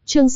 Chương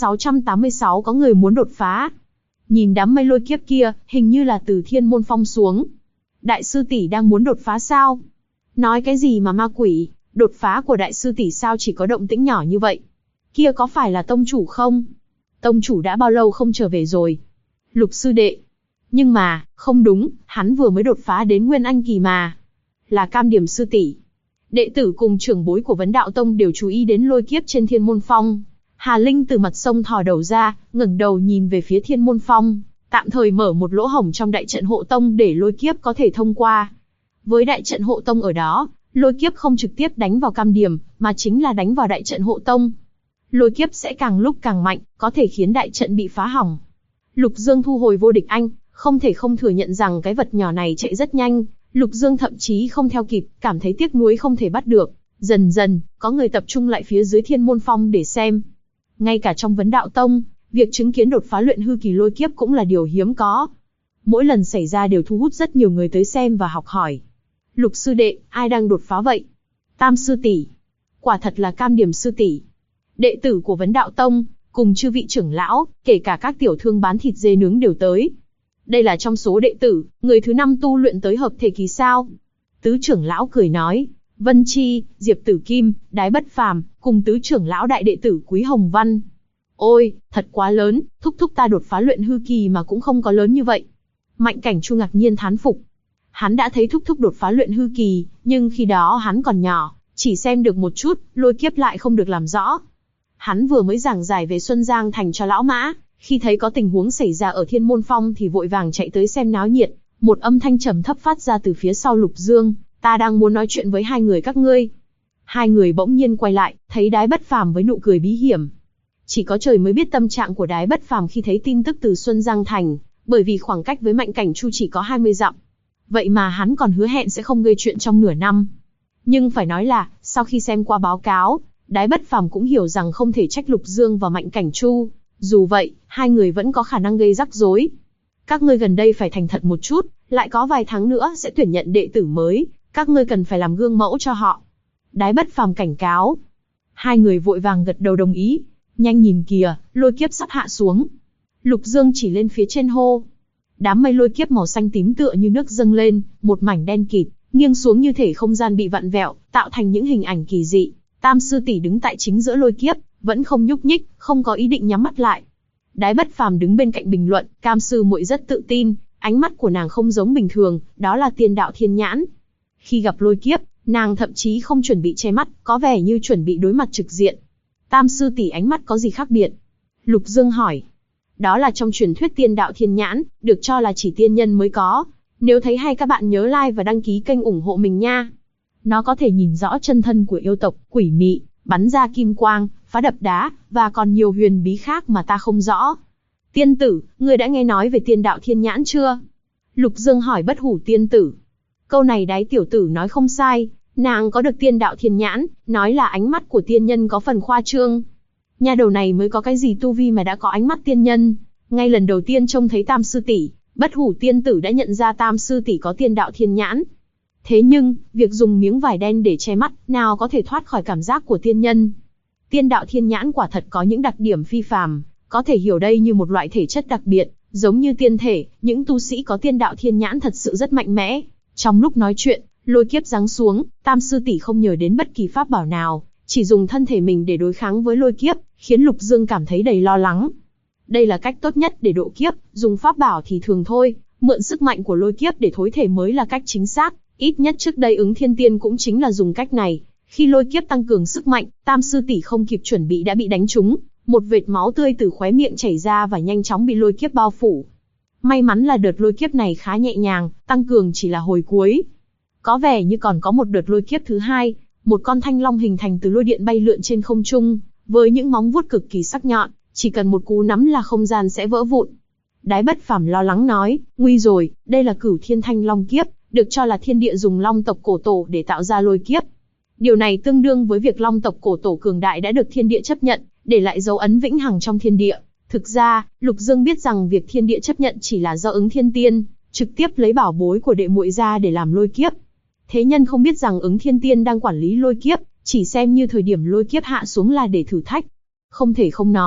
686 có người muốn đột phá. Nhìn đám mây lôi kiếp kia, hình như là từ Thiên Môn Phong xuống. Đại sư tỷ đang muốn đột phá sao? Nói cái gì mà ma quỷ, đột phá của đại sư tỷ sao chỉ có động tĩnh nhỏ như vậy? Kia có phải là tông chủ không? Tông chủ đã bao lâu không trở về rồi? Lục sư đệ. Nhưng mà, không đúng, hắn vừa mới đột phá đến Nguyên Anh kỳ mà. Là Cam Điểm sư tỷ. Đệ tử cùng trưởng bối của Vấn Đạo Tông đều chú ý đến lôi kiếp trên Thiên Môn Phong. Hà Linh từ mặt sông thò đầu ra, ngẩng đầu nhìn về phía Thiên Môn Phong, tạm thời mở một lỗ hổng trong đại trận hộ tông để lôi kiếp có thể thông qua. Với đại trận hộ tông ở đó, lôi kiếp không trực tiếp đánh vào Cam Điểm, mà chính là đánh vào đại trận hộ tông. Lôi kiếp sẽ càng lúc càng mạnh, có thể khiến đại trận bị phá hỏng. Lục Dương thu hồi vô địch anh, không thể không thừa nhận rằng cái vật nhỏ này chạy rất nhanh. Lục Dương thậm chí không theo kịp, cảm thấy tiếc nuối không thể bắt được. Dần dần, có người tập trung lại phía dưới Thiên Môn Phong để xem. Ngay cả trong Vấn Đạo Tông, việc chứng kiến đột phá luyện hư kỳ lôi kiếp cũng là điều hiếm có. Mỗi lần xảy ra đều thu hút rất nhiều người tới xem và học hỏi. Lục sư đệ, ai đang đột phá vậy? Tam sư tỷ. Quả thật là Cam Điểm sư tỷ. Đệ tử của Vấn Đạo Tông, cùng chư vị trưởng lão, kể cả các tiểu thương bán thịt dê nướng đều tới. Đây là trong số đệ tử, người thứ 5 tu luyện tới hợp thể kỳ sao? Tứ trưởng lão cười nói, Vân Chi, Diệp Tử Kim, Đái Bất Phàm, cùng tứ trưởng lão đại đệ tử Quý Hồng Văn. Ôi, thật quá lớn, thúc thúc ta đột phá luyện hư kỳ mà cũng không có lớn như vậy. Mạnh Cảnh Chu ngạc nhiên thán phục. Hắn đã thấy thúc thúc đột phá luyện hư kỳ, nhưng khi đó hắn còn nhỏ, chỉ xem được một chút, lôi kiếp lại không được làm rõ. Hắn vừa mới giảng giải về Xuân Giang Thành cho lão mã, khi thấy có tình huống xảy ra ở Thiên Môn Phong thì vội vàng chạy tới xem náo nhiệt. Một âm thanh trầm thấp phát ra từ phía sau Lục Dương, ta đang muốn nói chuyện với hai người các ngươi. Hai người bỗng nhiên quay lại, thấy Đái Bất Phàm với nụ cười bí hiểm. Chỉ có trời mới biết tâm trạng của Đái Bất Phàm khi thấy tin tức từ Xuân Giang Thành, bởi vì khoảng cách với Mạnh Cảnh Chu chỉ có 20 dặm. Vậy mà hắn còn hứa hẹn sẽ không gây chuyện trong nửa năm. Nhưng phải nói là, sau khi xem qua báo cáo, Đái Bất Phàm cũng hiểu rằng không thể trách Lục Dương và Mạnh Cảnh Chu. Dù vậy, hai người vẫn có khả năng gây rắc rối. Các ngươi gần đây phải thành thật một chút, lại có vài tháng nữa sẽ tuyển nhận đệ tử mới, các ngươi cần phải làm gương mẫu cho họ. Đái Bất Phàm cảnh cáo. Hai người vội vàng gật đầu đồng ý. Nhanh nhìn kìa, lôi kiếp sắp hạ xuống. Lục Dương chỉ lên phía trên hô. Đám mây lôi kiếp màu xanh tím tựa như nước dâng lên, một mảnh đen kịt, nghiêng xuống như thể không gian bị vặn vẹo, tạo thành những hình ảnh kỳ dị. Tam sư tỷ đứng tại chính giữa lôi kiếp, vẫn không nhúc nhích, không có ý định nhắm mắt lại. Đái Bất Phàm đứng bên cạnh bình luận, Cam sư muội rất tự tin, ánh mắt của nàng không giống bình thường, đó là tiên đạo thiên nhãn. Khi gặp lôi kiếp, nàng thậm chí không chuẩn bị che mắt, có vẻ như chuẩn bị đối mặt trực diện. Tam sư tỷ ánh mắt có gì khác biệt? Lục Dương hỏi. Đó là trong truyền thuyết tiên đạo thiên nhãn, được cho là chỉ tiên nhân mới có. Nếu thấy hay các bạn nhớ like và đăng ký kênh ủng hộ mình nha. Nó có thể nhìn rõ chân thân của yêu tộc, quỷ mị, bắn ra kim quang, phá đập đá, và còn nhiều huyền bí khác mà ta không rõ. Tiên tử, ngươi đã nghe nói về tiên đạo thiên nhãn chưa? Lục Dương hỏi Bất Hủ tiên tử. Câu này Đái tiểu tử nói không sai, nàng có được tiên đạo thiên nhãn, nói là ánh mắt của tiên nhân có phần khoa trương. Nhà đầu này mới có cái gì tu vi mà đã có ánh mắt tiên nhân. Ngay lần đầu tiên trông thấy Tam sư tỷ, Bất Hủ tiên tử đã nhận ra Tam sư tỷ có tiên đạo thiên nhãn. Thế nhưng, việc dùng miếng vải đen để che mắt, nào có thể thoát khỏi cảm giác của tiên nhân. Tiên đạo thiên nhãn quả thật có những đặc điểm phi phàm, có thể hiểu đây như một loại thể chất đặc biệt, giống như tiên thể, những tu sĩ có tiên đạo thiên nhãn thật sự rất mạnh mẽ. Trong lúc nói chuyện, lôi kiếp giáng xuống, Tam sư tỷ không nhờ đến bất kỳ pháp bảo nào, chỉ dùng thân thể mình để đối kháng với lôi kiếp, khiến Lục Dương cảm thấy đầy lo lắng. Đây là cách tốt nhất để độ kiếp, dùng pháp bảo thì thường thôi, mượn sức mạnh của lôi kiếp để thối thể mới là cách chính xác, ít nhất trước đây Ứng Thiên Tiên cũng chính là dùng cách này. Khi lôi kiếp tăng cường sức mạnh, Tam sư tỷ không kịp chuẩn bị đã bị đánh trúng, một vệt máu tươi từ khóe miệng chảy ra và nhanh chóng bị lôi kiếp bao phủ. May mắn là đợt lôi kiếp này khá nhẹ nhàng, tăng cường chỉ là hồi cuối. Có vẻ như còn có một đợt lôi kiếp thứ hai, một con thanh long hình thành từ lôi điện bay lượn trên không trung, với những móng vuốt cực kỳ sắc nhọn, chỉ cần một cú nắm là không gian sẽ vỡ vụn. Đái Bất Phàm lo lắng nói, nguy rồi, đây là Cửu Thiên Thanh Long kiếp, được cho là thiên địa dùng long tộc cổ tổ để tạo ra lôi kiếp. Điều này tương đương với việc long tộc cổ tổ cường đại đã được thiên địa chấp nhận, để lại dấu ấn vĩnh hằng trong thiên địa. Thực ra, Lục Dương biết rằng việc thiên địa chấp nhận chỉ là do Ứng Thiên Tiên trực tiếp lấy bảo bối của đệ muội ra để làm lôi kiếp. Thế nhân không biết rằng Ứng Thiên Tiên đang quản lý lôi kiếp, chỉ xem như thời điểm lôi kiếp hạ xuống là để thử thách. Không thể không nói,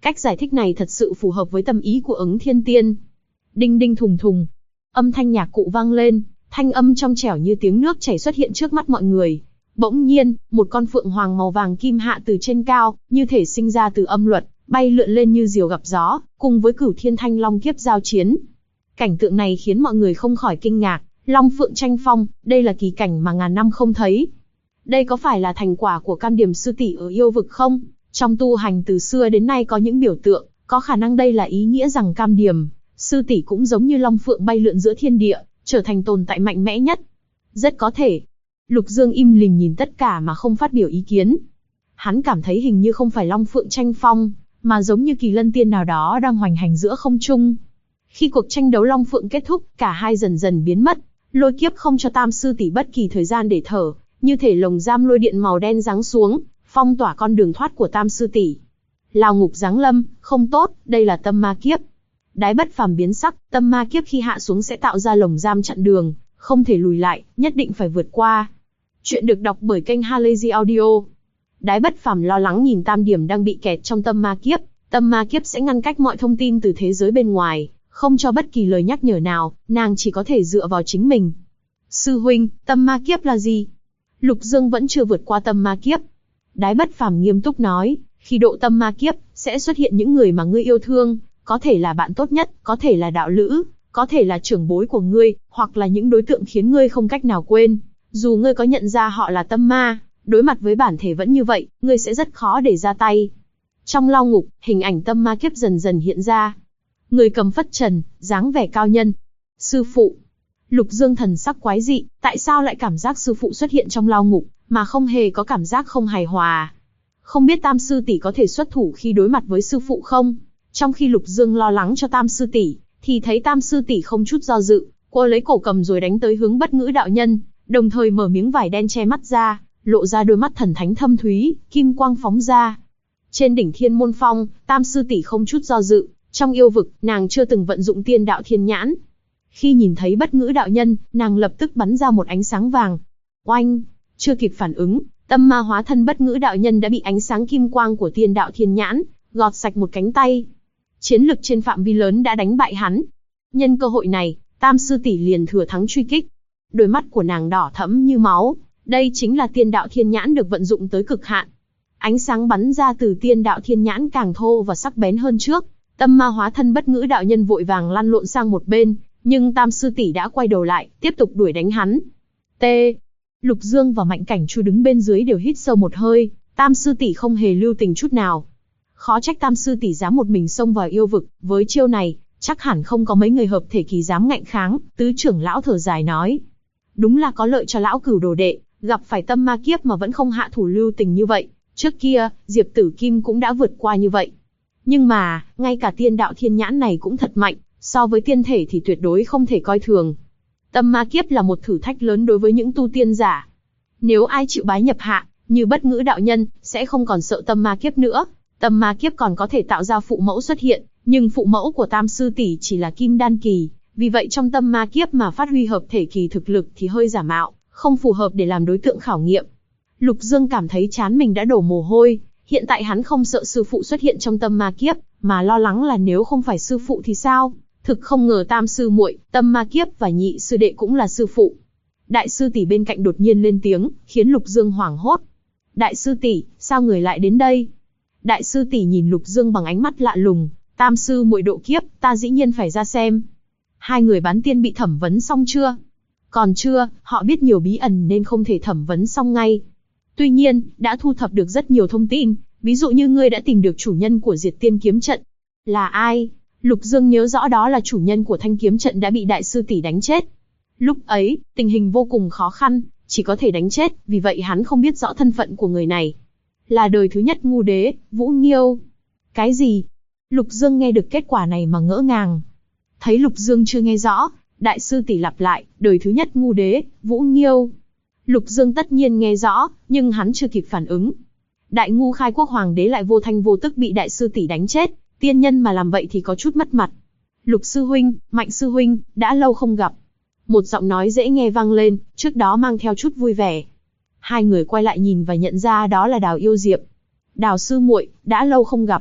Cách giải thích này thật sự phù hợp với tâm ý của Ứng Thiên Tiên. Đinh đinh thùng thùng, âm thanh nhạc cụ vang lên, thanh âm trong trẻo như tiếng nước chảy xuất hiện trước mắt mọi người. Bỗng nhiên, một con phượng hoàng màu vàng kim hạ từ trên cao, như thể sinh ra từ âm luật, bay lượn lên như diều gặp gió, cùng với Cửu Thiên Thanh Long kiếp giao chiến. Cảnh tượng này khiến mọi người không khỏi kinh ngạc, long phượng tranh phong, đây là kỳ cảnh mà ngàn năm không thấy. Đây có phải là thành quả của Cam Điềm sư tỷ ở yêu vực không? Trong tu hành từ xưa đến nay có những biểu tượng, có khả năng đây là ý nghĩa rằng Cam Điềm sư tỷ cũng giống như long phượng bay lượn giữa thiên địa, trở thành tồn tại mạnh mẽ nhất. Rất có thể. Lục Dương im lìm nhìn tất cả mà không phát biểu ý kiến. Hắn cảm thấy hình như không phải long phượng tranh phong, mà giống như kỳ lân tiên nào đó đang hoành hành giữa không trung. Khi cuộc tranh đấu long phượng kết thúc, cả hai dần dần biến mất, lôi kiếp không cho Tam sư tỷ bất kỳ thời gian để thở, như thể lồng giam lôi điện màu đen giáng xuống, phong tỏa con đường thoát của Tam sư tỷ. Lao ngục giáng lâm, không tốt, đây là tâm ma kiếp. Đái Bất Phàm biến sắc, tâm ma kiếp khi hạ xuống sẽ tạo ra lồng giam chặn đường, không thể lùi lại, nhất định phải vượt qua. Chuyện được đọc bởi kênh Halazy Audio. Đái Bất Phàm lo lắng nhìn Tam Điểm đang bị kẹt trong tâm ma kiếp sẽ ngăn cách mọi thông tin từ thế giới bên ngoài, không cho bất kỳ lời nhắc nhở nào, nàng chỉ có thể dựa vào chính mình. Sư huynh, tâm ma kiếp là gì? Lục Dương vẫn chưa vượt qua tâm ma kiếp. Đái Bất Phàm nghiêm túc nói, khi độ tâm ma kiếp, sẽ xuất hiện những người mà ngươi yêu thương, có thể là bạn tốt nhất, có thể là đạo lữ, có thể là trưởng bối của ngươi, hoặc là những đối tượng khiến ngươi không cách nào quên. Dù ngươi có nhận ra họ là tâm ma, đối mặt với bản thể vẫn như vậy, ngươi sẽ rất khó để ra tay. Trong lao ngục, hình ảnh tâm ma kiếp dần dần hiện ra. Người cầm phất trần, dáng vẻ cao nhân. Sư phụ. Lục Dương thần sắc quái dị, tại sao lại cảm giác sư phụ xuất hiện trong lao ngục, mà không hề có cảm giác không hài hòa. Không biết Tam sư tỷ có thể xuất thủ khi đối mặt với sư phụ không? Trong khi Lục Dương lo lắng cho Tam sư tỷ, thì thấy Tam sư tỷ không chút do dự, cô lấy cổ cầm rồi đánh tới hướng Bất Ngữ đạo nhân, đồng thời mở miếng vải đen che mắt ra, lộ ra đôi mắt thần thánh thâm thúy, kim quang phóng ra. Trên đỉnh Thiên Môn Phong, Tam sư tỷ không chút do dự, trong yêu vực, nàng chưa từng vận dụng Tiên Đạo Thiên Nhãn. Khi nhìn thấy Bất Ngữ đạo nhân, nàng lập tức bắn ra một ánh sáng vàng. Oanh! Chưa kịp phản ứng, tâm ma hóa thân Bất Ngữ đạo nhân đã bị ánh sáng kim quang của Tiên Đạo Thiên Nhãn gọt sạch một cánh tay. Chiến lực trên phạm vi lớn đã đánh bại hắn. Nhân cơ hội này, Tam sư tỷ liền thừa thắng truy kích. Đôi mắt của nàng đỏ thẫm như máu, đây chính là Tiên Đạo Thiên Nhãn được vận dụng tới cực hạn. Ánh sáng bắn ra từ Tiên Đạo Thiên Nhãn càng thô và sắc bén hơn trước. Tâm ma hóa thân Bất Ngữ đạo nhân vội vàng lăn lộn sang một bên, nhưng Tam sư tỷ đã quay đầu lại, tiếp tục đuổi đánh hắn. T. Lục Dương và Mạnh Cảnh Chu đứng bên dưới đều hít sâu một hơi, Tam sư tỷ không hề lưu tình chút nào. Khó trách Tam sư tỷ dám một mình xông vào yêu vực, với chiêu này, chắc hẳn không có mấy người hợp thể kỳ dám ngạnh kháng. Tứ trưởng lão thở dài nói, đúng là có lợi cho lão Cửu đồ đệ, gặp phải tâm ma kiếp mà vẫn không hạ thủ lưu tình như vậy. Trước kia, Diệp Tử Kim cũng đã vượt qua như vậy. Nhưng mà, ngay cả Tiên Đạo Thiên Nhãn này cũng thật mạnh, so với tiên thể thì tuyệt đối không thể coi thường. Tâm ma kiếp là một thử thách lớn đối với những tu tiên giả. Nếu ai chịu bái nhập hạ, như Bất Ngữ đạo nhân, sẽ không còn sợ tâm ma kiếp nữa. Tâm ma kiếp còn có thể tạo ra phụ mẫu xuất hiện, nhưng phụ mẫu của Tam sư tỷ chỉ là kim đan kỳ, vì vậy trong tâm ma kiếp mà phát huy hợp thể kỳ thực lực thì hơi giả mạo, không phù hợp để làm đối tượng khảo nghiệm. Lục Dương cảm thấy trán mình đã đổ mồ hôi, hiện tại hắn không sợ sư phụ xuất hiện trong tâm ma kiếp, mà lo lắng là nếu không phải sư phụ thì sao? Thực không ngờ Tam sư muội, tâm ma kiếp và nhị sư đệ cũng là sư phụ. Đại sư tỷ bên cạnh đột nhiên lên tiếng, khiến Lục Dương hoảng hốt. Đại sư tỷ, sao người lại đến đây? Đại sư tỷ nhìn Lục Dương bằng ánh mắt lạ lùng, Tam sư muội độ kiếp, ta dĩ nhiên phải ra xem. Hai người bán tiên bị thẩm vấn xong chưa? Còn chưa, họ biết nhiều bí ẩn nên không thể thẩm vấn xong ngay. Tuy nhiên, đã thu thập được rất nhiều thông tin, ví dụ như ngươi đã tìm được chủ nhân của Diệt Tiên kiếm trận. Là ai? Lục Dương nhớ rõ đó là chủ nhân của thanh kiếm trận đã bị đại sư tỷ đánh chết. Lúc ấy, tình hình vô cùng khó khăn, chỉ có thể đánh chết, vì vậy hắn không biết rõ thân phận của người này. Là đời thứ nhất ngu đế, Vũ Nghiêu. Cái gì? Lục Dương nghe được kết quả này mà ngỡ ngàng. Thấy Lục Dương chưa nghe rõ, đại sư tỷ lặp lại, đời thứ nhất ngu đế, Vũ Nghiêu. Lục Dương tất nhiên nghe rõ, nhưng hắn chưa kịp phản ứng. Đại ngu khai quốc hoàng đế lại vô thanh vô tức bị đại sư tỷ đánh chết, tiên nhân mà làm vậy thì có chút mất mặt. Lục sư huynh, Mạnh sư huynh, đã lâu không gặp. Một giọng nói dễ nghe vang lên, trước đó mang theo chút vui vẻ. Hai người quay lại nhìn và nhận ra đó là Đào Yêu Diệp. Đào sư muội, đã lâu không gặp.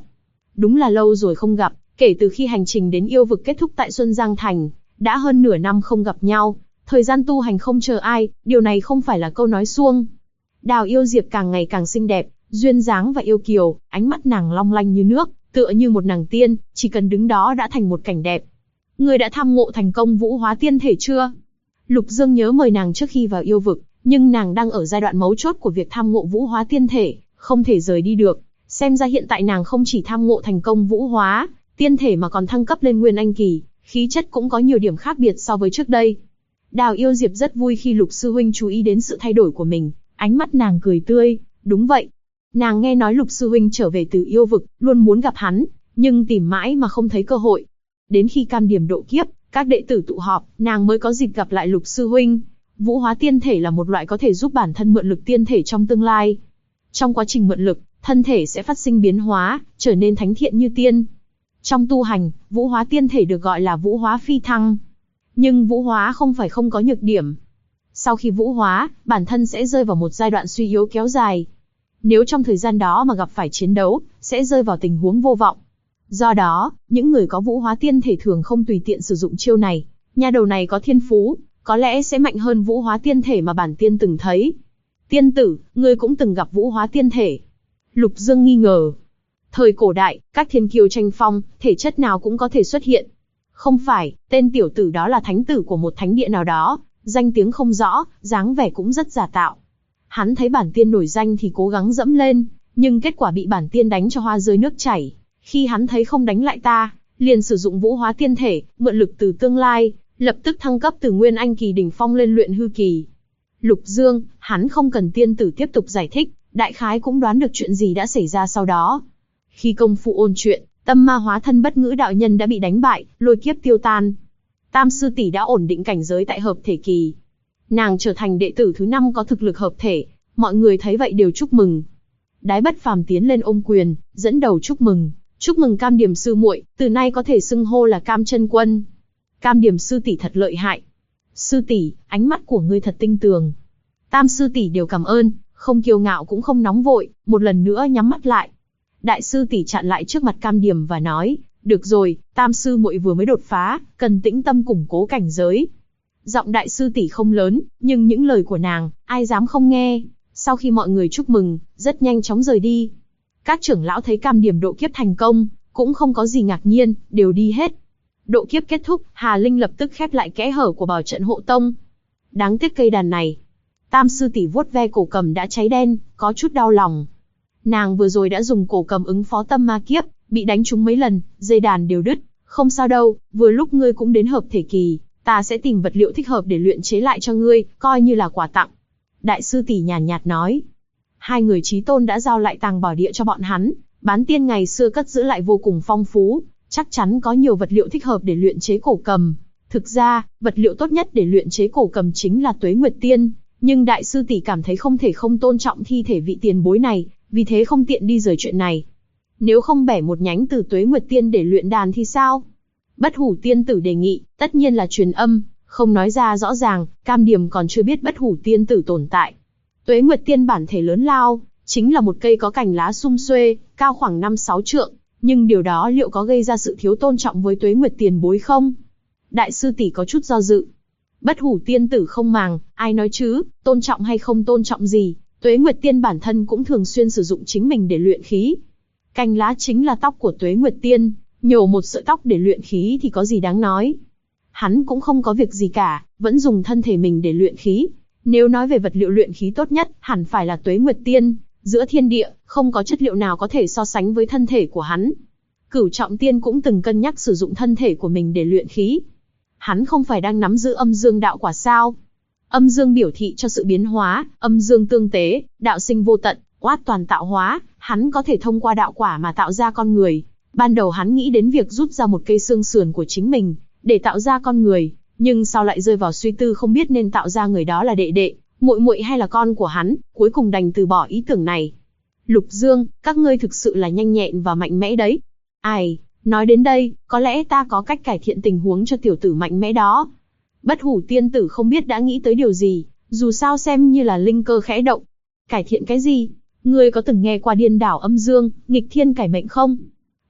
đúng là lâu rồi không gặp, kể từ khi hành trình đến yêu vực kết thúc tại Xuân Giang Thành, đã hơn nửa năm không gặp nhau, thời gian tu hành không chờ ai, điều này không phải là câu nói suông. Đào Yêu Diệp càng ngày càng xinh đẹp, duyên dáng và yêu kiều, ánh mắt nàng long lanh như nước, tựa như một nàng tiên, chỉ cần đứng đó đã thành một cảnh đẹp. Ngươi đã tham ngộ thành công Vũ Hóa Tiên Thể chưa? Lục Dương nhớ mời nàng trước khi vào yêu vực, nhưng nàng đang ở giai đoạn mấu chốt của việc tham ngộ Vũ Hóa Tiên Thể, không thể rời đi được. Xem ra hiện tại nàng không chỉ tham ngộ thành công Vũ Hóa Tiên Thể mà còn thăng cấp lên Nguyên Anh Kỳ, khí chất cũng có nhiều điểm khác biệt so với trước đây. Đào Yêu Diệp rất vui khi Lục sư huynh chú ý đến sự thay đổi của mình, ánh mắt nàng cười tươi, đúng vậy. Nàng nghe nói Lục sư huynh trở về từ yêu vực, luôn muốn gặp hắn, nhưng tìm mãi mà không thấy cơ hội. Đến khi Cam Điểm độ kiếp, các đệ tử tụ họp, nàng mới có dịp gặp lại Lục sư huynh. Vũ Hóa Tiên Thể là một loại có thể giúp bản thân mượn lực tiên thể trong tương lai. Trong quá trình mượn lực, thân thể sẽ phát sinh biến hóa, trở nên thánh thiện như tiên. Trong tu hành, Vũ Hóa Tiên Thể được gọi là Vũ Hóa Phi Thăng. Nhưng Vũ Hóa không phải không có nhược điểm. Sau khi Vũ Hóa, bản thân sẽ rơi vào một giai đoạn suy yếu kéo dài. Nếu trong thời gian đó mà gặp phải chiến đấu, sẽ rơi vào tình huống vô vọng. Do đó, những người có Vũ Hóa Tiên Thể thường không tùy tiện sử dụng chiêu này. Nha đầu này có thiên phú, có lẽ sẽ mạnh hơn Vũ Hóa Tiên Thể mà bản tiên từng thấy. Tiên tử, ngươi cũng từng gặp Vũ Hóa Tiên Thể. Lục Dương nghi ngờ. Thời cổ đại, các thiên kiêu tranh phong, thể chất nào cũng có thể xuất hiện. Không phải, tên tiểu tử đó là thánh tử của một thánh địa nào đó, danh tiếng không rõ, dáng vẻ cũng rất giả tạo. Hắn thấy bản tiên nổi danh thì cố gắng dẫm lên, nhưng kết quả bị bản tiên đánh cho hoa rơi nước chảy. Khi hắn thấy không đánh lại ta, liền sử dụng Vũ Hóa Tiên Thể, mượn lực từ tương lai, lập tức thăng cấp từ Nguyên Anh Kỳ đỉnh phong lên Luyện Hư Kỳ. Lục Dương, hắn không cần tiên tử tiếp tục giải thích, đại khái cũng đoán được chuyện gì đã xảy ra sau đó. Khi công phu ôn chuyện, Tâm Ma Hóa Thân Bất Ngữ đạo nhân đã bị đánh bại, lôi kiếp tiêu tan. Tam sư tỷ đã ổn định cảnh giới tại hợp thể kỳ. Nàng trở thành đệ tử thứ 5 có thực lực hợp thể, mọi người thấy vậy đều chúc mừng. Đái Bất Phàm tiến lên ôm quyền, dẫn đầu chúc mừng. Chúc mừng Cam Điểm sư muội, từ nay có thể xưng hô là Cam Chân Quân. Cam Điểm sư tỷ thật lợi hại. Sư tỷ, ánh mắt của ngươi thật tinh tường. Tam sư tỷ đều cảm ơn, không kiêu ngạo cũng không nóng vội, một lần nữa nhắm mắt lại. Đại sư tỷ chặn lại trước mặt Cam Điểm và nói, được rồi, Tam sư muội vừa mới đột phá, cần tĩnh tâm củng cố cảnh giới. Giọng đại sư tỷ không lớn, nhưng những lời của nàng, ai dám không nghe. Sau khi mọi người chúc mừng, rất nhanh chóng rời đi. Các trưởng lão thấy Cam Điểm độ kiếp thành công, cũng không có gì ngạc nhiên, đều đi hết. Độ kiếp kết thúc, Hà Linh lập tức khép lại kẽ hở của bảo trận hộ tông. Đáng tiếc cây đàn này. Tam sư tỷ vuốt ve cổ cầm đã cháy đen, có chút đau lòng. Nàng vừa rồi đã dùng cổ cầm ứng phó tâm ma kiếp, bị đánh trúng mấy lần, dây đàn đều đứt. Không sao đâu, vừa lúc ngươi cũng đến hợp thể kỳ, ta sẽ tìm vật liệu thích hợp để luyện chế lại cho ngươi, coi như là quà tặng. Đại sư tỷ nhàn nhạt nói. Hai người chí tôn đã giao lại tàng bảo địa cho bọn hắn, bán tiên ngày xưa cất giữ lại vô cùng phong phú, chắc chắn có nhiều vật liệu thích hợp để luyện chế cổ cầm. Thực ra, vật liệu tốt nhất để luyện chế cổ cầm chính là Tuế Nguyệt Tiên, nhưng đại sư tỷ cảm thấy không thể không tôn trọng thi thể vị tiền bối này, vì thế không tiện đi rời chuyện này. Nếu không bẻ một nhánh từ Tuế Nguyệt Tiên để luyện đàn thì sao? Bất Hủ Tiên tử đề nghị, tất nhiên là truyền âm, không nói ra rõ ràng, Cam Điểm còn chưa biết Bất Hủ Tiên tử tồn tại. Tuế Nguyệt Tiên bản thể lớn lao, chính là một cây có cành lá sum xuê, cao khoảng 5-6 trượng, nhưng điều đó liệu có gây ra sự thiếu tôn trọng với Tuế Nguyệt tiền bối không? Đại sư tỷ có chút do dự. Bất Hủ Tiên tử không màng, ai nói chứ, tôn trọng hay không tôn trọng gì, Tuế Nguyệt Tiên bản thân cũng thường xuyên sử dụng chính mình để luyện khí. Cành lá chính là tóc của Tuế Nguyệt Tiên, nhổ một sợi tóc để luyện khí thì có gì đáng nói. Hắn cũng không có việc gì cả, vẫn dùng thân thể mình để luyện khí. Nếu nói về vật liệu luyện khí tốt nhất, hẳn phải là Tuế Nguyệt Tiên, giữa thiên địa, không có chất liệu nào có thể so sánh với thân thể của hắn. Cửu Trọng Tiên cũng từng cân nhắc sử dụng thân thể của mình để luyện khí. Hắn không phải đang nắm giữ âm dương đạo quả sao? Âm dương biểu thị cho sự biến hóa, âm dương tương tế, đạo sinh vô tận, oát toàn tạo hóa, hắn có thể thông qua đạo quả mà tạo ra con người. Ban đầu hắn nghĩ đến việc rút ra một cây xương sườn của chính mình, để tạo ra con người, nhưng sau lại rơi vào suy tư không biết nên tạo ra người đó là đệ đệ, muội muội hay là con của hắn, cuối cùng đành từ bỏ ý tưởng này. Lục Dương, các ngươi thực sự là nhanh nhẹn và mạnh mẽ đấy. Ai, nói đến đây, có lẽ ta có cách cải thiện tình huống cho tiểu tử mạnh mẽ đó. Bất Hủ Tiên tử không biết đã nghĩ tới điều gì, dù sao xem như là linh cơ khẽ động. Cải thiện cái gì? Ngươi có từng nghe qua điên đảo âm dương, nghịch thiên cải mệnh không?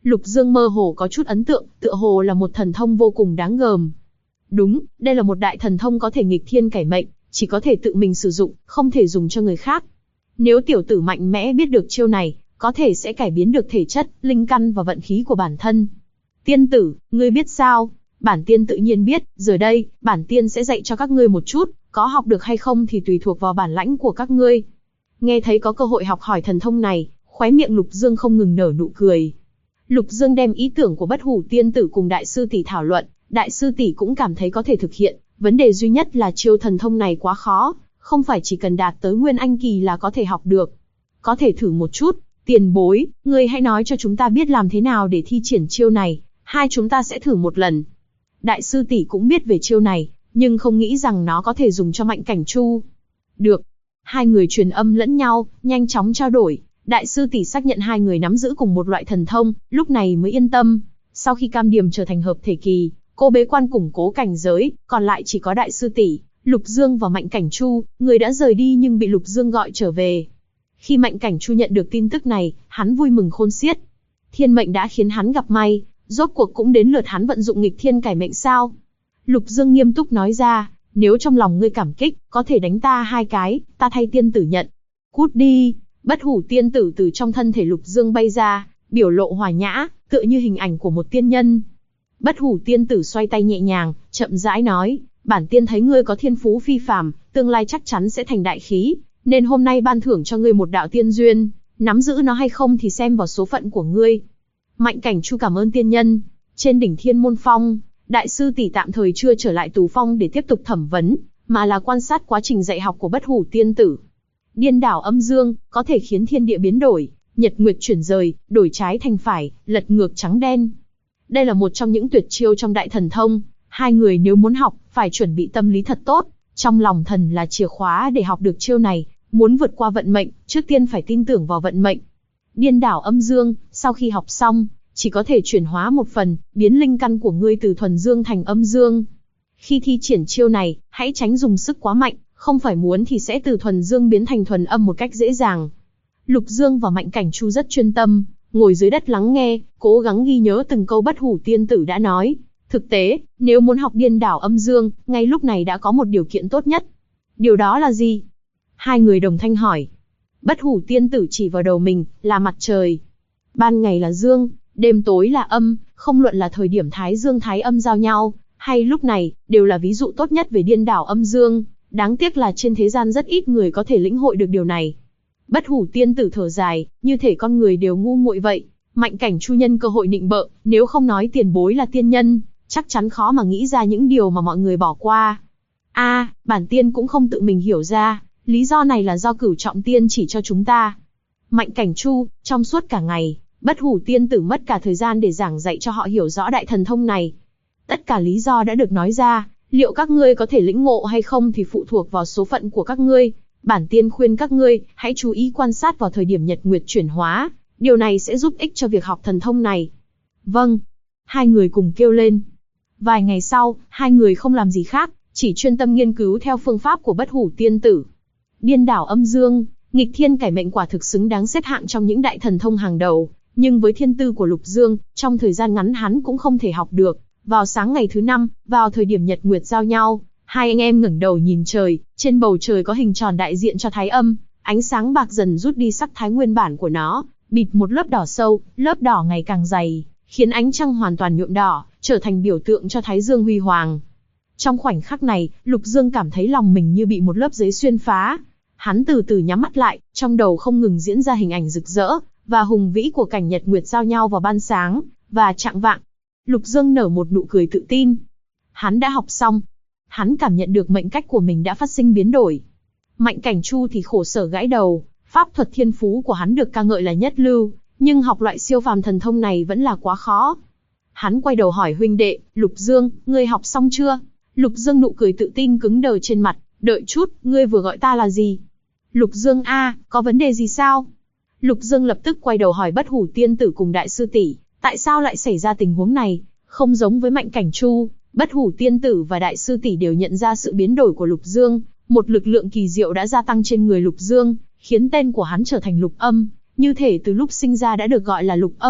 Lục Dương mơ hồ có chút ấn tượng, tựa hồ là một thần thông vô cùng đáng gờm. Đúng, đây là một đại thần thông có thể nghịch thiên cải mệnh, chỉ có thể tự mình sử dụng, không thể dùng cho người khác. Nếu tiểu tử mạnh mẽ biết được chiêu này, có thể sẽ cải biến được thể chất, linh căn và vận khí của bản thân. Tiên tử, ngươi biết sao? Bản tiên tự nhiên biết, giờ đây, bản tiên sẽ dạy cho các ngươi một chút, có học được hay không thì tùy thuộc vào bản lãnh của các ngươi. Nghe thấy có cơ hội học hỏi thần thông này, khóe miệng Lục Dương không ngừng nở nụ cười. Lục Dương đem ý tưởng của Bất Hủ Tiên Tử cùng Đại sư tỷ thảo luận, Đại sư tỷ cũng cảm thấy có thể thực hiện, vấn đề duy nhất là chiêu thần thông này quá khó, không phải chỉ cần đạt tới Nguyên Anh kỳ là có thể học được. Có thể thử một chút, tiền bối, ngươi hãy nói cho chúng ta biết làm thế nào để thi triển chiêu này, hai chúng ta sẽ thử một lần. Đại sư tỷ cũng biết về chiêu này, nhưng không nghĩ rằng nó có thể dùng cho Mạnh Cảnh Chu. Được. Hai người truyền âm lẫn nhau, nhanh chóng trao đổi. Đại sư tỷ xác nhận hai người nắm giữ cùng một loại thần thông, lúc này mới yên tâm. Sau khi cam điểm trở thành hợp thể kỳ, cô bế quan củng cố cảnh giới, còn lại chỉ có đại sư tỷ, Lục Dương và Mạnh Cảnh Chu, người đã rời đi nhưng bị Lục Dương gọi trở về. Khi Mạnh Cảnh Chu nhận được tin tức này, hắn vui mừng khôn xiết. Thiên mệnh đã khiến hắn gặp may, rốt cuộc cũng đến lượt hắn vận dụng nghịch thiên cải mệnh sao? Lục Dương nghiêm túc nói ra, nếu trong lòng ngươi cảm kích, có thể đánh ta hai cái, ta thay tiên tử nhận. Cút đi! Bất Hủ Tiên Tử từ trong thân thể Lục Dương bay ra, biểu lộ hòa nhã, tựa như hình ảnh của một tiên nhân. Bất Hủ Tiên Tử xoay tay nhẹ nhàng, chậm rãi nói, bản tiên thấy ngươi có thiên phú phi phàm, tương lai chắc chắn sẽ thành đại khí, nên hôm nay ban thưởng cho ngươi một đạo tiên duyên, nắm giữ nó hay không thì xem vào số phận của ngươi. Mạnh Cảnh Chu cảm ơn tiên nhân. Trên đỉnh Thiên Môn Phong, đại sư tỷ tạm thời chưa trở lại Tù Phong để tiếp tục thẩm vấn, mà là quan sát quá trình dạy học của Bất Hủ Tiên Tử. Điên đảo âm dương, có thể khiến thiên địa biến đổi, nhật nguyệt chuyển rời, đổi trái thành phải, lật ngược trắng đen. Đây là một trong những tuyệt chiêu trong đại thần thông, hai người nếu muốn học, phải chuẩn bị tâm lý thật tốt, trong lòng thần là chìa khóa để học được chiêu này, muốn vượt qua vận mệnh, trước tiên phải tin tưởng vào vận mệnh. Điên đảo âm dương, sau khi học xong, chỉ có thể chuyển hóa một phần, biến linh căn của ngươi từ thuần dương thành âm dương. Khi thi triển chiêu này, hãy tránh dùng sức quá mạnh, không phải muốn thì sẽ từ thuần dương biến thành thuần âm một cách dễ dàng. Lục Dương và Mạnh Cảnh Chu rất chuyên tâm, ngồi dưới đất lắng nghe, cố gắng ghi nhớ từng câu Bất Hủ Tiên Tử đã nói. Thực tế, nếu muốn học điên đảo âm dương, ngay lúc này đã có một điều kiện tốt nhất. Điều đó là gì? Hai người đồng thanh hỏi. Bất Hủ Tiên Tử chỉ vào đầu mình, là mặt trời. Ban ngày là dương, đêm tối là âm, không luận là thời điểm thái dương thái âm giao nhau, hay lúc này, đều là ví dụ tốt nhất về điên đảo âm dương. Đáng tiếc là trên thế gian rất ít người có thể lĩnh hội được điều này. Bất Hủ Tiên Tử thở dài, như thể con người đều ngu muội vậy. Mạnh Cảnh Chu nhân cơ hội nịnh bợ, nếu không nói tiền bối là tiên nhân, chắc chắn khó mà nghĩ ra những điều mà mọi người bỏ qua. Bản tiên cũng không tự mình hiểu ra, lý do này là do Cửu Trọng Tiên chỉ cho chúng ta. Mạnh Cảnh Chu, trong suốt cả ngày, Bất Hủ Tiên Tử mất cả thời gian để giảng dạy cho họ hiểu rõ đại thần thông này. Tất cả lý do đã được nói ra, liệu các ngươi có thể lĩnh ngộ hay không thì phụ thuộc vào số phận của các ngươi. Bản tiên khuyên các ngươi, hãy chú ý quan sát vào thời điểm nhật nguyệt chuyển hóa, điều này sẽ giúp ích cho việc học thần thông này. Vâng. Hai người cùng kêu lên. Vài ngày sau, hai người không làm gì khác, chỉ chuyên tâm nghiên cứu theo phương pháp của Bất Hủ Tiên Tử. Điên đảo âm dương, nghịch thiên cải mệnh quả thực xứng đáng xếp hạng trong những đại thần thông hàng đầu, nhưng với thiên tư của Lục Dương, trong thời gian ngắn hắn cũng không thể học được. Vào sáng ngày thứ 5, vào thời điểm nhật nguyệt giao nhau, hai anh em ngẩng đầu nhìn trời, trên bầu trời có hình tròn đại diện cho thái âm, ánh sáng bạc dần rút đi sắc thái nguyên bản của nó, bịt một lớp đỏ sâu, lớp đỏ ngày càng dày, khiến ánh trăng hoàn toàn nhuộm đỏ, trở thành biểu tượng cho thái dương huy hoàng. Trong khoảnh khắc này, Lục Dương cảm thấy lòng mình như bị một lớp giấy xuyên phá. Hắn từ từ nhắm mắt lại, trong đầu không ngừng diễn ra hình ảnh rực rỡ và hùng vĩ của cảnh nhật nguyệt giao nhau vào ban sáng và chạng vạng. Lục Dương nở một nụ cười tự tin. Hắn đã học xong. Hắn cảm nhận được mệnh cách của mình đã phát sinh biến đổi. Mạnh Cảnh Chu thì khổ sở gãi đầu, pháp thuật thiên phú của hắn được ca ngợi là nhất lưu, nhưng học loại siêu phàm thần thông này vẫn là quá khó. Hắn quay đầu hỏi huynh đệ, Lục Dương, ngươi học xong chưa? Lục Dương nụ cười tự tin cứng đờ trên mặt, đợi chút, ngươi vừa gọi ta là gì? Lục Dương có vấn đề gì sao? Lục Dương lập tức quay đầu hỏi Bất Hủ Tiên Tử cùng đại sư tỷ, tại sao lại xảy ra tình huống này? Không giống với Mạnh Cảnh Chu, Bất Hủ Tiên Tử và đại sư tỷ đều nhận ra sự biến đổi của Lục Dương, một lực lượng kỳ diệu đã gia tăng trên người Lục Dương, khiến tên của hắn trở thành Lục Âm, như thể từ lúc sinh ra đã được gọi là Lục Âm,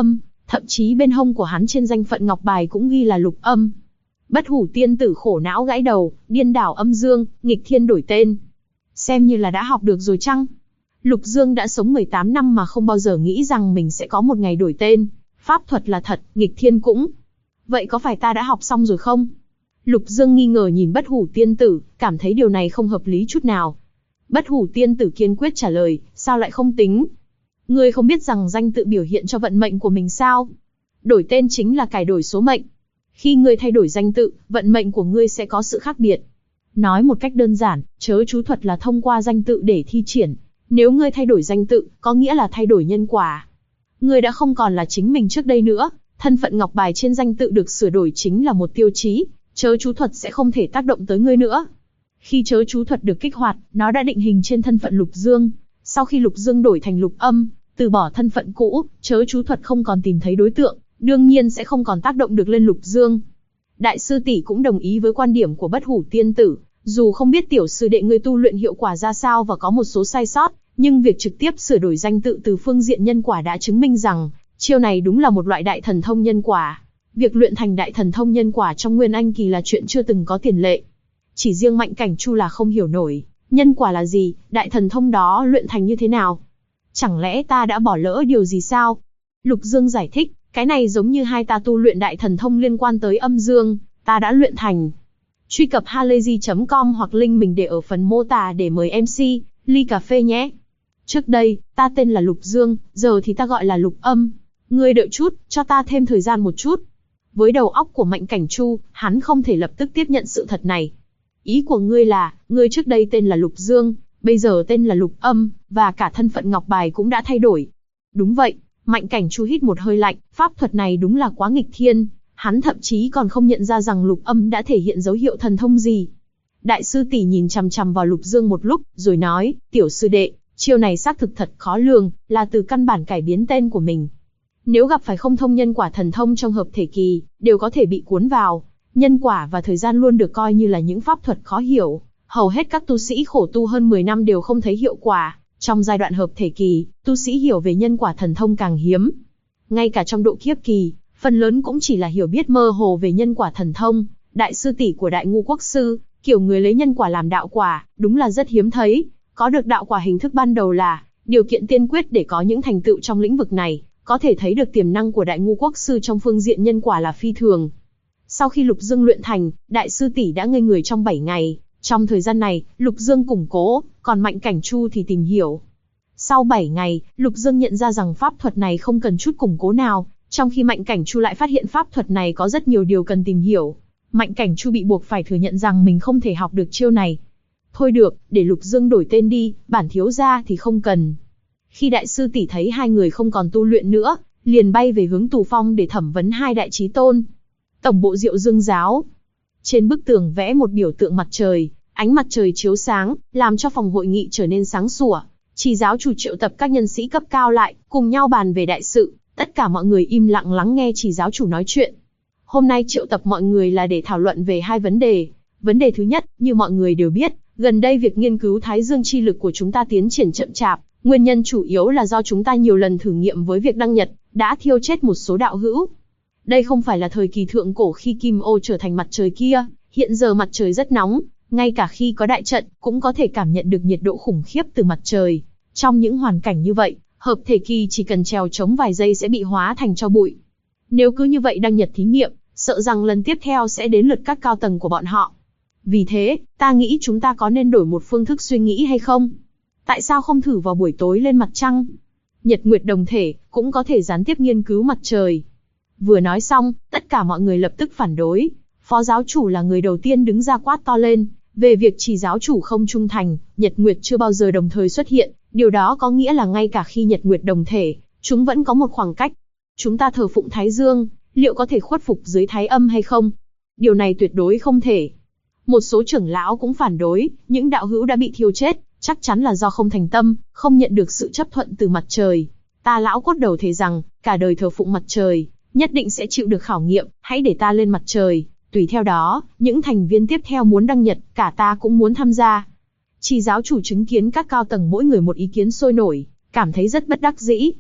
Thậm chí bên hông của hắn trên danh phận ngọc bài cũng ghi là Lục Âm. Bất Hủ tiên tử khổ não gãi đầu, điên đảo âm dương, nghịch thiên đổi tên. Xem như là đã học được rồi chăng? Lục Dương đã sống 18 năm mà không bao giờ nghĩ rằng mình sẽ có một ngày đổi tên. Pháp thuật là thật, nghịch thiên cũng. Vậy có phải ta đã học xong rồi không? Lục Dương nghi ngờ nhìn Bất Hủ tiên tử, cảm thấy điều này không hợp lý chút nào. Bất Hủ tiên tử kiên quyết trả lời, sao lại không tính? Ngươi không biết rằng danh tự biểu hiện cho vận mệnh của mình sao? Đổi tên chính là cải đổi số mệnh. Khi ngươi thay đổi danh tự, vận mệnh của ngươi sẽ có sự khác biệt. Nói một cách đơn giản, chớ chú thuật là thông qua danh tự để thi triển. Nếu ngươi thay đổi danh tự, có nghĩa là thay đổi nhân quả. Ngươi đã không còn là chính mình trước đây nữa, thân phận ngọc bài trên danh tự được sửa đổi chính là một tiêu chí, chớ chú thuật sẽ không thể tác động tới ngươi nữa. Khi chớ chú thuật được kích hoạt, nó đã định hình trên thân phận Lục Dương. Sau khi Lục Dương đổi thành Lục Âm, từ bỏ thân phận cũ, chớ chú thuật không còn tìm thấy đối tượng, đương nhiên sẽ không còn tác động được lên Lục Dương. Đại sư tỷ cũng đồng ý với quan điểm của Bất Hủ tiên tử, dù không biết tiểu sư đệ ngươi tu luyện hiệu quả ra sao và có một số sai sót, nhưng việc trực tiếp sửa đổi danh tự từ phương diện nhân quả đã chứng minh rằng, chiêu này đúng là một loại đại thần thông nhân quả. Việc luyện thành đại thần thông nhân quả trong Nguyên Anh kỳ là chuyện chưa từng có tiền lệ. Chỉ riêng Mạnh Cảnh Chu là không hiểu nổi, nhân quả là gì, đại thần thông đó luyện thành như thế nào? Chẳng lẽ ta đã bỏ lỡ điều gì sao? Lục Dương giải thích, cái này giống như hai ta tu luyện đại thần thông liên quan tới âm dương, ta đã luyện thành. Truy cập halayzi.com hoặc link mình để ở phần mô tả để mời MC, ly cà phê nhé. Trước đây, ta tên là Lục Dương, giờ thì ta gọi là Lục Âm. Ngươi đợi chút, cho ta thêm thời gian một chút. Với đầu óc của Mạnh Cảnh Chu, hắn không thể lập tức tiếp nhận sự thật này. Ý của ngươi là, ngươi trước đây tên là Lục Dương, bây giờ tên là Lục Âm, và cả thân phận ngọc bài cũng đã thay đổi. Đúng vậy, Mạnh Cảnh Chu hít một hơi lạnh, pháp thuật này đúng là quá nghịch thiên, hắn thậm chí còn không nhận ra rằng Lục Âm đã thể hiện dấu hiệu thần thông gì. Đại sư tỷ nhìn chằm chằm vào Lục Dương một lúc, rồi nói, tiểu sư đệ, chiêu này xác thực thật khó lường, là từ căn bản cải biến tên của mình. Nếu gặp phải không thông nhân quả thần thông trong hợp thể kỳ, đều có thể bị cuốn vào. Nhân quả và thời gian luôn được coi như là những pháp thuật khó hiểu. Hầu hết các tu sĩ khổ tu hơn 10 năm đều không thấy hiệu quả. Trong giai đoạn hợp thể kỳ, tu sĩ hiểu về nhân quả thần thông càng hiếm. Ngay cả trong độ kiếp kỳ, phần lớn cũng chỉ là hiểu biết mơ hồ về nhân quả thần thông. Đại sư tỷ của Đại Ngu Quốc Sư, kiểu người lấy nhân quả làm đạo quả, đúng là rất hiếm thấy. Có được đạo quả hình thức ban đầu là điều kiện tiên quyết để có những thành tựu trong lĩnh vực này. Có thể thấy được tiềm năng của Đại Ngu Quốc Sư trong phương diện nhân quả là phi thường. Sau khi Lục Dương luyện thành, đại sư tỷ đã ngây người trong 7 ngày. Trong thời gian này, Lục Dương củng cố, còn Mạnh Cảnh Chu thì tìm hiểu. Sau 7 ngày, Lục Dương nhận ra rằng pháp thuật này không cần chút củng cố nào, trong khi Mạnh Cảnh Chu lại phát hiện pháp thuật này có rất nhiều điều cần tìm hiểu. Mạnh Cảnh Chu bị buộc phải thừa nhận rằng mình không thể học được chiêu này. Thôi được, để Lục Dương đổi tên đi, bản thiếu gia thì không cần. Khi đại sư tỷ thấy hai người không còn tu luyện nữa, liền bay về hướng Tù Phong để thẩm vấn hai đại chí tôn. Tổng bộ Diệu Dương giáo. Trên bức tường vẽ một biểu tượng mặt trời, ánh mặt trời chiếu sáng, làm cho phòng hội nghị trở nên sáng sủa. Chỉ giáo chủ triệu tập các nhân sĩ cấp cao lại, cùng nhau bàn về đại sự. Tất cả mọi người im lặng lắng nghe chỉ giáo chủ nói chuyện. Hôm nay triệu tập mọi người là để thảo luận về hai vấn đề. Vấn đề thứ nhất, như mọi người đều biết, gần đây việc nghiên cứu Thái Dương chi lực của chúng ta tiến triển chậm chạp. Nguyên nhân chủ yếu là do chúng ta nhiều lần thử nghiệm với việc đăng nhật, đã thiêu chết một số đạo hữu. Đây không phải là thời kỳ thượng cổ khi Kim Ô trở thành mặt trời kia, hiện giờ mặt trời rất nóng, ngay cả khi có đại trận, cũng có thể cảm nhận được nhiệt độ khủng khiếp từ mặt trời. Trong những hoàn cảnh như vậy, hợp thể kỳ chỉ cần trèo trống vài giây sẽ bị hóa thành tro bụi. Nếu cứ như vậy đăng nhật thí nghiệm, sợ rằng lần tiếp theo sẽ đến lượt các cao tầng của bọn họ. Vì thế, ta nghĩ chúng ta có nên đổi một phương thức suy nghĩ hay không? Tại sao không thử vào buổi tối lên mặt trăng? Nhật nguyệt đồng thể, cũng có thể gián tiếp nghiên cứu mặt trời. Vừa nói xong, tất cả mọi người lập tức phản đối. Phó giáo chủ là người đầu tiên đứng ra quát to lên, về việc chỉ giáo chủ không trung thành, nhật nguyệt chưa bao giờ đồng thời xuất hiện, điều đó có nghĩa là ngay cả khi nhật nguyệt đồng thể, chúng vẫn có một khoảng cách. Chúng ta thờ phụng Thái Dương, liệu có thể khuất phục dưới Thái Âm hay không? Điều này tuyệt đối không thể. Một số trưởng lão cũng phản đối, những đạo hữu đã bị thiêu chết, chắc chắn là do không thành tâm, không nhận được sự chấp thuận từ mặt trời. Ta lão cốt đầu thề rằng, cả đời thờ phụng mặt trời, nhất định sẽ chịu được khảo nghiệm, hãy để ta lên mặt trời. Tùy theo đó, những thành viên tiếp theo muốn đăng nhật, cả ta cũng muốn tham gia. Chỉ giáo chủ chứng kiến các cao tầng mỗi người một ý kiến sôi nổi, cảm thấy rất bất đắc dĩ.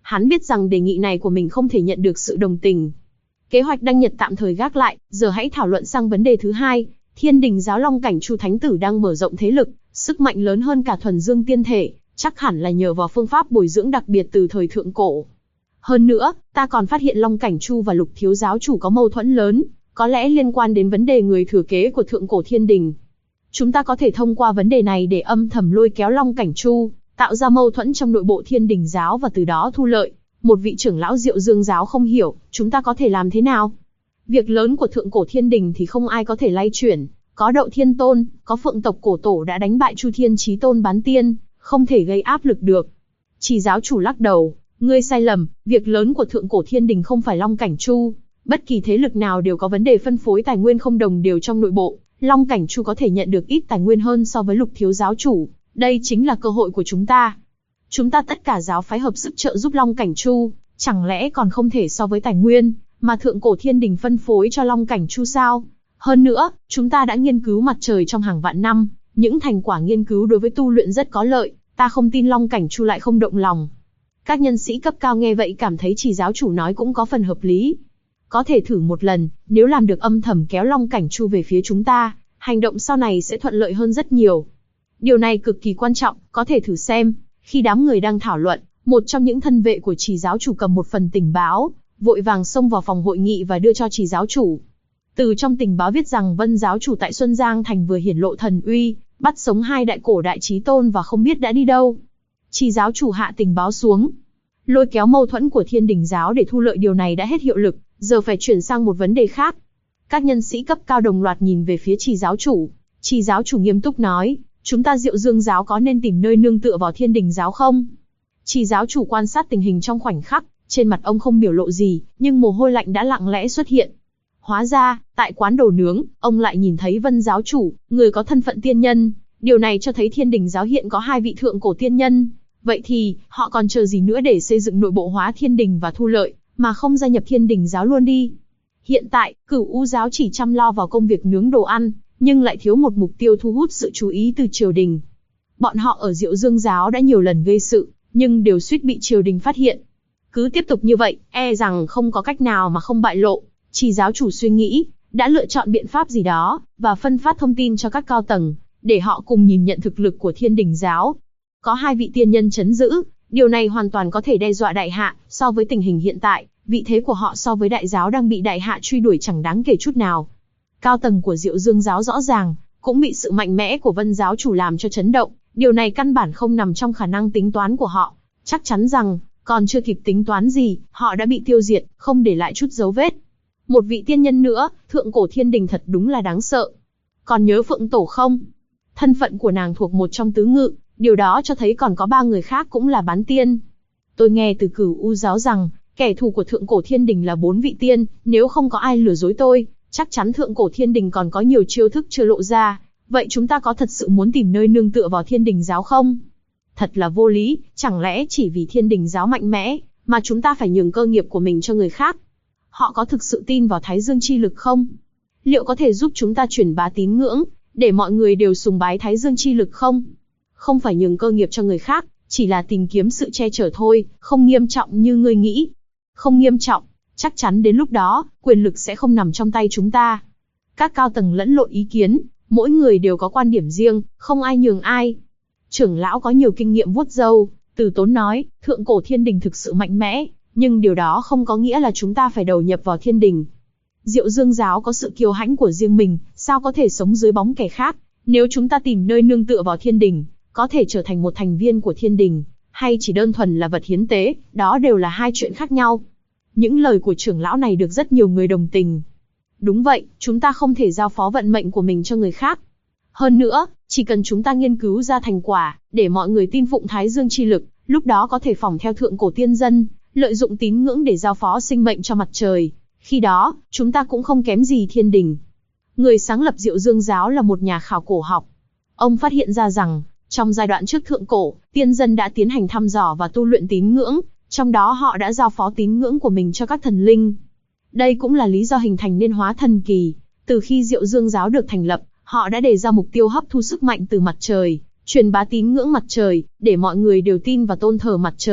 Hắn biết rằng đề nghị này của mình không thể nhận được sự đồng tình. Kế hoạch đăng nhật tạm thời gác lại, giờ hãy thảo luận sang vấn đề thứ hai. Thiên Đình giáo Long Cảnh Chu Thánh Tử đang mở rộng thế lực, sức mạnh lớn hơn cả thuần dương tiên thể, chắc hẳn là nhờ vào phương pháp bồi dưỡng đặc biệt từ thời thượng cổ. Hơn nữa, ta còn phát hiện Long Cảnh Chu và Lục Thiếu giáo chủ có mâu thuẫn lớn, có lẽ liên quan đến vấn đề người thừa kế của thượng cổ Thiên Đình. Chúng ta có thể thông qua vấn đề này để âm thầm lôi kéo Long Cảnh Chu, tạo ra mâu thuẫn trong nội bộ Thiên Đình giáo và từ đó thu lợi. Một vị trưởng lão Diệu Dương giáo không hiểu, chúng ta có thể làm thế nào? Việc lớn của thượng cổ Thiên Đình thì không ai có thể lay chuyển, có Đậu Thiên Tôn, có Phượng tộc cổ tổ đã đánh bại Chu Thiên Chí Tôn bán tiên, không thể gây áp lực được. Chỉ giáo chủ lắc đầu, ngươi sai lầm, việc lớn của thượng cổ Thiên Đình không phải Long Cảnh Chu, bất kỳ thế lực nào đều có vấn đề phân phối tài nguyên không đồng đều trong nội bộ, Long Cảnh Chu có thể nhận được ít tài nguyên hơn so với Lục Thiếu giáo chủ, đây chính là cơ hội của chúng ta. Chúng ta tất cả giáo phái hợp sức trợ giúp Long Cảnh Chu, chẳng lẽ còn không thể so với tài nguyên mà thượng cổ Thiên Đình phân phối cho Long Cảnh Chu sao? Hơn nữa, chúng ta đã nghiên cứu mặt trời trong hàng vạn năm, những thành quả nghiên cứu đối với tu luyện rất có lợi, ta không tin Long Cảnh Chu lại không động lòng. Các nhân sĩ cấp cao nghe vậy cảm thấy Chỉ giáo chủ nói cũng có phần hợp lý. Có thể thử một lần, nếu làm được âm thầm kéo Long Cảnh Chu về phía chúng ta, hành động sau này sẽ thuận lợi hơn rất nhiều. Điều này cực kỳ quan trọng, có thể thử xem. Khi đám người đang thảo luận, một trong những thân vệ của Chỉ giáo chủ cầm một phần tình báo, vội vàng xông vào phòng hội nghị và đưa cho Chỉ giáo chủ. Từ trong tình báo viết rằng Vân giáo chủ tại Xuân Giang Thành vừa hiển lộ thần uy, bắt sống 2 đại cổ đại chí tôn và không biết đã đi đâu. Chỉ giáo chủ hạ tình báo xuống. Lôi kéo mâu thuẫn của Thiên Đình giáo để thu lợi điều này đã hết hiệu lực, giờ phải chuyển sang một vấn đề khác. Các nhân sĩ cấp cao đồng loạt nhìn về phía Chỉ giáo chủ. Chỉ giáo chủ nghiêm túc nói, chúng ta Diệu Dương giáo có nên tìm nơi nương tựa vào Thiên Đình giáo không? Chỉ giáo chủ quan sát tình hình trong khoảnh khắc, trên mặt ông không biểu lộ gì, nhưng mồ hôi lạnh đã lặng lẽ xuất hiện. Hóa ra, tại quán đồ nướng, ông lại nhìn thấy Vân giáo chủ, người có thân phận tiên nhân. Điều này cho thấy Thiên Đình giáo hiện có 2 vị thượng cổ tiên nhân. Vậy thì, họ còn chờ gì nữa để xây dựng nội bộ hóa Thiên Đình và thu lợi, mà không gia nhập Thiên Đình giáo luôn đi? Hiện tại, Cửu U giáo chỉ chăm lo vào công việc nướng đồ ăn, nhưng lại thiếu một mục tiêu thu hút sự chú ý từ triều đình. Bọn họ ở Diệu Dương giáo đã nhiều lần gây sự, nhưng đều suýt bị triều đình phát hiện. Cứ tiếp tục như vậy, e rằng không có cách nào mà không bại lộ. Chỉ giáo chủ suy nghĩ, đã lựa chọn biện pháp gì đó, và phân phát thông tin cho các cao tầng, để họ cùng nhìn nhận thực lực của Thiên Đình giáo. Có 2 vị tiên nhân trấn giữ, điều này hoàn toàn có thể đe dọa đại hạ, so với tình hình hiện tại, vị thế của họ so với đại giáo đang bị đại hạ truy đuổi chẳng đáng kể chút nào. Cao tầng của Diệu Dương giáo rõ ràng, cũng bị sự mạnh mẽ của Vân giáo chủ làm cho chấn động, điều này căn bản không nằm trong khả năng tính toán của họ, chắc chắn rằng, còn chưa kịp tính toán gì, họ đã bị tiêu diệt, không để lại chút dấu vết. Một vị tiên nhân nữa, thượng cổ Thiên Đình thật đúng là đáng sợ. Còn nhớ Phượng Tổ không? Thân phận của nàng thuộc một trong tứ ngự, điều đó cho thấy còn có 3 người khác cũng là bán tiên. Tôi nghe từ Cửu U giáo rằng, kẻ thù của thượng cổ Thiên Đình là 4 vị tiên, nếu không có ai lừa dối tôi, chắc chắn thượng cổ Thiên Đình còn có nhiều chiêu thức chưa lộ ra. Vậy chúng ta có thật sự muốn tìm nơi nương tựa vào Thiên Đình giáo không? Thật là vô lý, chẳng lẽ chỉ vì Thiên Đình giáo mạnh mẽ, mà chúng ta phải nhường cơ nghiệp của mình cho người khác? Họ có thực sự tin vào Thái Dương chi lực không? Liệu có thể giúp chúng ta truyền bá tín ngưỡng, để mọi người đều sùng bái Thái Dương chi lực không? Không phải nhường cơ nghiệp cho người khác, chỉ là tìm kiếm sự che chở thôi, không nghiêm trọng như ngươi nghĩ. Không nghiêm trọng, chắc chắn đến lúc đó, quyền lực sẽ không nằm trong tay chúng ta. Các cao tầng lẫn lộn ý kiến, mỗi người đều có quan điểm riêng, không ai nhường ai. Trưởng lão có nhiều kinh nghiệm vuốt râu, từ tốn nói, thượng cổ Thiên Đình thực sự mạnh mẽ, nhưng điều đó không có nghĩa là chúng ta phải đầu nhập vào Thiên Đình. Diệu Dương giáo có sự kiêu hãnh của riêng mình, sao có thể sống dưới bóng kẻ khác? Nếu chúng ta tìm nơi nương tựa vào Thiên Đình, có thể trở thành một thành viên của Thiên Đình, hay chỉ đơn thuần là vật hiến tế, đó đều là 2 chuyện khác nhau. Những lời của trưởng lão này được rất nhiều người đồng tình. Đúng vậy, chúng ta không thể giao phó vận mệnh của mình cho người khác. Hơn nữa, chỉ cần chúng ta nghiên cứu ra thành quả, để mọi người tin phụng Thái Dương chi lực, lúc đó có thể phỏng theo thượng cổ tiên dân, lợi dụng tín ngưỡng để giao phó sinh mệnh cho mặt trời. Khi đó, chúng ta cũng không kém gì Thiên Đình. Người sáng lập Diệu Dương giáo là một nhà khảo cổ học. Ông phát hiện ra rằng, trong giai đoạn trước thượng cổ, tiên dân đã tiến hành thăm dò và tu luyện tín ngưỡng, trong đó họ đã giao phó tín ngưỡng của mình cho các thần linh. Đây cũng là lý do hình thành nên Hóa Thần Kỳ. Từ khi Diệu Dương giáo được thành lập, họ đã đề ra mục tiêu hấp thu sức mạnh từ mặt trời, truyền bá tín ngưỡng mặt trời, để mọi người đều tin và tôn thờ mặt trời.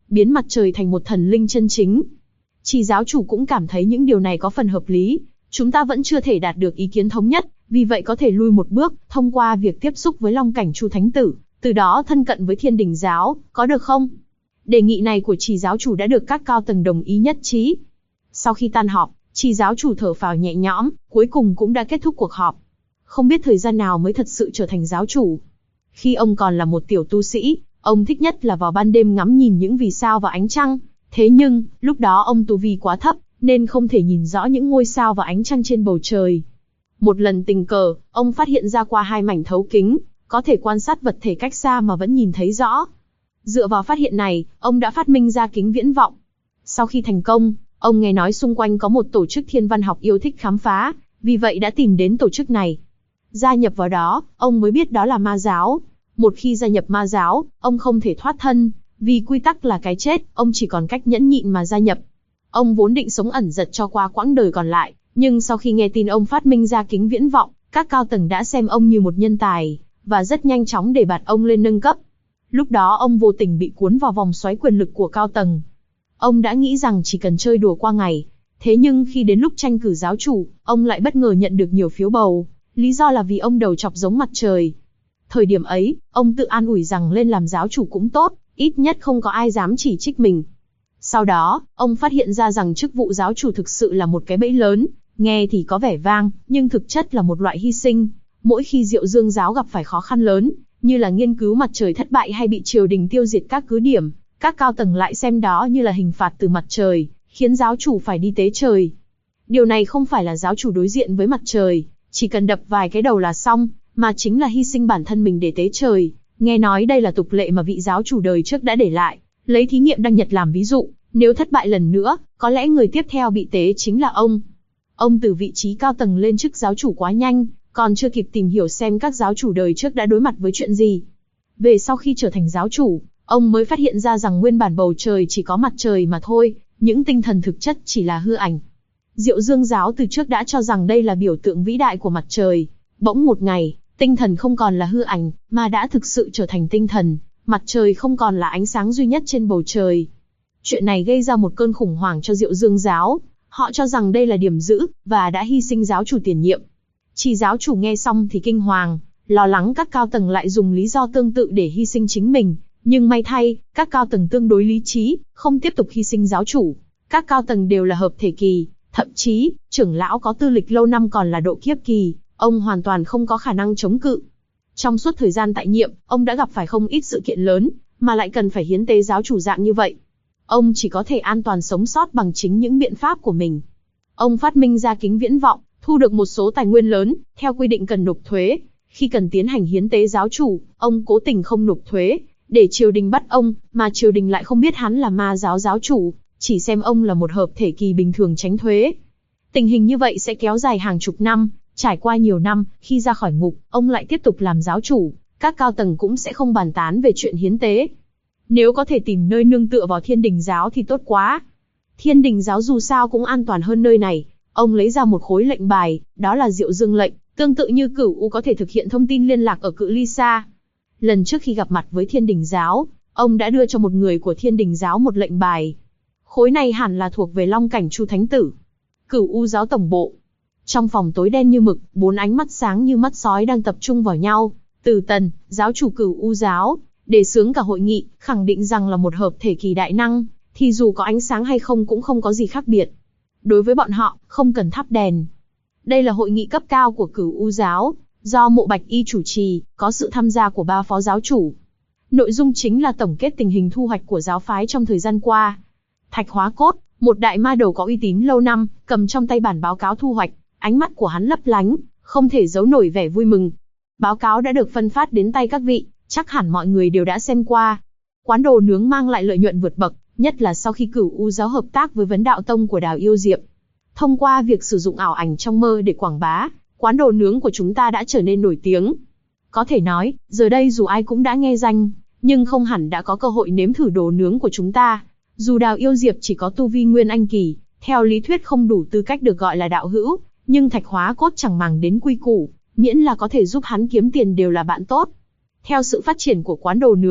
biến mặt trời thành một thần linh chân chính. Chỉ giáo chủ cũng cảm thấy những điều này có phần hợp lý. Chúng ta vẫn chưa thể đạt được ý kiến thống nhất, vì vậy có thể lui một bước, thông qua việc tiếp xúc với Long Cảnh Chu Thánh Tử, từ đó thân cận với Thiên Đình giáo, có được không? Đề nghị này của Chỉ giáo chủ đã được các cao tầng đồng ý nhất trí. Sau khi tan họp, Chỉ giáo chủ thở phào nhẹ nhõm, cuối cùng cũng đã kết thúc cuộc họp. Không biết thời gian nào mới thật sự trở thành giáo chủ. Khi ông còn là một tiểu tu sĩ, ông thích nhất là vào ban đêm ngắm nhìn những vì sao và ánh trăng. Thế nhưng, lúc đó ông tu vi quá thấp, nên không thể nhìn rõ những ngôi sao và ánh trăng trên bầu trời. Một lần tình cờ, ông phát hiện ra qua 2 mảnh thấu kính, có thể quan sát vật thể cách xa mà vẫn nhìn thấy rõ. Dựa vào phát hiện này, ông đã phát minh ra kính viễn vọng. Sau khi thành công, ông nghe nói xung quanh có một tổ chức thiên văn học yêu thích khám phá, vì vậy đã tìm đến tổ chức này. Gia nhập vào đó, ông mới biết đó là ma giáo. Một khi gia nhập ma giáo, ông không thể thoát thân, vì quy tắc là cái chết, ông chỉ còn cách nhẫn nhịn mà gia nhập. Ông vốn định sống ẩn dật cho qua quãng đời còn lại, nhưng sau khi nghe tin ông phát minh ra kính viễn vọng, các cao tầng đã xem ông như một nhân tài, và rất nhanh chóng đề bạt ông lên nâng cấp. Lúc đó ông vô tình bị cuốn vào vòng xoáy quyền lực của cao tầng. Ông đã nghĩ rằng chỉ cần chơi đùa qua ngày. Thế nhưng khi đến lúc tranh cử giáo chủ, ông lại bất ngờ nhận được nhiều phiếu bầu. Lý do là vì ông đầu chọc giống mặt trời. Thời điểm ấy, ông tự an ủi rằng lên làm giáo chủ cũng tốt, ít nhất không có ai dám chỉ trích mình. Sau đó, ông phát hiện ra rằng chức vụ giáo chủ thực sự là một cái bẫy lớn, nghe thì có vẻ vang, nhưng thực chất là một loại hy sinh. Mỗi khi Diệu Dương giáo gặp phải khó khăn lớn, như là nghiên cứu mặt trời thất bại hay bị triều đình tiêu diệt các cứ điểm, các cao tầng lại xem đó như là hình phạt từ mặt trời, khiến giáo chủ phải đi tế trời. Điều này không phải là giáo chủ đối diện với mặt trời, chỉ cần đập vài cái đầu là xong, mà chính là hy sinh bản thân mình để tế trời. Nghe nói đây là tục lệ mà vị giáo chủ đời trước đã để lại, lấy thí nghiệm Đăng Nhật làm ví dụ, nếu thất bại lần nữa, có lẽ người tiếp theo bị tế chính là ông. Ông từ vị trí cao tầng lên chức giáo chủ quá nhanh, còn chưa kịp tìm hiểu xem các giáo chủ đời trước đã đối mặt với chuyện gì. Về sau khi trở thành giáo chủ, ông mới phát hiện ra rằng nguyên bản bầu trời chỉ có mặt trời mà thôi, những tinh thần thực chất chỉ là hư ảnh. Diệu Dương giáo từ trước đã cho rằng đây là biểu tượng vĩ đại của mặt trời. Bỗng một ngày, tinh thần không còn là hư ảnh, mà đã thực sự trở thành tinh thần, mặt trời không còn là ánh sáng duy nhất trên bầu trời. Chuyện này gây ra một cơn khủng hoảng cho Diệu Dương giáo, họ cho rằng đây là điểm dữ, và đã hy sinh giáo chủ tiền nhiệm. Chỉ giáo chủ nghe xong thì kinh hoàng, lo lắng các cao tầng lại dùng lý do tương tự để hy sinh chính mình, nhưng may thay, các cao tầng tương đối lý trí, không tiếp tục hy sinh giáo chủ. Các cao tầng đều là hợp thể kỳ, thậm chí, trưởng lão có tư lịch lâu năm còn là độ kiếp kỳ, ông hoàn toàn không có khả năng chống cự. Trong suốt thời gian tại nhiệm, ông đã gặp phải không ít sự kiện lớn, mà lại cần phải hiến tế giáo chủ dạng như vậy. Ông chỉ có thể an toàn sống sót bằng chính những biện pháp của mình. Ông phát minh ra kính viễn vọng, thu được một số tài nguyên lớn, theo quy định cần nộp thuế. Khi cần tiến hành hiến tế giáo chủ, ông cố tình không nộp thuế, để triều đình bắt ông, mà triều đình lại không biết hắn là ma giáo giáo chủ, chỉ xem ông là một hợp thể kỳ bình thường tránh thuế. Tình hình như vậy sẽ kéo dài hàng chục năm, trải qua nhiều năm, khi ra khỏi ngục, ông lại tiếp tục làm giáo chủ, các cao tầng cũng sẽ không bàn tán về chuyện hiến tế. Nếu có thể tìm nơi nương tựa vào Thiên Đình giáo thì tốt quá. Thiên Đình giáo dù sao cũng an toàn hơn nơi này. Ông lấy ra một khối lệnh bài, đó là Diệu Dương lệnh, tương tự như Cửu U có thể thực hiện thông tin liên lạc ở cự ly xa. Lần trước khi gặp mặt với Thiên Đình giáo, ông đã đưa cho một người của Thiên Đình giáo một lệnh bài. Khối này hẳn là thuộc về Long Cảnh Chu Thánh Tử. Cửu U giáo tổng bộ. Trong phòng tối đen như mực, 4 ánh mắt sáng như mắt sói đang tập trung vào nhau. Từ Tần, giáo chủ Cửu U giáo, đề xướng cả hội nghị, khẳng định rằng là một hợp thể kỳ đại năng, thì dù có ánh sáng hay không cũng không có gì khác biệt. Đối với bọn họ, không cần thắp đèn. Đây là hội nghị cấp cao của Cửu U giáo, do Mộ Bạch Y chủ trì, có sự tham gia của 3 phó giáo chủ. Nội dung chính là tổng kết tình hình thu hoạch của giáo phái trong thời gian qua. Thạch Hóa Cốt, một đại ma đầu có uy tín lâu năm, cầm trong tay bản báo cáo thu hoạch, ánh mắt của hắn lấp lánh, không thể giấu nổi vẻ vui mừng. Báo cáo đã được phân phát đến tay các vị, chắc hẳn mọi người đều đã xem qua. Quán đồ nướng mang lại lợi nhuận vượt bậc, nhất là sau khi Cửu U giáo hợp tác với Vấn Đạo Tông của Đào Yêu Diệp. Thông qua việc sử dụng ảo ảnh trong mơ để quảng bá, quán đồ nướng của chúng ta đã trở nên nổi tiếng. Có thể nói, giờ đây dù ai cũng đã nghe danh, nhưng không hẳn đã có cơ hội nếm thử đồ nướng của chúng ta. Dù Đào Yêu Diệp chỉ có tu vi Nguyên Anh kỳ, theo lý thuyết không đủ tư cách được gọi là đạo hữu, nhưng Thạch Hóa Cốt chẳng màng đến quy củ, miễn là có thể giúp hắn kiếm tiền đều là bạn tốt. Theo sự phát triển của quán đồ nướng,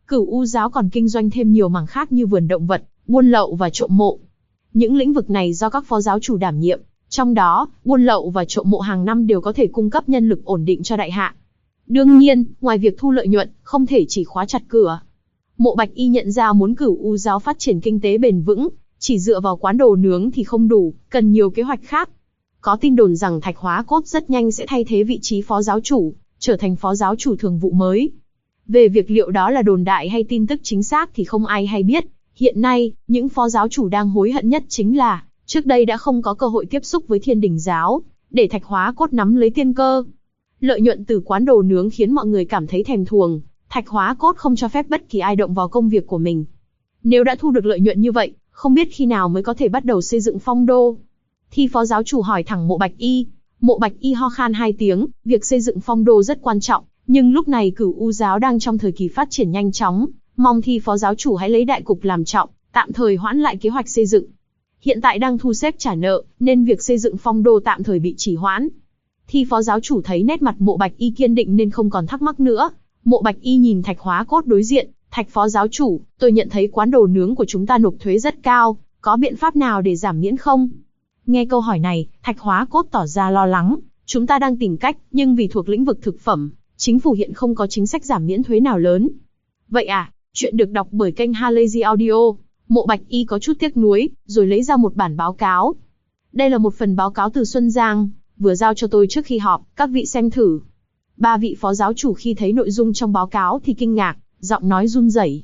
Cửu U giáo còn kinh doanh thêm nhiều mảng khác như vườn động vật, buôn lậu và trộm mộ. Những lĩnh vực này do các phó giáo chủ đảm nhiệm, trong đó, buôn lậu và trộm mộ hàng năm đều có thể cung cấp nhân lực ổn định cho đại hạ. Đương nhiên, ngoài việc thu lợi nhuận, không thể chỉ khóa chặt cửa. Mộ Bạch Y nhận ra muốn Cửu U giáo phát triển kinh tế bền vững, chỉ dựa vào quán đồ nướng thì không đủ, cần nhiều kế hoạch khác. Có tin đồn rằng Thạch Hóa Cốt rất nhanh sẽ thay thế vị trí phó giáo chủ, trở thành phó giáo chủ thường vụ mới. Về việc liệu đó là đồn đại hay tin tức chính xác thì không ai hay biết. Hiện nay, những phó giáo chủ đang hối hận nhất chính là, trước đây đã không có cơ hội tiếp xúc với Thiên Đình giáo, để Thạch Hóa Cốt nắm lấy tiên cơ. Lợi nhuận từ quán đồ nướng khiến mọi người cảm thấy thèm thuồng, Thạch Hóa Cốt không cho phép bất kỳ ai động vào công việc của mình. Nếu đã thu được lợi nhuận như vậy, không biết khi nào mới có thể bắt đầu xây dựng phong đô. Thi phó giáo chủ hỏi thẳng Mộ Bạch Y. Mộ Bạch Y ho khan 2 tiếng, việc xây dựng phong đô rất quan trọng, nhưng lúc này Cửu U giáo đang trong thời kỳ phát triển nhanh chóng, mong Thi phó giáo chủ hãy lấy đại cục làm trọng, tạm thời hoãn lại kế hoạch xây dựng. Hiện tại đang thu xếp trả nợ, nên việc xây dựng phong đô tạm thời bị trì hoãn. Thi phó giáo chủ thấy nét mặt Mộ Bạch Y kiên định nên không còn thắc mắc nữa. Mộ Bạch Y nhìn Thạch Hóa Cốt đối diện, Thạch phó giáo chủ, tôi nhận thấy quán đồ nướng của chúng ta nộp thuế rất cao, có biện pháp nào để giảm miễn không? Nghe câu hỏi này, Thạch Hóa Cốt tỏ ra lo lắng, chúng ta đang tìm cách, nhưng vì thuộc lĩnh vực thực phẩm, chính phủ hiện không có chính sách giảm miễn thuế nào lớn. Vậy à, chuyện được đọc bởi kênh Halazy Audio. Mộ Bạch Y có chút tiếc nuối, rồi lấy ra một bản báo cáo. Đây là một phần báo cáo từ Xuân Giang, vừa giao cho tôi trước khi họp, các vị xem thử. 3 vị phó giáo chủ khi thấy nội dung trong báo cáo thì kinh ngạc, giọng nói run rẩy.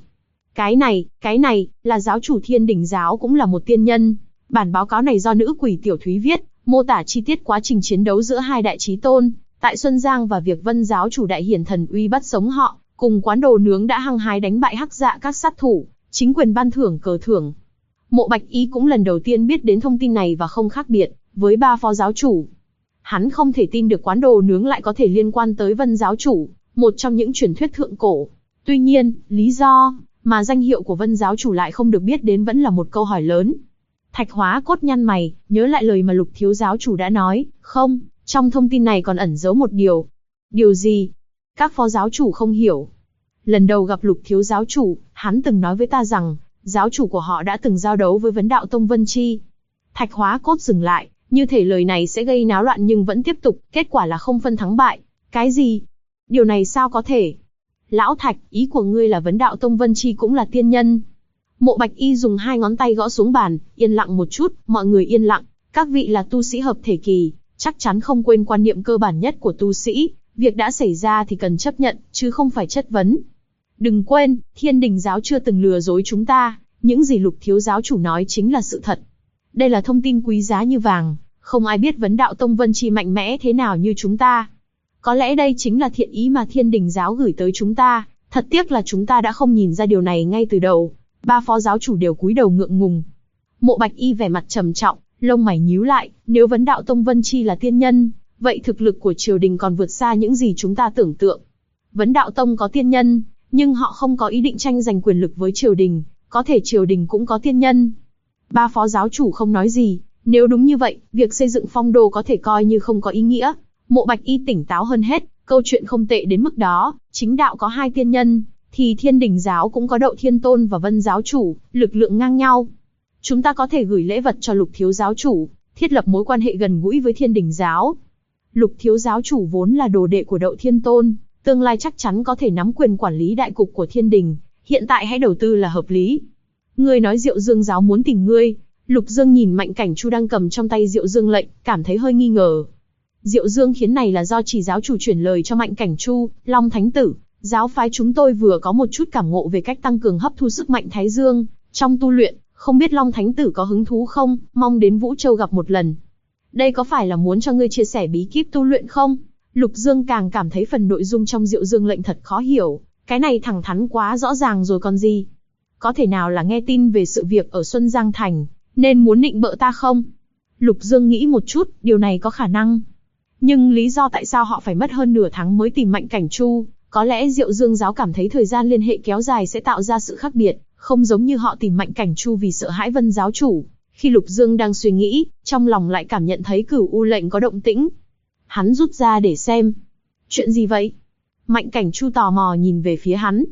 Cái này, là giáo chủ Thiên Đình giáo cũng là một tiên nhân. Bản báo cáo này do nữ quỷ Tiểu Thúy viết, mô tả chi tiết quá trình chiến đấu giữa hai đại chí tôn, tại Xuân Giang và việc Vân giáo chủ Đại Hiển Thần Uy bắt sống họ, cùng quán đồ nướng đã hăng hái đánh bại Hắc Dạ các sát thủ, chính quyền ban thưởng cờ thưởng. Mộ Bạch Y cũng lần đầu tiên biết đến thông tin này và không khác biệt với 3 phó giáo chủ. Hắn không thể tin được quán đồ nướng lại có thể liên quan tới Vân giáo chủ, một trong những truyền thuyết thượng cổ. Tuy nhiên, lý do mà danh hiệu của Vân giáo chủ lại không được biết đến vẫn là một câu hỏi lớn. Thạch Hóa Cốt nhăn mày, nhớ lại lời mà Lục thiếu giáo chủ đã nói, không, trong thông tin này còn ẩn giấu một điều. Điều gì? Các phó giáo chủ không hiểu. Lần đầu gặp Lục thiếu giáo chủ, hắn từng nói với ta rằng, giáo chủ của họ đã từng giao đấu với Vấn Đạo Tông Vân Chi. Thạch Hóa Cốt dừng lại, như thể lời này sẽ gây náo loạn nhưng vẫn tiếp tục, kết quả là không phân thắng bại. Cái gì? Điều này sao có thể? Lão Thạch, ý của ngươi là Vấn Đạo Tông Vân Chi cũng là tiên nhân. Mộ Bạch Y dùng 2 ngón tay gõ xuống bàn, yên lặng một chút, mọi người yên lặng. Các vị là tu sĩ hợp thể kỳ, chắc chắn không quên quan niệm cơ bản nhất của tu sĩ, việc đã xảy ra thì cần chấp nhận, chứ không phải chất vấn. Đừng quên, Thiên Đình giáo chưa từng lừa dối chúng ta, những gì Lục thiếu giáo chủ nói chính là sự thật. Đây là thông tin quý giá như vàng, không ai biết Vấn Đạo Tông Vân Chi mạnh mẽ thế nào như chúng ta. Có lẽ đây chính là thiện ý mà Thiên Đình giáo gửi tới chúng ta, thật tiếc là chúng ta đã không nhìn ra điều này ngay từ đầu. 3 phó giáo chủ đều cúi đầu ngượng ngùng. Mộ Bạch Y vẻ mặt trầm trọng, lông mày nhíu lại, nếu Vấn Đạo Tông Vân Chi là tiên nhân, vậy thực lực của triều đình còn vượt xa những gì chúng ta tưởng tượng. Vấn Đạo Tông có tiên nhân, nhưng họ không có ý định tranh giành quyền lực với triều đình, có thể triều đình cũng có tiên nhân. 3 phó giáo chủ không nói gì, nếu đúng như vậy, việc xây dựng phong đô có thể coi như không có ý nghĩa. Mộ Bạch Y tỉnh táo hơn hết, câu chuyện không tệ đến mức đó, chính đạo có 2 tiên nhân, thì Thiên Đình giáo cũng có Đậu Thiên Tôn và Vân giáo chủ, lực lượng ngang nhau. Chúng ta có thể gửi lễ vật cho Lục thiếu giáo chủ, thiết lập mối quan hệ gần gũi với Thiên Đình giáo. Lục thiếu giáo chủ vốn là đồ đệ của Đậu Thiên Tôn, tương lai chắc chắn có thể nắm quyền quản lý đại cục của Thiên Đình, hiện tại hãy đầu tư là hợp lý. Ngươi nói Diệu Dương giáo muốn tìm ngươi. Lục Dương nhìn Mạnh Cảnh Chu đang cầm trong tay Diệu Dương lệnh, cảm thấy hơi nghi ngờ. Diệu Dương khiến này là do chỉ giáo chủ chuyển lời cho Mạnh Cảnh Chu, Long Thánh Tử. Giáo phái chúng tôi vừa có một chút cảm ngộ về cách tăng cường hấp thu sức mạnh Thái Dương trong tu luyện, không biết Long Thánh Tử có hứng thú không, mong đến Vũ Châu gặp một lần. Đây có phải là muốn cho ngươi chia sẻ bí kíp tu luyện không? Lục Dương càng cảm thấy phần nội dung trong Diệu Dương lệnh thật khó hiểu, cái này thẳng thắn quá rõ ràng rồi còn gì. Có thể nào là nghe tin về sự việc ở Xuân Giang Thành, nên muốn nịnh bợ ta không? Lục Dương nghĩ một chút, điều này có khả năng. Nhưng lý do tại sao họ phải mất hơn nửa tháng mới tìm Mạnh Cảnh Chu? Có lẽ Diệu Dương giáo cảm thấy thời gian liên hệ kéo dài sẽ tạo ra sự khác biệt, không giống như họ tìm Mạnh Cảnh Chu vì sợ hãi Vân giáo chủ. Khi Lục Dương đang suy nghĩ, trong lòng lại cảm nhận thấy Cửu U lệnh có động tĩnh. Hắn rút ra để xem. Chuyện gì vậy? Mạnh Cảnh Chu tò mò nhìn về phía hắn.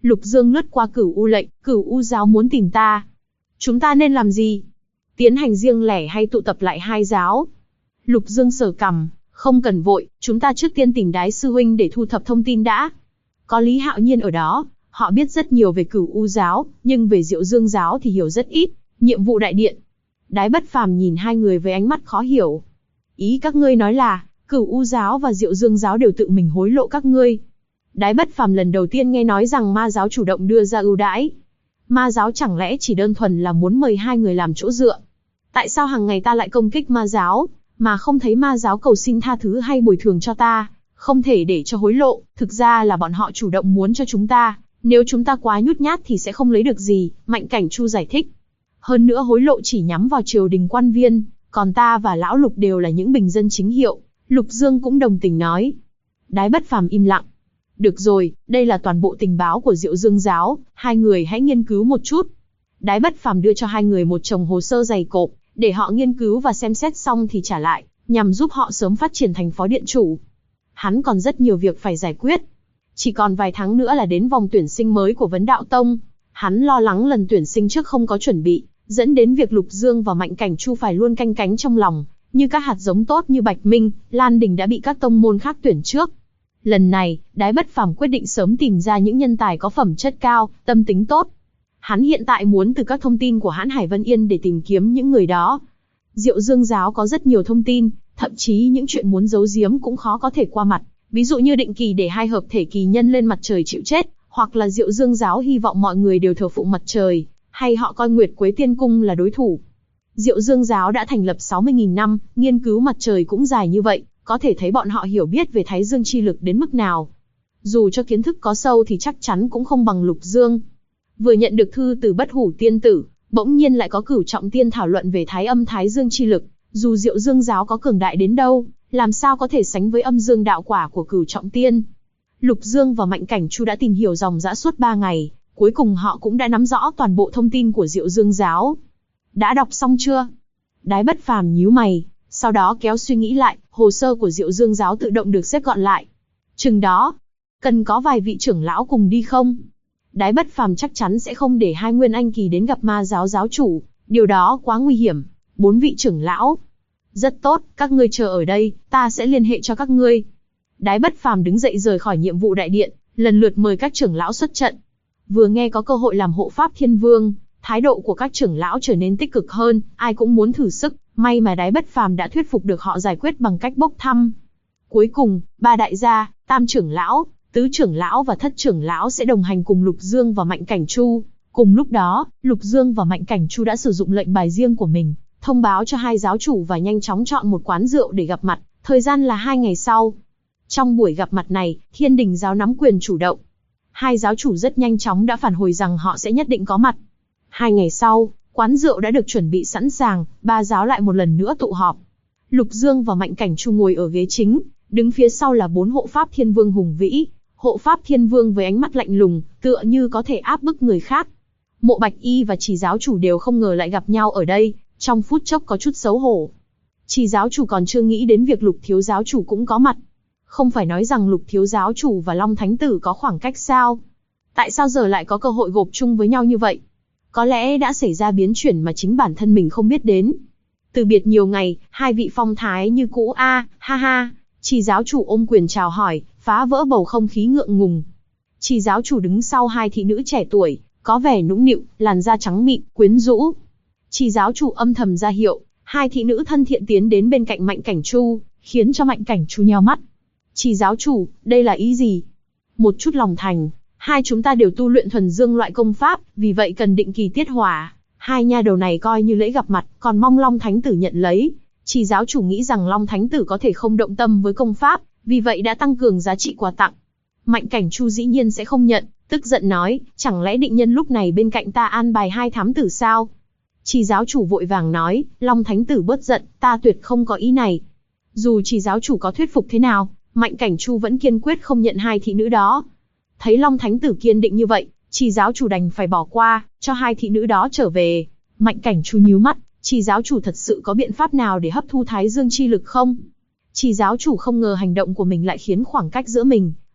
Lục Dương lướt qua Cửu U lệnh, Cửu U giáo muốn tìm ta. Chúng ta nên làm gì? Tiến hành riêng lẻ hay tụ tập lại hai giáo? Lục Dương sờ cằm, không cần vội, chúng ta trước tiên tìm Đái sư huynh để thu thập thông tin đã. Có Lý Hạo Nhiên ở đó, họ biết rất nhiều về Cửu U giáo, nhưng về Diệu Dương giáo thì hiểu rất ít. Nhiệm vụ đại điện. Đái Bất Phàm nhìn hai người với ánh mắt khó hiểu. Ý các ngươi nói là, Cửu U giáo và Diệu Dương giáo đều tự mình hối lộ các ngươi. Đái Bất Phàm lần đầu tiên nghe nói rằng ma giáo chủ động đưa ra ưu đãi. Ma giáo chẳng lẽ chỉ đơn thuần là muốn mời hai người làm chỗ dựa? Tại sao hàng ngày ta lại công kích ma giáo, mà không thấy ma giáo cầu xin tha thứ hay bồi thường cho ta? Không thể để cho hối lộ, thực ra là bọn họ chủ động muốn cho chúng ta. Nếu chúng ta quá nhút nhát thì sẽ không lấy được gì, Mạnh Cảnh Chu giải thích. Hơn nữa hối lộ chỉ nhắm vào triều đình quan viên, còn ta và lão Lục đều là những bình dân chính hiệu. Lục Dương cũng đồng tình nói. Đái Bất Phàm im lặng. Được rồi, đây là toàn bộ tình báo của Diệu Dương giáo, hai người hãy nghiên cứu một chút. Đái Bất Phàm đưa cho hai người một chồng hồ sơ dày cộp, để họ nghiên cứu và xem xét xong thì trả lại, nhằm giúp họ sớm phát triển thành phó điện chủ. Hắn còn rất nhiều việc phải giải quyết. Chỉ còn vài tháng nữa là đến vòng tuyển sinh mới của Vấn Đạo Tông. Hắn lo lắng lần tuyển sinh trước không có chuẩn bị, dẫn đến việc Lục Dương và Mạnh Cảnh Chu phải luôn canh cánh trong lòng, như các hạt giống tốt như Bạch Minh, Lan Đình đã bị các tông môn khác tuyển trước. Lần này, Đái Bất Phàm quyết định sớm tìm ra những nhân tài có phẩm chất cao, tâm tính tốt. Hắn hiện tại muốn từ các thông tin của hãn Hải Vân Yên để tìm kiếm những người đó. Diệu Dương giáo có rất nhiều thông tin, thậm chí những chuyện muốn giấu giếm cũng khó có thể qua mặt. Ví dụ như định kỳ để hai hợp thể kỳ nhân lên mặt trời chịu chết, hoặc là Diệu Dương giáo hy vọng mọi người đều thờ phụng mặt trời, hay họ coi Nguyệt Quế Tiên Cung là đối thủ. Diệu Dương giáo đã thành lập 60.000 năm, nghiên cứu mặt trời cũng dài như vậy, có thể thấy bọn họ hiểu biết về Thái Dương chi lực đến mức nào. Dù cho kiến thức có sâu thì chắc chắn cũng không bằng Lục Dương. Vừa nhận được thư từ Bất Hủ Tiên Tử, bỗng nhiên lại có Cửu Trọng Tiên thảo luận về Thái Âm Thái Dương chi lực. Dù Diệu Dương giáo có cường đại đến đâu, làm sao có thể sánh với Âm Dương đạo quả của Cửu Trọng Tiên. Lục Dương và Mạnh Cảnh Chu đã tìm hiểu dòng dã suốt 3 ngày, cuối cùng họ cũng đã nắm rõ toàn bộ thông tin của Diệu Dương giáo. Đã đọc xong chưa? Đái Bất Phàm nhíu mày, sau đó kéo suy nghĩ lại, hồ sơ của Diệu Dương giáo tự động được xếp gọn lại. Chừng đó, cần có vài vị trưởng lão cùng đi không? Đái Bất Phàm chắc chắn sẽ không để hai Nguyên Anh kỳ đến gặp ma giáo giáo chủ, điều đó quá nguy hiểm. 4 vị trưởng lão. Rất tốt, các ngươi chờ ở đây, ta sẽ liên hệ cho các ngươi. Đái Bất Phàm đứng dậy rời khỏi nhiệm vụ đại điện, lần lượt mời các trưởng lão xuất trận. Vừa nghe có cơ hội làm hộ pháp thiên vương, thái độ của các trưởng lão trở nên tích cực hơn, ai cũng muốn thử sức, may mà Đái Bất Phàm đã thuyết phục được họ giải quyết bằng cách bốc thăm. Cuối cùng, 3 đại gia, tam trưởng lão, tứ trưởng lão và thất trưởng lão sẽ đồng hành cùng Lục Dương và Mạnh Cảnh Chu. Cùng lúc đó, Lục Dương và Mạnh Cảnh Chu đã sử dụng lệnh bài riêng của mình, thông báo cho hai giáo chủ và nhanh chóng chọn một quán rượu để gặp mặt, thời gian là 2 ngày sau. Trong buổi gặp mặt này, Thiên Đình giáo nắm quyền chủ động. Hai giáo chủ rất nhanh chóng đã phản hồi rằng họ sẽ nhất định có mặt. 2 ngày sau, quán rượu đã được chuẩn bị sẵn sàng, ba giáo lại một lần nữa tụ họp. Lục Dương và Mạnh Cảnh Chu ngồi ở ghế chính, đứng phía sau là 4 hộ pháp thiên vương hùng vĩ. Hộ pháp thiên vương với ánh mắt lạnh lùng, tựa như có thể áp bức người khác. Mộ Bạch Y và Trì giáo chủ đều không ngờ lại gặp nhau ở đây, trong phút chốc có chút xấu hổ. Trì giáo chủ còn chưa nghĩ đến việc Lục thiếu giáo chủ cũng có mặt. Không phải nói rằng Lục thiếu giáo chủ và Long Thánh tử có khoảng cách sao? Tại sao giờ lại có cơ hội gộp chung với nhau như vậy? Có lẽ đã xảy ra biến chuyển mà chính bản thân mình không biết đến. Từ biệt nhiều ngày, hai vị phong thái như cũ ha ha. Trì giáo chủ ôm quyền chào hỏi, phá vỡ bầu không khí ngượng ngùng. Trì giáo chủ đứng sau hai thị nữ trẻ tuổi, có vẻ nũng nịu, làn da trắng mịn, quyến rũ. Trì giáo chủ âm thầm ra hiệu, hai thị nữ thân thiện tiến đến bên cạnh Mạnh Cảnh Chu, khiến cho Mạnh Cảnh Chu nheo mắt. Trì giáo chủ, đây là ý gì? Một chút lòng thành, hai chúng ta đều tu luyện thuần dương loại công pháp, vì vậy cần định kỳ tiết hỏa. Hai nha đầu này coi như lễ gặp mặt, còn mong Long Thánh tử nhận lấy. Trì giáo chủ nghĩ rằng Long Thánh tử có thể không động tâm với công pháp, vì vậy đã tăng cường giá trị quà tặng. Mạnh Cảnh Chu dĩ nhiên sẽ không nhận, tức giận nói, chẳng lẽ định nhân lúc này bên cạnh ta an bài hai thám tử sao? Trì giáo chủ vội vàng nói, Long Thánh tử bớt giận, ta tuyệt không có ý này. Dù trì giáo chủ có thuyết phục thế nào, Mạnh Cảnh Chu vẫn kiên quyết không nhận hai thị nữ đó. Thấy Long Thánh tử kiên định như vậy, trì giáo chủ đành phải bỏ qua, cho hai thị nữ đó trở về. Mạnh Cảnh Chu nhíu mắt, trì giáo chủ thật sự có biện pháp nào để hấp thu Thái Dương chi lực không? Trì giáo chủ không ngờ hành động của mình lại khiến khoảng cách giữa mình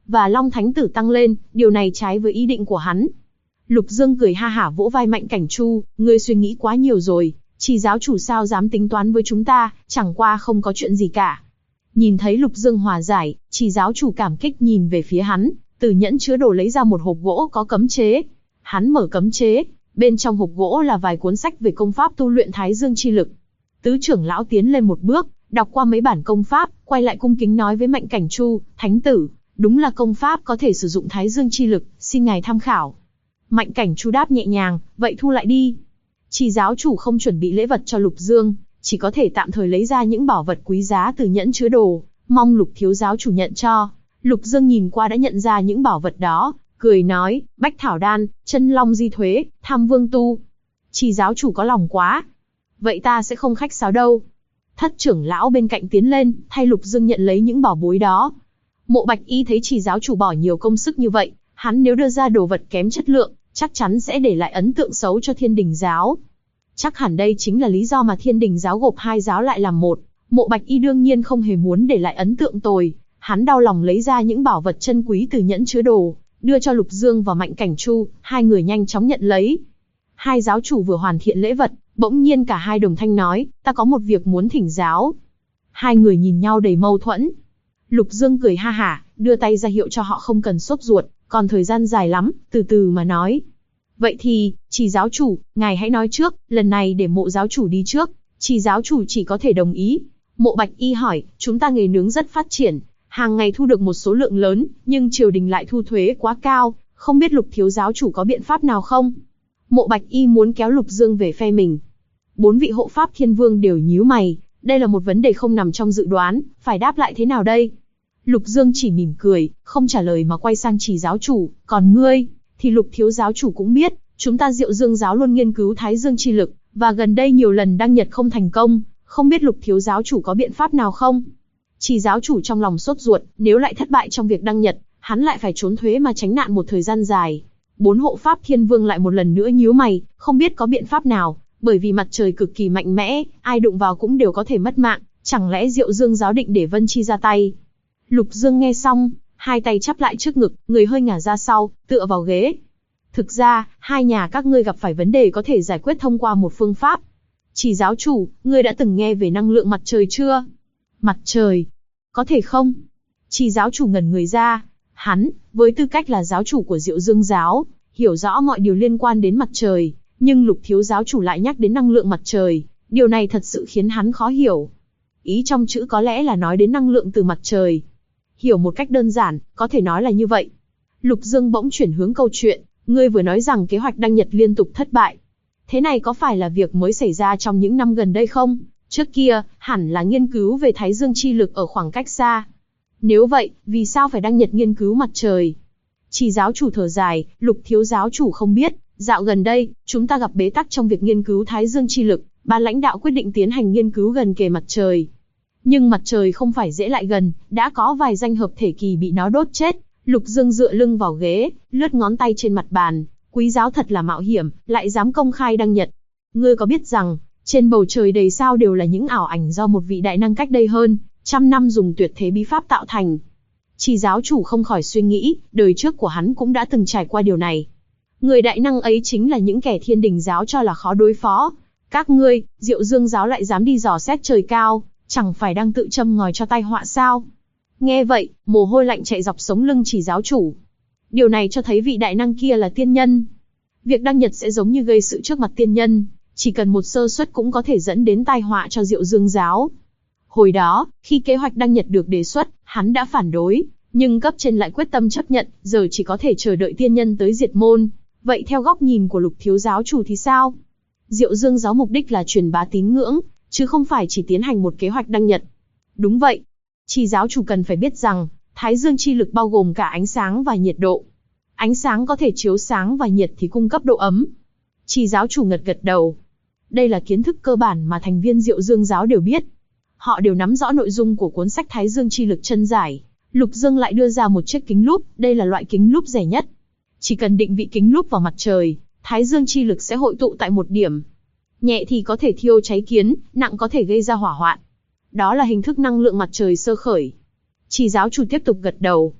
và Long Thánh Tử tăng lên, điều này trái với ý định của hắn. Lục Dương cười ha hả vỗ vai Mạnh Cảnh Chu, ngươi suy nghĩ quá nhiều rồi, Chỉ giáo chủ sao dám tính toán với chúng ta, chẳng qua không có chuyện gì cả. Nhìn thấy Lục Dương hòa giải, Chỉ giáo chủ cảm kích nhìn về phía hắn, từ nhẫn chứa đồ lấy ra một hộp gỗ có cấm chế. Hắn mở cấm chế, bên trong hộp gỗ là vài cuốn sách về công pháp tu luyện Thái Dương chi lực. Tứ trưởng lão tiến lên một bước, đọc qua mấy bản công pháp, quay lại cung kính nói với Mạnh Cảnh Chu, Thánh tử, đúng là công pháp có thể sử dụng Thái Dương chi lực, xin ngài tham khảo. Mạnh Cảnh Chu đáp nhẹ nhàng, vậy thu lại đi. Chỉ giáo chủ không chuẩn bị lễ vật cho Lục Dương, chỉ có thể tạm thời lấy ra những bảo vật quý giá từ nhẫn chứa đồ, mong Lục thiếu giáo chủ nhận cho. Lục Dương nhìn qua đã nhận ra những bảo vật đó, cười nói, Bách Thảo Đan, Chân Long Di Thuế, Tham Vương Tu. Chỉ giáo chủ có lòng quá. Vậy ta sẽ không khách sáo đâu. Thất trưởng lão bên cạnh tiến lên, thay Lục Dương nhận lấy những bảo bối đó. Mộ Bạch Y thấy Chỉ giáo chủ bỏ nhiều công sức như vậy, hắn nếu đưa ra đồ vật kém chất lượng, chắc chắn sẽ để lại ấn tượng xấu cho Thiên Đình giáo. Chắc hẳn đây chính là lý do mà Thiên Đình giáo gộp hai giáo lại làm một. Mộ Bạch Y đương nhiên không hề muốn để lại ấn tượng tồi, hắn đau lòng lấy ra những bảo vật chân quý từ nhẫn chứa đồ, đưa cho Lục Dương và Mạnh Cảnh Chu, hai người nhanh chóng nhận lấy. Hai giáo chủ vừa hoàn thiện lễ vật, bỗng nhiên cả hai đồng thanh nói, ta có một việc muốn thỉnh giáo. Hai người nhìn nhau đầy mâu thuẫn. Lục Dương cười ha hả, đưa tay ra hiệu cho họ không cần sốt ruột, còn thời gian dài lắm, từ từ mà nói. Vậy thì, Chỉ giáo chủ, ngài hãy nói trước, lần này để Mộ giáo chủ đi trước, Chỉ giáo chủ chỉ có thể đồng ý. Mộ Bạch Y hỏi, chúng ta nghề nướng rất phát triển, hàng ngày thu được một số lượng lớn, nhưng triều đình lại thu thuế quá cao, không biết Lục thiếu giáo chủ có biện pháp nào không? Mộ Bạch Y muốn kéo Lục Dương về phe mình. Bốn vị hộ pháp thiên vương đều nhíu mày, đây là một vấn đề không nằm trong dự đoán, phải đáp lại thế nào đây? Lục Dương chỉ mỉm cười, không trả lời mà quay sang Chỉ giáo chủ, còn ngươi, thì Lục thiếu giáo chủ cũng biết, chúng ta Diệu Dương giáo luôn nghiên cứu Thái Dương chi lực, và gần đây nhiều lần đăng nhật không thành công, không biết Lục thiếu giáo chủ có biện pháp nào không? Chỉ giáo chủ trong lòng sốt ruột, nếu lại thất bại trong việc đăng nhật, hắn lại phải trốn thuế mà tránh nạn một thời gian dài. Bốn hộ pháp thiên vương lại một lần nữa nhíu mày, không biết có biện pháp nào, bởi vì mặt trời cực kỳ mạnh mẽ, ai đụng vào cũng đều có thể mất mạng, chẳng lẽ Diệu Dương giáo định để Vân Chi ra tay? Lục Dương nghe xong, hai tay chắp lại trước ngực, người hơi ngả ra sau, tựa vào ghế. Thực ra, hai nhà các ngươi gặp phải vấn đề có thể giải quyết thông qua một phương pháp. Chỉ giáo chủ, ngươi đã từng nghe về năng lượng mặt trời chưa? Mặt trời? Có thể không? Chỉ giáo chủ ngẩn người ra. Hắn, với tư cách là giáo chủ của Diệu Dương giáo, hiểu rõ mọi điều liên quan đến mặt trời, nhưng Lục thiếu giáo chủ lại nhắc đến năng lượng mặt trời, điều này thật sự khiến hắn khó hiểu. Ý trong chữ có lẽ là nói đến năng lượng từ mặt trời. Hiểu một cách đơn giản, có thể nói là như vậy. Lục Dương bỗng chuyển hướng câu chuyện, ngươi vừa nói rằng kế hoạch đăng nhật liên tục thất bại. Thế này có phải là việc mới xảy ra trong những năm gần đây không? Trước kia, hẳn là nghiên cứu về Thái Dương chi lực ở khoảng cách xa. Nếu vậy, vì sao phải đăng nhật nghiên cứu mặt trời? Chỉ giáo chủ thở dài, Lục thiếu giáo chủ không biết, dạo gần đây, chúng ta gặp bế tắc trong việc nghiên cứu Thái Dương chi lực, ban lãnh đạo quyết định tiến hành nghiên cứu gần kề mặt trời. Nhưng mặt trời không phải dễ lại gần, đã có vài danh hợp thể kỳ bị nó đốt chết. Lục Dương dựa lưng vào ghế, lướt ngón tay trên mặt bàn, quý giáo thật là mạo hiểm, lại dám công khai đăng nhật. Ngươi có biết rằng, trên bầu trời đầy sao đều là những ảo ảnh do một vị đại năng cách đây hơn 100 năm dùng tuyệt thế bí pháp tạo thành. Chỉ giáo chủ không khỏi suy nghĩ, đời trước của hắn cũng đã từng trải qua điều này. Người đại năng ấy chính là những kẻ Thiên Đình giáo cho là khó đối phó. Các ngươi, Diệu Dương giáo lại dám đi dò xét trời cao, chẳng phải đang tự châm ngòi cho tai họa sao? Nghe vậy, mồ hôi lạnh chạy dọc sống lưng Chỉ giáo chủ. Điều này cho thấy vị đại năng kia là tiên nhân. Việc đăng nhật sẽ giống như gây sự trước mặt tiên nhân, chỉ cần một sơ suất cũng có thể dẫn đến tai họa cho Diệu Dương giáo. Hồi đó, khi kế hoạch đăng nhật được đề xuất, hắn đã phản đối, nhưng cấp trên lại quyết tâm chấp nhận, giờ chỉ có thể chờ đợi tiên nhân tới diệt môn. Vậy theo góc nhìn của Lục thiếu giáo chủ thì sao? Diệu Dương giáo mục đích là truyền bá tín ngưỡng, chứ không phải chỉ tiến hành một kế hoạch đăng nhật. Đúng vậy. Chỉ giáo chủ cần phải biết rằng, Thái Dương chi lực bao gồm cả ánh sáng và nhiệt độ. Ánh sáng có thể chiếu sáng và nhiệt thì cung cấp độ ấm. Chỉ giáo chủ gật gật đầu. Đây là kiến thức cơ bản mà thành viên Diệu Dương giáo đều biết. Họ đều nắm rõ nội dung của cuốn sách Thái Dương chi lực chân giải. Lục Dương lại đưa ra một chiếc kính lúp, đây là loại kính lúp rẻ nhất. Chỉ cần định vị kính lúp vào mặt trời, Thái Dương chi lực sẽ hội tụ tại một điểm. Nhẹ thì có thể thiêu cháy kiến, nặng có thể gây ra hỏa hoạn. Đó là hình thức năng lượng mặt trời sơ khởi. Chỉ giáo chủ tiếp tục gật đầu.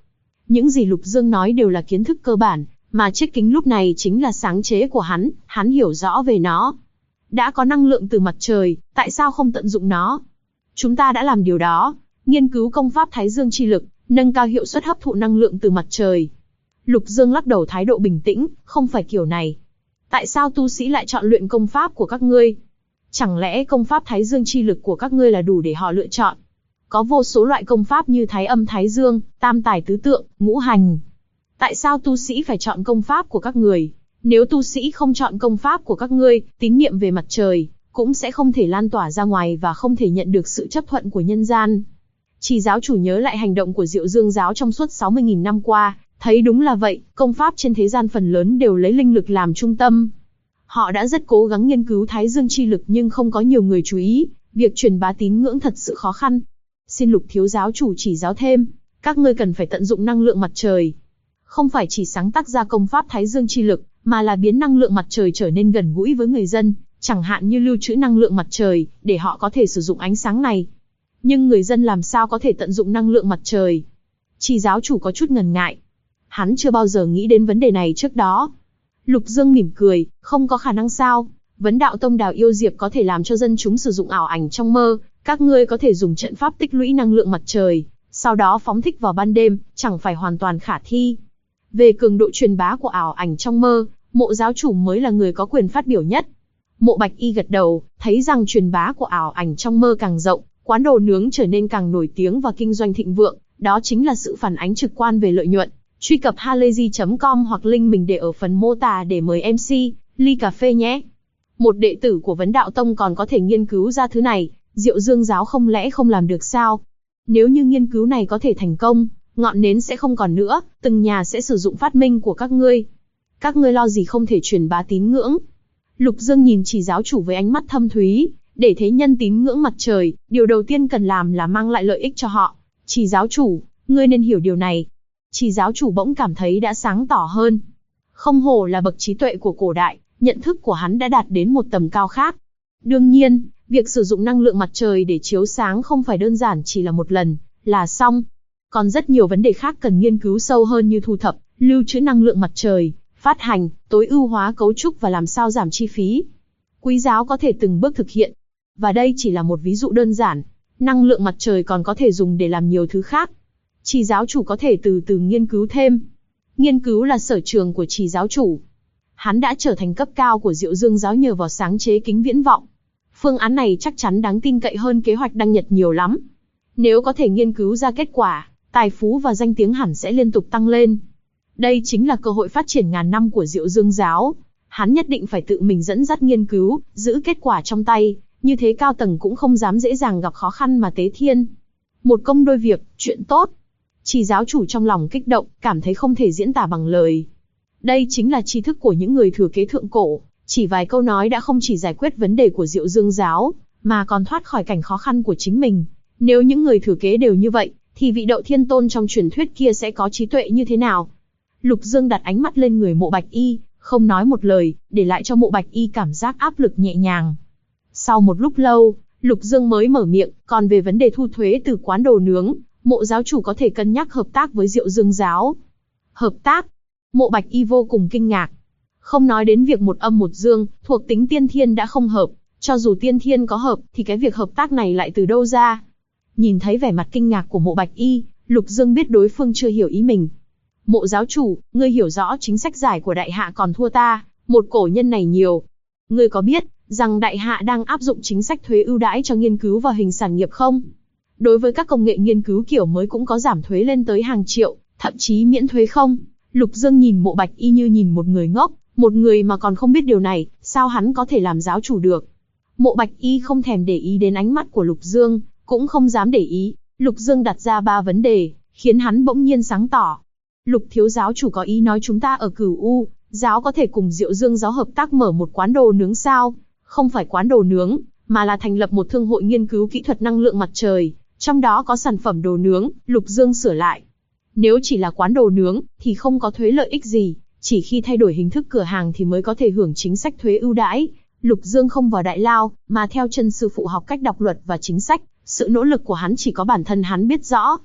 Những gì Lục Dương nói đều là kiến thức cơ bản, mà chiếc kính lúc này chính là sáng chế của hắn hiểu rõ về nó. Đã có năng lượng từ mặt trời, tại sao không tận dụng nó? Chúng ta đã làm điều đó, nghiên cứu công pháp Thái Dương chi lực, nâng cao hiệu suất hấp thụ năng lượng từ mặt trời. Lục Dương lắc đầu thái độ bình tĩnh, không phải kiểu này. Tại sao tu sĩ lại chọn luyện công pháp của các ngươi? Chẳng lẽ công pháp Thái Dương chi lực của các ngươi là đủ để họ lựa chọn? Có vô số loại công pháp như Thái Âm Thái Dương, Tam Tài Tứ Tượng, Ngũ Hành. Tại sao tu sĩ phải chọn công pháp của các người? Nếu tu sĩ không chọn công pháp của các ngươi, tín niệm về mặt trời cũng sẽ không thể lan tỏa ra ngoài và không thể nhận được sự chấp thuận của nhân gian. Chỉ giáo chủ nhớ lại hành động của Diệu Dương giáo trong suốt 60.000 năm qua, thấy đúng là vậy, công pháp trên thế gian phần lớn đều lấy linh lực làm trung tâm. Họ đã rất cố gắng nghiên cứu Thái Dương chi lực nhưng không có nhiều người chú ý, việc truyền bá tín ngưỡng thật sự khó khăn. Xin Lục thiếu giáo chủ chỉ giáo thêm, các ngươi cần phải tận dụng năng lượng mặt trời. Không phải chỉ sáng tác ra công pháp Thái Dương chi lực, mà là biến năng lượng mặt trời trở nên gần gũi với người dân, chẳng hạn như lưu trữ năng lượng mặt trời, để họ có thể sử dụng ánh sáng này. Nhưng người dân làm sao có thể tận dụng năng lượng mặt trời? Chỉ giáo chủ có chút ngần ngại. Hắn chưa bao giờ nghĩ đến vấn đề này trước đó. Lục Dương mỉm cười, không có khả năng sao? Vấn Đạo Tông Đào Yêu Diệp có thể làm cho dân chúng sử dụng ảo ảnh trong mơ, các ngươi có thể dùng trận pháp tích lũy năng lượng mặt trời, sau đó phóng thích vào ban đêm, chẳng phải hoàn toàn khả thi. Về cường độ truyền bá của ảo ảnh trong mơ, Mộ giáo chủ mới là người có quyền phát biểu nhất. Mộ Bạch Y gật đầu, thấy rằng truyền bá của ảo ảnh trong mơ càng rộng, quán đồ nướng trở nên càng nổi tiếng và kinh doanh thịnh vượng, đó chính là sự phản ánh trực quan về lợi nhuận. Truy cập halayzi.com hoặc link mình để ở phần mô tả để mời MC, ly cà phê nhé. Một đệ tử của Vấn Đạo Tông còn có thể nghiên cứu ra thứ này, Diệu Dương giáo không lẽ không làm được sao? Nếu như nghiên cứu này có thể thành công, ngọn nến sẽ không còn nữa, từng nhà sẽ sử dụng phát minh của các ngươi. Các ngươi lo gì không thể truyền bá tín ngưỡng? Lục Dương nhìn Chỉ giáo chủ với ánh mắt thâm thúy, để thế nhân tín ngưỡng mặt trời, điều đầu tiên cần làm là mang lại lợi ích cho họ. Chỉ giáo chủ, ngươi nên hiểu điều này. Chỉ giáo chủ bỗng cảm thấy đã sáng tỏ hơn. Không hổ là bậc trí tuệ của cổ đại, nhận thức của hắn đã đạt đến một tầm cao khác. Đương nhiên, việc sử dụng năng lượng mặt trời để chiếu sáng không phải đơn giản chỉ là một lần, là xong. Còn rất nhiều vấn đề khác cần nghiên cứu sâu hơn như thu thập, lưu trữ năng lượng mặt trời, phát hành, tối ưu hóa cấu trúc và làm sao giảm chi phí. Quý giáo có thể từng bước thực hiện. Và đây chỉ là một ví dụ đơn giản. Năng lượng mặt trời còn có thể dùng để làm nhiều thứ khác. Chỉ giáo chủ có thể từ từ nghiên cứu thêm. Nghiên cứu là sở trường của Chỉ giáo chủ. Hắn đã trở thành cấp cao của Diệu Dương giáo nhờ vào sáng chế kính viễn vọng. Phương án này chắc chắn đáng tin cậy hơn kế hoạch đăng nhật nhiều lắm. Nếu có thể nghiên cứu ra kết quả, tài phú và danh tiếng hẳn sẽ liên tục tăng lên. Đây chính là cơ hội phát triển ngàn năm của Diệu Dương giáo. Hắn nhất định phải tự mình dẫn dắt nghiên cứu, giữ kết quả trong tay, như thế cao tầng cũng không dám dễ dàng gặp khó khăn mà tế thiên. Một công đôi việc, chuyện tốt. Chỉ giáo chủ trong lòng kích động, cảm thấy không thể diễn tả bằng lời. Đây chính là tri thức của những người thừa kế thượng cổ, chỉ vài câu nói đã không chỉ giải quyết vấn đề của Diệu Dương giáo, mà còn thoát khỏi cảnh khó khăn của chính mình. Nếu những người thừa kế đều như vậy, thì vị Đậu Thiên Tôn trong truyền thuyết kia sẽ có trí tuệ như thế nào? Lục Dương đặt ánh mắt lên người Mộ Bạch Y, không nói một lời, để lại cho Mộ Bạch Y cảm giác áp lực nhẹ nhàng. Sau một lúc lâu, Lục Dương mới mở miệng, còn về vấn đề thu thuế từ quán đồ nướng, Mộ giáo chủ có thể cân nhắc hợp tác với Diệu Dương giáo. Hợp tác? Mộ Bạch Y vô cùng kinh ngạc. Không nói đến việc một âm một dương, thuộc tính tiên thiên đã không hợp, cho dù tiên thiên có hợp, thì cái việc hợp tác này lại từ đâu ra? Nhìn thấy vẻ mặt kinh ngạc của Mộ Bạch Y, Lục Dương biết đối phương chưa hiểu ý mình. Mộ giáo chủ, ngươi hiểu rõ chính sách giải của đại hạ còn thua ta, một cổ nhân này nhiều. Ngươi có biết rằng đại hạ đang áp dụng chính sách thuế ưu đãi cho nghiên cứu và hình sản nghiệp không? Đối với các công nghệ nghiên cứu kiểu mới cũng có giảm thuế lên tới hàng triệu, thậm chí miễn thuế không? Lục Dương nhìn Mộ Bạch Y như nhìn một người ngốc, một người mà còn không biết điều này, sao hắn có thể làm giáo chủ được? Mộ Bạch Y không thèm để ý đến ánh mắt của Lục Dương, cũng không dám để ý. Lục Dương đặt ra 3 vấn đề, khiến hắn bỗng nhiên sáng tỏ. Lục thiếu giáo chủ có ý nói chúng ta ở Cửu U giáo có thể cùng Diệu Dương giáo hợp tác mở một quán đồ nướng sao? Không phải quán đồ nướng, mà là thành lập một thương hội nghiên cứu kỹ thuật năng lượng mặt trời, trong đó có sản phẩm đồ nướng. Lục Dương sửa lại. Nếu chỉ là quán đồ nướng, thì không có thuế lợi ích gì, chỉ khi thay đổi hình thức cửa hàng thì mới có thể hưởng chính sách thuế ưu đãi. Lục Dương không vào đại lao, mà theo chân sư phụ học cách đọc luật và chính sách, sự nỗ lực của hắn chỉ có bản thân hắn biết rõ.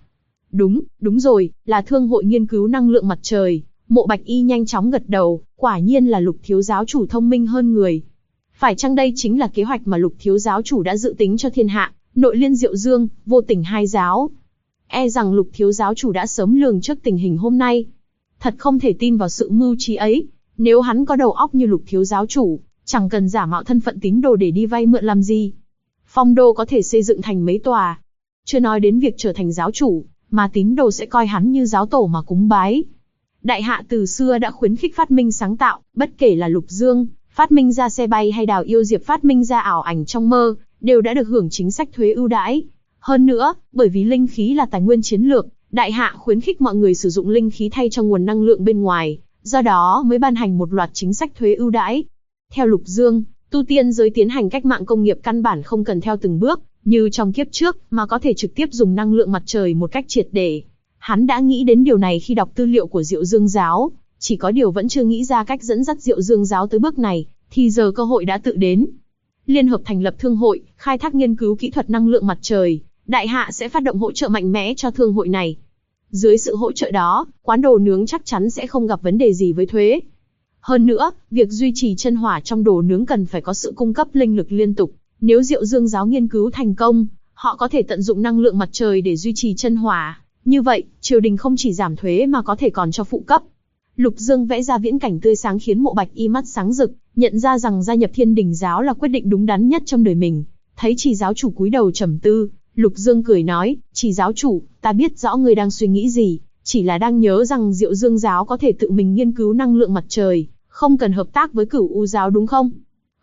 Đúng rồi, là Thương hội nghiên cứu năng lượng mặt trời. Mộ Bạch Y nhanh chóng gật đầu, quả nhiên là Lục thiếu giáo chủ thông minh hơn người. Phải chăng đây chính là kế hoạch mà Lục thiếu giáo chủ đã dự tính cho thiên hạ, nội liên Diệu Dương, vô tình hai giáo? E rằng Lục thiếu giáo chủ đã sớm lường trước tình hình hôm nay. Thật không thể tin vào sự mưu trí ấy. Nếu hắn có đầu óc như Lục thiếu giáo chủ, chẳng cần giả mạo thân phận tín đồ để đi vay mượn làm gì. Phong đô có thể xây dựng thành mấy tòa. Chưa nói đến việc trở thành giáo chủ, mà tín đồ sẽ coi hắn như giáo tổ mà cúng bái. Đại hạ từ xưa đã khuyến khích phát minh sáng tạo, bất kể là Lục Dương, phát minh ra xe bay hay Đào Yêu Diệp phát minh ra ảo ảnh trong mơ, đều đã được hưởng chính sách thuế ưu đãi. Hơn nữa, bởi vì linh khí là tài nguyên chiến lược, đại hạ khuyến khích mọi người sử dụng linh khí thay cho nguồn năng lượng bên ngoài, do đó mới ban hành một loạt chính sách thuế ưu đãi. Theo Lục Dương, tu tiên giới tiến hành cách mạng công nghiệp căn bản không cần theo từng bước, như trong kiếp trước, mà có thể trực tiếp dùng năng lượng mặt trời một cách triệt để. Hắn đã nghĩ đến điều này khi đọc tư liệu của Diệu Dương giáo, chỉ có điều vẫn chưa nghĩ ra cách dẫn dắt Diệu Dương giáo tới bước này, thì giờ cơ hội đã tự đến. Liên hợp thành lập thương hội, khai thác nghiên cứu kỹ thuật năng lượng mặt trời, đại hạ sẽ phát động hỗ trợ mạnh mẽ cho thương hội này. Dưới sự hỗ trợ đó, quán đồ nướng chắc chắn sẽ không gặp vấn đề gì với thuế. Hơn nữa, việc duy trì chân hỏa trong đồ nướng cần phải có sự cung cấp linh lực liên tục. Nếu Diệu Dương giáo nghiên cứu thành công, họ có thể tận dụng năng lượng mặt trời để duy trì chân hỏa. Như vậy, triều đình không chỉ giảm thuế mà có thể còn cho phụ cấp. Lục Dương vẽ ra viễn cảnh tươi sáng khiến Mộ Bạch Y mắt sáng rực, nhận ra rằng gia nhập Thiên Đình giáo là quyết định đúng đắn nhất trong đời mình. Thấy Trì giáo chủ cúi đầu trầm tư, Lục Dương cười nói, Trì giáo chủ, ta biết rõ ngươi đang suy nghĩ gì, chỉ là đang nhớ rằng Diệu Dương giáo có thể tự mình nghiên cứu năng lượng mặt trời, không cần hợp tác với Cửu U giáo đúng không?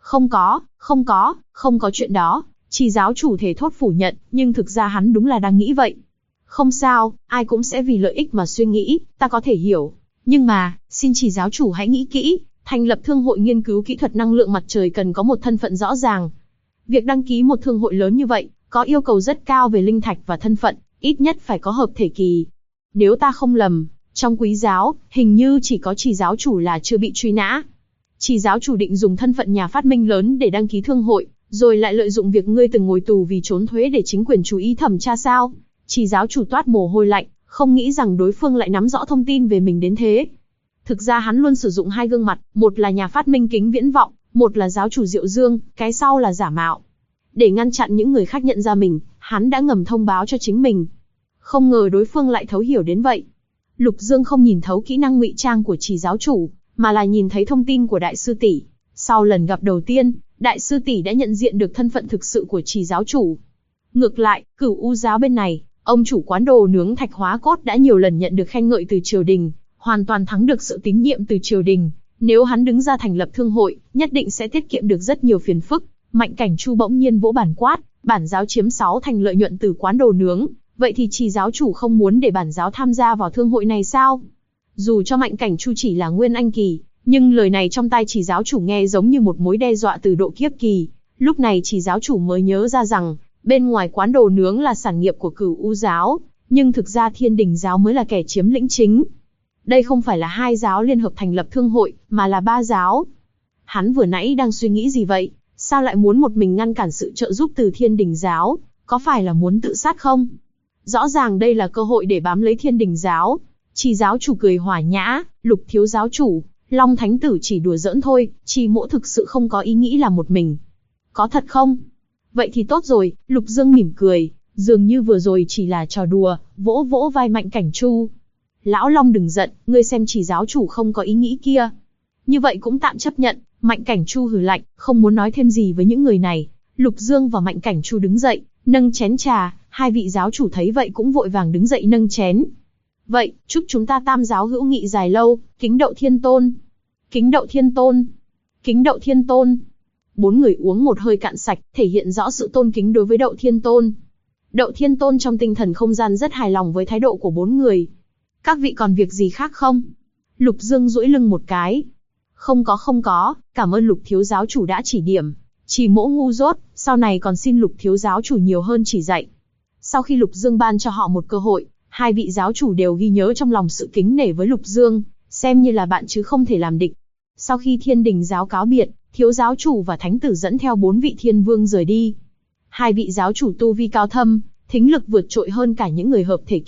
Không có chuyện đó. Trì giáo chủ thể thốt phủ nhận, nhưng thực ra hắn đúng là đang nghĩ vậy. Không sao, ai cũng sẽ vì lợi ích mà suy nghĩ, ta có thể hiểu. Nhưng mà, xin Trì giáo chủ hãy nghĩ kỹ, thành lập thương hội nghiên cứu kỹ thuật năng lượng mặt trời cần có một thân phận rõ ràng. Việc đăng ký một thương hội lớn như vậy, có yêu cầu rất cao về linh thạch và thân phận, ít nhất phải có hợp thể kỳ. Nếu ta không lầm, trong Quý giáo, hình như chỉ có Trì giáo chủ là chưa bị truy nã. Trì giáo chủ định dùng thân phận nhà phát minh lớn để đăng ký thương hội, rồi lại lợi dụng việc ngươi từng ngồi tù vì trốn thuế để chính quyền chú ý thẩm tra sao? Trì giáo chủ toát mồ hôi lạnh, không nghĩ rằng đối phương lại nắm rõ thông tin về mình đến thế. Thực ra hắn luôn sử dụng hai gương mặt, một là nhà phát minh kính viễn vọng, một là giáo chủ Diệu Dương, cái sau là giả mạo. Để ngăn chặn những người khác nhận ra mình, hắn đã ngầm thông báo cho chính mình. Không ngờ đối phương lại thấu hiểu đến vậy. Lục Dương không nhìn thấu kỹ năng ngụy trang của Trì giáo chủ, mà là nhìn thấy thông tin của đại sư tỷ. Sau lần gặp đầu tiên, đại sư tỷ đã nhận diện được thân phận thực sự của Trì giáo chủ. Ngược lại, Cửu U giáo bên này, ông chủ quán đồ nướng Thạch Hóa Cốt đã nhiều lần nhận được khen ngợi từ triều đình, hoàn toàn thắng được sự tín nhiệm từ triều đình. Nếu hắn đứng ra thành lập thương hội, nhất định sẽ tiết kiệm được rất nhiều phiền phức. Mạnh Cảnh Chu bỗng nhiên vỗ bàn quát, bản giáo chiếm 6 thành lợi nhuận từ quán đồ nướng, vậy thì Trì giáo chủ không muốn để bản giáo tham gia vào thương hội này sao? Dù cho Mạnh Cảnh Chu chỉ là nguyên anh kỳ, nhưng lời này trong tai Trì giáo chủ nghe giống như một mối đe dọa từ độ kiếp kỳ. Lúc này Trì giáo chủ mới nhớ ra rằng, bên ngoài quán đồ nướng là sản nghiệp của Cửu U giáo, nhưng thực ra Thiên Đình giáo mới là kẻ chiếm lĩnh chính. Đây không phải là hai giáo liên hợp thành lập thương hội, mà là ba giáo. Hắn vừa nãy đang suy nghĩ gì vậy? Sao lại muốn một mình ngăn cản sự trợ giúp từ Thiên Đình giáo? Có phải là muốn tự sát không? Rõ ràng đây là cơ hội để bám lấy Thiên Đình giáo. Trì giáo chủ cười hòa nhã, Lục thiếu giáo chủ, Long Thánh tử chỉ đùa giỡn thôi, Trì mỗ thực sự không có ý nghĩ là một mình. Có thật không? Vậy thì tốt rồi, Lục Dương mỉm cười, dường như vừa rồi chỉ là trò đùa, vỗ vỗ vai Mạnh Cảnh Chu. Lão Long đừng giận, ngươi xem Trì giáo chủ không có ý nghĩ kia. Như vậy cũng tạm chấp nhận. Mạnh Cảnh Chu hừ lạnh, không muốn nói thêm gì với những người này. Lục Dương và Mạnh Cảnh Chu đứng dậy, nâng chén trà, hai vị giáo chủ thấy vậy cũng vội vàng đứng dậy nâng chén. Vậy, chúc chúng ta tam giáo hữu nghị dài lâu, kính đậu thiên tôn. Kính đậu thiên tôn. Kính đậu thiên tôn. Bốn người uống một hơi cạn sạch, thể hiện rõ sự tôn kính đối với đậu thiên tôn. Đậu thiên tôn trong tinh thần không gian rất hài lòng với thái độ của bốn người. Các vị còn việc gì khác không? Lục Dương duỗi lưng một cái. Không có, cảm ơn Lục thiếu giáo chủ đã chỉ điểm. Trì mỗ ngu dốt, sau này còn xin Lục thiếu giáo chủ nhiều hơn chỉ dạy. Sau khi Lục Dương ban cho họ một cơ hội, hai vị giáo chủ đều ghi nhớ trong lòng sự kính nể với Lục Dương, xem như là bạn chứ không thể làm địch. Sau khi Thiên Đình giáo cáo biệt, thiếu giáo chủ và thánh tử dẫn theo 4 vị thiên vương rời đi. Hai vị giáo chủ tu vi cao thâm, thính lực vượt trội hơn cả những người hợp thể kỳ,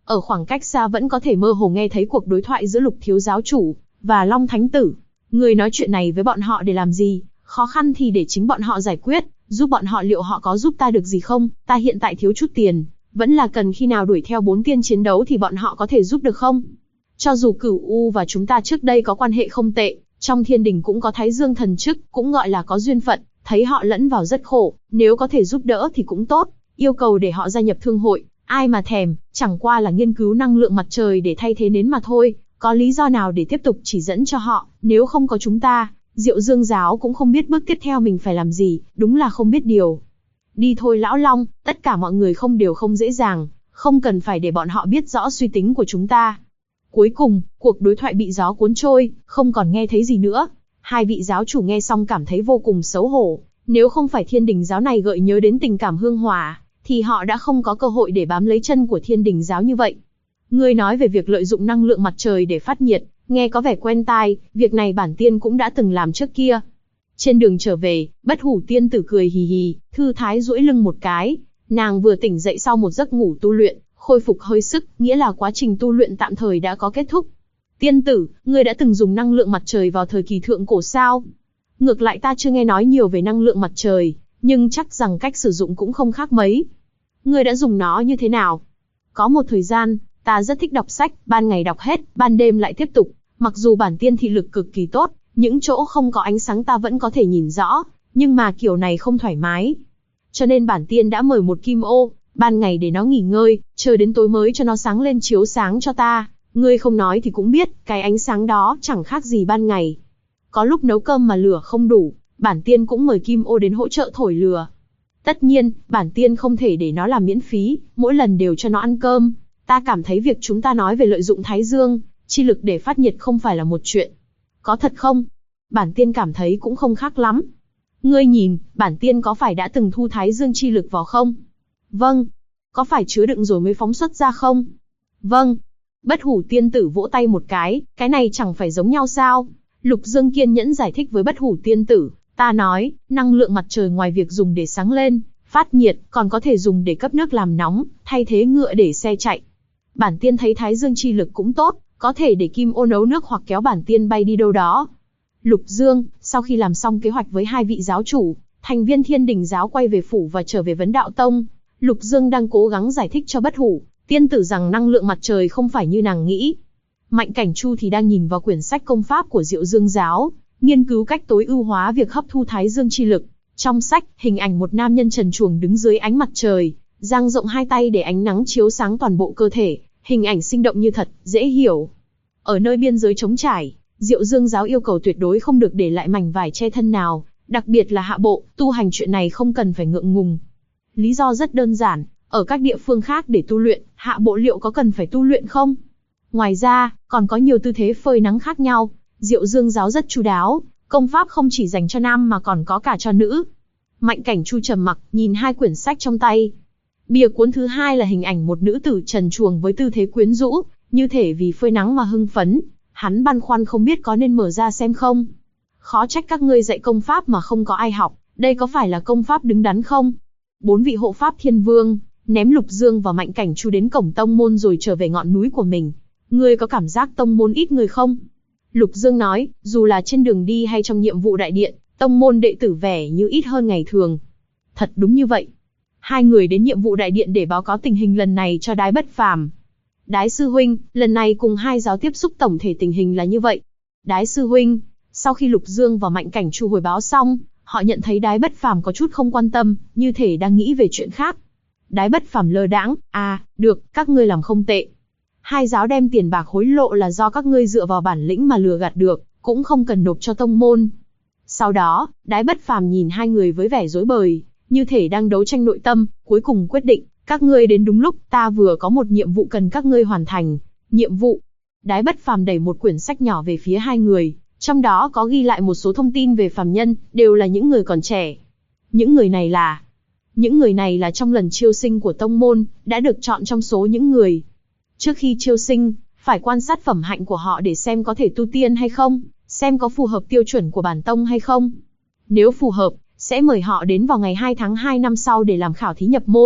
Ở khoảng cách xa vẫn có thể mơ hồ nghe thấy cuộc đối thoại giữa Lục thiếu giáo chủ và Long Thánh tử. Người nói chuyện này với bọn họ để làm gì? Khó khăn thì để chính bọn họ giải quyết, giúp bọn họ, liệu họ có giúp ta được gì không? Ta hiện tại thiếu chút tiền, vẫn là cần khi nào đuổi theo 4 tiên chiến đấu thì bọn họ có thể giúp được không? Cho dù Cửu U và chúng ta trước đây có quan hệ không tệ, trong thiên đình cũng có Thái Dương thần chức, cũng gọi là có duyên phận, thấy họ lẫn vào rất khổ, nếu có thể giúp đỡ thì cũng tốt, yêu cầu để họ gia nhập thương hội, ai mà thèm, chẳng qua là nghiên cứu năng lượng mặt trời để thay thế nến mà thôi, có lý do nào để tiếp tục chỉ dẫn cho họ, nếu không có chúng ta, Diệu Dương giáo cũng không biết bước tiếp theo mình phải làm gì, đúng là không biết điều. Đi thôi lão Long, tất cả mọi người không dễ dàng, không cần phải để bọn họ biết rõ suy tính của chúng ta. Cuối cùng, cuộc đối thoại bị gió cuốn trôi, không còn nghe thấy gì nữa. Hai vị giáo chủ nghe xong cảm thấy vô cùng xấu hổ, nếu không phải thiên đình giáo này gợi nhớ đến tình cảm hương hòa, thì họ đã không có cơ hội để bám lấy chân của thiên đình giáo như vậy. Ngươi nói về việc lợi dụng năng lượng mặt trời để phát nhiệt, nghe có vẻ quen tai, việc này bản tiên cũng đã từng làm trước kia. Trên đường trở về, Bất Hủ tiên tử cười hì hì, thư thái duỗi lưng một cái, nàng vừa tỉnh dậy sau một giấc ngủ tu luyện, khôi phục hơi sức, nghĩa là quá trình tu luyện tạm thời đã có kết thúc. Tiên tử, ngươi đã từng dùng năng lượng mặt trời vào thời kỳ thượng cổ sao? Ngược lại ta chưa nghe nói nhiều về năng lượng mặt trời, nhưng chắc rằng cách sử dụng cũng không khác mấy. Ngươi đã dùng nó như thế nào? Có một thời gian, ta rất thích đọc sách, ban ngày đọc hết, ban đêm lại tiếp tục. Mặc dù bản tiên thị lực cực kỳ tốt, những chỗ không có ánh sáng ta vẫn có thể nhìn rõ, nhưng mà kiểu này không thoải mái. Cho nên bản tiên đã mời một kim ô, ban ngày để nó nghỉ ngơi, chờ đến tối mới cho nó sáng lên chiếu sáng cho ta. Ngươi không nói thì cũng biết, cái ánh sáng đó chẳng khác gì ban ngày. Có lúc nấu cơm mà lửa không đủ, bản tiên cũng mời kim ô đến hỗ trợ thổi lửa. Tất nhiên, bản tiên không thể để nó làm miễn phí, mỗi lần đều cho nó ăn cơm. Ta cảm thấy việc chúng ta nói về lợi dụng Thái Dương chi lực để phát nhiệt không phải là một chuyện. Có thật không? Bản tiên cảm thấy cũng không khác lắm. Ngươi nhìn, bản tiên có phải đã từng thu Thái Dương chi lực vào không? Vâng. Có phải chứa đựng rồi mới phóng xuất ra không? Vâng. Bất Hủ tiên tử vỗ tay một cái này chẳng phải giống nhau sao? Lục Dương kiên nhẫn giải thích với Bất Hủ tiên tử, ta nói, năng lượng mặt trời ngoài việc dùng để sáng lên, phát nhiệt, còn có thể dùng để cấp nước làm nóng, thay thế ngựa để xe chạy. Bản tiên thấy Thái Dương chi lực cũng tốt, có thể để kim ô nấu nước hoặc kéo bản tiên bay đi đâu đó. Lục Dương, sau khi làm xong kế hoạch với hai vị giáo chủ, thành viên thiên đình giáo quay về phủ và trở về Vấn Đạo Tông. Lục Dương đang cố gắng giải thích cho Bất Hủ tiên tử rằng năng lượng mặt trời không phải như nàng nghĩ. Mạnh Cảnh Chu thì đang nhìn vào quyển sách công pháp của Diệu Dương giáo, nghiên cứu cách tối ưu hóa việc hấp thu Thái Dương chi lực. Trong sách, hình ảnh một nam nhân trần truồng đứng dưới ánh mặt trời, dang rộng hai tay để ánh nắng chiếu sáng toàn bộ cơ thể, hình ảnh sinh động như thật, dễ hiểu. Ở nơi biên giới trống trải, Diệu Dương giáo yêu cầu tuyệt đối không được để lại mảnh vải che thân nào, đặc biệt là hạ bộ, tu hành chuyện này không cần phải ngượng ngùng. Lý do rất đơn giản, ở các địa phương khác để tu luyện, hạ bộ liệu có cần phải tu luyện không? Ngoài ra, còn có nhiều tư thế phơi nắng khác nhau, Diệu Dương giáo rất chu đáo, công pháp không chỉ dành cho nam mà còn có cả cho nữ. Mạnh Cảnh Chu trầm mặc, nhìn hai quyển sách trong tay. Bìa cuốn thứ hai là hình ảnh một nữ tử trần truồng với tư thế quyến rũ, như thể vì phơi nắng mà hưng phấn. Hắn băn khoăn không biết có nên mở ra xem không. Khó trách các ngươi dạy công pháp mà không có ai học, đây có phải là công pháp đứng đắn không? 4 vị hộ pháp thiên vương ném Lục Dương và Mạnh Cảnh Chu đến cổng tông môn rồi trở về ngọn núi của mình. Ngươi có cảm giác tông môn ít người không? Lục Dương nói, dù là trên đường đi hay trong nhiệm vụ đại điện, tông môn đệ tử vẻ như ít hơn ngày thường. Thật đúng như vậy. Hai người đến nhiệm vụ đại điện để báo cáo tình hình lần này cho Đái Bất Phàm. Đái sư huynh, lần này cùng hai giáo tiếp xúc tổng thể tình hình là như vậy. Đái sư huynh, sau khi Lục Dương và Mạnh Cảnh Chu hồi báo xong, họ nhận thấy Đái Bất Phàm có chút không quan tâm, như thể đang nghĩ về chuyện khác. Đái Bất Phàm lơ đãng, được, các ngươi làm không tệ. Hai giáo đem tiền bạc hối lộ là do các ngươi dựa vào bản lĩnh mà lừa gạt được, cũng không cần nộp cho tông môn. Sau đó, Đái Bất Phàm nhìn hai người với vẻ rối bời, như thể đang đấu tranh nội tâm, cuối cùng quyết định, các ngươi đến đúng lúc, ta vừa có một nhiệm vụ cần các ngươi hoàn thành. Nhiệm vụ? Đái Bất Phàm đẩy một quyển sách nhỏ về phía hai người, trong đó có ghi lại một số thông tin về phàm nhân, đều là những người còn trẻ. Những người này là trong lần chiêu sinh của tông môn, đã được chọn trong số những người. Trước khi chiêu sinh, phải quan sát phẩm hạnh của họ để xem có thể tu tiên hay không, xem có phù hợp tiêu chuẩn của bản tông hay không. Nếu phù hợp, sẽ mời họ đến vào ngày 2 tháng 2 năm sau để làm khảo thí nhập môn.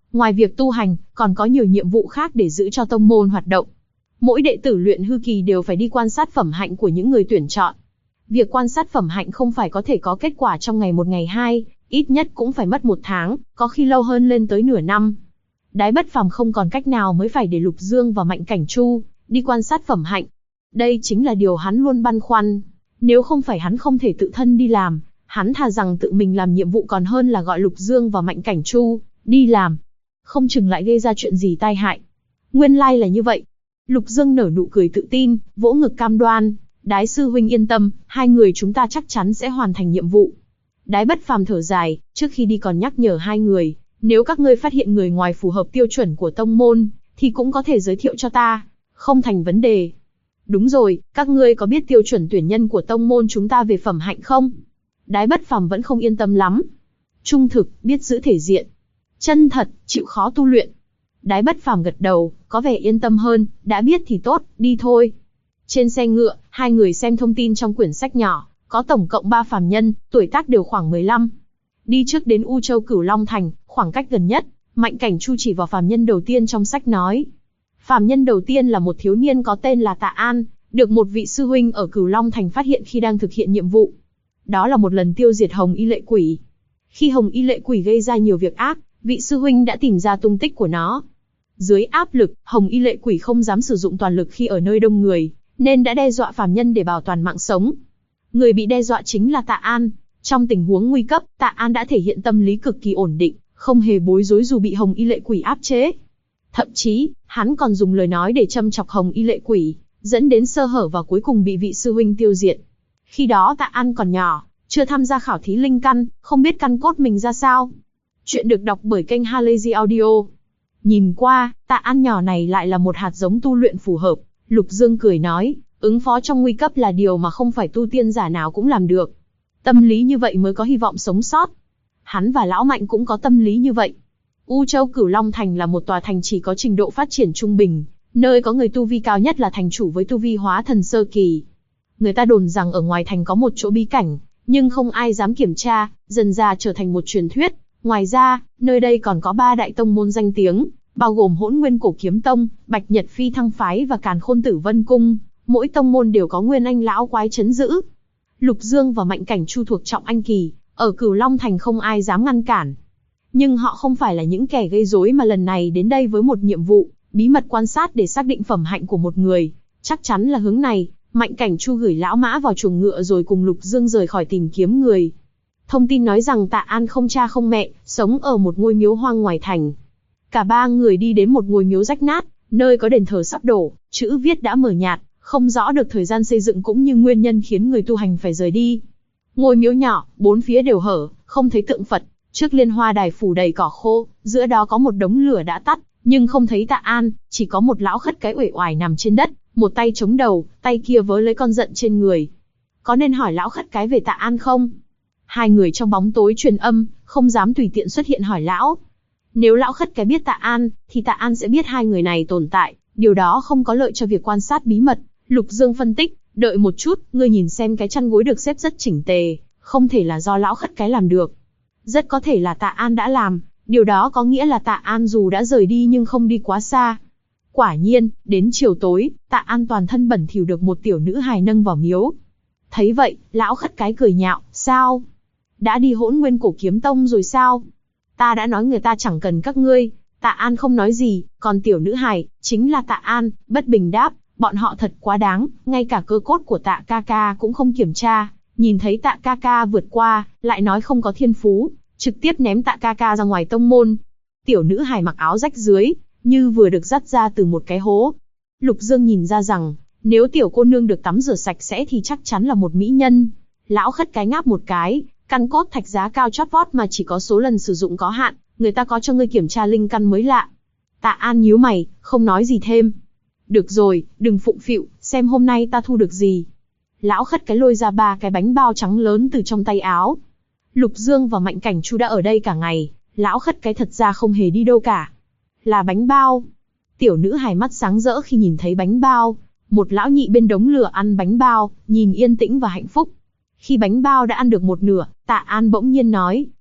Ngoài việc tu hành, còn có nhiều nhiệm vụ khác để giữ cho tông môn hoạt động. Mỗi đệ tử luyện hư kỳ đều phải đi quan sát phẩm hạnh của những người tuyển chọn. Việc quan sát phẩm hạnh không phải có thể có kết quả trong ngày một ngày hai, ít nhất cũng phải mất 1 tháng, có khi lâu hơn lên tới nửa năm. Đái Bất Phàm không còn cách nào mới phải để Lục Dương và Mạnh Cảnh Chu đi quan sát phẩm hạnh. Đây chính là điều hắn luôn băn khoăn. Nếu không phải hắn không thể tự thân đi làm, hắn thà rằng tự mình làm nhiệm vụ còn hơn là gọi Lục Dương và Mạnh Cảnh Chu đi làm. Không chừng lại gây ra chuyện gì tai hại. Nguyên lai là như vậy. Lục Dương nở nụ cười tự tin, vỗ ngực cam đoan. Đái sư huynh yên tâm, 2 người chúng ta chắc chắn sẽ hoàn thành nhiệm vụ. Đái Bất Phàm thở dài, trước khi đi còn nhắc nhở 2 người, nếu các ngươi phát hiện người ngoài phù hợp tiêu chuẩn của tông môn, thì cũng có thể giới thiệu cho ta, không thành vấn đề. Đúng rồi, các ngươi có biết tiêu chuẩn tuyển nhân của tông môn chúng ta về phẩm hạnh không? Đái Bất Phàm vẫn không yên tâm lắm. Trung thực, biết giữ thể diện. Chân thật, chịu khó tu luyện. Đái Bất Phàm gật đầu, có vẻ yên tâm hơn, đã biết thì tốt, đi thôi. Trên xe ngựa, 2 người xem thông tin trong quyển sách nhỏ, có tổng cộng 3 phàm nhân, tuổi tác đều khoảng 15. Đi trước đến U Châu Cửu Long Thành, khoảng cách gần nhất, Mạnh Cảnh Chu chỉ vào phàm nhân đầu tiên trong sách nói. Phàm nhân đầu tiên là một thiếu niên có tên là Tạ An, được một vị sư huynh ở Cửu Long Thành phát hiện khi đang thực hiện nhiệm vụ. Đó là một lần tiêu diệt Hồng Y Lệ Quỷ. Khi Hồng Y Lệ Quỷ gây ra nhiều việc ác, vị sư huynh đã tìm ra tung tích của nó. Dưới áp lực, Hồng Y Lệ Quỷ không dám sử dụng toàn lực khi ở nơi đông người, nên đã đe dọa phàm nhân để bảo toàn mạng sống. Người bị đe dọa chính là Tạ An. Trong tình huống nguy cấp, Tạ An đã thể hiện tâm lý cực kỳ ổn định, không hề bối rối dù bị Hồng Y Lệ Quỷ áp chế. Thậm chí, hắn còn dùng lời nói để châm chọc Hồng Y Lệ Quỷ, dẫn đến sơ hở và cuối cùng bị vị sư huynh tiêu diệt. Khi đó Tạ An còn nhỏ, chưa tham gia khảo thí linh căn, không biết căn cốt mình ra sao. Chuyện được đọc bởi kênh Halazy Audio. Nhìn qua, Tạ An nhỏ này lại là một hạt giống tu luyện phù hợp. Lục Dương cười nói, ứng phó trong nguy cấp là điều mà không phải tu tiên giả nào cũng làm được. Tâm lý như vậy mới có hy vọng sống sót. Hắn và Lão Mạnh cũng có tâm lý như vậy. U Châu Cửu Long Thành là một tòa thành chỉ có trình độ phát triển trung bình, nơi có người tu vi cao nhất là thành chủ với tu vi hóa thần sơ kỳ. Người ta đồn rằng ở ngoài thành có một chỗ bí cảnh, nhưng không ai dám kiểm tra, dần ra trở thành một truyền thuyết. Ngoài ra, nơi đây còn có 3 đại tông môn danh tiếng, bao gồm Hỗn Nguyên Cổ Kiếm Tông, Bạch Nhật Phi Thăng Phái và Càn Khôn Tử Vân Cung. Mỗi tông môn đều có Nguyên Anh lão quái trấn giữ. Lục Dương và Mạnh Cảnh Chu thuộc trọng anh kỳ, ở Cửu Long Thành không ai dám ngăn cản. Nhưng họ không phải là những kẻ gây rối mà lần này đến đây với một nhiệm vụ, bí mật quan sát để xác định phẩm hạnh của một người. Chắc chắn là hướng này, Mạnh Cảnh Chu gửi Lão Mã vào chuồng ngựa rồi cùng Lục Dương rời khỏi tìm kiếm người. Thông tin nói rằng Tạ An không cha không mẹ, sống ở một ngôi miếu hoang ngoài thành. Cả 3 người đi đến một ngôi miếu rách nát, nơi có đền thờ sắp đổ, chữ viết đã mờ nhạt, không rõ được thời gian xây dựng cũng như nguyên nhân khiến người tu hành phải rời đi. Ngôi miếu nhỏ, 4 phía đều hở, không thấy tượng Phật, trước liên hoa đài phủ đầy cỏ khô, giữa đó có một đống lửa đã tắt, nhưng không thấy Tạ An, chỉ có một lão khất cái uể oải nằm trên đất, một tay chống đầu, tay kia vớ lấy con giận trên người. Có nên hỏi lão khất cái về Tạ An không? 2 người trong bóng tối truyền âm, không dám tùy tiện xuất hiện hỏi lão. Nếu lão khất cái biết Tạ An, thì Tạ An sẽ biết 2 người này tồn tại, điều đó không có lợi cho việc quan sát bí mật. Lục Dương phân tích, đợi một chút, ngươi nhìn xem cái chăn gối được xếp rất chỉnh tề, không thể là do lão khất cái làm được. Rất có thể là Tạ An đã làm, điều đó có nghĩa là Tạ An dù đã rời đi nhưng không đi quá xa. Quả nhiên, đến chiều tối, Tạ An toàn thân bẩn thỉu được một tiểu nữ hài nâng vào miếu. Thấy vậy, lão khất cái cười nhạo, sao? Đã đi Hỗn Nguyên Cổ Kiếm Tông rồi sao? Ta đã nói người ta chẳng cần các ngươi. Tạ An không nói gì, còn tiểu nữ hài, chính là Tạ An, bất bình đáp, bọn họ thật quá đáng, ngay cả cơ cốt của Tạ ca ca cũng không kiểm tra, nhìn thấy Tạ ca ca vượt qua, lại nói không có thiên phú, trực tiếp ném Tạ ca ca ra ngoài tông môn. Tiểu nữ hài mặc áo rách dưới, như vừa được dắt ra từ một cái hố. Lục Dương nhìn ra rằng, nếu tiểu cô nương được tắm rửa sạch sẽ thì chắc chắn là một mỹ nhân. Lão khất cái ngáp một cái, căn cốt thạch giá cao chót vót mà chỉ có số lần sử dụng có hạn, người ta có cho ngươi kiểm tra linh căn mới lạ. Tạ An nhíu mày, không nói gì thêm. Được rồi, đừng phụng phịu, xem hôm nay ta thu được gì. Lão khất cái lôi ra 3 cái bánh bao trắng lớn từ trong tay áo. Lục Dương và Mạnh Cảnh Chu đã ở đây cả ngày, lão khất cái thật ra không hề đi đâu cả. Là bánh bao. Tiểu nữ hài mắt sáng rỡ khi nhìn thấy bánh bao. Một lão nhị bên đống lửa ăn bánh bao, nhìn yên tĩnh và hạnh phúc. Khi bánh bao đã ăn được một nửa, Tạ An bỗng nhiên nói,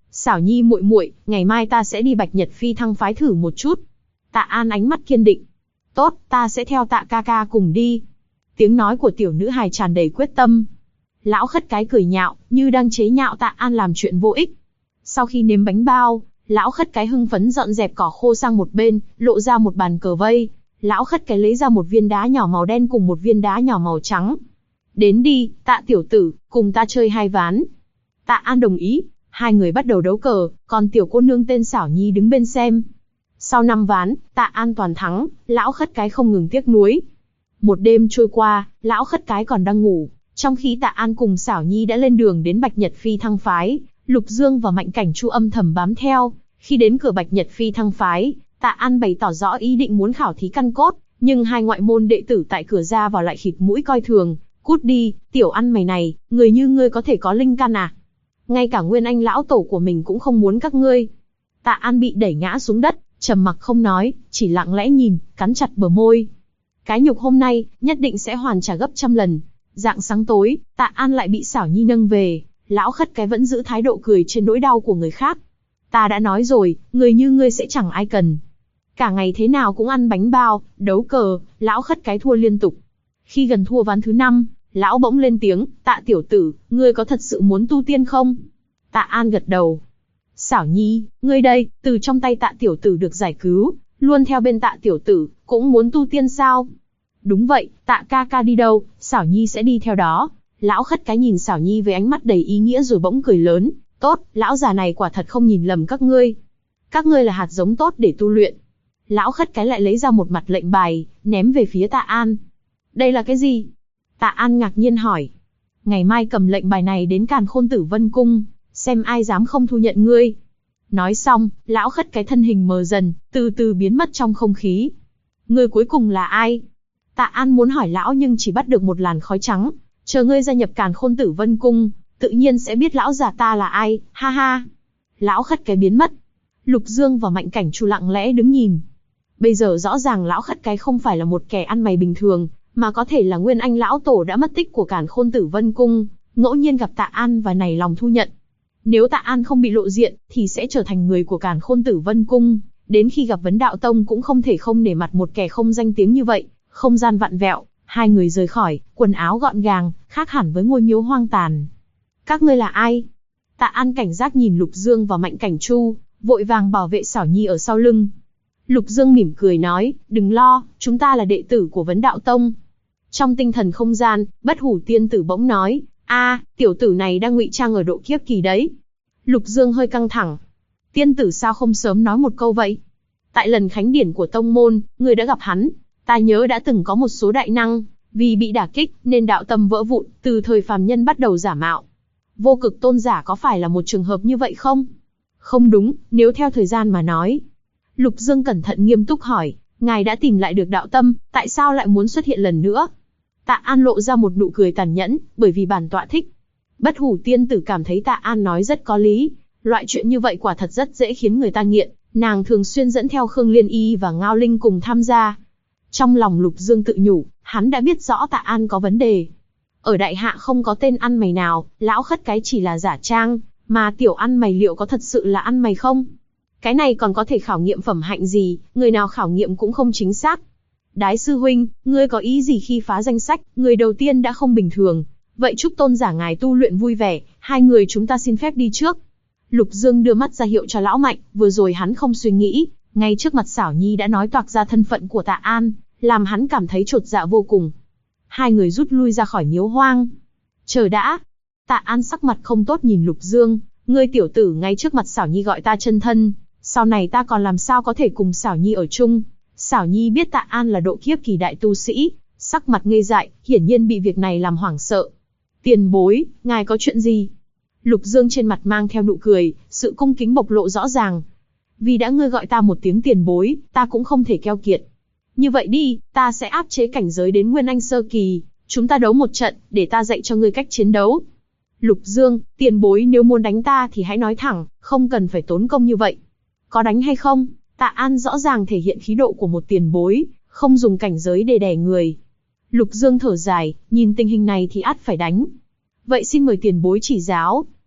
Xảo Nhi muội muội, ngày mai ta sẽ đi Bạch Nhật Phi Thăng phái thử một chút. Tạ An ánh mắt kiên định. Tốt, ta sẽ theo Tạ ca ca cùng đi. Tiếng nói của tiểu nữ hài tràn đầy quyết tâm. Lão khất cái cười nhạo, như đang chế nhạo Tạ An làm chuyện vô ích. Sau khi nếm bánh bao, lão khất cái hưng phấn dọn dẹp cỏ khô sang một bên, lộ ra một bàn cờ vây. Lão khất cái lấy ra một viên đá nhỏ màu đen cùng một viên đá nhỏ màu trắng. Đến đi, Tạ tiểu tử, cùng ta chơi 2 ván. Tạ An đồng ý, 2 người bắt đầu đấu cờ, còn tiểu cô nương tên Xảo Nhi đứng bên xem. Sau 5 ván, Tạ An toàn thắng, lão khất cái không ngừng tiếc nuối. Một đêm trôi qua, lão khất cái còn đang ngủ, trong khi Tạ An cùng Xảo Nhi đã lên đường đến Bạch Nhật Phi Thăng phái, Lục Dương và Mạnh Cảnh Chu âm thầm bám theo. Khi đến cửa Bạch Nhật Phi Thăng phái, Tạ An bày tỏ rõ ý định muốn khảo thí căn cốt, nhưng 2 ngoại môn đệ tử tại cửa ra vào lại khịt mũi coi thường. Cút đi, tiểu ăn mày này, người như ngươi có thể có linh căn à? Ngay cả Nguyên Anh lão tổ của mình cũng không muốn các ngươi. Tạ An bị đẩy ngã xuống đất, trầm mặc không nói, chỉ lặng lẽ nhìn, cắn chặt bờ môi. Cái nhục hôm nay, nhất định sẽ hoàn trả gấp trăm lần. Rạng sáng tối, Tạ An lại bị Xảo Nhi nâng về, lão khất cái vẫn giữ thái độ cười trên nỗi đau của người khác. Ta đã nói rồi, người như ngươi sẽ chẳng ai cần. Cả ngày thế nào cũng ăn bánh bao, đấu cờ, lão khất cái thua liên tục. Khi gần thua ván thứ 5, lão bỗng lên tiếng, Tạ tiểu tử, ngươi có thật sự muốn tu tiên không? Tạ An gật đầu. Xảo Nhi, ngươi đây, từ trong tay Tạ tiểu tử được giải cứu, luôn theo bên Tạ tiểu tử, cũng muốn tu tiên sao? Đúng vậy, Tạ ca ca đi đâu, Xảo Nhi sẽ đi theo đó. Lão khất cái nhìn Xảo Nhi với ánh mắt đầy ý nghĩa rồi bỗng cười lớn. Tốt, lão già này quả thật không nhìn lầm các ngươi. Các ngươi là hạt giống tốt để tu luyện. Lão khất cái lại lấy ra một mặt lệnh bài, ném về phía Tạ An. Đây là cái gì? Tạ An ngạc nhiên hỏi. Ngày mai cầm lệnh bài này đến Càn Khôn Tử Vân Cung, xem ai dám không thu nhận ngươi. Nói xong, lão khất cái thân hình mờ dần, từ từ biến mất trong không khí. Ngươi cuối cùng là ai? Tạ An muốn hỏi lão nhưng chỉ bắt được một làn khói trắng. Chờ ngươi gia nhập Càn Khôn Tử Vân Cung, tự nhiên sẽ biết lão già ta là ai, ha ha. Lão khất cái biến mất. Lục Dương và Mạnh Cảnh Chu lặng lẽ đứng nhìn. Bây giờ rõ ràng lão khất cái không phải là một kẻ ăn mày bình thường, mà có thể là Nguyên Anh lão tổ đã mất tích của Càn Khôn Tử Vân Cung, ngẫu nhiên gặp Tạ An và nảy lòng thu nhận. Nếu Tạ An không bị lộ diện, thì sẽ trở thành người của Càn Khôn Tử Vân Cung, đến khi gặp Vấn Đạo Tông cũng không thể không nể mặt một kẻ không danh tiếng như vậy. Không gian vặn vẹo, 2 người rời khỏi, quần áo gọn gàng, khác hẳn với ngôi miếu hoang tàn. Các ngươi là ai? Tạ An cảnh giác nhìn Lục Dương và Mạnh Cảnh Chu, vội vàng bảo vệ Xảo Nhi ở sau lưng. Lục Dương mỉm cười nói, đừng lo, chúng ta là đệ tử của Vấn Đạo Tông. Trong tinh thần không gian, Bất Hủ Tiên Tử bỗng nói, tiểu tử này đang ngụy trang ở độ kiếp kỳ đấy. Lục Dương hơi căng thẳng. Tiên tử sao không sớm nói một câu vậy? Tại lần khánh điển của tông môn, người đã gặp hắn. Ta nhớ đã từng có một số đại năng, vì bị đả kích nên đạo tâm vỡ vụn, từ thời phàm nhân bắt đầu giả mạo. Vô Cực tôn giả có phải là một trường hợp như vậy không? Không đúng, nếu theo thời gian mà nói. Lục Dương cẩn thận nghiêm túc hỏi, ngài đã tìm lại được đạo tâm, tại sao lại muốn xuất hiện lần nữa? Tạ An lộ ra một nụ cười tàn nhẫn, bởi vì bản tọa thích. Bất Hủ Tiên Tử cảm thấy Tạ An nói rất có lý, loại chuyện như vậy quả thật rất dễ khiến người ta nghiện, nàng thường xuyên dẫn theo Khương Liên Y và Ngao Linh cùng tham gia. Trong lòng Lục Dương tự nhủ, hắn đã biết rõ Tạ An có vấn đề. Ở đại hạ không có tên ăn mày nào, lão khất cái chỉ là giả trang, mà tiểu ăn mày liệu có thật sự là ăn mày không? Cái này còn có thể khảo nghiệm phẩm hạnh gì, người nào khảo nghiệm cũng không chính xác. Đái sư huynh, ngươi có ý gì khi phá danh sách, người đầu tiên đã không bình thường. Vậy chúc tôn giả ngài tu luyện vui vẻ, 2 người chúng ta xin phép đi trước. Lục Dương đưa mắt ra hiệu cho lão Mạnh, vừa rồi hắn không suy nghĩ, ngay trước mặt Xảo Nhi đã nói toạc ra thân phận của Tạ An, làm hắn cảm thấy chột dạ vô cùng. 2 người rút lui ra khỏi miếu hoang. Chờ đã. Tạ An sắc mặt không tốt nhìn Lục Dương, ngươi tiểu tử ngay trước mặt Xảo Nhi gọi ta chân thân, sau này ta còn làm sao có thể cùng Xảo Nhi ở chung? Xảo Nhi biết Tạ An là độ kiếp kỳ đại tu sĩ, sắc mặt ngây dại, hiển nhiên bị việc này làm hoảng sợ. Tiền bối, ngài có chuyện gì? Lục Dương trên mặt mang theo nụ cười, sự cung kính bộc lộ rõ ràng. Vì đã ngươi gọi ta một tiếng tiền bối, ta cũng không thể keo kiệt. Như vậy đi, ta sẽ áp chế cảnh giới đến Nguyên Anh sơ kỳ, chúng ta đấu một trận, để ta dạy cho ngươi cách chiến đấu. Lục Dương, tiền bối nếu muốn đánh ta thì hãy nói thẳng, không cần phải tốn công như vậy. Có đánh hay không? Tạ An rõ ràng thể hiện khí độ của một tiền bối, không dùng cảnh giới để đè người. Lục Dương thở dài, nhìn tình hình này thì ắt phải đánh. Vậy xin mời tiền bối chỉ giáo.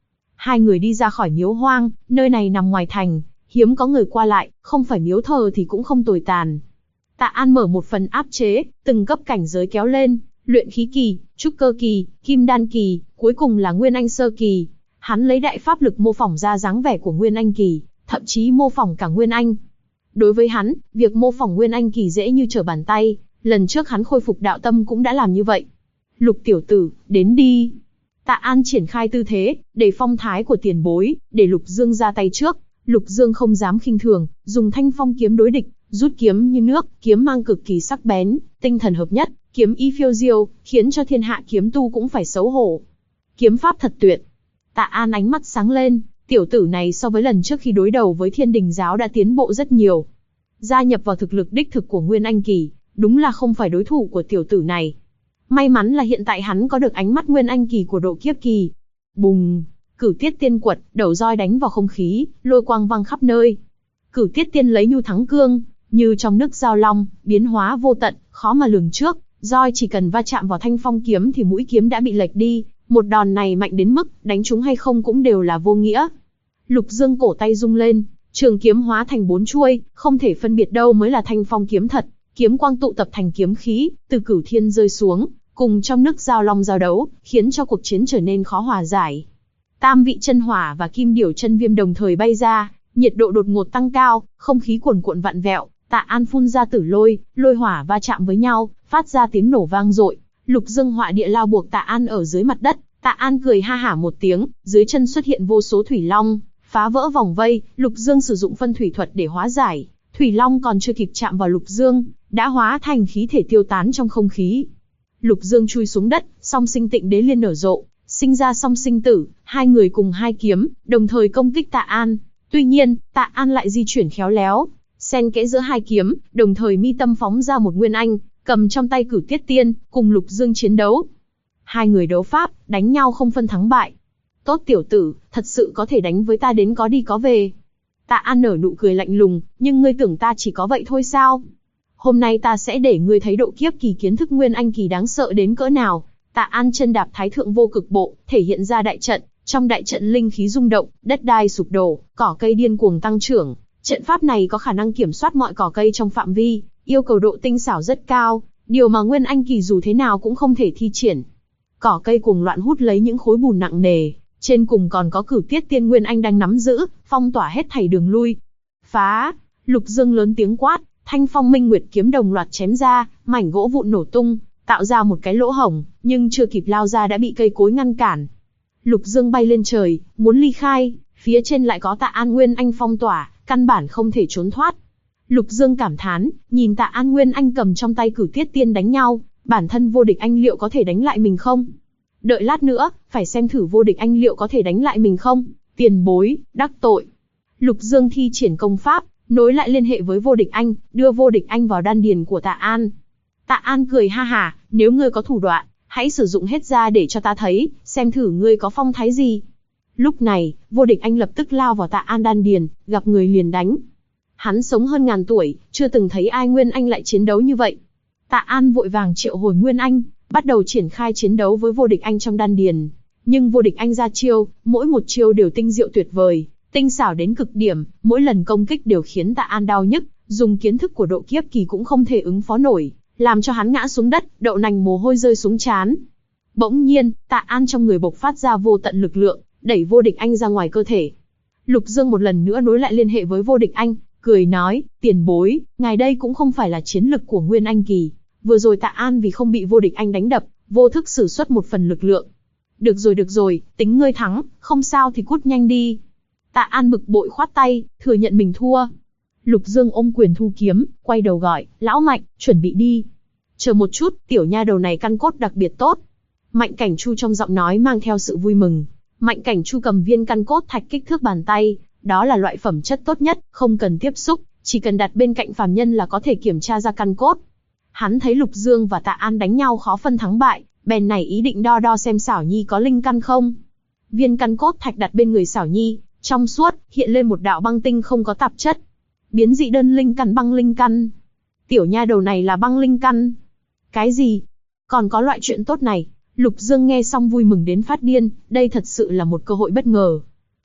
Hai người đi ra khỏi miếu hoang, nơi này nằm ngoài thành, hiếm có người qua lại, không phải miếu thờ thì cũng không tồi tàn. Tạ An mở một phần áp chế, từng cấp cảnh giới kéo lên, luyện khí kỳ, trúc cơ kỳ, kim đan kỳ, cuối cùng là nguyên anh sơ kỳ. Hắn lấy đại pháp lực mô phỏng ra dáng vẻ của nguyên anh kỳ, thậm chí mô phỏng cả nguyên anh. Đối với hắn, việc mô phỏng nguyên anh kỳ dễ như trở bàn tay, lần trước hắn khôi phục đạo tâm cũng đã làm như vậy. Lục tiểu tử, đến đi. Tạ An triển khai tư thế, để phong thái của tiền bối, để Lục Dương ra tay trước. Lục Dương không dám khinh thường, dùng thanh phong kiếm đối địch, rút kiếm như nước, kiếm mang cực kỳ sắc bén, tinh thần hợp nhất, kiếm ý phiêu diêu, khiến cho thiên hạ kiếm tu cũng phải xấu hổ. Kiếm pháp thật tuyệt. Tạ An ánh mắt sáng lên, tiểu tử này so với lần trước khi đối đầu với Thiên Đình giáo đã tiến bộ rất nhiều. Gia nhập vào thực lực đích thực của Nguyên Anh kỳ, đúng là không phải đối thủ của tiểu tử này. May mắn là hiện tại hắn có được ánh mắt Nguyên Anh kỳ của độ kiếp kỳ. Bùng! Cửu Tiết Tiên quật, đầu roi đánh vào không khí, lôi quang văng khắp nơi. Cửu Tiết Tiên lấy nhu thắng cương, như trong nước giao long, biến hóa vô tận, khó mà lường trước. Roi chỉ cần va chạm vào thanh phong kiếm thì mũi kiếm đã bị lệch đi. Một đòn này mạnh đến mức đánh trúng hay không cũng đều là vô nghĩa. Lục Dương cổ tay rung lên, trường kiếm hóa thành 4 chuôi, không thể phân biệt đâu mới là thanh phong kiếm thật. Kiếm quang tụ tập thành kiếm khí, từ cửu thiên rơi xuống, cùng trong nước giao long giao đấu, khiến cho cuộc chiến trở nên khó hòa giải. Tam vị chân hỏa và kim điểu chân viêm đồng thời bay ra, nhiệt độ đột ngột tăng cao, không khí cuồn cuộn vặn vẹo. Tạ An phun ra tử lôi, lôi hỏa va chạm với nhau, phát ra tiếng nổ vang dội. Lục Dương họa địa lao buộc Tạ An ở dưới mặt đất. Tạ An cười ha hả một tiếng, dưới chân xuất hiện vô số thủy long, phá vỡ vòng vây. Lục Dương sử dụng phân thủy thuật để hóa giải. Thủy long còn chưa kịp chạm vào Lục Dương, đã hóa thành khí thể tiêu tán trong không khí. Lục Dương chui xuống đất, song sinh tịnh đế liên nở rộ, sinh ra song sinh tử, hai người cùng hai kiếm, đồng thời công kích Tạ An. Tuy nhiên, Tạ An lại di chuyển khéo léo, xen kẽ giữa hai kiếm, đồng thời mi tâm phóng ra một nguyên anh, cầm trong tay Cửu Tiết Tiên, cùng Lục Dương chiến đấu. Hai người đấu pháp, đánh nhau không phân thắng bại. Tốt tiểu tử, thật sự có thể đánh với ta đến có đi có về. Tạ An nở nụ cười lạnh lùng, nhưng ngươi tưởng ta chỉ có vậy thôi sao? Hôm nay ta sẽ để ngươi thấy độ kiếp kỳ kiến thức nguyên anh kỳ đáng sợ đến cỡ nào. Tạ An chân đạp Thái Thượng Vô Cực Bộ, thể hiện ra đại trận, trong đại trận linh khí rung động, đất đai sụp đổ, cỏ cây điên cuồng tăng trưởng. Trận pháp này có khả năng kiểm soát mọi cỏ cây trong phạm vi, yêu cầu độ tinh xảo rất cao, điều mà nguyên anh kỳ dù thế nào cũng không thể thi triển. Cỏ cây cuồng loạn hút lấy những khối bùn nặng nề, trên cùng còn có Cửu Tiết Tiên nguyên anh đang nắm giữ, phong tỏa hết thảy đường lui. Phá! Lục Dương lớn tiếng quát, thanh phong minh nguyệt kiếm đồng loạt chém ra, mảnh gỗ vụn nổ tung, tạo ra một cái lỗ hổng, nhưng chưa kịp lao ra đã bị cây cối ngăn cản. Lục Dương bay lên trời, muốn ly khai, phía trên lại có Tạ An nguyên anh phong tỏa, căn bản không thể trốn thoát. Lục Dương cảm thán, nhìn Tạ An nguyên anh cầm trong tay Cửu Tiết Tiên đánh nhau, bản thân vô địch anh liệu có thể đánh lại mình không? Đợi lát nữa, phải xem thử vô địch anh liệu có thể đánh lại mình không? Tiền bối, đắc tội. Lục Dương thi triển công pháp, nối lại liên hệ với vô địch anh, đưa vô địch anh vào đan điền của Tạ An. Tạ An cười ha hả, nếu ngươi có thủ đoạn, hãy sử dụng hết ra để cho ta thấy, xem thử ngươi có phong thái gì. Lúc này, vô địch anh lập tức lao vào Tạ An đan điền, gặp người liền đánh. Hắn sống hơn ngàn tuổi, chưa từng thấy ai nguyên anh lại chiến đấu như vậy. Tạ An vội vàng triệu hồi nguyên anh, bắt đầu triển khai chiến đấu với vô địch anh trong đan điền. Nhưng vô địch anh ra chiêu, mỗi một chiêu đều tinh diệu tuyệt vời, tinh xảo đến cực điểm, mỗi lần công kích đều khiến Tạ An đau nhức, dùng kiến thức của độ kiếp kỳ cũng không thể ứng phó nổi, làm cho hắn ngã xuống đất, đậu nành mồ hôi rơi xuống trán. Bỗng nhiên, Tạ An trong người bộc phát ra vô tận lực lượng, đẩy vô địch anh ra ngoài cơ thể. Lục Dương một lần nữa nối lại liên hệ với vô địch anh, cười nói, tiền bối, ngài đây cũng không phải là chiến lực của nguyên anh kỳ. Vừa rồi Tạ An vì không bị vô địch anh đánh đập, vô thức sử xuất một phần lực lượng. Được rồi, tính ngươi thắng, không sao thì cút nhanh đi. Tạ An bực bội khoát tay, thừa nhận mình thua. Lục Dương ôm quyền thu kiếm, quay đầu gọi, lão Mạnh, chuẩn bị đi. Chờ một chút, tiểu nha đầu này căn cốt đặc biệt tốt. Mạnh Cảnh Chu trong giọng nói mang theo sự vui mừng. Mạnh Cảnh Chu cầm viên căn cốt thạch kích thước bàn tay, đó là loại phẩm chất tốt nhất, không cần tiếp xúc, chỉ cần đặt bên cạnh phàm nhân là có thể kiểm tra ra căn cốt. Hắn thấy Lục Dương và Tạ An đánh nhau khó phân thắng bại, bèn nảy ý định đo xem Xảo Nhi có linh căn không. Viên căn cốt thạch đặt bên người Xảo Nhi, trong suốt, hiện lên một đạo băng tinh không có tạp chất. Biến dị đơn linh căn băng linh căn. Tiểu nha đầu này là băng linh căn. Cái gì? Còn có loại chuyện tốt này? Lục Dương nghe xong vui mừng đến phát điên, đây thật sự là một cơ hội bất ngờ.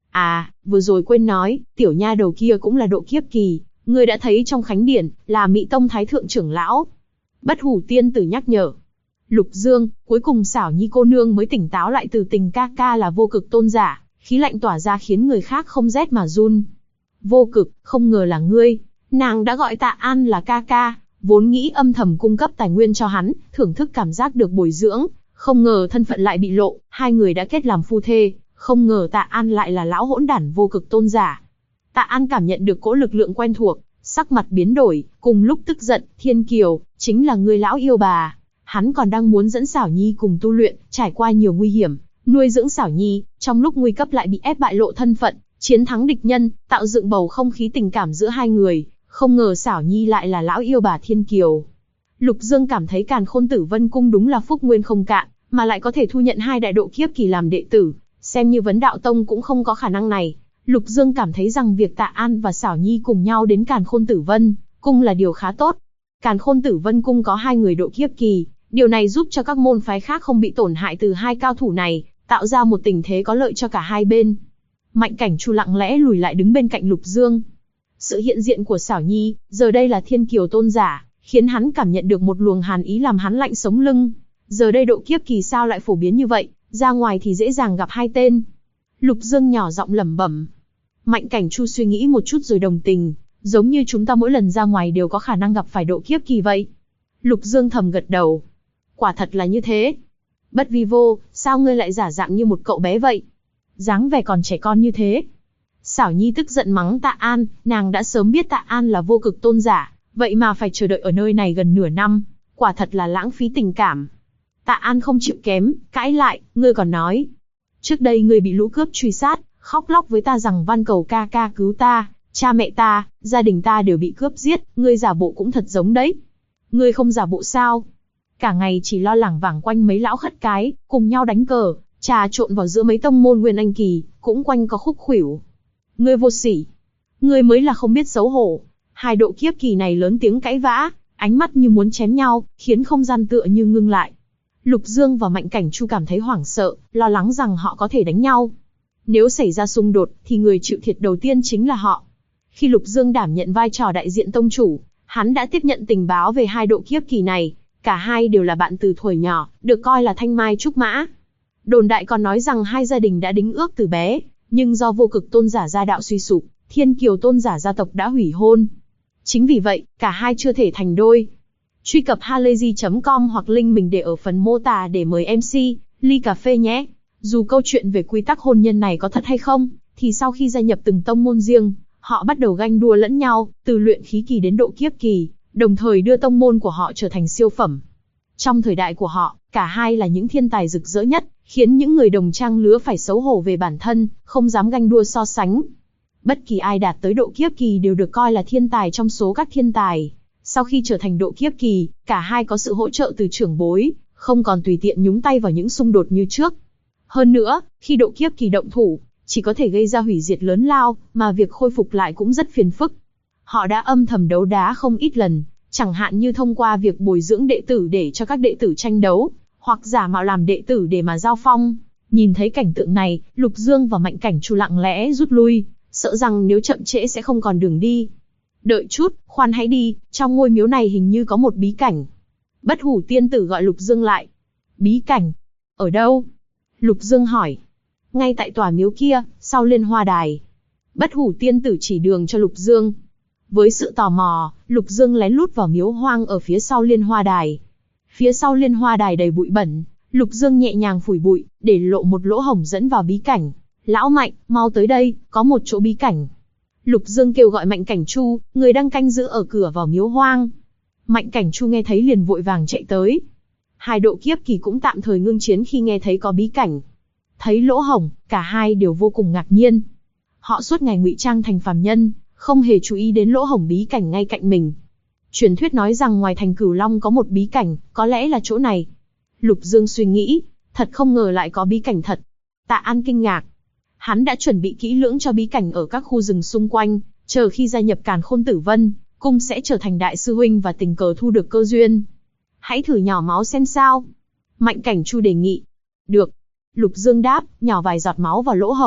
À, vừa rồi quên nói, tiểu nha đầu kia cũng là độ kiếp kỳ, ngươi đã thấy trong khánh điển, là Mị Tông Thái Thượng trưởng lão. Bất Hủ tiên tử nhắc nhở. Lục Dương, cuối cùng Xảo Nhi cô nương mới tỉnh táo lại từ tình ca ca là vô cực tôn giả, khí lạnh tỏa ra khiến người khác không rét mà run. Vô cực, không ngờ là ngươi. Nàng đã gọi Tạ An là ca ca, vốn nghĩ âm thầm cung cấp tài nguyên cho hắn, thưởng thức cảm giác được bồi dưỡng, không ngờ thân phận lại bị lộ, hai người đã kết làm phu thê, không ngờ Tạ An lại là lão hỗn đản vô cực tôn giả. Tạ An cảm nhận được cỗ lực lượng quen thuộc, sắc mặt biến đổi, cùng lúc tức giận, Thiên Kiều, chính là ngươi lão yêu bà. Hắn còn đang muốn dẫn Xảo Nhi cùng tu luyện, trải qua nhiều nguy hiểm, nuôi dưỡng Xảo Nhi, trong lúc nguy cấp lại bị ép bại lộ thân phận, chiến thắng địch nhân, tạo dựng bầu không khí tình cảm giữa hai người, không ngờ Xảo Nhi lại là lão yêu bà Thiên Kiều. Lục Dương cảm thấy Càn Khôn Tử Vân Cung đúng là phúc nguyên không cạn, mà lại có thể thu nhận hai đại độ kiếp kỳ làm đệ tử, xem như Vấn Đạo Tông cũng không có khả năng này. Lục Dương cảm thấy rằng việc Tạ An và Xảo Nhi cùng nhau đến Càn Khôn Tử Vân Cung là điều khá tốt. Càn Khôn Tử Vân Cung có hai người độ kiếp kỳ, điều này giúp cho các môn phái khác không bị tổn hại từ hai cao thủ này, tạo ra một tình thế có lợi cho cả hai bên. Mạnh Cảnh Chu lặng lẽ lùi lại đứng bên cạnh Lục Dương. Sự hiện diện của Xảo Nhi, giờ đây là Thiên Kiều tôn giả, khiến hắn cảm nhận được một luồng hàn ý làm hắn lạnh sống lưng. Giờ đây độ kiếp kỳ sao lại phổ biến như vậy, ra ngoài thì dễ dàng gặp hai tên. Lục Dương nhỏ giọng lẩm bẩm. Mạnh Cảnh Chu suy nghĩ một chút rồi đồng tình, giống như chúng ta mỗi lần ra ngoài đều có khả năng gặp phải độ kiếp kỳ vậy. Lục Dương thầm gật đầu. Quả thật là như thế. Bất Vi Vô, sao ngươi lại giả dạng như một cậu bé vậy? Dáng vẻ còn trẻ con như thế. Xảo Nhi tức giận mắng Tạ An, nàng đã sớm biết Tạ An là vô cực tôn giả, vậy mà phải chờ đợi ở nơi này gần nửa năm, quả thật là lãng phí tình cảm. Tạ An không chịu kém, cãi lại, ngươi còn nói. Trước đây ngươi bị lũ cướp truy sát, khóc lóc với ta rằng van cầu ca ca cứu ta, cha mẹ ta, gia đình ta đều bị cướp giết, ngươi giả bộ cũng thật giống đấy. Ngươi không giả bộ sao? Cả ngày chỉ lo lảng vảng quanh mấy lão khất cái, cùng nhau đánh cờ, trà trộn vào giữa mấy tông môn Nguyên Anh kỳ, cũng quanh có khúc khuỷu. Ngươi vô sỉ, ngươi mới là không biết xấu hổ. Hai độ kiếp kỳ này lớn tiếng cãi vã, ánh mắt như muốn chém nhau, khiến không gian tựa như ngưng lại. Lục Dương và Mạnh Cảnh Chu cảm thấy hoảng sợ, lo lắng rằng họ có thể đánh nhau. Nếu xảy ra xung đột, thì người chịu thiệt đầu tiên chính là họ. Khi Lục Dương đảm nhận vai trò đại diện tông chủ, hắn đã tiếp nhận tình báo về hai độ kiếp kỳ này. Cả hai đều là bạn từ thuở nhỏ, được coi là thanh mai trúc mã. Đồn đại còn nói rằng hai gia đình đã đính ước từ bé, nhưng do vô cực tôn giả gia đạo suy sụp, Thiên Kiều tôn giả gia tộc đã hủy hôn. Chính vì vậy, cả hai chưa thể thành đôi. Truy cập halayzi.com hoặc link mình để ở phần mô tả để mời MC, ly cà phê nhé. Dù câu chuyện về quy tắc hôn nhân này có thật hay không, thì sau khi gia nhập từng tông môn riêng, họ bắt đầu ganh đua lẫn nhau, từ luyện khí kỳ đến độ kiếp kỳ, đồng thời đưa tông môn của họ trở thành siêu phẩm. Trong thời đại của họ, cả hai là những thiên tài rực rỡ nhất, khiến những người đồng trang lứa phải xấu hổ về bản thân, không dám ganh đua so sánh. Bất kỳ ai đạt tới độ kiếp kỳ đều được coi là thiên tài trong số các thiên tài. Sau khi trở thành độ kiếp kỳ, cả hai có sự hỗ trợ từ trưởng bối, không còn tùy tiện nhúng tay vào những xung đột như trước. Hơn nữa, khi độ kiếp kỳ động thủ, chỉ có thể gây ra hủy diệt lớn lao, mà việc khôi phục lại cũng rất phiền phức. Họ đã âm thầm đấu đá không ít lần, chẳng hạn như thông qua việc bồi dưỡng đệ tử để cho các đệ tử tranh đấu, hoặc giả mạo làm đệ tử để mà giao phong. Nhìn thấy cảnh tượng này, Lục Dương và Mạnh Cảnh Chu lặng lẽ rút lui, sợ rằng nếu chậm trễ sẽ không còn đường đi. Đợi chút, khoan hãy đi, trong ngôi miếu này hình như có một bí cảnh. Bất Hủ tiên tử gọi Lục Dương lại. Bí cảnh? Ở đâu? Lục Dương hỏi. Ngay tại tòa miếu kia, sau Liên Hoa Đài. Bất Hủ tiên tử chỉ đường cho Lục Dương. Với sự tò mò, Lục Dương lén lút vào miếu hoang ở phía sau Liên Hoa Đài. Phía sau Liên Hoa Đài đầy bụi bẩn, Lục Dương nhẹ nhàng phủi bụi, để lộ một lỗ hổng dẫn vào bí cảnh. Lão Mạnh, mau tới đây, có một chỗ bí cảnh. Lục Dương kêu gọi Mạnh Cảnh Chu, người đang canh giữ ở cửa vào miếu hoang. Mạnh Cảnh Chu nghe thấy liền vội vàng chạy tới. Hai độ kiếp kỳ cũng tạm thời ngưng chiến khi nghe thấy có bí cảnh. Thấy lỗ hổng, cả hai đều vô cùng ngạc nhiên. Họ suốt ngày ngụy trang thành phàm nhân, không hề chú ý đến lỗ hổng bí cảnh ngay cạnh mình. Truyền thuyết nói rằng ngoài thành Cửu Long có một bí cảnh, có lẽ là chỗ này. Lục Dương suy nghĩ, thật không ngờ lại có bí cảnh thật. Tạ An kinh ngạc. Hắn đã chuẩn bị kỹ lưỡng cho bí cảnh ở các khu rừng xung quanh, chờ khi gia nhập Càn Khôn Tử Vân Cung sẽ trở thành đại sư huynh và tình cờ thu được cơ duyên. Hãy thử nhỏ máu xem sao. Mạnh Cảnh Chu đề nghị. Được. Lục Dương đáp, nhỏ vài giọt máu vào lỗ hổng,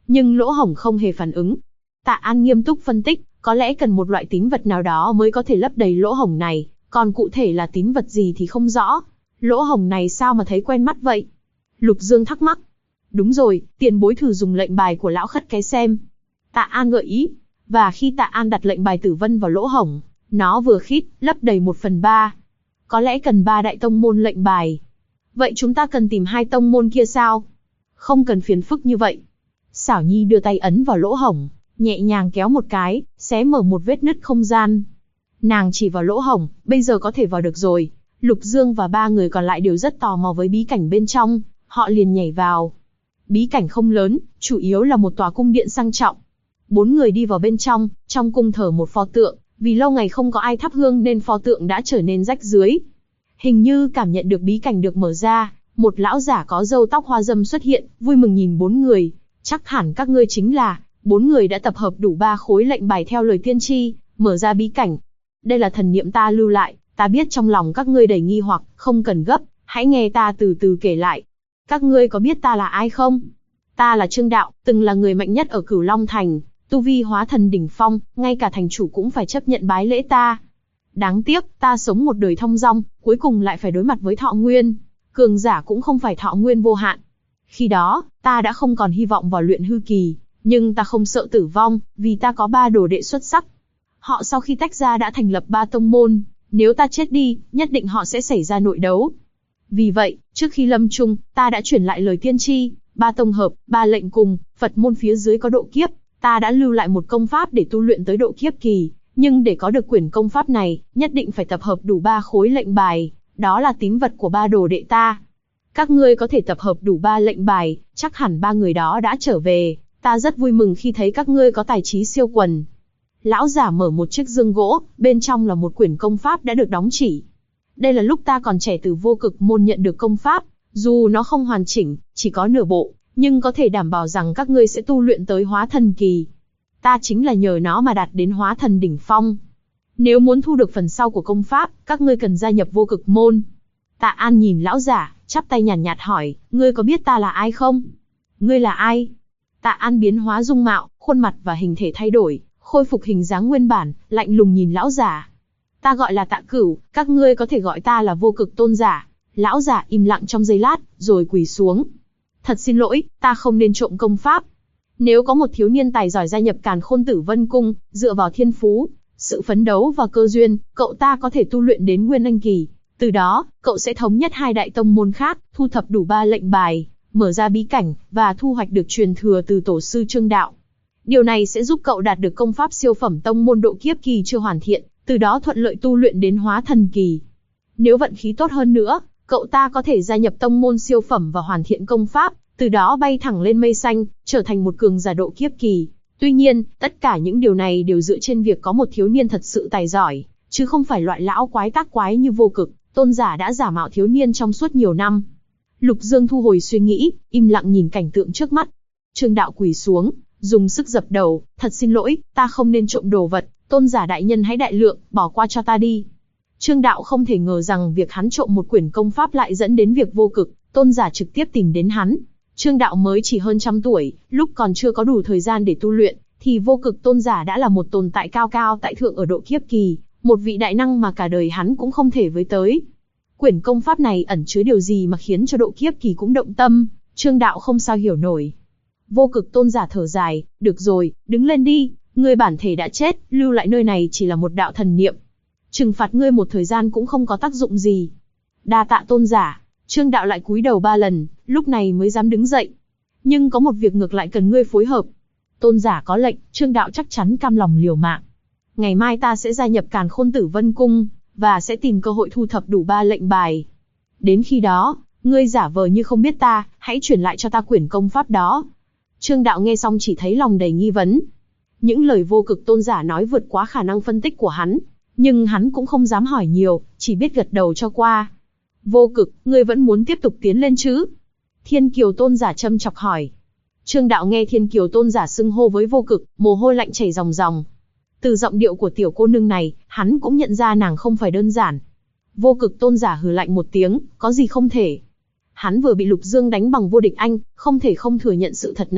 Nhưng lỗ hổng không hề phản ứng. Tạ An nghiêm túc phân tích, có lẽ cần một loại tín vật nào đó mới có thể lấp đầy lỗ hổng này, còn cụ thể là tín vật gì thì không rõ. Lỗ hổng này sao mà thấy quen mắt vậy? Lục Dương thắc mắc. Đúng rồi, tiền bối thử dùng lệnh bài của lão khất cái xem. Tạ An gợi ý, và khi Tạ An đặt lệnh bài tử vân vào lỗ hổng, nó vừa khít, lấp đầy 1/3. Có lẽ cần 3 đại tông môn lệnh bài. Vậy chúng ta cần tìm 2 tông môn kia sao? Không cần phiền phức như vậy. Xảo Nhi đưa tay ấn vào lỗ hổng, nhẹ nhàng kéo một cái, xé mở một vết nứt không gian. Nàng chỉ vào lỗ hổng, bây giờ có thể vào được rồi. Lục Dương và 3 người còn lại đều rất tò mò với bí cảnh bên trong, họ liền nhảy vào. Bí cảnh không lớn, chủ yếu là một tòa cung điện sang trọng. 4 người đi vào bên trong cung thờ một pho tượng, vì lâu ngày không có ai thắp hương nên pho tượng đã trở nên rách rưới. Hình như cảm nhận được bí cảnh được mở ra, một lão giả có râu tóc hoa râm xuất hiện, vui mừng nhìn 4 người. Chắc hẳn các ngươi chính là 4 người đã tập hợp đủ 3 khối lệnh bài theo lời tiên tri, mở ra bí cảnh. Đây là thần niệm ta lưu lại, ta biết trong lòng các ngươi đầy nghi hoặc, không cần gấp, hãy nghe ta từ từ kể lại. Các ngươi có biết ta là ai không? Ta là Trương Đạo, từng là người mạnh nhất ở Cửu Long Thành, tu vi hóa thần đỉnh phong, ngay cả thành chủ cũng phải chấp nhận bái lễ ta. Đáng tiếc, ta sống một đời thong dong, cuối cùng lại phải đối mặt với thọ nguyên. Cường giả cũng không phải thọ nguyên vô hạn. Khi đó, ta đã không còn hy vọng vào luyện hư kỳ, nhưng ta không sợ tử vong, vì ta có 3 đồ đệ xuất sắc. Họ sau khi tách ra đã thành lập 3 tông môn, nếu ta chết đi, nhất định họ sẽ xảy ra nội đấu. Vì vậy, trước khi lâm chung, ta đã chuyển lại lời tiên tri, 3 tông hợp, 3 lệnh cùng, Phật môn phía dưới có độ kiếp, ta đã lưu lại một công pháp để tu luyện tới độ kiếp kỳ, nhưng để có được quyển công pháp này, nhất định phải tập hợp đủ 3 khối lệnh bài, đó là tín vật của 3 đồ đệ ta. Các ngươi có thể tập hợp đủ 3 lệnh bài, chắc hẳn 3 người đó đã trở về, ta rất vui mừng khi thấy các ngươi có tài trí siêu quần. Lão giả mở một chiếc dương gỗ, bên trong là một quyển công pháp đã được đóng chỉ. Đây là lúc ta còn trẻ từ Vô Cực môn nhận được công pháp, dù nó không hoàn chỉnh, chỉ có nửa bộ, nhưng có thể đảm bảo rằng các ngươi sẽ tu luyện tới hóa thần kỳ. Ta chính là nhờ nó mà đạt đến hóa thần đỉnh phong. Nếu muốn thu được phần sau của công pháp, các ngươi cần gia nhập Vô Cực môn. Tạ An nhìn lão giả, chắp tay nhàn nhạt hỏi, ngươi có biết ta là ai không? Ngươi là ai? Tạ An biến hóa dung mạo, khuôn mặt và hình thể thay đổi, khôi phục hình dáng nguyên bản, lạnh lùng nhìn lão giả. Ta gọi là Tạ Cửu, các ngươi có thể gọi ta là Vô Cực tôn giả. Lão giả im lặng trong giây lát, rồi quỳ xuống. Thật xin lỗi, ta không nên trộm công pháp. Nếu có một thiếu niên tài giỏi gia nhập Càn Khôn Tử Vân Cung, dựa vào thiên phú, sự phấn đấu và cơ duyên, cậu ta có thể tu luyện đến Nguyên Anh kỳ. Từ đó, cậu sẽ thống nhất 2 đại tông môn khác, thu thập đủ 3 lệnh bài, mở ra bí cảnh, và thu hoạch được truyền thừa từ tổ sư Trương Đạo. Điều này sẽ giúp cậu đạt được công pháp siêu phẩm tông môn độ kiếp kỳ chưa hoàn thiện, từ đó thuận lợi tu luyện đến hóa thần kỳ. Nếu vận khí tốt hơn nữa, cậu ta có thể gia nhập tông môn siêu phẩm và hoàn thiện công pháp, từ đó bay thẳng lên mây xanh, trở thành một cường giả độ kiếp kỳ. Tuy nhiên, tất cả những điều này đều dựa trên việc có một thiếu niên thật sự tài giỏi, chứ không phải loại lão quái tác quái như Vô Cực tôn giả đã giả mạo thiếu niên trong suốt nhiều năm. Lục Dương thu hồi suy nghĩ, im lặng nhìn cảnh tượng trước mắt. Trương Đạo quỳ xuống, dùng sức dập đầu, thật xin lỗi, ta không nên trộm đồ vật, tôn giả đại nhân hãy đại lượng, bỏ qua cho ta đi. Trương Đạo không thể ngờ rằng việc hắn trộm một quyển công pháp lại dẫn đến việc Vô Cực tôn giả trực tiếp tìm đến hắn. Trương Đạo mới chỉ hơn trăm tuổi, lúc còn chưa có đủ thời gian để tu luyện, thì Vô Cực tôn giả đã là một tồn tại cao cao tại thượng ở độ kiếp kỳ, một vị đại năng mà cả đời hắn cũng không thể với tới. Quyển công pháp này ẩn chứa điều gì mà khiến cho độ kiếp kỳ cũng động tâm, Trương Đạo không sao hiểu nổi. Vô Cực tôn giả thở dài, được rồi, đứng lên đi, ngươi bản thể đã chết, lưu lại nơi này chỉ là một đạo thần niệm. Trừng phạt ngươi một thời gian cũng không có tác dụng gì. Đa tạ tôn giả. Trương Đạo lại cúi đầu 3 lần, lúc này mới dám đứng dậy. Nhưng có một việc ngược lại cần ngươi phối hợp. Tôn giả có lệnh, Trương Đạo chắc chắn cam lòng liều mạng. Ngày mai ta sẽ gia nhập Càn Khôn Tử Vân Cung, và sẽ tìm cơ hội thu thập đủ 3 lệnh bài. Đến khi đó, ngươi giả vờ như không biết ta, hãy chuyển lại cho ta quyển công pháp đó. Trương Đạo nghe xong chỉ thấy lòng đầy nghi vấn. Những lời Vô Cực tôn giả nói vượt quá khả năng phân tích của hắn, nhưng hắn cũng không dám hỏi nhiều, chỉ biết gật đầu cho qua. Vô Cực, ngươi vẫn muốn tiếp tục tiến lên chứ? Thiên Kiều tôn giả châm chọc hỏi. Trương Đạo nghe Thiên Kiều tôn giả xưng hô với Vô Cực, mồ hôi lạnh chảy ròng ròng. Từ giọng điệu của tiểu cô nương này, hắn cũng nhận ra nàng không phải đơn giản. Vô Cực tôn giả hừ lạnh một tiếng, có gì không thể. Hắn vừa bị Lục Dương đánh bằng vô địch anh, không thể không thừa nhận sự thật này,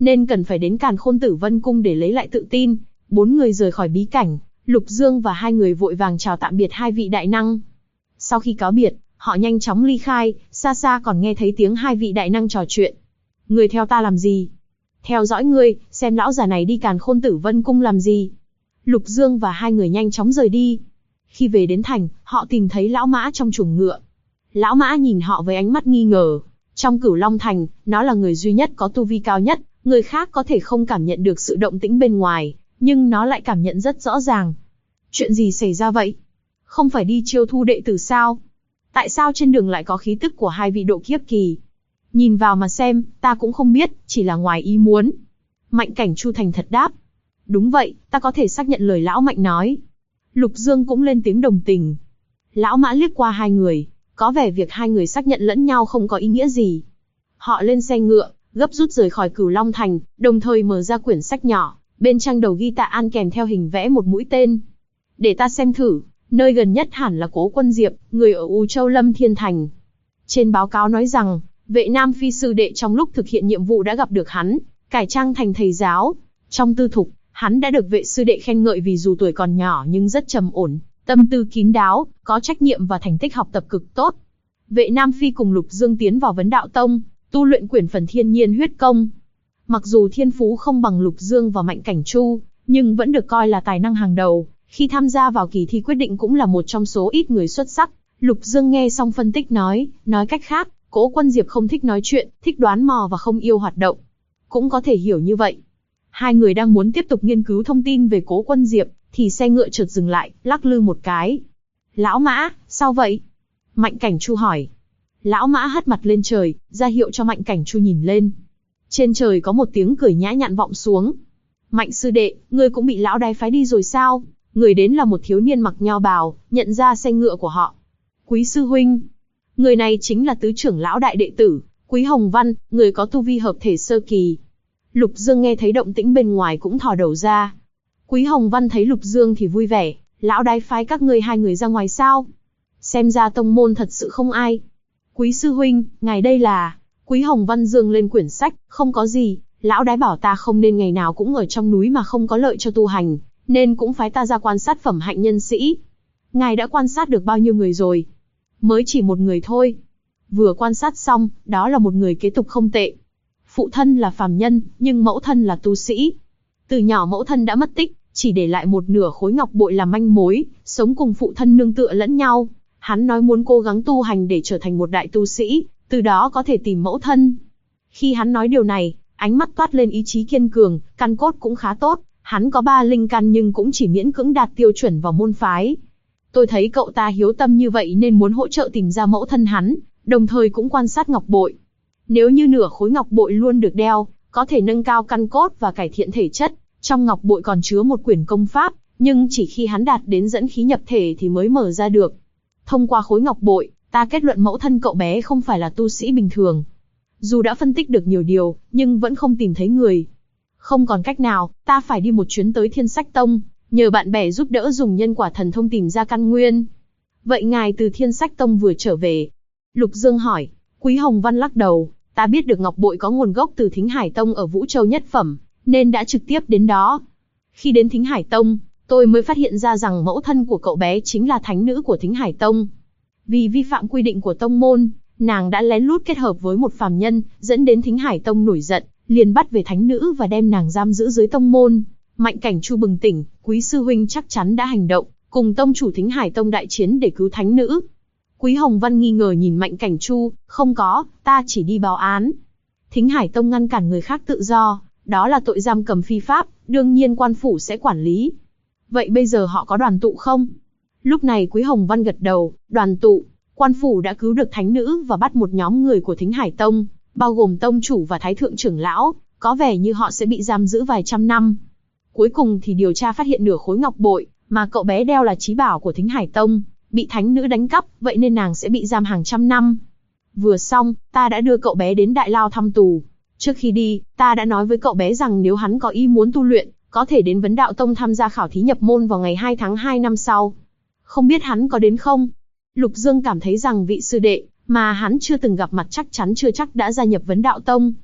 nên cần phải đến Càn Khôn Tử Vân Cung để lấy lại tự tin. 4 người rời khỏi bí cảnh, Lục Dương và 2 người vội vàng chào tạm biệt 2 vị đại năng. Sau khi cáo biệt, họ nhanh chóng ly khai, xa xa còn nghe thấy tiếng 2 vị đại năng trò chuyện. Người theo ta làm gì? Theo dõi ngươi, xem lão già này đi Càn Khôn Tử Vân Cung làm gì? Lục Dương và 2 người nhanh chóng rời đi. Khi về đến thành, họ tìm thấy lão mã trong chuồng ngựa. Lão mã nhìn họ với ánh mắt nghi ngờ. Trong Cửu Long Thành, nó là người duy nhất có tu vi cao nhất, người khác có thể không cảm nhận được sự động tĩnh bên ngoài, nhưng nó lại cảm nhận rất rõ ràng. Chuyện gì xảy ra vậy? Không phải đi chiêu thu đệ tử sao? Tại sao trên đường lại có khí tức của 2 vị độ kiếp kỳ? Nhìn vào mà xem, ta cũng không biết, chỉ là ngoài ý muốn. Mạnh Cảnh Chu thành thật đáp. Đúng vậy, ta có thể xác nhận lời lão Mạnh nói. Lục Dương cũng lên tiếng đồng tình. Lão Mã liếc qua 2 người, có vẻ việc 2 người xác nhận lẫn nhau không có ý nghĩa gì. Họ lên xe ngựa, gấp rút rời khỏi Cửu Long Thành, đồng thời mở ra quyển sách nhỏ, bên trang đầu ghi Tạ An kèm theo hình vẽ một mũi tên. Để ta xem thử, nơi gần nhất hẳn là Cố Quân Diệp, người ở U Châu Lâm Thiên Thành. Trên báo cáo nói rằng, Vệ Nam Phi sư đệ trong lúc thực hiện nhiệm vụ đã gặp được hắn, cải trang thành thầy giáo. Trong tư thục, hắn đã được vệ sư đệ khen ngợi vì dù tuổi còn nhỏ nhưng rất trầm ổn, tâm tư kín đáo, có trách nhiệm và thành tích học tập cực tốt. Vệ Nam Phi cùng Lục Dương tiến vào Vấn Đạo Tông, tu luyện quyển Phần Thiên Nhiên Huyết Công. Mặc dù thiên phú không bằng Lục Dương và Mạnh Cảnh Chu, nhưng vẫn được coi là tài năng hàng đầu. Khi tham gia vào kỳ thi quyết định cũng là một trong số ít người xuất sắc. Lục Dương nghe xong phân tích nói cách khác, Cố Quân Diệp không thích nói chuyện, thích đoán mò và không yêu hoạt động. Cũng có thể hiểu như vậy. 2 người đang muốn tiếp tục nghiên cứu thông tin về Cố Quân Diệp, thì xe ngựa chợt dừng lại, lắc lư một cái. Lão Mã, sao vậy? Mạnh Cảnh Chu hỏi. Lão Mã hất mặt lên trời, ra hiệu cho Mạnh Cảnh Chu nhìn lên. Trên trời có một tiếng cười nhã nhặn vọng xuống. Mạnh sư đệ, ngươi cũng bị lão đái phái đi rồi sao? Người đến là một thiếu niên mặc nho bào, nhận ra xe ngựa của họ. Quý sư huynh. Người này chính là tứ trưởng lão đại đệ tử, Quý Hồng Văn, người có tu vi hợp thể sơ kỳ. Lục Dương nghe thấy động tĩnh bên ngoài cũng thò đầu ra. Quý Hồng Văn thấy Lục Dương thì vui vẻ, lão đái phái các ngươi 2 người ra ngoài sao? Xem ra tông môn thật sự không ai. Quý sư huynh, ngài đây là... Quý Hồng Văn dương lên quyển sách, không có gì, lão đái bảo ta không nên ngày nào cũng ở trong núi mà không có lợi cho tu hành, nên cũng phái ta ra quan sát phẩm hạnh nhân sĩ. Ngài đã quan sát được bao nhiêu người rồi? Mới chỉ 1 người thôi. Vừa quan sát xong, đó là một người kế tục không tệ. Phụ thân là phàm nhân, nhưng mẫu thân là tu sĩ. Từ nhỏ mẫu thân đã mất tích, chỉ để lại một nửa khối ngọc bội làm manh mối, sống cùng phụ thân nương tựa lẫn nhau. Hắn nói muốn cố gắng tu hành để trở thành một đại tu sĩ, từ đó có thể tìm mẫu thân. Khi hắn nói điều này, ánh mắt toát lên ý chí kiên cường, căn cốt cũng khá tốt. Hắn có 3 linh căn nhưng cũng chỉ miễn cưỡng đạt tiêu chuẩn vào môn phái. Tôi thấy cậu ta hiếu tâm như vậy nên muốn hỗ trợ tìm ra mẫu thân hắn, đồng thời cũng quan sát ngọc bội. Nếu như nửa khối ngọc bội luôn được đeo, có thể nâng cao căn cốt và cải thiện thể chất. Trong ngọc bội còn chứa một quyển công pháp, nhưng chỉ khi hắn đạt đến dẫn khí nhập thể thì mới mở ra được. Thông qua khối ngọc bội, ta kết luận mẫu thân cậu bé không phải là tu sĩ bình thường. Dù đã phân tích được nhiều điều, nhưng vẫn không tìm thấy người. Không còn cách nào, ta phải đi một chuyến tới Thiên Sách Tông, nhờ bạn bè giúp đỡ dùng nhân quả thần thông tìm ra căn nguyên. Vậy ngài từ Thiên Sách Tông vừa trở về? Lục Dương hỏi. Quý Hồng Văn lắc đầu, ta biết được ngọc bội có nguồn gốc từ Thính Hải Tông ở Vũ Châu nhất phẩm, nên đã trực tiếp đến đó. Khi đến Thính Hải Tông, tôi mới phát hiện ra rằng mẫu thân của cậu bé chính là thánh nữ của Thính Hải Tông. Vì vi phạm quy định của tông môn, nàng đã lén lút kết hợp với một phàm nhân, dẫn đến Thính Hải Tông nổi giận, liền bắt về thánh nữ và đem nàng giam giữ dưới tông môn. Mạnh Cảnh Chu bừng tỉnh, Quý sư huynh chắc chắn đã hành động, cùng tông chủ Thính Hải Tông đại chiến để cứu thánh nữ. Quý Hồng Văn nghi ngờ nhìn Mạnh Cảnh Chu, không có, ta chỉ đi báo án. Thính Hải Tông ngăn cản người khác tự do, đó là tội giam cầm phi pháp, đương nhiên quan phủ sẽ quản lý. Vậy bây giờ họ có đoàn tụ không? Lúc này Quý Hồng Văn gật đầu, đoàn tụ, quan phủ đã cứu được thánh nữ và bắt một nhóm người của Thính Hải Tông, bao gồm tông chủ và thái thượng trưởng lão, có vẻ như họ sẽ bị giam giữ vài trăm năm. Cuối cùng thì điều tra phát hiện nửa khối ngọc bội, mà cậu bé đeo là chí bảo của Thính Hải Tông, bị thánh nữ đánh cắp, vậy nên nàng sẽ bị giam hàng trăm năm. Vừa xong, ta đã đưa cậu bé đến Đại Lao thăm tù. Trước khi đi, ta đã nói với cậu bé rằng nếu hắn có ý muốn tu luyện, có thể đến Vấn Đạo Tông tham gia khảo thí nhập môn vào ngày 2 tháng 2 năm sau. Không biết hắn có đến không? Lục Dương cảm thấy rằng vị sư đệ mà hắn chưa từng gặp mặt chắc chắn chưa chắc đã gia nhập Vấn Đạo Tông.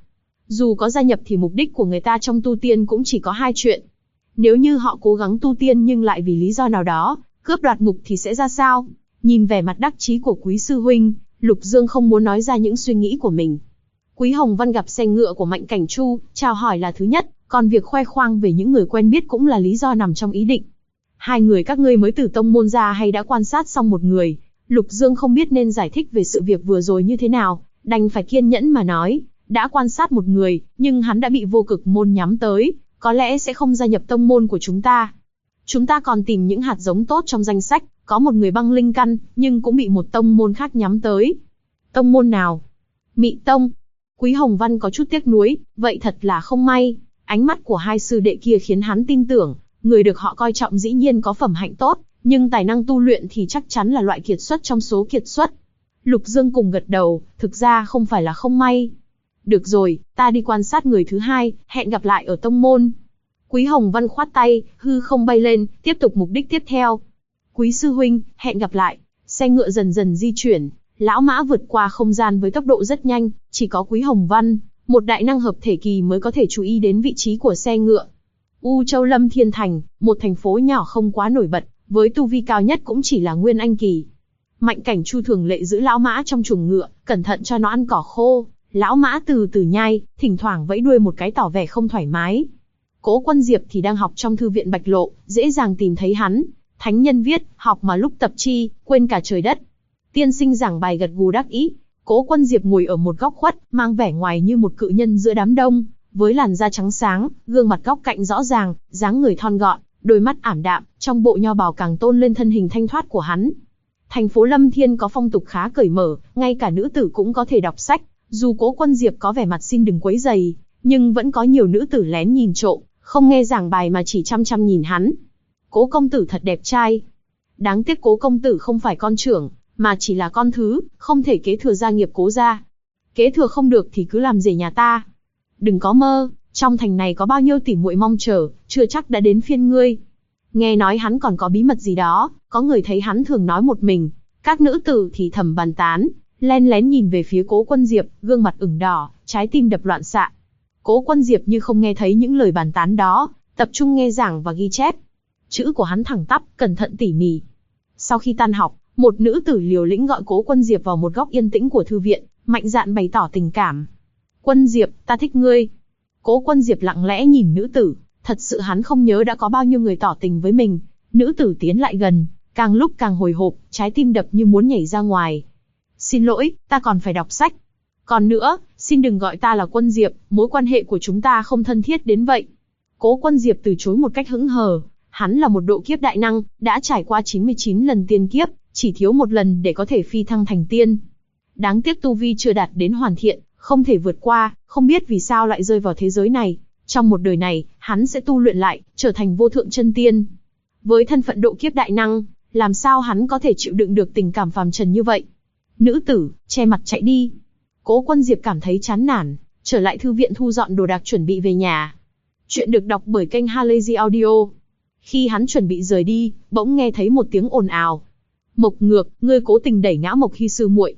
Dù có gia nhập thì mục đích của người ta trong tu tiên cũng chỉ có hai chuyện. Nếu như họ cố gắng tu tiên nhưng lại vì lý do nào đó, cướp đoạt ngục thì sẽ ra sao? Nhìn vẻ mặt đắc chí của Quý sư huynh, Lục Dương không muốn nói ra những suy nghĩ của mình. Quý Hồng Văn gặp xe ngựa của Mạnh Cảnh Chu, chào hỏi là thứ nhất, còn việc khoe khoang về những người quen biết cũng là lý do nằm trong ý định. Hai người các ngươi mới từ tông môn ra hay đã quan sát xong một người? Lục Dương không biết nên giải thích về sự việc vừa rồi như thế nào, đành phải kiên nhẫn mà nói, đã quan sát một người, nhưng hắn đã bị vô cực môn nhắm tới, có lẽ sẽ không gia nhập tông môn của chúng ta. Chúng ta còn tìm những hạt giống tốt trong danh sách, có một người băng linh căn, nhưng cũng bị một tông môn khác nhắm tới. Tông môn nào? Mị Tông. Quý Hồng Văn có chút tiếc nuối, vậy thật là không may. Ánh mắt của hai sư đệ kia khiến hắn tin tưởng, người được họ coi trọng dĩ nhiên có phẩm hạnh tốt, nhưng tài năng tu luyện thì chắc chắn là loại kiệt xuất trong số kiệt xuất. Lục Dương cùng gật đầu, thực ra không phải là không may. Được rồi, ta đi quan sát người thứ hai, hẹn gặp lại ở tông môn. Quý Hồng Văn khoát tay, hư không bay lên, tiếp tục mục đích tiếp theo. Quý sư huynh, hẹn gặp lại. Xe ngựa dần dần di chuyển, lão mã vượt qua không gian với tốc độ rất nhanh, chỉ có Quý Hồng Văn, một đại năng hợp thể kỳ mới có thể chú ý đến vị trí của xe ngựa. U Châu Lâm Thiên Thành, một thành phố nhỏ không quá nổi bật, với tu vi cao nhất cũng chỉ là Nguyên Anh kỳ. Mạnh Cảnh Chu thường lệ giữ lão mã trong chuồng ngựa, cẩn thận cho nó ăn cỏ khô. Lão mã từ từ nhai, thỉnh thoảng vẫy đuôi một cái tỏ vẻ không thoải mái. Cố Quân Diệp thì đang học trong thư viện Bạch Lộ, dễ dàng tìm thấy hắn. Thánh nhân viết, học mà lúc tập chi, quên cả trời đất. Tiên sinh giảng bài gật gù đắc ý. Cố Quân Diệp ngồi ở một góc khuất, mang vẻ ngoài như một cự nhân giữa đám đông, với làn da trắng sáng, gương mặt góc cạnh rõ ràng, dáng người thon gọn, đôi mắt ảm đạm, trong bộ nho bào càng tôn lên thân hình thanh thoát của hắn. Thành phố Lâm Thiên có phong tục khá cởi mở, ngay cả nữ tử cũng có thể đọc sách. Dù Cố Quân Diệp có vẻ mặt xin đừng quấy rầy, nhưng vẫn có nhiều nữ tử lén nhìn trộm, không nghe giảng bài mà chỉ chăm chăm nhìn hắn. Cố công tử thật đẹp trai. Đáng tiếc Cố công tử không phải con trưởng, mà chỉ là con thứ, không thể kế thừa gia nghiệp Cố gia. Kế thừa không được thì cứ làm rể nhà ta. Đừng có mơ, trong thành này có bao nhiêu tỉ muội mong chờ, chưa chắc đã đến phiên ngươi. Nghe nói hắn còn có bí mật gì đó, có người thấy hắn thường nói một mình, các nữ tử thì thầm bàn tán. Len lén nhìn về phía Cố Quân Diệp, gương mặt ửng đỏ, trái tim đập loạn xạ. Cố Quân Diệp như không nghe thấy những lời bàn tán đó, tập trung nghe giảng và ghi chép. Chữ của hắn thẳng tắp, cẩn thận tỉ mỉ. Sau khi tan học, một nữ tử liều lĩnh gọi Cố Quân Diệp vào một góc yên tĩnh của thư viện, mạnh dạn bày tỏ tình cảm. Quân Diệp, ta thích ngươi. Cố Quân Diệp lặng lẽ nhìn nữ tử, thật sự hắn không nhớ đã có bao nhiêu người tỏ tình với mình. Nữ tử tiến lại gần, càng lúc càng hồi hộp, trái tim đập như muốn nhảy ra ngoài. Xin lỗi, ta còn phải đọc sách. Còn nữa, xin đừng gọi ta là Quân Diệp, mối quan hệ của chúng ta không thân thiết đến vậy. Cố Quân Diệp từ chối một cách hững hờ, hắn là một độ kiếp đại năng, đã trải qua 99 lần tiên kiếp, chỉ thiếu một lần để có thể phi thăng thành tiên. Đáng tiếc tu vi chưa đạt đến hoàn thiện, không thể vượt qua, không biết vì sao lại rơi vào thế giới này. Trong một đời này, hắn sẽ tu luyện lại, trở thành vô thượng chân tiên. Với thân phận độ kiếp đại năng, làm sao hắn có thể chịu đựng được tình cảm phàm trần như vậy? Nữ tử, che mặt chạy đi. Cố Quân Diệp cảm thấy chán nản, trở lại thư viện thu dọn đồ đạc chuẩn bị về nhà. Chuyện được đọc bởi kênh Halazy Audio. Khi hắn chuẩn bị rời đi, bỗng nghe thấy một tiếng ồn ào. Mộc Ngược, ngươi cố tình đẩy ngã Mộc Hy sư muội.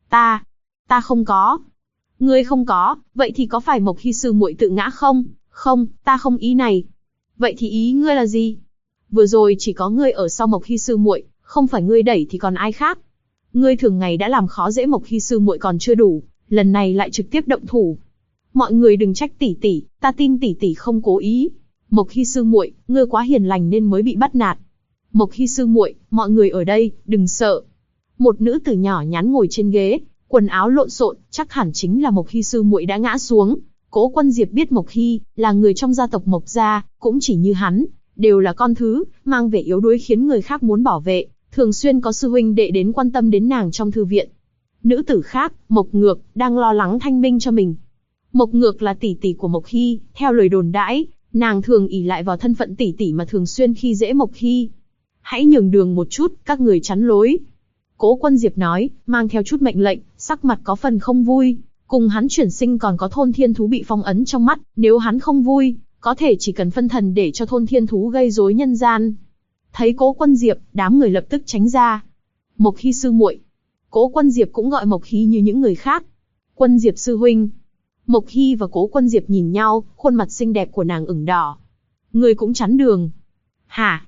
Ta không có. Ngươi không có, vậy thì có phải Mộc Hy sư muội tự ngã không? Không, ta không ý này. Vậy thì ý ngươi là gì? Vừa rồi chỉ có ngươi ở sau Mộc Hy sư muội, không phải ngươi đẩy thì còn ai khác? Ngươi thường ngày đã làm khó dễ Mộc Hy sư muội còn chưa đủ, lần này lại trực tiếp động thủ. Mọi người đừng trách tỷ tỷ, ta tin tỷ tỷ không cố ý. Mộc Hy sư muội, ngươi quá hiền lành nên mới bị bắt nạt. Mộc Hy sư muội, mọi người ở đây, đừng sợ. Một nữ tử nhỏ nhắn ngồi trên ghế, quần áo lộn xộn, chắc hẳn chính là Mộc Hy sư muội đã ngã xuống. Cố Quân Diệp biết Mộc Hy là người trong gia tộc Mộc gia, cũng chỉ như hắn, đều là con thứ, mang vẻ yếu đuối khiến người khác muốn bảo vệ, thường xuyên có sư huynh đệ đến quan tâm đến nàng trong thư viện. Nữ tử khác, Mộc Ngược, đang lo lắng thanh minh cho mình. Mộc Ngược là tỷ tỷ của Mộc Hy, theo lời đồn đãi, nàng thường ỷ lại vào thân phận tỷ tỷ mà thường xuyên khi dễ Mộc Hy. Hãy nhường đường một chút, các người chắn lối. Cố Quân Diệp nói, mang theo chút mệnh lệnh, sắc mặt có phần không vui. Cùng hắn chuyển sinh còn có thôn thiên thú bị phong ấn trong mắt, nếu hắn không vui, có thể chỉ cần phân thần để cho thôn thiên thú gây rối nhân gian. Thấy Cố Quân Diệp, đám người lập tức tránh ra. Mộc Hy sư muội. Cố Quân Diệp cũng gọi Mộc Hy như những người khác. Quân Diệp sư huynh. Mộc Hy và Cố Quân Diệp nhìn nhau, khuôn mặt xinh đẹp của nàng ửng đỏ. Ngươi cũng chắn đường. Hả?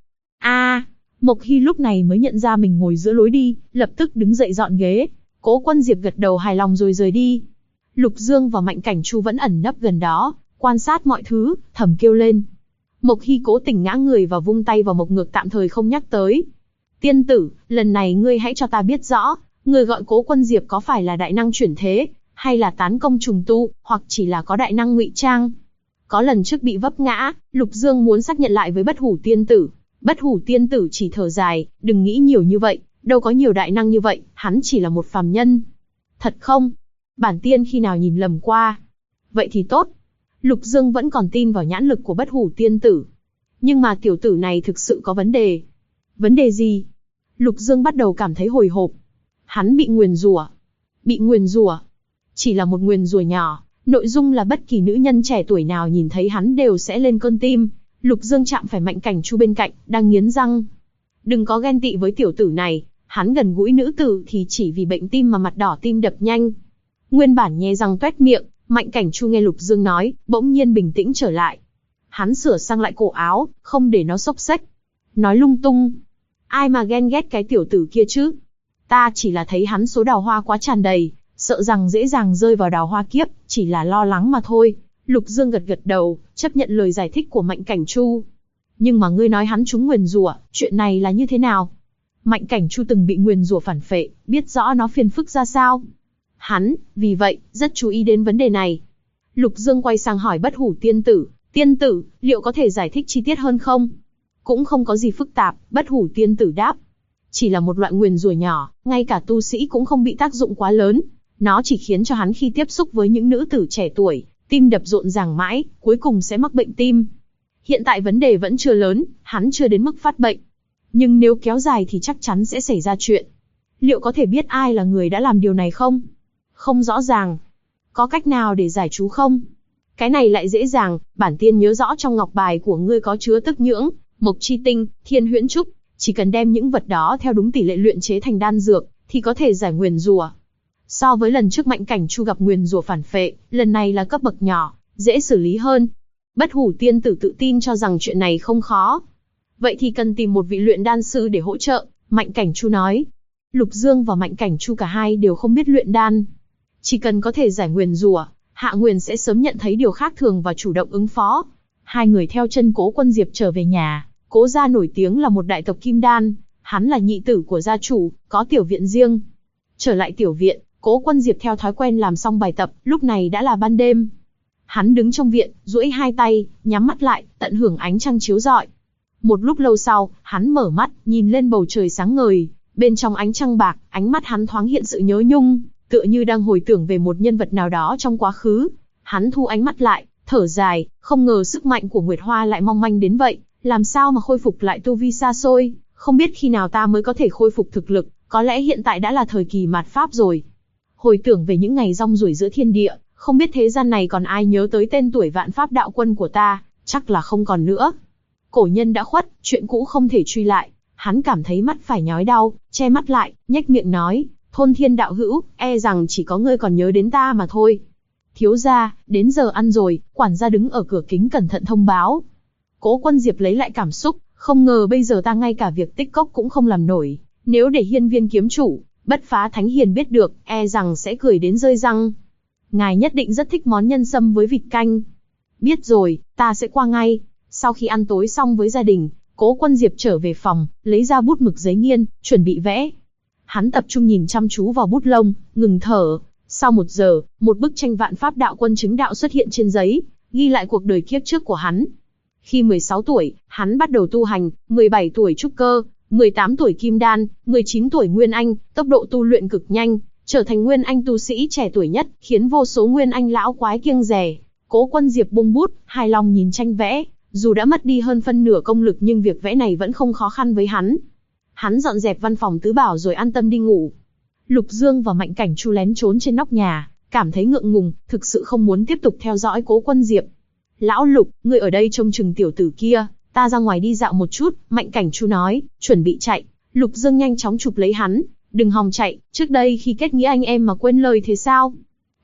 Mộc Hy lúc này mới nhận ra mình ngồi giữa lối đi, lập tức đứng dậy dọn ghế. Cố Quân Diệp gật đầu hài lòng rồi rời đi. Lục Dương và Mạnh Cảnh Chu vẫn ẩn nấp gần đó, quan sát mọi thứ, thầm kêu lên. Mộc Hy cố tình ngã người và vung tay vào Mộc Ngược tạm thời không nhắc tới. Tiên tử, lần này ngươi hãy cho ta biết rõ, ngươi gọi Cố Quân Diệp có phải là đại năng chuyển thế, hay là tán công trùng tu, hoặc chỉ là có đại năng ngụy trang? Có lần trước bị vấp ngã, Lục Dương muốn xác nhận lại với Bất Hủ Tiên tử. Bất Hủ Tiên tử chỉ thở dài, đừng nghĩ nhiều như vậy, đâu có nhiều đại năng như vậy, hắn chỉ là một phàm nhân. Thật không? Bản tiên khi nào nhìn lầm qua? Vậy thì tốt. Lục Dương vẫn còn tin vào nhãn lực của Bất Hủ Tiên tử. Nhưng mà tiểu tử này thực sự có vấn đề. Vấn đề gì? Lục Dương bắt đầu cảm thấy hồi hộp. Hắn bị nguyền rủa. Bị nguyền rủa. Chỉ là một nguyền rủa nhỏ, nội dung là bất kỳ nữ nhân trẻ tuổi nào nhìn thấy hắn đều sẽ lên cơn tim. Lục Dương chạm phải Mạnh Cảnh Chu bên cạnh, đang nghiến răng. Đừng có ghen tị với tiểu tử này, hắn gần gũi nữ tử thì chỉ vì bệnh tim mà mặt đỏ tim đập nhanh. Nguyên bản nhe răng toét miệng, Mạnh Cảnh Chu nghe Lục Dương nói, bỗng nhiên bình tĩnh trở lại. Hắn sửa sang lại cổ áo, không để nó xốc xếch. Nói lung tung. Ai mà ghen ghét cái tiểu tử kia chứ? Ta chỉ là thấy hắn số đào hoa quá tràn đầy, sợ rằng dễ dàng rơi vào đào hoa kiếp, chỉ là lo lắng mà thôi. Lục Dương gật gật đầu, chấp nhận lời giải thích của Mạnh Cảnh Chu. Nhưng mà ngươi nói hắn trúng nguyền rủa, chuyện này là như thế nào? Mạnh Cảnh Chu từng bị nguyền rủa phản phệ, biết rõ nó phiền phức ra sao. Hắn, vì vậy, rất chú ý đến vấn đề này. Lục Dương quay sang hỏi Bất Hủ Tiên tử, tiên tử, liệu có thể giải thích chi tiết hơn không? Cũng không có gì phức tạp, Bất Hủ Tiên tử đáp. Chỉ là một loại nguyền rủa nhỏ, ngay cả tu sĩ cũng không bị tác dụng quá lớn. Nó chỉ khiến cho hắn khi tiếp xúc với những nữ tử trẻ tuổi, tim đập rộn ràng mãi, cuối cùng sẽ mắc bệnh tim. Hiện tại vấn đề vẫn chưa lớn, hắn chưa đến mức phát bệnh. Nhưng nếu kéo dài thì chắc chắn sẽ xảy ra chuyện. Liệu có thể biết ai là người đã làm điều này không? Không rõ ràng. Có cách nào để giải chú không? Cái này lại dễ dàng, bản tiên nhớ rõ trong ngọc bài của ngươi có chứa tức nhưỡng, mộc chi tinh, thiên huyễn trúc. Chỉ cần đem những vật đó theo đúng tỷ lệ luyện chế thành đan dược, thì có thể giải nguyền rủa. So với lần trước Mạnh Cảnh Chu gặp nguyền rủa phản phệ, lần này là cấp bậc nhỏ, dễ xử lý hơn. Bất Hủ Tiên tử tự tin cho rằng chuyện này không khó. Vậy thì cần tìm một vị luyện đan sư để hỗ trợ, Mạnh Cảnh Chu nói. Lục Dương và Mạnh Cảnh Chu cả hai đều không biết luyện đan. Chỉ cần có thể giải nguyền rủa, Hạ Nguyền sẽ sớm nhận thấy điều khác thường và chủ động ứng phó. Hai người theo chân Cố Quân Diệp trở về nhà. Cố gia nổi tiếng là một đại tộc kim đan, hắn là nhị tử của gia chủ, có tiểu viện riêng. Trở lại tiểu viện, Cố Quân Diệp theo thói quen làm xong bài tập, lúc này đã là ban đêm. Hắn đứng trong viện, duỗi hai tay, nhắm mắt lại, tận hưởng ánh trăng chiếu rọi. Một lúc lâu sau, hắn mở mắt, nhìn lên bầu trời sáng ngời, bên trong ánh trăng bạc, ánh mắt hắn thoáng hiện sự nhớ nhung, tựa như đang hồi tưởng về một nhân vật nào đó trong quá khứ. Hắn thu ánh mắt lại, thở dài, không ngờ sức mạnh của Nguyệt Hoa lại mong manh đến vậy, làm sao mà khôi phục lại tu vi xa xôi, không biết khi nào ta mới có thể khôi phục thực lực, có lẽ hiện tại đã là thời kỳ mạt Pháp rồi. Hồi tưởng về những ngày rong ruổi giữa thiên địa, không biết thế gian này còn ai nhớ tới tên tuổi Vạn Pháp đạo quân của ta, chắc là không còn nữa. Cổ nhân đã khuất, chuyện cũ không thể truy lại. Hắn cảm thấy mắt phải nhói đau, che mắt lại, nhếch miệng nói, Thôn Thiên đạo hữu, e rằng chỉ có ngươi còn nhớ đến ta mà thôi. Thiếu gia, đến giờ ăn rồi, quản gia đứng ở cửa kính cẩn thận thông báo. Cố Quân Diệp lấy lại cảm xúc, không ngờ bây giờ ta ngay cả việc tích cốc cũng không làm nổi. Nếu để Hiên Viên kiếm chủ, Bất Phá Thánh Hiền biết được, e rằng sẽ cười đến rơi răng. Ngài nhất định rất thích món nhân sâm với vịt canh. Biết rồi, ta sẽ qua ngay. Sau khi ăn tối xong với gia đình, Cố Quân Diệp trở về phòng, lấy ra bút mực giấy nghiên, chuẩn bị vẽ. Hắn tập trung nhìn chăm chú vào bút lông, ngừng thở. Sau 1 giờ, một bức tranh Vạn Pháp đạo quân chứng đạo xuất hiện trên giấy, ghi lại cuộc đời kiếp trước của hắn. Khi 16 tuổi, hắn bắt đầu tu hành, 17 tuổi trúc cơ, 18 tuổi kim đan, 19 tuổi nguyên anh, tốc độ tu luyện cực nhanh, trở thành nguyên anh tu sĩ trẻ tuổi nhất, khiến vô số nguyên anh lão quái kiêng dè. Cố Quân Diệp buông bút, hài lòng nhìn tranh vẽ, dù đã mất đi hơn phân nửa công lực nhưng việc vẽ này vẫn không khó khăn với hắn. Hắn dọn dẹp văn phòng tứ bảo rồi an tâm đi ngủ. Lục Dương và Mạnh Cảnh Chu lén trốn trên nóc nhà, cảm thấy ngượng ngùng, thực sự không muốn tiếp tục theo dõi Cố Quân Diệp. Lão Lục, ngươi ở đây trông chừng tiểu tử kia, ta ra ngoài đi dạo một chút, Mạnh Cảnh Chu nói, chuẩn bị chạy. Lục Dương nhanh chóng chụp lấy hắn, đừng hòng chạy, trước đây khi kết nghĩa anh em mà quên lời thế sao?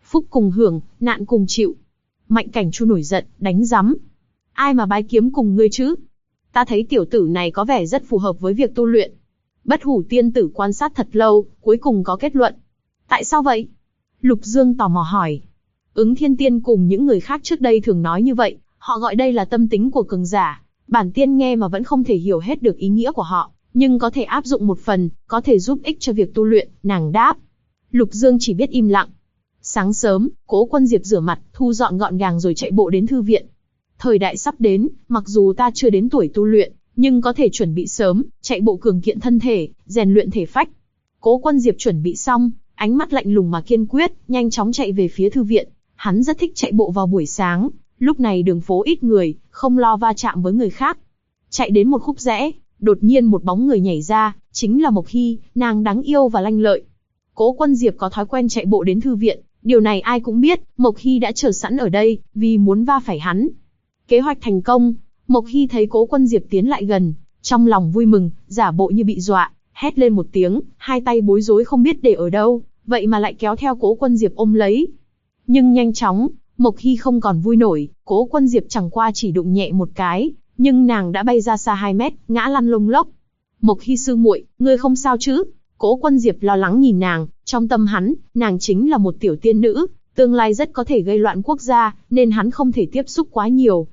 Phúc cùng hưởng, nạn cùng chịu. Mạnh Cảnh Chu nổi giận, đánh rắm. Ai mà bái kiếm cùng ngươi chứ? Ta thấy tiểu tử này có vẻ rất phù hợp với việc tu luyện. Bất Hủ tiên tử quan sát thật lâu, cuối cùng có kết luận. Tại sao vậy? Lục Dương tò mò hỏi. Ứng Thiên Tiên cùng những người khác trước đây thường nói như vậy, họ gọi đây là tâm tính của cường giả. Bản tiên nghe mà vẫn không thể hiểu hết được ý nghĩa của họ, nhưng có thể áp dụng một phần, có thể giúp ích cho việc tu luyện, nàng đáp. Lục Dương chỉ biết im lặng. Sáng sớm, Cố Quân Diệp rửa mặt, thu dọn gọn gàng rồi chạy bộ đến thư viện. Thời đại sắp đến, mặc dù ta chưa đến tuổi tu luyện, nhưng có thể chuẩn bị sớm, chạy bộ cường kiện thân thể, rèn luyện thể phách. Cố Quân Diệp chuẩn bị xong, ánh mắt lạnh lùng mà kiên quyết, nhanh chóng chạy về phía thư viện. Hắn rất thích chạy bộ vào buổi sáng, lúc này đường phố ít người, không lo va chạm với người khác. Chạy đến một khúc rẽ, đột nhiên một bóng người nhảy ra, chính là Mộc Hy, nàng đáng yêu và lanh lợi. Cố Quân Diệp có thói quen chạy bộ đến thư viện, điều này ai cũng biết, Mộc Hy đã chờ sẵn ở đây, vì muốn va phải hắn. Kế hoạch thành công, Mộc Hy thấy Cố Quân Diệp tiến lại gần, trong lòng vui mừng, giả bộ như bị dọa, hét lên một tiếng, hai tay bối rối không biết để ở đâu, vậy mà lại kéo theo Cố Quân Diệp ôm lấy. Nhưng nhanh chóng, Mộc Hy không còn vui nổi, Cố Quân Diệp chẳng qua chỉ đụng nhẹ một cái, nhưng nàng đã bay ra xa 2 mét, ngã lăn lông lốc. Mộc Hy sư muội, ngươi không sao chứ? Cố Quân Diệp lo lắng nhìn nàng, trong tâm hắn, nàng chính là một tiểu tiên nữ, tương lai rất có thể gây loạn quốc gia, nên hắn không thể tiếp xúc quá nhiều.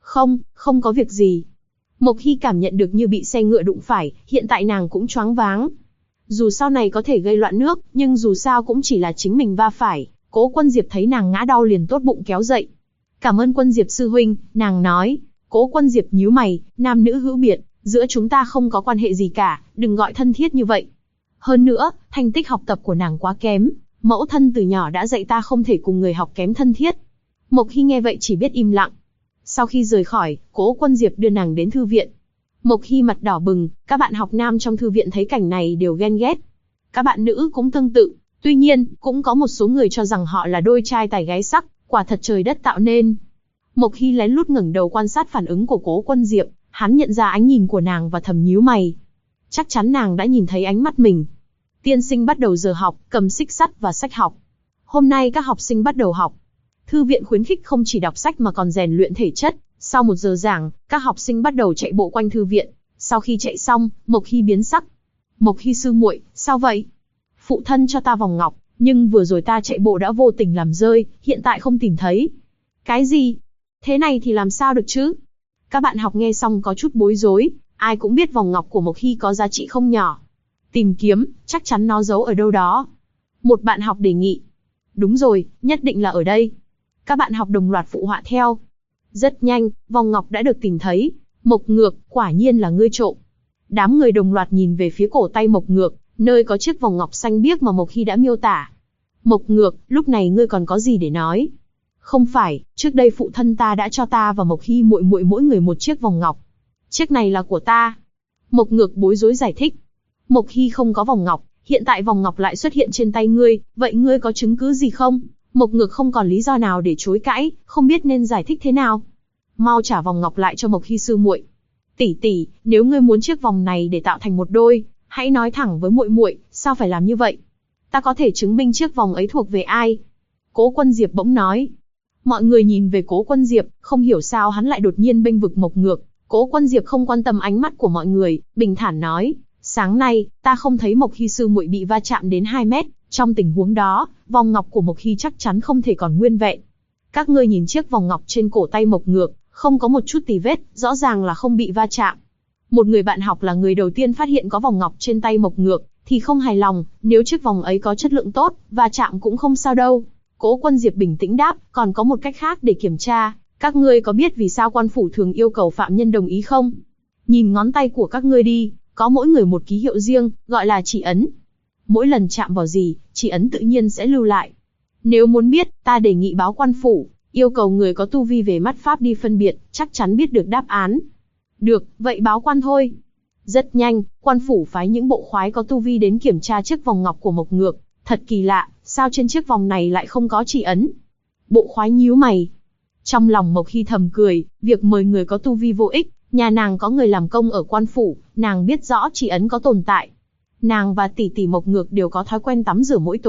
Không có việc gì. Mộc Hy cảm nhận được như bị xe ngựa đụng phải, hiện tại nàng cũng choáng váng. Dù sau này có thể gây loạn nước, nhưng dù sao cũng chỉ là chính mình va phải. Cố Quân Diệp thấy nàng ngã đau liền tốt bụng kéo dậy. Cảm ơn Quân Diệp sư huynh, nàng nói. Cố Quân Diệp nhíu mày, nam nữ hữu biệt, giữa chúng ta không có quan hệ gì cả, đừng gọi thân thiết như vậy. Hơn nữa, thành tích học tập của nàng quá kém, mẫu thân từ nhỏ đã dạy ta không thể cùng người học kém thân thiết. Mộc Hy nghe vậy chỉ biết im lặng. Sau khi rời khỏi, Cố Quân Diệp đưa nàng đến thư viện. Mộc Hy mặt đỏ bừng, các bạn học nam trong thư viện thấy cảnh này đều ghen ghét. Các bạn nữ cũng tương tự, tuy nhiên, cũng có một số người cho rằng họ là đôi trai tài gái sắc, quả thật trời đất tạo nên. Mộc Hy lén lút ngẩng đầu quan sát phản ứng của Cố Quân Diệp, hắn nhận ra ánh nhìn của nàng và thầm nhíu mày. Chắc chắn nàng đã nhìn thấy ánh mắt mình. Tiên sinh bắt đầu giờ học, cầm xích sắt và sách học. Hôm nay các học sinh bắt đầu học. Thư viện khuyến khích không chỉ đọc sách mà còn rèn luyện thể chất. Sau 1 giờ giảng, các học sinh bắt đầu chạy bộ quanh thư viện. Sau khi chạy xong, Mộc Hy biến sắc. Mộc Hy sư muội, sao vậy? Phụ thân cho ta vòng ngọc, nhưng vừa rồi ta chạy bộ đã vô tình làm rơi, hiện tại không tìm thấy. Cái gì? Thế này thì làm sao được chứ? Các bạn học nghe xong có chút bối rối, ai cũng biết vòng ngọc của Mộc Hy có giá trị không nhỏ. Tìm kiếm, chắc chắn nó giấu ở đâu đó. Một bạn học đề nghị. Đúng rồi, nhất định là ở đây. Các bạn học đồng loạt phụ họa theo. Rất nhanh, vòng ngọc đã được tìm thấy. Mộc Ngược, quả nhiên là ngươi trộm. Đám người đồng loạt nhìn về phía cổ tay Mộc Ngược, nơi có chiếc vòng ngọc xanh biếc mà Mộc Hy đã miêu tả. Mộc Ngược, lúc này ngươi còn có gì để nói? Không phải, trước đây phụ thân ta đã cho ta và Mộc Hy muội muội mỗi người một chiếc vòng ngọc. Chiếc này là của ta. Mộc Ngược bối rối giải thích. Mộc Hy không có vòng ngọc, hiện tại vòng ngọc lại xuất hiện trên tay ngươi, vậy ngươi có chứng cứ gì không? Mộc Ngược không còn lý do nào để chối cãi, không biết nên giải thích thế nào. Mau trả vòng ngọc lại cho Mộc Hy sư muội. Tỷ tỷ, nếu ngươi muốn chiếc vòng này để tạo thành một đôi, hãy nói thẳng với muội muội, sao phải làm như vậy? Ta có thể chứng minh chiếc vòng ấy thuộc về ai? Cố Quân Diệp bỗng nói. Mọi người nhìn về Cố Quân Diệp, không hiểu sao hắn lại đột nhiên bênh vực Mộc Ngược. Cố Quân Diệp không quan tâm ánh mắt của mọi người, bình thản nói. Sáng nay, ta không thấy Mộc Hy sư muội bị va chạm đến 2 mét, trong tình huống đó, vòng ngọc của Mộc Hy chắc chắn không thể còn nguyên vẹn. Các ngươi nhìn chiếc vòng ngọc trên cổ tay Mộc Ngược, không có một chút tì vết, rõ ràng là không bị va chạm. Một người bạn học là người đầu tiên phát hiện có vòng ngọc trên tay Mộc Ngược, thì không hài lòng, nếu chiếc vòng ấy có chất lượng tốt, va chạm cũng không sao đâu. Cố Quân Diệp bình tĩnh đáp, còn có một cách khác để kiểm tra, các ngươi có biết vì sao quan phủ thường yêu cầu phạm nhân đồng ý không? Nhìn ngón tay của các ngươi đi, có mỗi người một ký hiệu riêng, gọi là chỉ ấn. Mỗi lần chạm vào gì, chỉ ấn tự nhiên sẽ lưu lại. Nếu muốn biết, ta đề nghị báo quan phủ, yêu cầu người có tu vi về mắt pháp đi phân biệt, chắc chắn biết được đáp án. Được, vậy báo quan thôi. Rất nhanh, quan phủ phái những bộ khoái có tu vi đến kiểm tra chiếc vòng ngọc của Mộc Ngược. Thật kỳ lạ, sao trên chiếc vòng này lại không có chỉ ấn? Bộ khoái nhíu mày. Trong lòng Mộc Hy thầm cười, việc mời người có tu vi vô ích, nhà nàng có người làm công ở quan phủ, nàng biết rõ chỉ ấn có tồn tại. Nàng và tỷ tỷ Mộc Ngược đều có thói quen tắm rửa mỗi tối,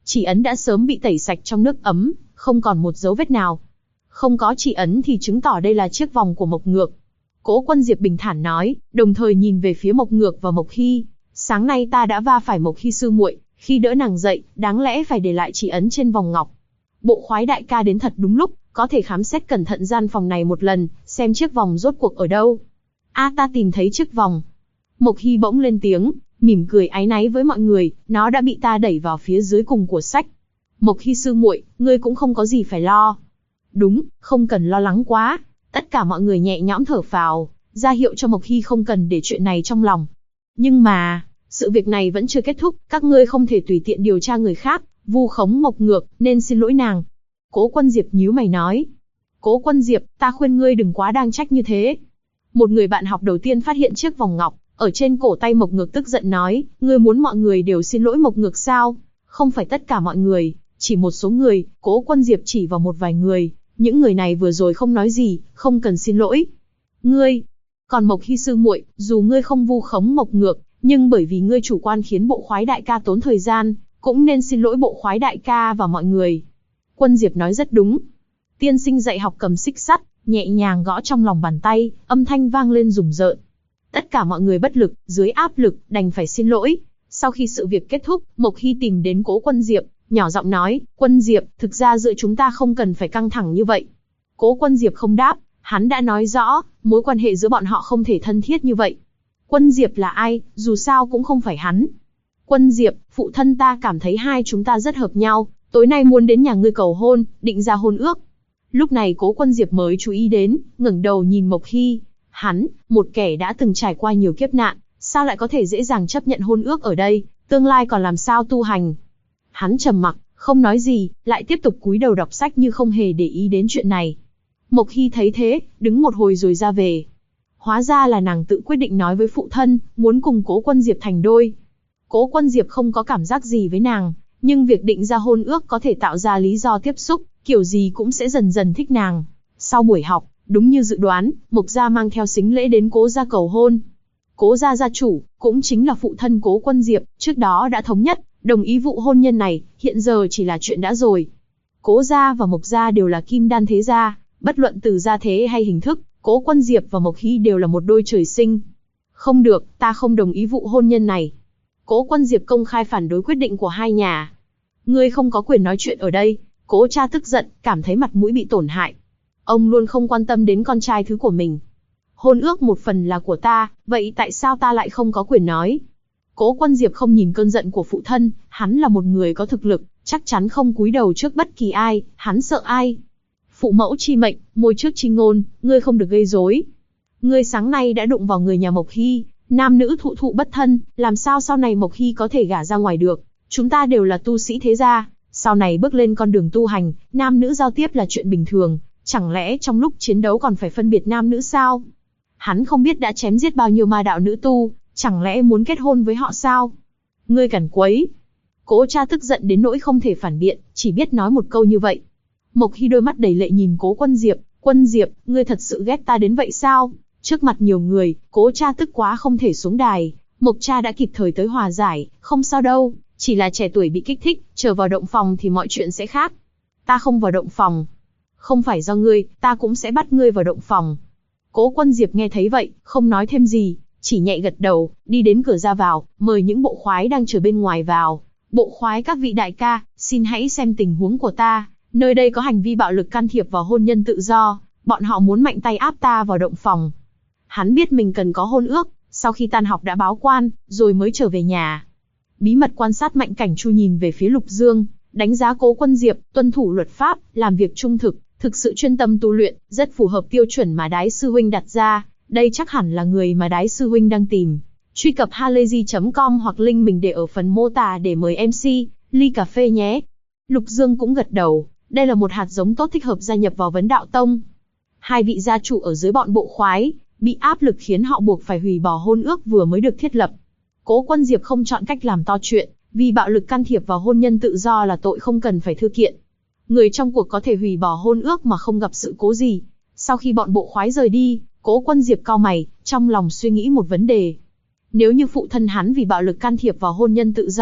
Chỉ ấn đã sớm bị tẩy sạch trong nước ấm, không còn một dấu vết nào. Không có chỉ ấn thì chứng tỏ đây là chiếc vòng của Mộc Ngược. Cố Quân Diệp bình thản nói, đồng thời nhìn về phía Mộc Ngược và Mộc Hy. Sáng nay ta đã va phải Mộc Hy sư muội, khi đỡ nàng dậy, đáng lẽ phải để lại chỉ ấn trên vòng ngọc. Bộ khoái đại ca đến thật đúng lúc, có thể khám xét cẩn thận gian phòng này một lần, xem chiếc vòng rốt cuộc ở đâu. Ta tìm thấy chiếc vòng. Mộc Hy bỗng lên tiếng, mỉm cười áy náy với mọi người, nó đã bị ta đẩy vào phía dưới cùng của sách. Mộc Hy sư muội, ngươi cũng không có gì phải lo. Đúng, không cần lo lắng quá. Tất cả mọi người nhẹ nhõm thở phào, ra hiệu cho Mộc Hy không cần để chuyện này trong lòng. Nhưng mà, sự việc này vẫn chưa kết thúc, các ngươi không thể tùy tiện điều tra người khác, vu khống Mộc Ngược, nên xin lỗi nàng. Cố Quân Diệp nhíu mày nói. Cố Quân Diệp, ta khuyên ngươi đừng quá đang trách như thế. Một người bạn học đầu tiên phát hiện chiếc vòng ngọc ở trên cổ tay Mộc Ngược tức giận nói, ngươi muốn mọi người đều xin lỗi Mộc Ngược sao? Không phải tất cả mọi người, chỉ một số người. Cố Quân Diệp chỉ vào một vài người, những người này vừa rồi không nói gì, không cần xin lỗi. Ngươi, còn Mộc Hy sư muội, dù ngươi không vu khống Mộc Ngược, nhưng bởi vì ngươi chủ quan khiến bộ khoái đại ca tốn thời gian, cũng nên xin lỗi bộ khoái đại ca và mọi người. Quân Diệp nói rất đúng. Tiên sinh dạy học cầm xích sắt, nhẹ nhàng gõ trong lòng bàn tay, âm thanh vang lên rùng rợn. Tất cả mọi người bất lực, dưới áp lực, đành phải xin lỗi. Sau khi sự việc kết thúc, Mộc Hy tìm đến Cố Quân Diệp, nhỏ giọng nói, Quân Diệp, thực ra giữa chúng ta không cần phải căng thẳng như vậy. Cố Quân Diệp không đáp, hắn đã nói rõ, mối quan hệ giữa bọn họ không thể thân thiết như vậy. Quân Diệp là ai, dù sao cũng không phải hắn. Quân Diệp, phụ thân ta cảm thấy hai chúng ta rất hợp nhau, tối nay muốn đến nhà ngươi cầu hôn, định ra hôn ước. Lúc này Cố Quân Diệp mới chú ý đến, ngẩng đầu nhìn Mộc Hy. Hắn, một kẻ đã từng trải qua nhiều kiếp nạn, sao lại có thể dễ dàng chấp nhận hôn ước ở đây, tương lai còn làm sao tu hành. Hắn trầm mặc, không nói gì, lại tiếp tục cúi đầu đọc sách như không hề để ý đến chuyện này. Mộc Hy thấy thế, đứng một hồi rồi ra về. Hóa ra là nàng tự quyết định nói với phụ thân, muốn cùng Cố Quân Diệp thành đôi. Cố Quân Diệp không có cảm giác gì với nàng, nhưng việc định ra hôn ước có thể tạo ra lý do tiếp xúc, kiểu gì cũng sẽ dần dần thích nàng. Sau buổi học, đúng như dự đoán, Mộc gia mang theo sính lễ đến Cố gia cầu hôn. Cố gia gia chủ, cũng chính là phụ thân Cố Quân Diệp, trước đó đã thống nhất, đồng ý vụ hôn nhân này, hiện giờ chỉ là chuyện đã rồi. Cố gia và Mộc gia đều là kim đan thế gia, bất luận từ gia thế hay hình thức, Cố Quân Diệp và Mộc Hy đều là một đôi trời sinh. Không được, ta không đồng ý vụ hôn nhân này. Cố Quân Diệp công khai phản đối quyết định của hai nhà. Ngươi không có quyền nói chuyện ở đây. Cố cha tức giận, cảm thấy mặt mũi bị tổn hại. Ông luôn không quan tâm đến con trai thứ của mình. Hôn ước một phần là của ta, vậy tại sao ta lại không có quyền nói? Cố Quân Diệp không nhìn cơn giận của phụ thân, hắn là một người có thực lực, chắc chắn không cúi đầu trước bất kỳ ai, hắn sợ ai? Phụ mẫu chi mệnh, môi trước chi ngôn, ngươi không được gây rối. Ngươi sáng nay đã đụng vào người nhà Mộc Hy, nam nữ thụ thụ bất thân, làm sao sau này Mộc Hy có thể gả ra ngoài được? Chúng ta đều là tu sĩ thế gia, sau này bước lên con đường tu hành, nam nữ giao tiếp là chuyện bình thường, chẳng lẽ trong lúc chiến đấu còn phải phân biệt nam nữ sao? Hắn không biết đã chém giết bao nhiêu ma đạo nữ tu, chẳng lẽ muốn kết hôn với họ sao? Ngươi cằn quấy. Cố cha tức giận đến nỗi không thể phản biện, chỉ biết nói một câu như vậy. Mộc Hy đôi mắt đầy lệ nhìn Cố Quân Diệp, ngươi thật sự ghét ta đến vậy sao? Trước mặt nhiều người, Cố cha tức quá không thể xuống đài, Mộc cha đã kịp thời tới hòa giải, không sao đâu, chỉ là trẻ tuổi bị kích thích, chờ vào động phòng thì mọi chuyện sẽ khác. Ta không vào động phòng. Không phải do ngươi, ta cũng sẽ bắt ngươi vào động phòng. Cố Quân Diệp nghe thấy vậy, không nói thêm gì, chỉ nhẹ gật đầu, đi đến cửa ra vào, mời những bộ khoái đang chờ bên ngoài vào. Bộ khoái các vị đại ca, xin hãy xem tình huống của ta, nơi đây có hành vi bạo lực can thiệp vào hôn nhân tự do, bọn họ muốn mạnh tay áp ta vào động phòng. Hắn biết mình cần có hôn ước, sau khi tan học đã báo quan, rồi mới trở về nhà. Bí mật quan sát Mạnh Cảnh Chu nhìn về phía Lục Dương, đánh giá Cố Quân Diệp, tuân thủ luật pháp, làm việc trung thực, thực sự chuyên tâm tu luyện, rất phù hợp tiêu chuẩn mà Đái sư huynh đặt ra, đây chắc hẳn là người mà Đái sư huynh đang tìm. Truy cập halayzi.com hoặc link mình để ở phần mô tả để mời MC, ly cà phê nhé. Lục Dương cũng gật đầu, đây là một hạt giống tốt thích hợp gia nhập vào Vấn Đạo Tông. Hai vị gia chủ ở dưới bọn bộ khoái, bị áp lực khiến họ buộc phải hủy bỏ hôn ước vừa mới được thiết lập. Cố Quân Diệp không chọn cách làm to chuyện, vì bạo lực can thiệp vào hôn nhân tự do là tội không cần phải thư kiện. Người trong cuộc có thể hủy bỏ hôn ước mà không gặp sự cố gì. Sau khi bọn bộ khoái rời đi, Cố Quân Diệp cau mày, trong lòng suy nghĩ một vấn đề. Nếu như phụ thân hắn vì bạo lực can thiệp vào hôn nhân tự do,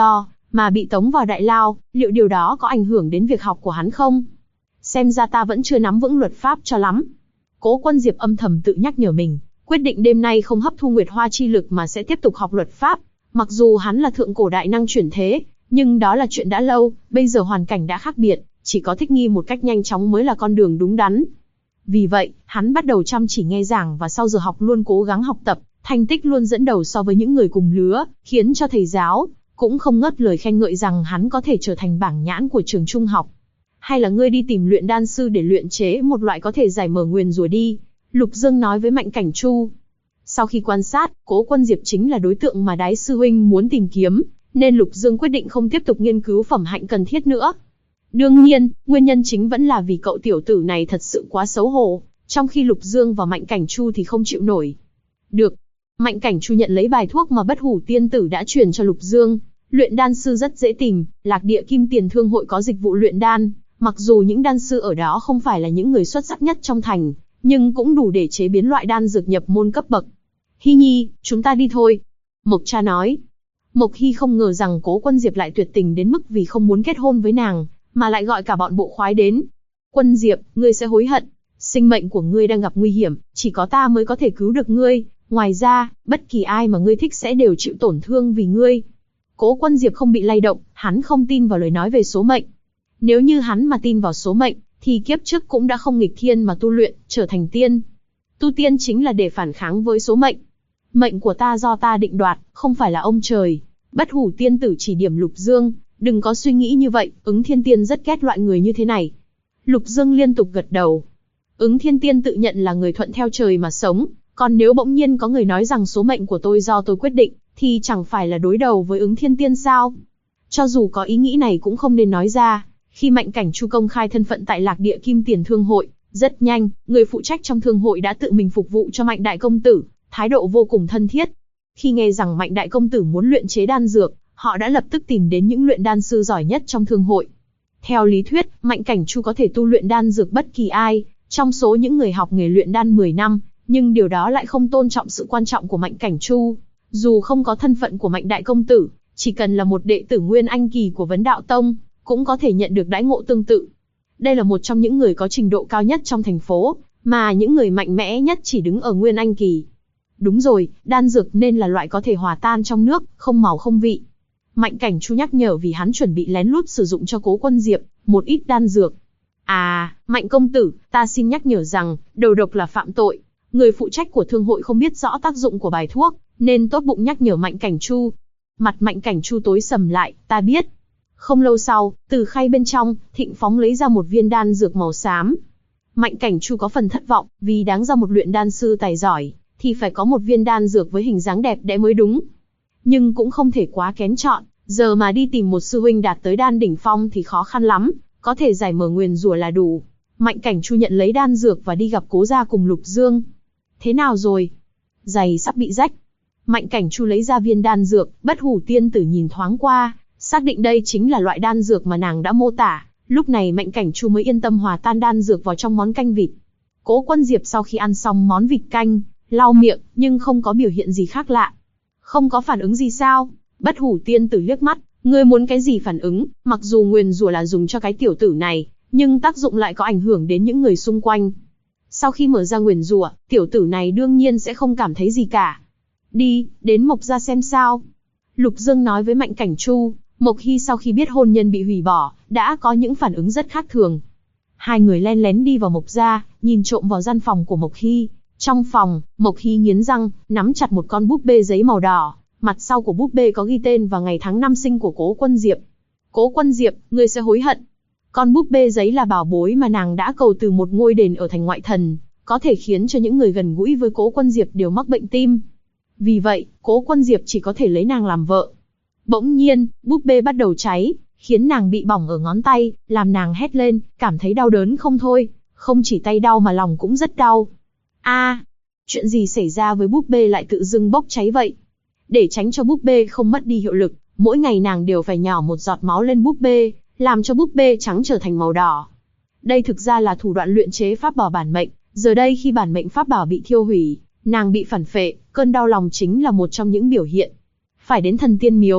mà bị tống vào đại lao, liệu điều đó có ảnh hưởng đến việc học của hắn không? Xem ra ta vẫn chưa nắm vững luật pháp cho lắm. Cố Quân Diệp âm thầm tự nhắc nhở mình, quyết định đêm nay không hấp thu Nguyệt Hoa chi lực mà sẽ tiếp tục học luật pháp. Mặc dù hắn là thượng cổ đại năng chuyển thế, nhưng đó là chuyện đã lâu, bây giờ hoàn cảnh đã khác biệt, chỉ có thích nghi một cách nhanh chóng mới là con đường đúng đắn. Vì vậy, hắn bắt đầu chăm chỉ nghe giảng và sau giờ học luôn cố gắng học tập, thành tích luôn dẫn đầu so với những người cùng lứa, khiến cho thầy giáo cũng không ngớt lời khen ngợi rằng hắn có thể trở thành bảng nhãn của trường trung học. Hay là ngươi đi tìm luyện đan sư để luyện chế một loại có thể giải mở nguyền rủa đi, Lục Dương nói với Mạnh Cảnh Chu. Sau khi quan sát, Cố Quân Diệp chính là đối tượng mà Đái sư huynh muốn tìm kiếm, nên Lục Dương quyết định không tiếp tục nghiên cứu phẩm hạnh cần thiết nữa. Đương nhiên, nguyên nhân chính vẫn là vì cậu tiểu tử này thật sự quá xấu hổ, trong khi Lục Dương và Mạnh Cảnh Chu thì không chịu nổi. Được. Mạnh Cảnh Chu nhận lấy bài thuốc mà Bất Hủ Tiên Tử đã truyền cho Lục Dương. Luyện đan sư rất dễ tìm, Lạc Địa Kim Tiền Thương hội có dịch vụ luyện đan. Mặc dù những đan sư ở đó không phải là những người xuất sắc nhất trong thành, nhưng cũng đủ để chế biến loại đan dược nhập môn cấp bậc. Hy Nhi, chúng ta đi thôi. Mộc Cha nói. Mộc Hy không ngờ rằng Cố Quân Diệp lại tuyệt tình đến mức vì không muốn kết hôn với nàng, mà lại gọi cả bọn bộ khoái đến. Quân Diệp, ngươi sẽ hối hận. Sinh mệnh của ngươi đang gặp nguy hiểm, chỉ có ta mới có thể cứu được ngươi. Ngoài ra, bất kỳ ai mà ngươi thích sẽ đều chịu tổn thương vì ngươi. Cố Quân Diệp không bị lay động, hắn không tin vào lời nói về số mệnh. Nếu như hắn mà tin vào số mệnh, thì kiếp trước cũng đã không nghịch thiên mà tu luyện, trở thành tiên. Tu tiên chính là để phản kháng với số mệnh. Mệnh của ta do ta định đoạt, không phải là ông trời. Bất Hủ Tiên Tử chỉ điểm Lục Dương, đừng có suy nghĩ như vậy, Ứng Thiên Tiên rất ghét loại người như thế này. Lục Dương liên tục gật đầu. Ứng Thiên Tiên tự nhận là người thuận theo trời mà sống, còn nếu bỗng nhiên có người nói rằng số mệnh của tôi do tôi quyết định, thì chẳng phải là đối đầu với Ứng Thiên Tiên sao? Cho dù có ý nghĩ này cũng không nên nói ra. Khi Mạnh Cảnh Chu công khai thân phận tại Lạc Địa Kim Tiền Thương hội, rất nhanh, người phụ trách trong thương hội đã tự mình phục vụ cho Mạnh Đại Công Tử, thái độ vô cùng thân thiết. Khi nghe rằng Mạnh Đại Công Tử muốn luyện chế đan dược, họ đã lập tức tìm đến những luyện đan sư giỏi nhất trong thương hội. Theo lý thuyết, Mạnh Cảnh Chu có thể tu luyện đan dược bất kỳ ai, trong số những người học nghề luyện đan 10 năm, nhưng điều đó lại không tôn trọng sự quan trọng của Mạnh Cảnh Chu. Dù không có thân phận của Mạnh Đại Công Tử, chỉ cần là một đệ tử Nguyên Anh Kỳ của Vấn Đạo Tông, cũng có thể nhận được đãi ngộ tương tự. Đây là một trong những người có trình độ cao nhất trong thành phố, mà những người mạnh mẽ nhất chỉ đứng ở Nguyên Anh Kỳ. Đúng rồi, đan dược nên là loại có thể hòa tan trong nước, không màu không vị. Mạnh Cảnh Chu nhắc nhở vì hắn chuẩn bị lén lút sử dụng cho Cố Quân Diệp một ít đan dược. À, Mạnh công tử, ta xin nhắc nhở rằng, đầu độc là phạm tội. Người phụ trách của thương hội không biết rõ tác dụng của bài thuốc, nên tốt bụng nhắc nhở Mạnh Cảnh Chu. Mặt Mạnh Cảnh Chu tối sầm lại, ta biết. Không lâu sau, từ khay bên trong, Thịnh Phóng lấy ra một viên đan dược màu xám. Mạnh Cảnh Chu có phần thất vọng, vì đáng ra một luyện đan sư tài giỏi, thì phải có một viên đan dược với hình dáng đẹp đẽ mới đúng. Nhưng cũng không thể quá kén chọn, giờ mà đi tìm một sư huynh đạt tới đan đỉnh phong thì khó khăn lắm, có thể giải mở nguyền rủa là đủ. Mạnh Cảnh Chu nhận lấy đan dược và đi gặp Cố gia cùng Lục Dương. Thế nào rồi? Giày sắp bị rách. Mạnh Cảnh Chu lấy ra viên đan dược, Bất Hủ Tiên Tử nhìn thoáng qua, xác định đây chính là loại đan dược mà nàng đã mô tả. Lúc này Mạnh Cảnh Chu mới yên tâm hòa tan đan dược vào trong món canh vịt. Cố Quân Diệp sau khi ăn xong món vịt canh, lau miệng, nhưng không có biểu hiện gì khác lạ. Không có phản ứng gì sao? Bất Hủ Tiên Tử liếc mắt, ngươi muốn cái gì phản ứng? Mặc dù nguyền rủa là dùng cho cái tiểu tử này, nhưng tác dụng lại có ảnh hưởng đến những người xung quanh. Sau khi mở ra nguyền rủa, tiểu tử này đương nhiên sẽ không cảm thấy gì cả. Đi, đến Mộc gia xem sao. Lục Dương nói với Mạnh Cảnh Chu. Mộc Hy sau khi biết hôn nhân bị hủy bỏ, đã có những phản ứng rất khác thường. Hai người len lén đi vào Mộc gia, nhìn trộm vào gian phòng của Mộc Hy. Trong phòng, Mộc Hy nghiến răng, nắm chặt một con búp bê giấy màu đỏ. Mặt sau của búp bê có ghi tên và ngày tháng năm sinh của Cố Quân Diệp. Cố Quân Diệp, ngươi sẽ hối hận. Con búp bê giấy là bảo bối mà nàng đã cầu từ một ngôi đền ở thành ngoại thần, có thể khiến cho những người gần gũi với Cố Quân Diệp đều mắc bệnh tim. Vì vậy, Cố Quân Diệp chỉ có thể lấy nàng làm vợ. Bỗng nhiên, búp bê bắt đầu cháy, khiến nàng bị bỏng ở ngón tay, làm nàng hét lên, cảm thấy đau đớn không thôi. Không chỉ tay đau mà lòng cũng rất đau. Chuyện gì xảy ra với búp bê lại tự dưng bốc cháy vậy? Để tránh cho búp bê không mất đi hiệu lực, mỗi ngày nàng đều phải nhỏ một giọt máu lên búp bê, làm cho búp bê trắng trở thành màu đỏ. Đây thực ra là thủ đoạn luyện chế pháp bảo bản mệnh, giờ đây khi bản mệnh pháp bảo bị thiêu hủy, nàng bị phản phệ, cơn đau lòng chính là một trong những biểu hiện. Phải đến thần tiên miếu,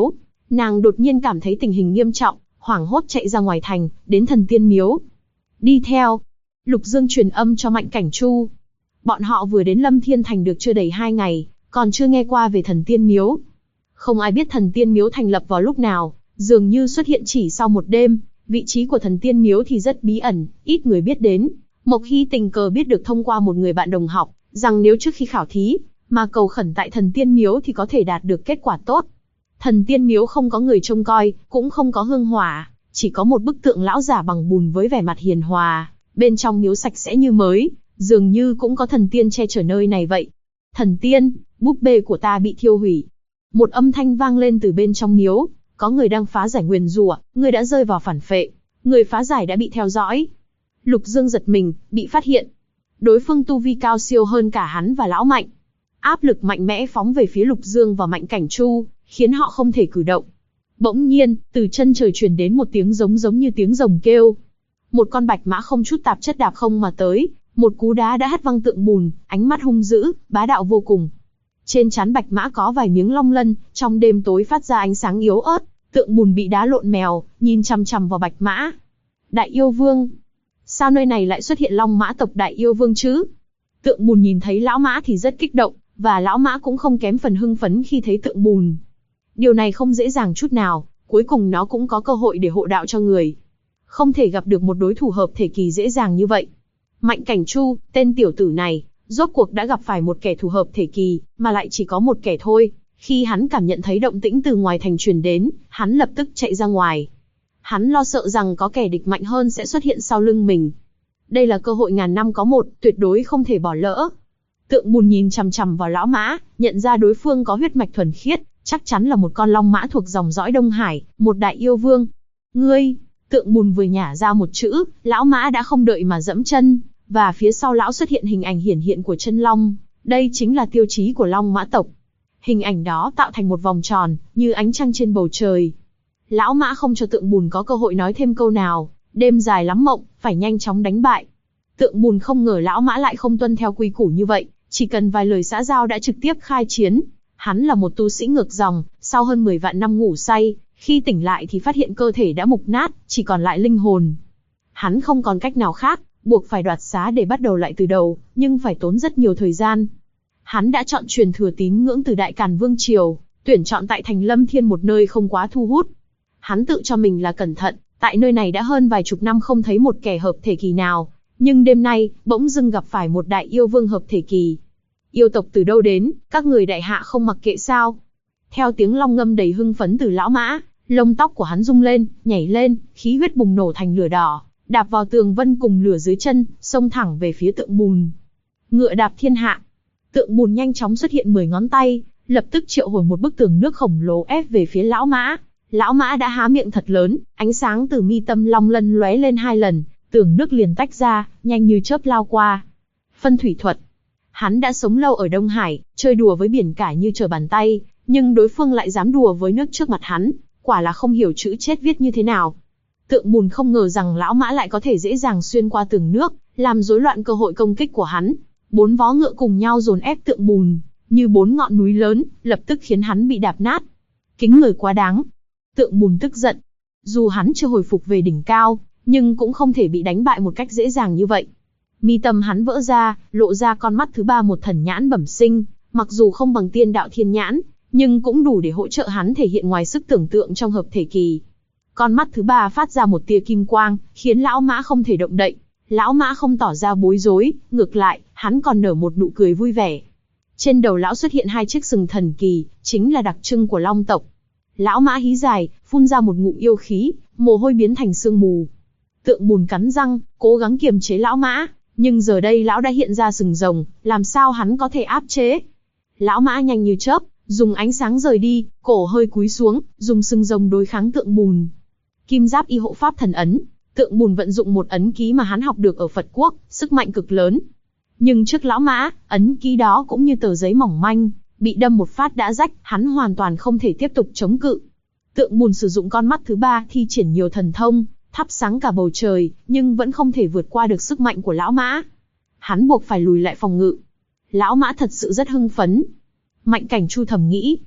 Nàng đột nhiên cảm thấy tình hình nghiêm trọng, hoảng hốt chạy ra ngoài thành, đến thần tiên miếu. Đi theo. Lục Dương truyền âm cho Mạnh Cảnh Chu. Bọn họ vừa đến Lâm Thiên Thành được chưa đầy 2 ngày, còn chưa nghe qua về thần tiên miếu. Không ai biết thần tiên miếu thành lập vào lúc nào, dường như xuất hiện chỉ sau một đêm. Vị trí của thần tiên miếu thì rất bí ẩn, ít người biết đến. Mộc Hy tình cờ biết được thông qua một người bạn đồng học, rằng nếu trước khi khảo thí, mà cầu khẩn tại thần tiên miếu thì có thể đạt được kết quả tốt. Thần tiên miếu không có người trông coi, cũng không có hương hỏa, chỉ có một bức tượng lão giả bằng bùn với vẻ mặt hiền hòa, bên trong miếu sạch sẽ như mới, dường như cũng có thần tiên che chở nơi này vậy. Thần tiên, búp bê của ta bị thiêu hủy. Một âm thanh vang lên từ bên trong miếu, có người đang phá giải nguyền rủa, người đã rơi vào phản phệ, người phá giải đã bị theo dõi. Lục Dương giật mình, bị phát hiện. Đối phương tu vi cao siêu hơn cả hắn và lão Mạnh. Áp lực mạnh mẽ phóng về phía Lục Dương và Mạnh Cảnh Chu, khiến họ không thể cử động. Bỗng nhiên, từ chân trời truyền đến một tiếng giống như tiếng rồng kêu. Một con bạch mã không chút tạp chất đạp không mà tới, một cú đá đã hất văng tượng bùn, ánh mắt hung dữ, bá đạo vô cùng. Trên trán bạch mã có vài miếng long lân, trong đêm tối phát ra ánh sáng yếu ớt, tượng bùn bị đá lộn mèo, nhìn chằm chằm vào bạch mã. Đại yêu vương. Sao nơi này lại xuất hiện long mã tộc đại yêu vương chứ? Tượng bùn nhìn thấy lão mã thì rất kích động, và lão mã cũng không kém phần hưng phấn khi thấy tượng bùn. Điều này không dễ dàng chút nào, cuối cùng nó cũng có cơ hội để hộ đạo cho người. Không thể gặp được một đối thủ hợp thể kỳ dễ dàng như vậy. Mạnh Cảnh Chu, tên tiểu tử này, rốt cuộc đã gặp phải một kẻ thù hợp thể kỳ, mà lại chỉ có một kẻ thôi. Khi hắn cảm nhận thấy động tĩnh từ ngoài thành truyền đến, hắn lập tức chạy ra ngoài. Hắn lo sợ rằng có kẻ địch mạnh hơn sẽ xuất hiện sau lưng mình. Đây là cơ hội ngàn năm có một, tuyệt đối không thể bỏ lỡ. Tượng bùn nhìn chằm chằm vào lão mã, nhận ra đối phương có huyết mạch thuần khiết, chắc chắn là một con long mã thuộc dòng dõi Đông Hải, một đại yêu vương. Ngươi, tượng bùn vừa nhả ra một chữ, lão mã đã không đợi mà dẫm chân, và phía sau lão xuất hiện hình ảnh hiển hiện của chân long. Đây chính là tiêu chí của long mã tộc. Hình ảnh đó tạo thành một vòng tròn, như ánh trăng trên bầu trời. Lão mã không cho tượng bùn có cơ hội nói thêm câu nào, đêm dài lắm mộng, phải nhanh chóng đánh bại. Tượng bùn không ngờ lão mã lại không tuân theo quy củ như vậy, chỉ cần vài lời xã giao đã trực tiếp khai chiến. Hắn là một tu sĩ ngược dòng, sau hơn 10 vạn năm ngủ say, khi tỉnh lại thì phát hiện cơ thể đã mục nát, chỉ còn lại linh hồn. Hắn không còn cách nào khác, buộc phải đoạt xá để bắt đầu lại từ đầu, nhưng phải tốn rất nhiều thời gian. Hắn đã chọn truyền thừa tín ngưỡng từ Đại Càn Vương Triều, tuyển chọn tại thành Lâm Thiên, một nơi không quá thu hút. Hắn tự cho mình là cẩn thận, tại nơi này đã hơn vài chục năm không thấy một kẻ hợp thể kỳ nào, nhưng đêm nay, bỗng dưng gặp phải một đại yêu vương hợp thể kỳ. Yêu tộc từ đâu đến, các người đại hạ không mặc kệ sao? Theo tiếng long ngâm đầy hưng phấn từ lão mã, lông tóc của hắn rung lên, nhảy lên, khí huyết bùng nổ thành lửa đỏ, đạp vào tường vân cùng lửa dưới chân, xông thẳng về phía tượng bùn. Ngựa đạp thiên hạ. Tượng bùn nhanh chóng xuất hiện 10 ngón tay, lập tức triệu hồi một bức tường nước khổng lồ ép về phía lão mã. Lão mã đã há miệng thật lớn, ánh sáng từ mi tâm long lân lóe lên 2 lần, tường nước liền tách ra, nhanh như chớp lao qua. Phân thủy thuật. Hắn đã sống lâu ở Đông Hải, chơi đùa với biển cả như trở bàn tay, nhưng đối phương lại dám đùa với nước trước mặt hắn, quả là không hiểu chữ chết viết như thế nào. Tượng bùn không ngờ rằng lão mã lại có thể dễ dàng xuyên qua tường nước, làm rối loạn cơ hội công kích của hắn. 4 vó ngựa cùng nhau dồn ép tượng bùn, như 4 ngọn núi lớn, lập tức khiến hắn bị đạp nát. Kính người quá đáng. Tượng bùn tức giận. Dù hắn chưa hồi phục về đỉnh cao, nhưng cũng không thể bị đánh bại một cách dễ dàng như vậy. Mi tâm hắn vỡ ra, lộ ra con mắt thứ 3 một thần nhãn bẩm sinh, mặc dù không bằng tiên đạo thiên nhãn, nhưng cũng đủ để hỗ trợ hắn thể hiện ngoài sức tưởng tượng trong hợp thể kỳ. Con mắt thứ 3 phát ra một tia kim quang, khiến lão mã không thể động đậy. Lão mã không tỏ ra bối rối, ngược lại, hắn còn nở một nụ cười vui vẻ. Trên đầu lão xuất hiện 2 chiếc sừng thần kỳ, chính là đặc trưng của long tộc. Lão mã hí dài, phun ra một ngụm yêu khí, mồ hôi biến thành sương mù. Tượng bùn cắn răng, cố gắng kiềm chế lão mã, nhưng giờ đây lão đã hiện ra sừng rồng, làm sao hắn có thể áp chế? Lão mã nhanh như chớp, dùng ánh sáng rời đi, cổ hơi cúi xuống, dùng sừng rồng đối kháng tượng bùn. Kim giáp y hộ pháp thần ấn. Tượng bùn vận dụng một ấn ký mà hắn học được ở Phật quốc, sức mạnh cực lớn. Nhưng trước lão mã, ấn ký đó cũng như tờ giấy mỏng manh, bị đâm một phát đã rách, hắn hoàn toàn không thể tiếp tục chống cự. Tượng bùn sử dụng con mắt thứ 3 thi triển nhiều thần thông, thắp sáng cả bầu trời, nhưng vẫn không thể vượt qua được sức mạnh của lão mã. Hắn buộc phải lùi lại phòng ngự. Lão mã thật sự rất hưng phấn. Mạnh Cảnh Chu thầm nghĩ.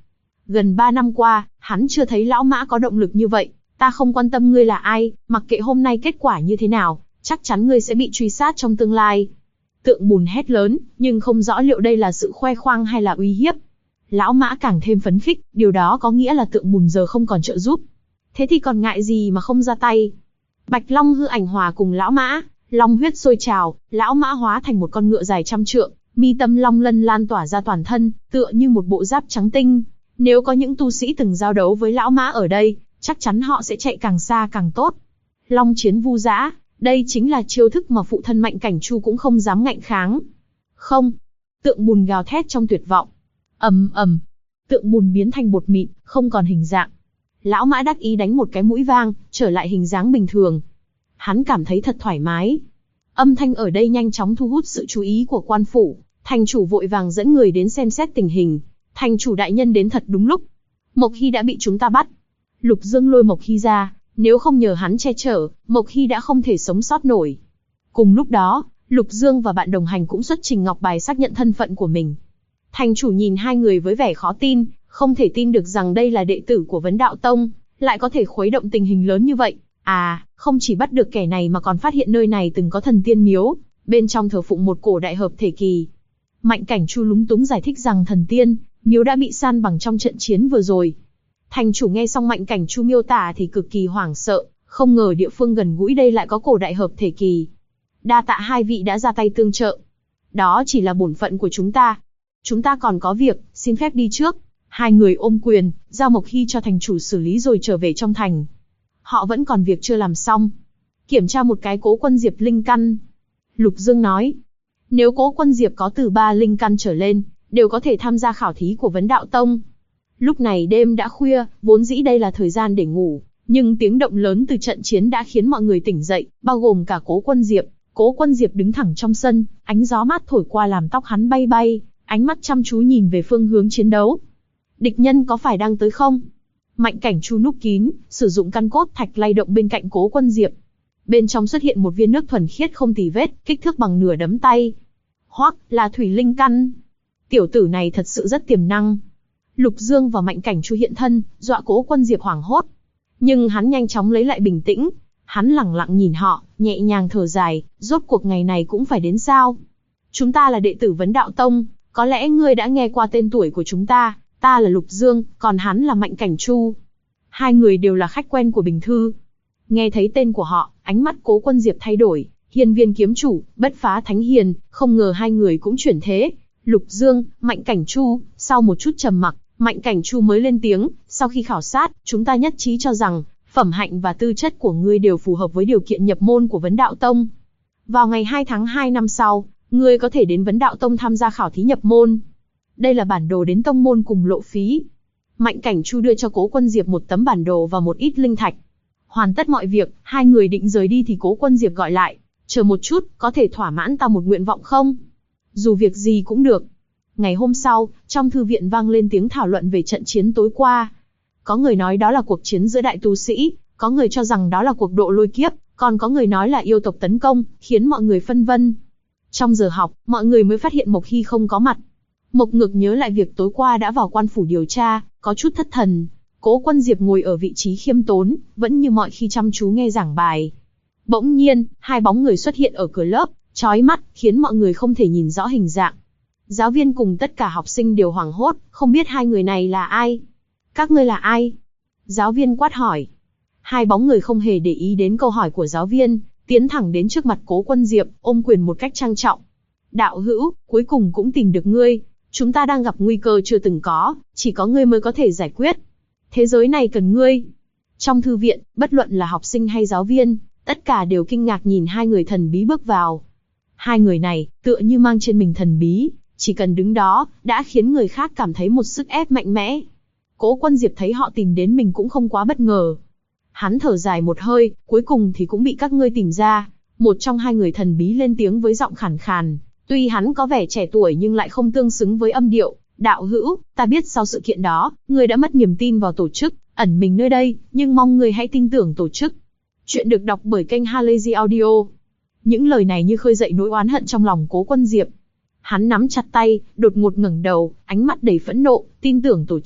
Gần 3 năm qua, hắn chưa thấy lão Mã có động lực như vậy. Ta không quan tâm ngươi là ai, mặc kệ hôm nay kết quả như thế nào, chắc chắn ngươi sẽ bị truy sát trong tương lai. Tượng Bùn hét lớn, nhưng không rõ liệu đây là sự khoe khoang hay là uy hiếp. Lão Mã càng thêm phấn khích, điều đó có nghĩa là Tượng Bùn giờ không còn trợ giúp. Thế thì còn ngại gì mà không ra tay. Bạch Long hư ảnh hòa cùng lão Mã, long huyết sôi trào, lão Mã hóa thành một con ngựa dài 100 trượng, mi tâm long lân lan tỏa ra toàn thân, tựa như một bộ giáp trắng tinh. Nếu có những tu sĩ từng giao đấu với lão Mã ở đây, chắc chắn họ sẽ chạy càng xa càng tốt. Long chiến vu dã, đây chính là chiêu thức mà phụ thân Mạnh Cảnh Chu cũng không dám ngạnh kháng. Không! Tượng Bùn gào thét trong tuyệt vọng. Ầm ầm! Tượng Bùn biến thành bột mịn, không còn hình dạng. Lão Mã đắc ý đánh một cái mũi vang, trở lại hình dáng bình thường. Hắn cảm thấy thật thoải mái. Âm thanh ở đây nhanh chóng thu hút sự chú ý của quan phủ. Thành chủ vội vàng dẫn người đến xem xét tình hình. Thành chủ đại nhân đến thật đúng lúc. Mộc Hy đã bị chúng ta bắt. Lục Dương lôi Mộc Hy ra, nếu không nhờ hắn che chở, Mộc Hy đã không thể sống sót nổi. Cùng lúc đó, Lục Dương và bạn đồng hành cũng xuất trình ngọc bài xác nhận thân phận của mình. Thành chủ nhìn hai người với vẻ khó tin, không thể tin được rằng đây là đệ tử của Vấn Đạo Tông, lại có thể khuấy động tình hình lớn như vậy. À, không chỉ bắt được kẻ này mà còn phát hiện nơi này từng có thần tiên miếu, bên trong thờ phụng một cổ đại hợp thể kỳ. Mạnh Cảnh Chu lúng túng giải thích rằng thần tiên miếu đã bị san bằng trong trận chiến vừa rồi. Thành chủ nghe xong Mạnh Cảnh Chu miêu tả thì cực kỳ hoảng sợ, không ngờ địa phương gần gũi đây lại có cổ đại hợp thể kỳ. Đa tạ hai vị đã ra tay tương trợ. Đó chỉ là bổn phận của chúng ta. Chúng ta còn có việc, xin phép đi trước. Hai người ôm quyền, giao Mộc Hy cho thành chủ xử lý rồi trở về trong thành. Họ vẫn còn việc chưa làm xong. Kiểm tra một cái Cố Quân Diệp linh căn. Lục Dương nói, nếu Cố Quân Diệp có từ 3 linh căn trở lên, đều có thể tham gia khảo thí của Vấn Đạo Tông. Lúc này đêm đã khuya, vốn dĩ đây là thời gian để ngủ, nhưng tiếng động lớn từ trận chiến đã khiến mọi người tỉnh dậy, bao gồm cả Cố Quân Diệp. Cố Quân Diệp đứng thẳng trong sân, ánh gió mát thổi qua làm tóc hắn bay bay, ánh mắt chăm chú nhìn về phương hướng chiến đấu. Địch nhân có phải đang tới không? Mạnh Cảnh Chu núp kín, sử dụng căn cốt thạch lay động bên cạnh Cố Quân Diệp. Bên trong xuất hiện một viên nước thuần khiết không tì vết, kích thước bằng nửa đấm tay. Hoắc, là thủy linh căn. Tiểu tử này thật sự rất tiềm năng. Lục Dương và Mạnh Cảnh Chu hiện thân, dọa Cố Quân Diệp hoảng hốt. Nhưng hắn nhanh chóng lấy lại bình tĩnh. Hắn lẳng lặng nhìn họ, nhẹ nhàng thở dài, rốt cuộc ngày này cũng phải đến sao? Chúng ta là đệ tử Vấn Đạo Tông, có lẽ ngươi đã nghe qua tên tuổi của chúng ta. Ta là Lục Dương, còn hắn là Mạnh Cảnh Chu. Hai người đều là khách quen của Bình Thư. Nghe thấy tên của họ, ánh mắt Cố Quân Diệp thay đổi. Hiên Viên kiếm chủ, Bất Phá Thánh Hiền, không ngờ hai người cũng chuyển thế. Lục Dương, Mạnh Cảnh Chu. Sau một chút trầm mặc, Mạnh Cảnh Chu mới lên tiếng. Sau khi khảo sát, chúng ta nhất trí cho rằng phẩm hạnh và tư chất của ngươi đều phù hợp với điều kiện nhập môn của Vấn Đạo Tông. Vào ngày 2 tháng 2 năm sau, ngươi có thể đến Vấn Đạo Tông tham gia khảo thí nhập môn. Đây là bản đồ đến tông môn cùng lộ phí. Mạnh Cảnh Chu đưa cho Cố Quân Diệp một tấm bản đồ và một ít linh thạch. Hoàn tất mọi việc, hai người định rời đi thì Cố Quân Diệp gọi lại. Chờ một chút, có thể thỏa mãn ta một nguyện vọng không? Dù việc gì cũng được. Ngày hôm sau, trong thư viện vang lên tiếng thảo luận về trận chiến tối qua. Có người nói đó là cuộc chiến giữa đại tu sĩ, có người cho rằng đó là cuộc độ lôi kiếp, còn có người nói là yêu tộc tấn công, khiến mọi người phân vân. Trong giờ học, mọi người mới phát hiện Mộc Hy không có mặt. Mộc Ngực nhớ lại việc tối qua đã vào quan phủ điều tra, có chút thất thần. Cố Quân Diệp ngồi ở vị trí khiêm tốn, vẫn như mọi khi chăm chú nghe giảng bài. Bỗng nhiên, hai bóng người xuất hiện ở cửa lớp, chói mắt, khiến mọi người không thể nhìn rõ hình dạng. Giáo viên cùng tất cả học sinh đều hoảng hốt, không biết hai người này là ai. Các ngươi là ai? Giáo viên quát hỏi. Hai bóng người không hề để ý đến câu hỏi của giáo viên, tiến thẳng đến trước mặt Cố Quân Diệp, ôm quyền một cách trang trọng. Đạo hữu, cuối cùng cũng tìm được ngươi. Chúng ta đang gặp nguy cơ chưa từng có, chỉ có ngươi mới có thể giải quyết. Thế giới này cần ngươi. Trong thư viện, bất luận là học sinh hay giáo viên, tất cả đều kinh ngạc nhìn hai người thần bí bước vào. Hai người này, tựa như mang trên mình thần bí, chỉ cần đứng đó, đã khiến người khác cảm thấy một sức ép mạnh mẽ. Cố Quân Diệp thấy họ tìm đến mình cũng không quá bất ngờ. Hắn thở dài một hơi, cuối cùng thì cũng bị các ngươi tìm ra. Một trong hai người thần bí lên tiếng với giọng khàn khàn. Tuy hắn có vẻ trẻ tuổi nhưng lại không tương xứng với âm điệu. Đạo hữu, ta biết sau sự kiện đó, ngươi đã mất niềm tin vào tổ chức, ẩn mình nơi đây, nhưng mong ngươi hãy tin tưởng tổ chức. Chuyện được đọc bởi kênh Halazy Audio. Những lời này như khơi dậy nỗi oán hận trong lòng Cố Quân Diệp. Hắn nắm chặt tay, đột ngột ngẩng đầu, ánh mắt đầy phẫn nộ, tin tưởng tổ chức.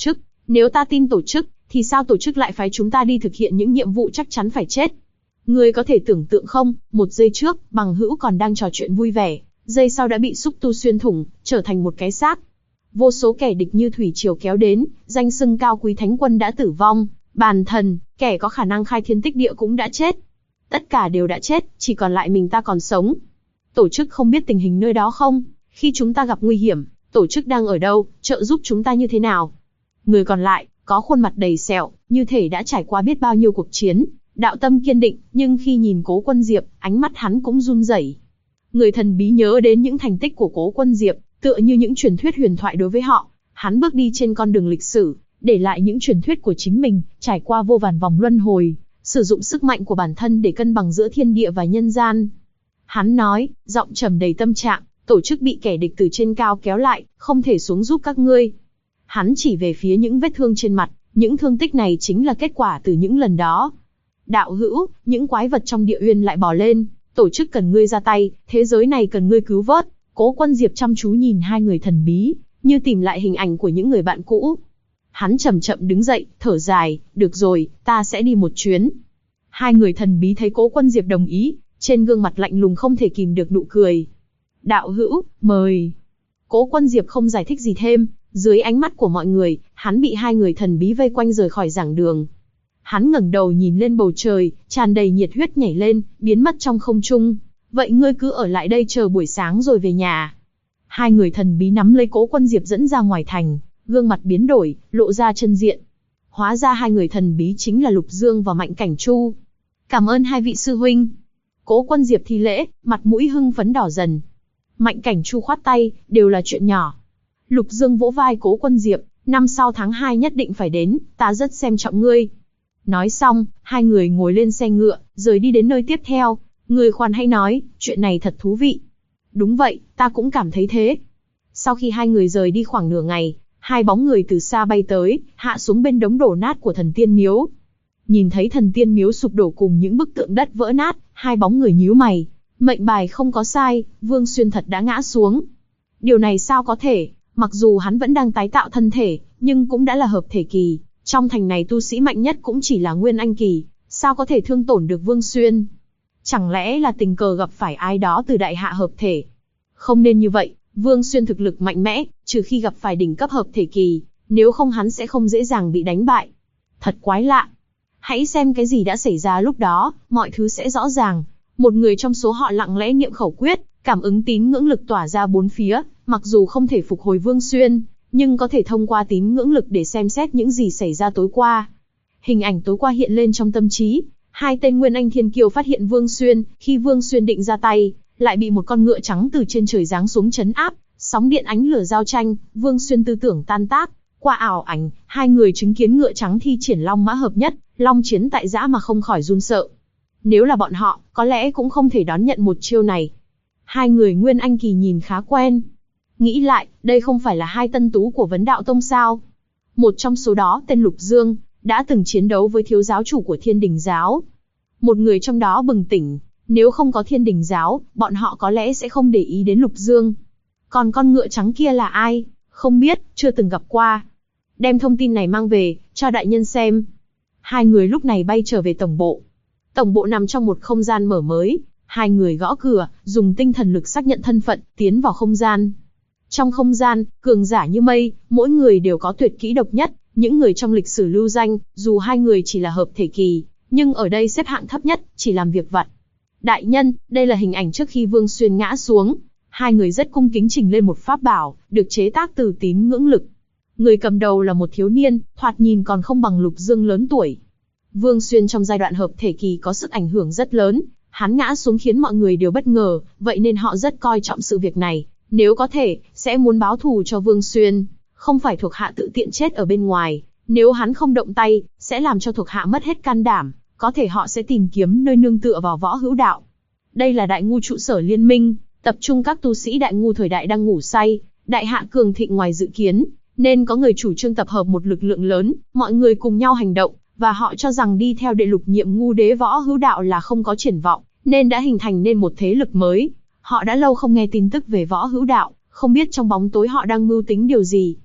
Nếu ta tin tổ chức, thì sao tổ chức lại phái chúng ta đi thực hiện những nhiệm vụ chắc chắn phải chết? Ngươi có thể tưởng tượng không, một giây trước, bằng hữu còn đang trò chuyện vui vẻ, giây sau đã bị xúc tu xuyên thủng, trở thành một cái xác. Vô số kẻ địch như thủy triều kéo đến, danh xưng cao quý thánh quân đã tử vong, bàn thần, kẻ có khả năng khai thiên tích địa cũng đã chết. Tất cả đều đã chết, chỉ còn lại mình ta còn sống. Tổ chức không biết tình hình nơi đó không? Khi chúng ta gặp nguy hiểm, tổ chức đang ở đâu, trợ giúp chúng ta như thế nào? Người còn lại, có khuôn mặt đầy sẹo, như thể đã trải qua biết bao nhiêu cuộc chiến, đạo tâm kiên định, nhưng khi nhìn Cố Quân Diệp, ánh mắt hắn cũng run rẩy. Người thần bí nhớ đến những thành tích của Cố Quân Diệp, tựa như những truyền thuyết huyền thoại đối với họ. Hắn bước đi trên con đường lịch sử, để lại những truyền thuyết của chính mình, trải qua vô vàn vòng luân hồi, sử dụng sức mạnh của bản thân để cân bằng giữa thiên địa và nhân gian. Hắn nói, giọng trầm đầy tâm trạng, tổ chức bị kẻ địch từ trên cao kéo lại, không thể xuống giúp các ngươi. Hắn chỉ về phía những vết thương trên mặt, những thương tích này chính là kết quả từ những lần đó. Đạo hữu, những quái vật trong địa uyên lại bò lên, tổ chức cần ngươi ra tay, thế giới này cần ngươi cứu vớt. Cố Quân Diệp chăm chú nhìn hai người thần bí, như tìm lại hình ảnh của những người bạn cũ. Hắn chậm chậm đứng dậy, thở dài, được rồi, ta sẽ đi một chuyến. Hai người thần bí thấy Cố Quân Diệp đồng ý, trên gương mặt lạnh lùng không thể kìm được nụ cười. Đạo hữu, mời. Cố Quân Diệp không giải thích gì thêm, dưới ánh mắt của mọi người, hắn bị hai người thần bí vây quanh rời khỏi giảng đường. Hắn ngẩng đầu nhìn lên bầu trời, tràn đầy nhiệt huyết nhảy lên, biến mất trong không trung. Vậy ngươi cứ ở lại đây chờ buổi sáng rồi về nhà. Hai người thần bí nắm lấy Cố Quân Diệp dẫn ra ngoài thành, gương mặt biến đổi, lộ ra chân diện. Hóa ra hai người thần bí chính là Lục Dương và Mạnh Cảnh Chu. Cảm ơn hai vị sư huynh. Cố Quân Diệp thi lễ, mặt mũi hưng phấn đỏ dần. Mạnh Cảnh Chu khoát tay, đều là chuyện nhỏ. Lục Dương vỗ vai Cố Quân Diệp, năm sau tháng 2 nhất định phải đến, ta rất xem trọng ngươi. Nói xong, hai người ngồi lên xe ngựa, rời đi đến nơi tiếp theo. Người khoan hay nói, chuyện này thật thú vị. Đúng vậy, ta cũng cảm thấy thế. Sau khi hai người rời đi khoảng nửa ngày, hai bóng người từ xa bay tới, hạ xuống bên đống đổ nát của thần tiên miếu. Nhìn thấy thần tiên miếu sụp đổ cùng những bức tượng đất vỡ nát, hai bóng người nhíu mày. Mệnh bài không có sai, Vương Xuyên thật đã ngã xuống. Điều này sao có thể, mặc dù hắn vẫn đang tái tạo thân thể, nhưng cũng đã là hợp thể kỳ. Trong thành này tu sĩ mạnh nhất cũng chỉ là Nguyên Anh kỳ, sao có thể thương tổn được Vương Xuyên? Chẳng lẽ là tình cờ gặp phải ai đó từ đại hạ hợp thể? Không nên như vậy, Vương Xuyên thực lực mạnh mẽ, trừ khi gặp phải đỉnh cấp hợp thể kỳ, nếu không hắn sẽ không dễ dàng bị đánh bại. Thật quái lạ. Hãy xem cái gì đã xảy ra lúc đó, mọi thứ sẽ rõ ràng. Một người trong số họ lặng lẽ niệm khẩu quyết, cảm ứng tín ngưỡng lực tỏa ra bốn phía, mặc dù không thể phục hồi Vương Xuyên, nhưng có thể thông qua tín ngưỡng lực để xem xét những gì xảy ra tối qua. Hình ảnh tối qua hiện lên trong tâm trí. Hai tên Nguyên Anh Thiên Kiêu phát hiện Vương Xuyên, khi Vương Xuyên định ra tay, lại bị một con ngựa trắng từ trên trời giáng xuống trấn áp, sóng điện ánh lửa giao tranh, Vương Xuyên tư tưởng tan tác. Qua ảo ảnh, hai người chứng kiến ngựa trắng thi triển long mã hợp nhất, long chiến tại giã mà không khỏi run sợ. Nếu là bọn họ, có lẽ cũng không thể đón nhận một chiêu này. Hai người Nguyên Anh kỳ nhìn khá quen. Nghĩ lại, đây không phải là hai tân tú của Vấn Đạo Tông sao? Một trong số đó, tên Lục Dương, đã từng chiến đấu với thiếu giáo chủ của Thiên Đình Giáo. Một người trong đó bừng tỉnh, nếu không có Thiên Đình Giáo, bọn họ có lẽ sẽ không để ý đến Lục Dương. Còn con ngựa trắng kia là ai? Không biết, chưa từng gặp qua. Đem thông tin này mang về, cho đại nhân xem. Hai người lúc này bay trở về tổng bộ. Tổng bộ nằm trong một không gian mở mới. Hai người gõ cửa, dùng tinh thần lực xác nhận thân phận, tiến vào không gian. Trong không gian, cường giả như mây, mỗi người đều có tuyệt kỹ độc nhất. Những người trong lịch sử lưu danh, dù hai người chỉ là hợp thể kỳ, nhưng ở đây xếp hạng thấp nhất, chỉ làm việc vặt. Đại nhân, đây là hình ảnh trước khi Vương Xuyên ngã xuống. Hai người rất cung kính trình lên một pháp bảo, được chế tác từ tín ngưỡng lực. Người cầm đầu là một thiếu niên, thoạt nhìn còn không bằng Lục Dương lớn tuổi. Vương Xuyên trong giai đoạn hợp thể kỳ có sức ảnh hưởng rất lớn, hắn ngã xuống khiến mọi người đều bất ngờ, vậy nên họ rất coi trọng sự việc này. Nếu có thể, sẽ muốn báo thù cho Vương Xuyên, không phải thuộc hạ tự tiện chết ở bên ngoài. Nếu hắn không động tay, sẽ làm cho thuộc hạ mất hết can đảm, có thể họ sẽ tìm kiếm nơi nương tựa vào Võ Hữu Đạo. Đây là Đại Ngu trụ sở liên minh, tập trung các tu sĩ Đại Ngu thời đại đang ngủ say, đại hạ cường thịnh ngoài dự kiến, nên có người chủ trương tập hợp một lực lượng lớn, mọi người cùng nhau hành động, và họ cho rằng đi theo đệ lục nhiệm Ngu đế Võ Hữu Đạo là không có triển vọng, nên đã hình thành nên một thế lực mới. Họ đã lâu không nghe tin tức về Võ Hữu Đạo, không biết trong bóng tối họ đang mưu tính điều gì.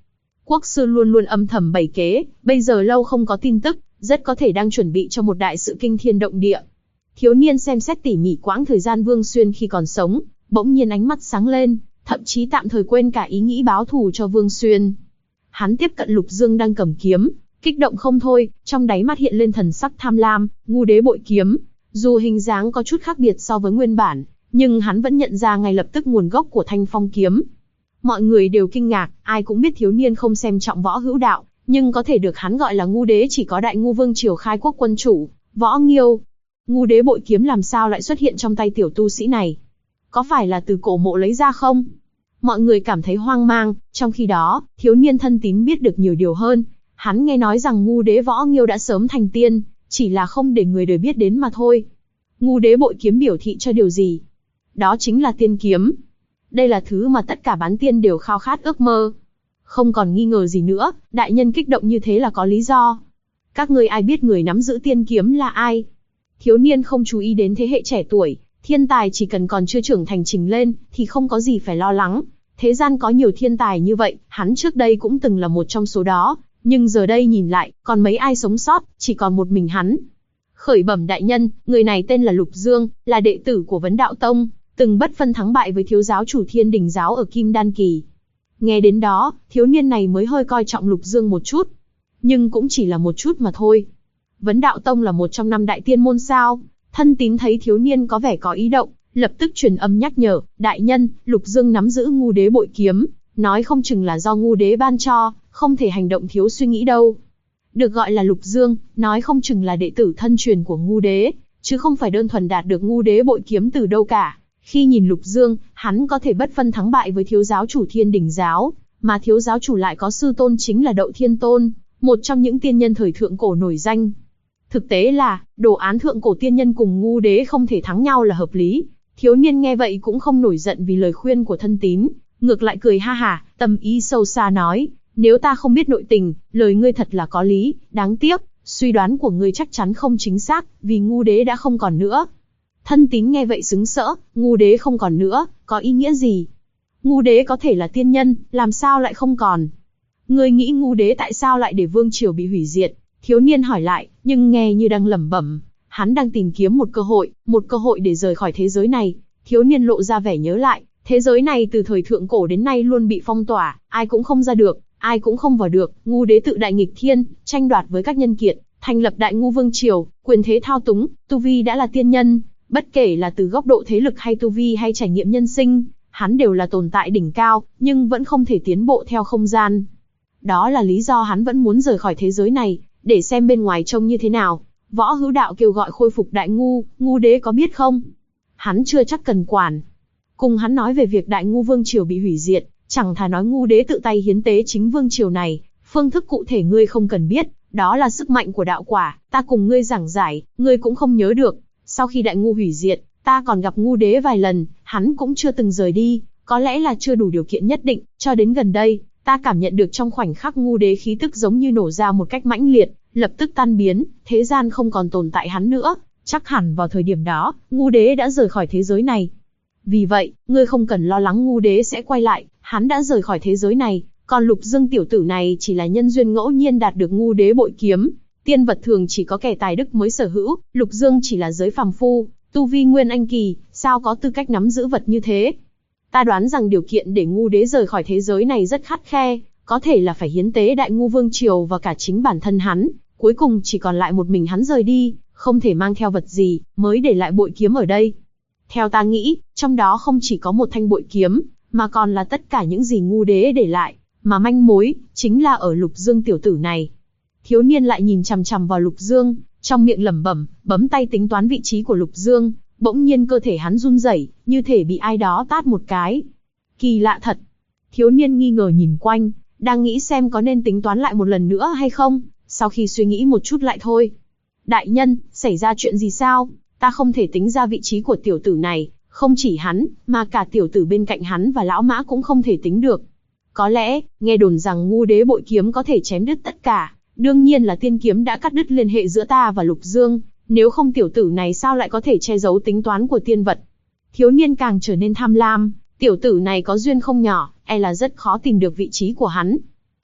Quốc sư luôn luôn âm thầm bày kế, bây giờ lâu không có tin tức, rất có thể đang chuẩn bị cho một đại sự kinh thiên động địa. Thiếu niên xem xét tỉ mỉ quãng thời gian Vương Xuyên khi còn sống, bỗng nhiên ánh mắt sáng lên, thậm chí tạm thời quên cả ý nghĩ báo thù cho Vương Xuyên. Hắn tiếp cận Lục Dương đang cầm kiếm, kích động không thôi, trong đáy mắt hiện lên thần sắc tham lam. Ngu đế bội kiếm, dù hình dáng có chút khác biệt so với nguyên bản, nhưng hắn vẫn nhận ra ngay lập tức nguồn gốc của thanh phong kiếm. Mọi người đều kinh ngạc, ai cũng biết thiếu niên không xem trọng võ hữu đạo, nhưng có thể được hắn gọi là ngu đế chỉ có đại ngu vương triều khai quốc quân chủ, Võ Nghiêu. Ngu đế bội kiếm làm sao lại xuất hiện trong tay tiểu tu sĩ này? Có phải là từ cổ mộ lấy ra không? Mọi người cảm thấy hoang mang, trong khi đó, thiếu niên thân tín biết được nhiều điều hơn. Hắn nghe nói rằng ngu đế Võ Nghiêu đã sớm thành tiên, chỉ là không để người đời biết đến mà thôi. Ngu đế bội kiếm biểu thị cho điều gì? Đó chính là tiên kiếm. Đây là thứ mà tất cả bán tiên đều khao khát ước mơ. Không còn nghi ngờ gì nữa, đại nhân kích động như thế là có lý do. Các ngươi ai biết người nắm giữ tiên kiếm là ai? Thiếu niên không chú ý đến thế hệ trẻ tuổi, thiên tài chỉ cần còn chưa trưởng thành trình lên, thì không có gì phải lo lắng. Thế gian có nhiều thiên tài như vậy, hắn trước đây cũng từng là một trong số đó, nhưng giờ đây nhìn lại, còn mấy ai sống sót, chỉ còn một mình hắn. Khởi bẩm đại nhân, người này tên là Lục Dương, là đệ tử của Vấn Đạo Tông, từng bất phân thắng bại với thiếu giáo chủ Thiên Đình giáo ở Kim Đan Kỳ. Nghe đến đó, thiếu niên này mới hơi coi trọng Lục Dương một chút. Nhưng cũng chỉ là một chút mà thôi. Vấn Đạo Tông là một trong 5 đại tiên môn sao? Thân tín thấy thiếu niên có vẻ có ý động, lập tức truyền âm nhắc nhở, đại nhân, Lục Dương nắm giữ ngu đế bội kiếm, nói không chừng là do ngu đế ban cho, không thể hành động thiếu suy nghĩ đâu. Được gọi là Lục Dương, nói không chừng là đệ tử thân truyền của ngu đế, chứ không phải đơn thuần đạt được ngu đế bội kiếm từ đâu cả. Khi nhìn Lục Dương, hắn có thể bất phân thắng bại với thiếu giáo chủ Thiên Đình giáo, mà thiếu giáo chủ lại có sư tôn chính là Đậu Thiên Tôn, một trong những tiên nhân thời thượng cổ nổi danh. Thực tế là, đồ án thượng cổ tiên nhân cùng ngu đế không thể thắng nhau là hợp lý. Thiếu niên nghe vậy cũng không nổi giận vì lời khuyên của thân tín, ngược lại cười ha hả, tâm ý sâu xa nói, nếu ta không biết nội tình, lời ngươi thật là có lý, đáng tiếc, suy đoán của ngươi chắc chắn không chính xác, vì ngu đế đã không còn nữa. Thân tín nghe vậy sững sỡ, ngu đế không còn nữa, có ý nghĩa gì? Ngu đế có thể là tiên nhân, làm sao lại không còn? Ngươi nghĩ ngu đế tại sao lại để vương triều bị hủy diệt? Thiếu niên hỏi lại, nhưng nghe như đang lẩm bẩm, hắn đang tìm kiếm một cơ hội để rời khỏi thế giới này. Thiếu niên lộ ra vẻ nhớ lại, thế giới này từ thời thượng cổ đến nay luôn bị phong tỏa, ai cũng không ra được, ai cũng không vào được. Ngu đế tự đại nghịch thiên, tranh đoạt với các nhân kiệt, thành lập đại ngu vương triều, quyền thế thao túng, tu vi đã là tiên nhân. Bất kể là từ góc độ thế lực hay tu vi hay trải nghiệm nhân sinh, hắn đều là tồn tại đỉnh cao, nhưng vẫn không thể tiến bộ theo không gian. Đó là lý do hắn vẫn muốn rời khỏi thế giới này, để xem bên ngoài trông như thế nào. Võ Hữu Đạo kêu gọi khôi phục đại ngu, ngu đế có biết không? Hắn chưa chắc cần quản. Cùng hắn nói về việc đại ngu vương triều bị hủy diệt, chẳng thà nói ngu đế tự tay hiến tế chính vương triều này, phương thức cụ thể ngươi không cần biết, đó là sức mạnh của đạo quả, ta cùng ngươi giảng giải, ngươi cũng không nhớ được. Sau khi đại ngu hủy diệt, ta còn gặp ngu đế vài lần, hắn cũng chưa từng rời đi, có lẽ là chưa đủ điều kiện nhất định, cho đến gần đây, ta cảm nhận được trong khoảnh khắc ngu đế khí tức giống như nổ ra một cách mãnh liệt, lập tức tan biến, thế gian không còn tồn tại hắn nữa, chắc hẳn vào thời điểm đó, ngu đế đã rời khỏi thế giới này. Vì vậy, ngươi không cần lo lắng ngu đế sẽ quay lại, hắn đã rời khỏi thế giới này, còn Lục Dương tiểu tử này chỉ là nhân duyên ngẫu nhiên đạt được ngu đế bội kiếm. Tiên vật thường chỉ có kẻ tài đức mới sở hữu, Lục Dương chỉ là giới phàm phu, tu vi nguyên anh kỳ, sao có tư cách nắm giữ vật như thế? Ta đoán rằng điều kiện để ngu đế rời khỏi thế giới này rất khắt khe, có thể là phải hiến tế đại ngu vương triều và cả chính bản thân hắn, cuối cùng chỉ còn lại một mình hắn rời đi, không thể mang theo vật gì, mới để lại bội kiếm ở đây. Theo ta nghĩ, trong đó không chỉ có một thanh bội kiếm, mà còn là tất cả những gì ngu đế để lại, mà manh mối chính là ở Lục Dương tiểu tử này. Thiếu niên lại nhìn chằm chằm vào Lục Dương, trong miệng lẩm bẩm, bấm tay tính toán vị trí của Lục Dương, bỗng nhiên cơ thể hắn run rẩy, như thể bị ai đó tát một cái. Kỳ lạ thật. Thiếu niên nghi ngờ nhìn quanh, đang nghĩ xem có nên tính toán lại một lần nữa hay không, sau khi suy nghĩ một chút lại thôi. Đại nhân, xảy ra chuyện gì sao? Ta không thể tính ra vị trí của tiểu tử này, không chỉ hắn, mà cả tiểu tử bên cạnh hắn và lão mã cũng không thể tính được. Có lẽ, nghe đồn rằng ngu đế bội kiếm có thể chém đứt tất cả. Đương nhiên là tiên kiếm đã cắt đứt liên hệ giữa ta và Lục Dương, nếu không tiểu tử này sao lại có thể che giấu tính toán của tiên vật. Thiếu niên càng trở nên tham lam, tiểu tử này có duyên không nhỏ, e là rất khó tìm được vị trí của hắn.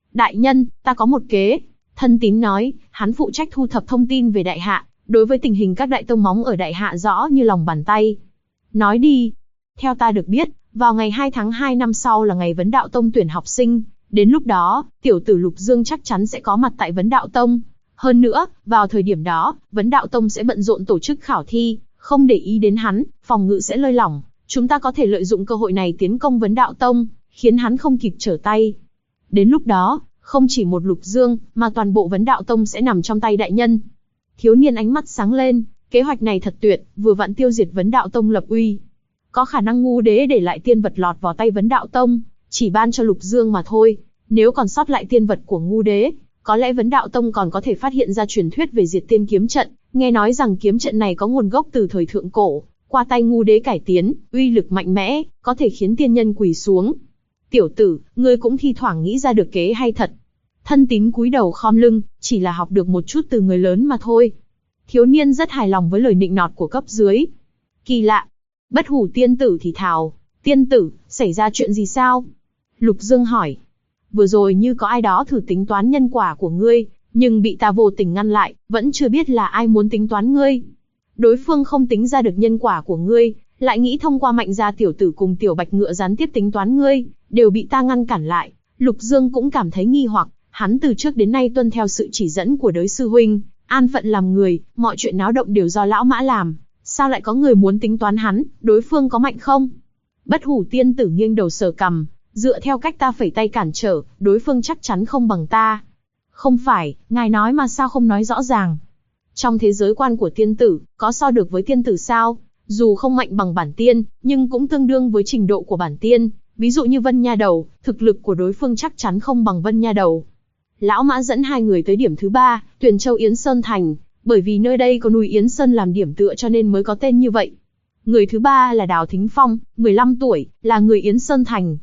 Đại nhân, ta có một kế. Thân tín nói, hắn phụ trách thu thập thông tin về đại hạ, đối với tình hình các đại tông móng ở đại hạ rõ như lòng bàn tay. Nói đi. Theo ta được biết, vào ngày 2 tháng 2 năm sau là ngày Vấn Đạo Tông tuyển học sinh, đến lúc đó, tiểu tử Lục Dương chắc chắn sẽ có mặt tại Vấn Đạo Tông. Hơn nữa, vào thời điểm đó, Vấn Đạo Tông sẽ bận rộn tổ chức khảo thi, không để ý đến hắn, phòng ngự sẽ lơi lỏng. Chúng ta có thể lợi dụng cơ hội này tiến công Vấn Đạo Tông, khiến hắn không kịp trở tay. Đến lúc đó, không chỉ một Lục Dương, mà toàn bộ Vấn Đạo Tông sẽ nằm trong tay đại nhân. Thiếu niên ánh mắt sáng lên, kế hoạch này thật tuyệt, vừa vặn tiêu diệt Vấn Đạo Tông lập uy. Có khả năng Ngu Đế để lại tiên vật lọt vào tay Vấn Đạo Tông, chỉ ban cho Lục Dương mà thôi. Nếu còn sót lại tiên vật của Ngu Đế, có lẽ Vấn Đạo Tông còn có thể phát hiện ra truyền thuyết về Diệt Tiên kiếm trận. Nghe nói rằng kiếm trận này có nguồn gốc từ thời thượng cổ, qua tay Ngu Đế cải tiến, uy lực mạnh mẽ, có thể khiến tiên nhân quỳ xuống. Tiểu tử, ngươi cũng thi thoảng nghĩ ra được kế hay thật. Thân tín cúi đầu khom lưng, chỉ là học được một chút từ người lớn mà thôi. Thiếu niên rất hài lòng với lời nịnh nọt của cấp dưới. Kỳ lạ. Bất Hủ tiên tử thì thào, tiên tử, xảy ra chuyện gì sao? Lục Dương hỏi. Vừa rồi như có ai đó thử tính toán nhân quả của ngươi, nhưng bị ta vô tình ngăn lại, vẫn chưa biết là ai muốn tính toán ngươi. Đối phương không tính ra được nhân quả của ngươi, lại nghĩ thông qua Mạnh gia tiểu tử cùng tiểu bạch ngựa gián tiếp tính toán ngươi, đều bị ta ngăn cản lại. Lục Dương cũng cảm thấy nghi hoặc, hắn từ trước đến nay tuân theo sự chỉ dẫn của đới sư huynh, an phận làm người, mọi chuyện náo động đều do lão mã làm. Sao lại có người muốn tính toán hắn, đối phương có mạnh không? Bất Hủ tiên tử nghiêng đầu sờ cằm, dựa theo cách ta phẩy tay cản trở, đối phương chắc chắn không bằng ta. Không phải, ngài nói mà sao không nói rõ ràng? Trong thế giới quan của tiên tử, có so được với tiên tử sao? Dù không mạnh bằng bản tiên, nhưng cũng tương đương với trình độ của bản tiên. Ví dụ như Vân Nha Đầu, thực lực của đối phương chắc chắn không bằng Vân Nha Đầu. Lão Mã dẫn hai người tới điểm thứ 3, Tuyền Châu Yến Sơn Thành. Bởi vì nơi đây có núi Yến Sơn làm điểm tựa cho nên mới có tên như vậy. Người thứ 3 là Đào Thính Phong, 15 tuổi, là người Yến Sơn Thành.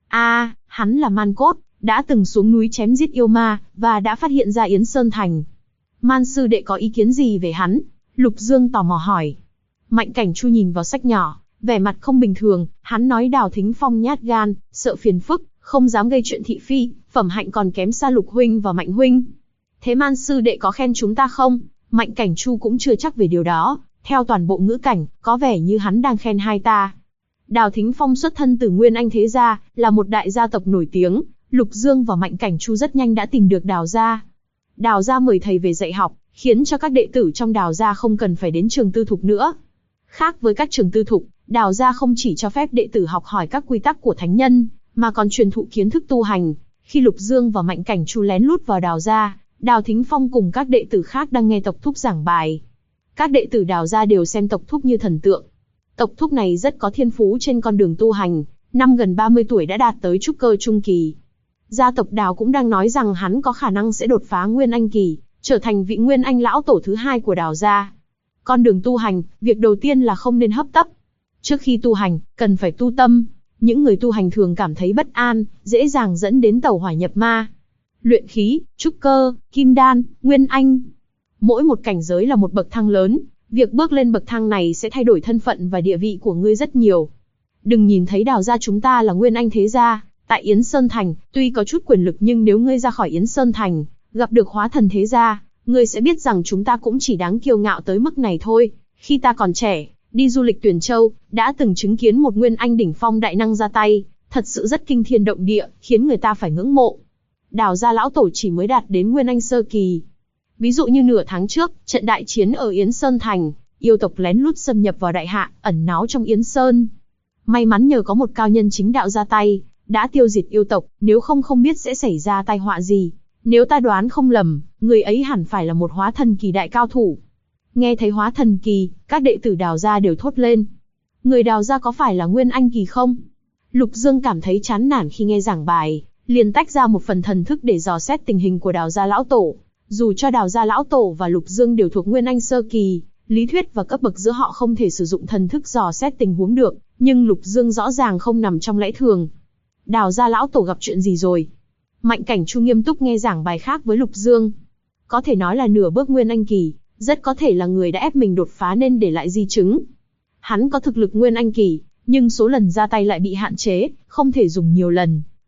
Hắn là Man Cốt, đã từng xuống núi chém giết yêu ma, và đã phát hiện ra Yến Sơn Thành. Man sư đệ có ý kiến gì về hắn? Lục Dương tò mò hỏi. Mạnh Cảnh Chu nhìn vào sách nhỏ, vẻ mặt không bình thường, hắn nói Đào Thính Phong nhát gan, sợ phiền phức, không dám gây chuyện thị phi, phẩm hạnh còn kém xa Lục huynh và Mạnh huynh. Thế Man sư đệ có khen chúng ta không? Mạnh Cảnh Chu cũng chưa chắc về điều đó, theo toàn bộ ngữ cảnh, có vẻ như hắn đang khen hai ta. Đào Thính Phong xuất thân từ Nguyên Anh thế gia, là một đại gia tộc nổi tiếng, Lục Dương và Mạnh Cảnh Chu rất nhanh đã tìm được Đào gia. Đào gia mời thầy về dạy học, khiến cho các đệ tử trong Đào gia không cần phải đến trường tư thục nữa. Khác với các trường tư thục, Đào gia không chỉ cho phép đệ tử học hỏi các quy tắc của thánh nhân, mà còn truyền thụ kiến thức tu hành. Khi Lục Dương và Mạnh Cảnh Chu lén lút vào Đào gia, Đào Thính Phong cùng các đệ tử khác đang nghe Tộc Thúc giảng bài. Các đệ tử Đào gia đều xem Tộc Thúc như thần tượng. Tộc Thúc này rất có thiên phú trên con đường tu hành, năm gần 30 tuổi đã đạt tới trúc cơ trung kỳ. Gia tộc Đào cũng đang nói rằng hắn có khả năng sẽ đột phá Nguyên Anh kỳ, trở thành vị Nguyên Anh lão tổ thứ 2 của Đào gia. Con đường tu hành, việc đầu tiên là không nên hấp tấp. Trước khi tu hành, cần phải tu tâm. Những người tu hành thường cảm thấy bất an, dễ dàng dẫn đến tẩu hỏa nhập ma. Luyện khí, trúc cơ, kim đan, Nguyên Anh. Mỗi một cảnh giới là một bậc thang lớn, việc bước lên bậc thang này sẽ thay đổi thân phận và địa vị của ngươi rất nhiều. Đừng nhìn thấy Đào gia chúng ta là Nguyên Anh thế gia, tại Yến Sơn Thành, tuy có chút quyền lực nhưng nếu ngươi ra khỏi Yến Sơn Thành, gặp được hóa thần thế gia, ngươi sẽ biết rằng chúng ta cũng chỉ đáng kiêu ngạo tới mức này thôi. Khi ta còn trẻ, đi du lịch Tuyền Châu, đã từng chứng kiến một Nguyên Anh đỉnh phong đại năng ra tay, thật sự rất kinh thiên động địa, khiến người ta phải ngưỡng mộ. Đào gia lão tổ chỉ mới đạt đến Nguyên Anh sơ kỳ. Ví dụ như nửa tháng trước, trận đại chiến ở Yến Sơn Thành, yêu tộc lén lút xâm nhập vào đại hạ, ẩn náu trong Yến Sơn. May mắn nhờ có một cao nhân chính đạo ra tay, đã tiêu diệt yêu tộc, nếu không biết sẽ xảy ra tai họa gì. Nếu ta đoán không lầm, người ấy hẳn phải là một hóa thần kỳ đại cao thủ. Nghe thấy hóa thần kỳ, các đệ tử Đào gia đều thốt lên. Người Đào gia có phải là Nguyên Anh kỳ không? Lục Dương cảm thấy chán nản khi nghe giảng bài, liền tách ra một phần thần thức để dò xét tình hình của Đào gia lão tổ. Dù cho Đào gia lão tổ và Lục Dương đều thuộc Nguyên Anh sơ kỳ, lý thuyết và cấp bậc giữa họ không thể sử dụng thần thức dò xét tình huống được, nhưng Lục Dương rõ ràng không nằm trong lẽ thường. Đào gia lão tổ gặp chuyện gì rồi? Mạnh Cảnh Chu nghiêm túc nghe giảng bài khác với Lục Dương. Có thể nói là nửa bước Nguyên Anh kỳ, rất có thể là người đã ép mình đột phá nên để lại di chứng. Hắn có thực lực Nguyên Anh kỳ, nhưng số lần ra tay lại bị hạn chế, không thể dùng nhiều lần.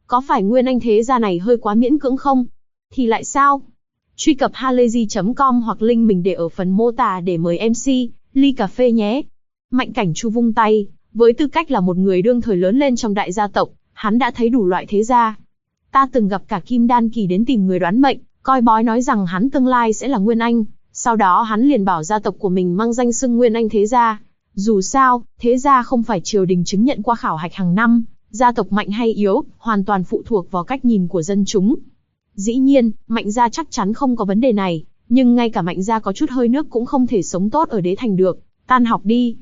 Có phải Nguyên Anh thế gia này hơi quá miễn cưỡng không? Thì lại sao? Truy cập halayzi.com hoặc link mình để ở phần mô tả để mời MC, ly cà phê nhé. Mạnh Cảnh Chu vung tay, với tư cách là một người đương thời lớn lên trong đại gia tộc, hắn đã thấy đủ loại thế gia. Ta từng gặp cả Kim Đan kỳ đến tìm người đoán mệnh, coi bói nói rằng hắn tương lai sẽ là Nguyên Anh, sau đó hắn liền bảo gia tộc của mình mang danh xưng Nguyên Anh thế gia. Dù sao, thế gia không phải triều đình chứng nhận qua khảo hạch hàng năm, gia tộc mạnh hay yếu, hoàn toàn phụ thuộc vào cách nhìn của dân chúng. Dĩ nhiên, Mạnh gia chắc chắn không có vấn đề này, nhưng ngay cả Mạnh gia có chút hơi nước cũng không thể sống tốt ở đế thành được. Tan học đi.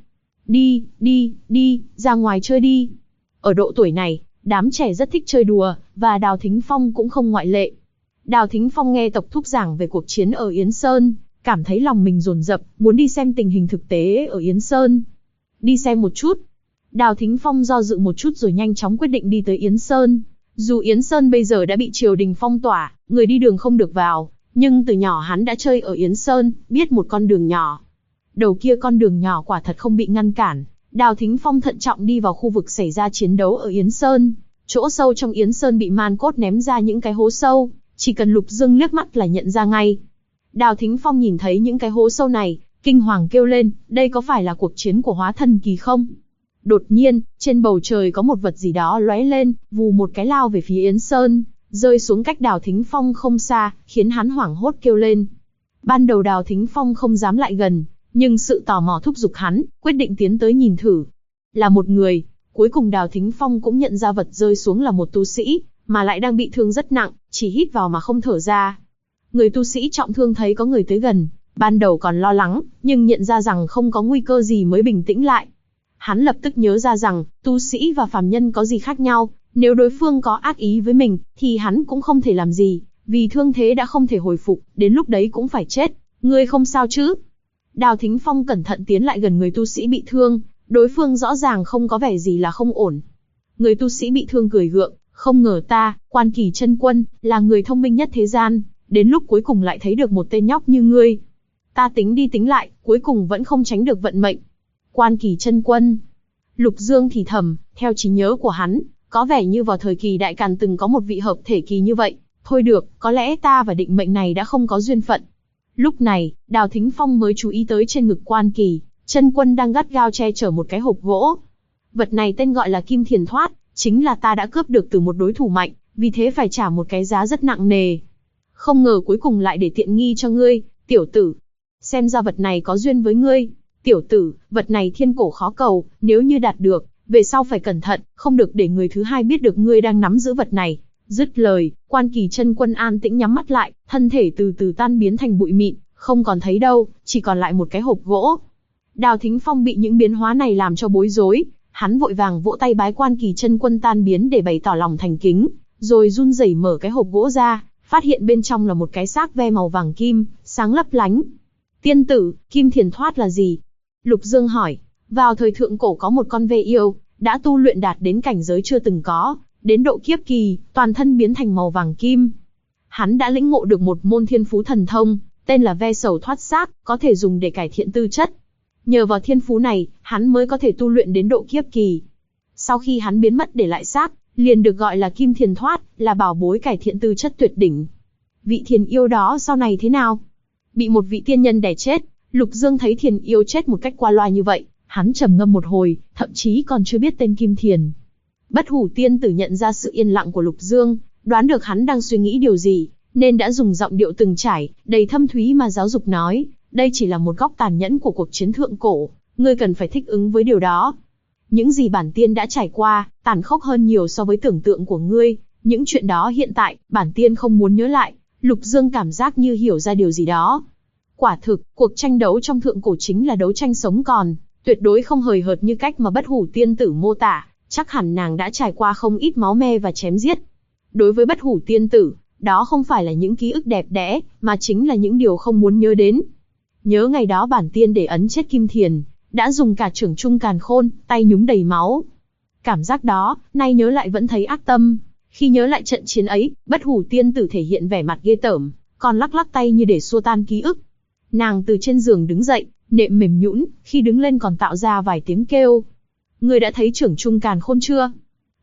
Đi, ra ngoài chơi đi. Ở độ tuổi này, đám trẻ rất thích chơi đùa, và Đào Thính Phong cũng không ngoại lệ. Đào Thính Phong nghe tộc thúc giảng về cuộc chiến ở Yến Sơn, cảm thấy lòng mình dồn dập, muốn đi xem tình hình thực tế ở Yến Sơn. Đi xem một chút. Đào Thính Phong do dự một chút rồi nhanh chóng quyết định đi tới Yến Sơn. Dù Yến Sơn bây giờ đã bị triều đình phong tỏa, người đi đường không được vào, nhưng từ nhỏ hắn đã chơi ở Yến Sơn, biết một con đường nhỏ. Đầu kia con đường nhỏ quả thật không bị ngăn cản. Đào Thính Phong thận trọng đi vào khu vực xảy ra chiến đấu ở Yến Sơn. Chỗ sâu trong Yến Sơn bị man cốt ném ra những cái hố sâu, chỉ cần Lục Dương liếc mắt là nhận ra ngay. Đào Thính Phong nhìn thấy những cái hố sâu này, kinh hoàng kêu lên, đây có phải là cuộc chiến của hóa thần kỳ không? Đột nhiên, trên bầu trời có một vật gì đó lóe lên, vù một cái lao về phía Yến Sơn, rơi xuống cách Đào Thính Phong không xa, khiến hắn hoảng hốt kêu lên. Ban đầu Đào Thính Phong không dám lại gần, nhưng sự tò mò thúc giục hắn, quyết định tiến tới nhìn thử. Là một người, cuối cùng Đào Thính Phong cũng nhận ra vật rơi xuống là một tu sĩ, mà lại đang bị thương rất nặng, chỉ hít vào mà không thở ra. Người tu sĩ trọng thương thấy có người tới gần, ban đầu còn lo lắng, nhưng nhận ra rằng không có nguy cơ gì mới bình tĩnh lại. Hắn lập tức nhớ ra rằng, tu sĩ và phàm nhân có gì khác nhau, nếu đối phương có ác ý với mình, thì hắn cũng không thể làm gì, vì thương thế đã không thể hồi phục, đến lúc đấy cũng phải chết. Ngươi không sao chứ? Đào Thính Phong cẩn thận tiến lại gần người tu sĩ bị thương, đối phương rõ ràng không có vẻ gì là không ổn. Người tu sĩ bị thương cười gượng, không ngờ ta, Quan Kỳ Chân Quân, là người thông minh nhất thế gian, đến lúc cuối cùng lại thấy được một tên nhóc như ngươi. Ta tính đi tính lại, cuối cùng vẫn không tránh được vận mệnh. Quan Kỳ Chân Quân. Lục Dương thì thầm, theo trí nhớ của hắn, có vẻ như vào thời kỳ Đại Càn từng có một vị hợp thể kỳ như vậy. Thôi được, có lẽ ta và định mệnh này đã không có duyên phận. Lúc này, Đào Thính Phong mới chú ý tới trên ngực Quan Kỳ Chân Quân đang gắt gao che chở một cái hộp gỗ. Vật này tên gọi là Kim Thiền Thoát, chính là ta đã cướp được từ một đối thủ mạnh, vì thế phải trả một cái giá rất nặng nề. Không ngờ cuối cùng lại để tiện nghi cho ngươi, tiểu tử. Xem ra vật này có duyên với ngươi. Tiểu tử, vật này thiên cổ khó cầu, nếu như đạt được, về sau phải cẩn thận, không được để người thứ hai biết được ngươi đang nắm giữ vật này. Dứt lời, Quan Kỳ Chân Quân an tĩnh nhắm mắt lại, thân thể từ từ tan biến thành bụi mịn, không còn thấy đâu, chỉ còn lại một cái hộp gỗ. Đào Thính Phong bị những biến hóa này làm cho bối rối, hắn vội vàng vỗ tay bái Quan Kỳ Chân Quân tan biến để bày tỏ lòng thành kính, rồi run rẩy mở cái hộp gỗ ra, phát hiện bên trong là một cái xác ve màu vàng kim, sáng lấp lánh. Tiên tử, Kim Thiền Thoát là gì? Lục Dương hỏi. Vào thời thượng cổ có một con ve yêu, đã tu luyện đạt đến cảnh giới chưa từng có, đến độ kiếp kỳ, toàn thân biến thành màu vàng kim. Hắn đã lĩnh ngộ được một môn thiên phú thần thông, tên là ve sầu thoát xác, có thể dùng để cải thiện tư chất. Nhờ vào thiên phú này, hắn mới có thể tu luyện đến độ kiếp kỳ. Sau khi hắn biến mất để lại xác, liền được gọi là Kim Thiền Thoát, là bảo bối cải thiện tư chất tuyệt đỉnh. Vị thiền yêu đó sau này thế nào? Bị một vị tiên nhân đè chết. Lục Dương thấy thiền yêu chết một cách qua loa như vậy, hắn trầm ngâm một hồi, thậm chí còn chưa biết tên Kim Thiền. Bất Hủ tiên tử nhận ra sự yên lặng của Lục Dương, đoán được hắn đang suy nghĩ điều gì, nên đã dùng giọng điệu từng trải, đầy thâm thúy mà giáo dục nói, đây chỉ là một góc tàn nhẫn của cuộc chiến thượng cổ, ngươi cần phải thích ứng với điều đó. Những gì bản tiên đã trải qua, tàn khốc hơn nhiều so với tưởng tượng của ngươi, những chuyện đó hiện tại, bản tiên không muốn nhớ lại. Lục Dương cảm giác như hiểu ra điều gì đó. Quả thực, cuộc tranh đấu trong thượng cổ chính là đấu tranh sống còn, tuyệt đối không hời hợt như cách mà Bất Hủ tiên tử mô tả, chắc hẳn nàng đã trải qua không ít máu me và chém giết. Đối với Bất Hủ tiên tử, đó không phải là những ký ức đẹp đẽ, mà chính là những điều không muốn nhớ đến. Nhớ ngày đó bản tiên để ấn chết Kim Thiền, đã dùng cả trưởng trung càn khôn, tay nhúng đầy máu. Cảm giác đó, nay nhớ lại vẫn thấy ác tâm. Khi nhớ lại trận chiến ấy, Bất Hủ tiên tử thể hiện vẻ mặt ghê tởm, còn lắc lắc tay như để xua tan ký ức. Nàng từ trên giường đứng dậy, nệm mềm nhũn, khi đứng lên còn tạo ra vài tiếng kêu. Ngươi đã thấy trưởng trung càn khôn chưa?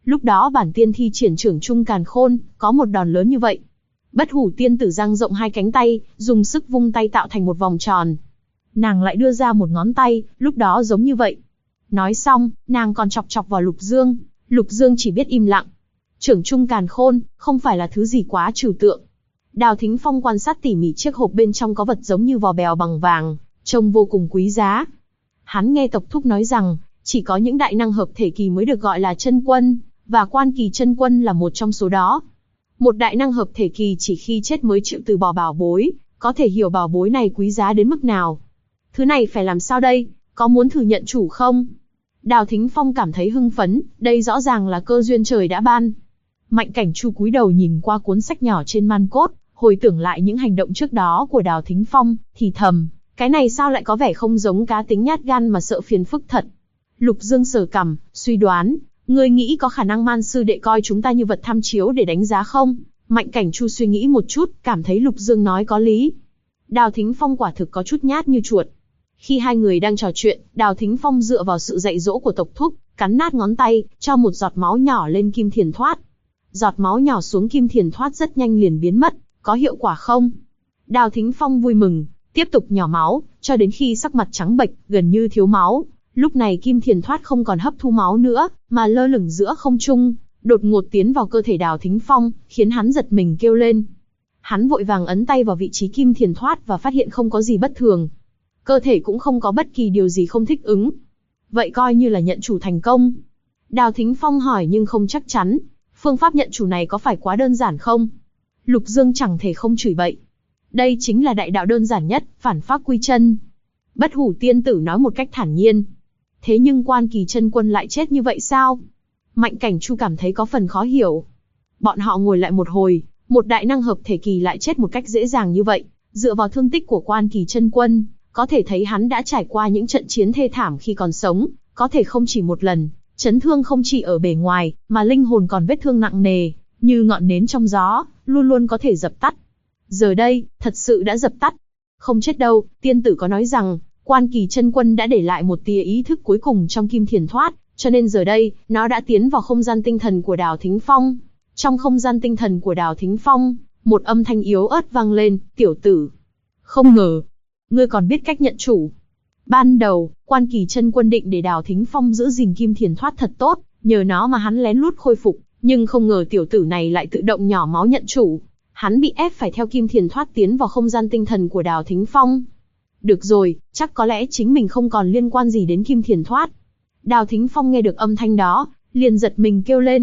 lúc đó bản tiên thi triển trưởng trung càn khôn, có một đòn lớn như vậy. Bất hủ tiên tử dang rộng hai cánh tay, dùng sức vung tay tạo thành một vòng tròn. Nàng lại đưa ra một ngón tay, lúc đó giống như vậy. Nói xong, nàng còn chọc chọc vào Lục Dương. Lục Dương chỉ biết im lặng. Trưởng trung càn khôn, không phải là thứ gì quá trừu tượng. Đào Thính Phong quan sát tỉ mỉ chiếc hộp bên trong có vật giống như vò bèo bằng vàng, trông vô cùng quý giá. Hắn nghe tộc thúc nói rằng, chỉ có những đại năng hợp thể kỳ mới được gọi là chân quân, và Quan Kỳ chân quân là một trong số đó. Một đại năng hợp thể kỳ chỉ khi chết mới chịu từ bỏ bảo bối, có thể hiểu bảo bối này quý giá đến mức nào. Thứ này phải làm sao đây, có muốn thử nhận chủ không? Đào Thính Phong cảm thấy hưng phấn, đây rõ ràng là cơ duyên trời đã ban. Mạnh Cảnh Chu cúi đầu nhìn qua cuốn sách nhỏ trên man cốt, hồi tưởng lại những hành động trước đó của Đào Thính Phong, thì thầm, cái này sao lại có vẻ không giống cá tính nhát gan mà sợ phiền phức thật. Lục Dương sờ cằm, suy đoán, ngươi nghĩ có khả năng Man sư đệ coi chúng ta như vật tham chiếu để đánh giá không? Mạnh Cảnh Chu suy nghĩ một chút, cảm thấy Lục Dương nói có lý. Đào Thính Phong quả thực có chút nhát như chuột. Khi hai người đang trò chuyện, Đào Thính Phong dựa vào sự dạy dỗ của tộc thúc, cắn nát ngón tay, cho một giọt máu nhỏ lên kim thiền thoát. Giọt máu nhỏ xuống kim thiền thoát rất nhanh liền biến mất, có hiệu quả không? Đào Thính Phong vui mừng, tiếp tục nhỏ máu, cho đến khi sắc mặt trắng bệch, gần như thiếu máu. Lúc này kim thiền thoát không còn hấp thu máu nữa, mà lơ lửng giữa không trung, đột ngột tiến vào cơ thể Đào Thính Phong, khiến hắn giật mình kêu lên. Hắn vội vàng ấn tay vào vị trí kim thiền thoát và phát hiện không có gì bất thường. Cơ thể cũng không có bất kỳ điều gì không thích ứng. Vậy coi như là nhận chủ thành công. Đào Thính Phong hỏi nhưng không chắc chắn, phương pháp nhận chủ này có phải quá đơn giản không? Lục Dương chẳng thể không chửi bậy. Đây chính là đại đạo đơn giản nhất, phản pháp quy chân. Bất hủ tiên tử nói một cách thản nhiên. Thế nhưng Quan Kỳ chân quân lại chết như vậy sao? Mạnh Cảnh Chu cảm thấy có phần khó hiểu. Bọn họ ngồi lại một hồi, một đại năng hợp thể kỳ lại chết một cách dễ dàng như vậy. Dựa vào thương tích của Quan Kỳ chân quân, có thể thấy hắn đã trải qua những trận chiến thê thảm khi còn sống, có thể không chỉ một lần. Chấn thương không chỉ ở bề ngoài, mà linh hồn còn vết thương nặng nề, như ngọn nến trong gió, luôn luôn có thể dập tắt. Giờ đây, thật sự đã dập tắt. Không chết đâu, tiên tử có nói rằng, Quan Kỳ chân quân đã để lại một tia ý thức cuối cùng trong kim thiền thoát, cho nên giờ đây, nó đã tiến vào không gian tinh thần của Đào Thính Phong. Trong không gian tinh thần của Đào Thính Phong, một âm thanh yếu ớt vang lên, tiểu tử. Không ngờ, ngươi còn biết cách nhận chủ. Ban đầu, Quan Kỳ chân quân định để Đào Thính Phong giữ gìn kim thiền thoát thật tốt, nhờ nó mà hắn lén lút khôi phục, nhưng không ngờ tiểu tử này lại tự động nhỏ máu nhận chủ. Hắn bị ép phải theo kim thiền thoát tiến vào không gian tinh thần của Đào Thính Phong. Được rồi, chắc có lẽ chính mình không còn liên quan gì đến kim thiền thoát. Đào Thính Phong nghe được âm thanh đó, liền giật mình kêu lên,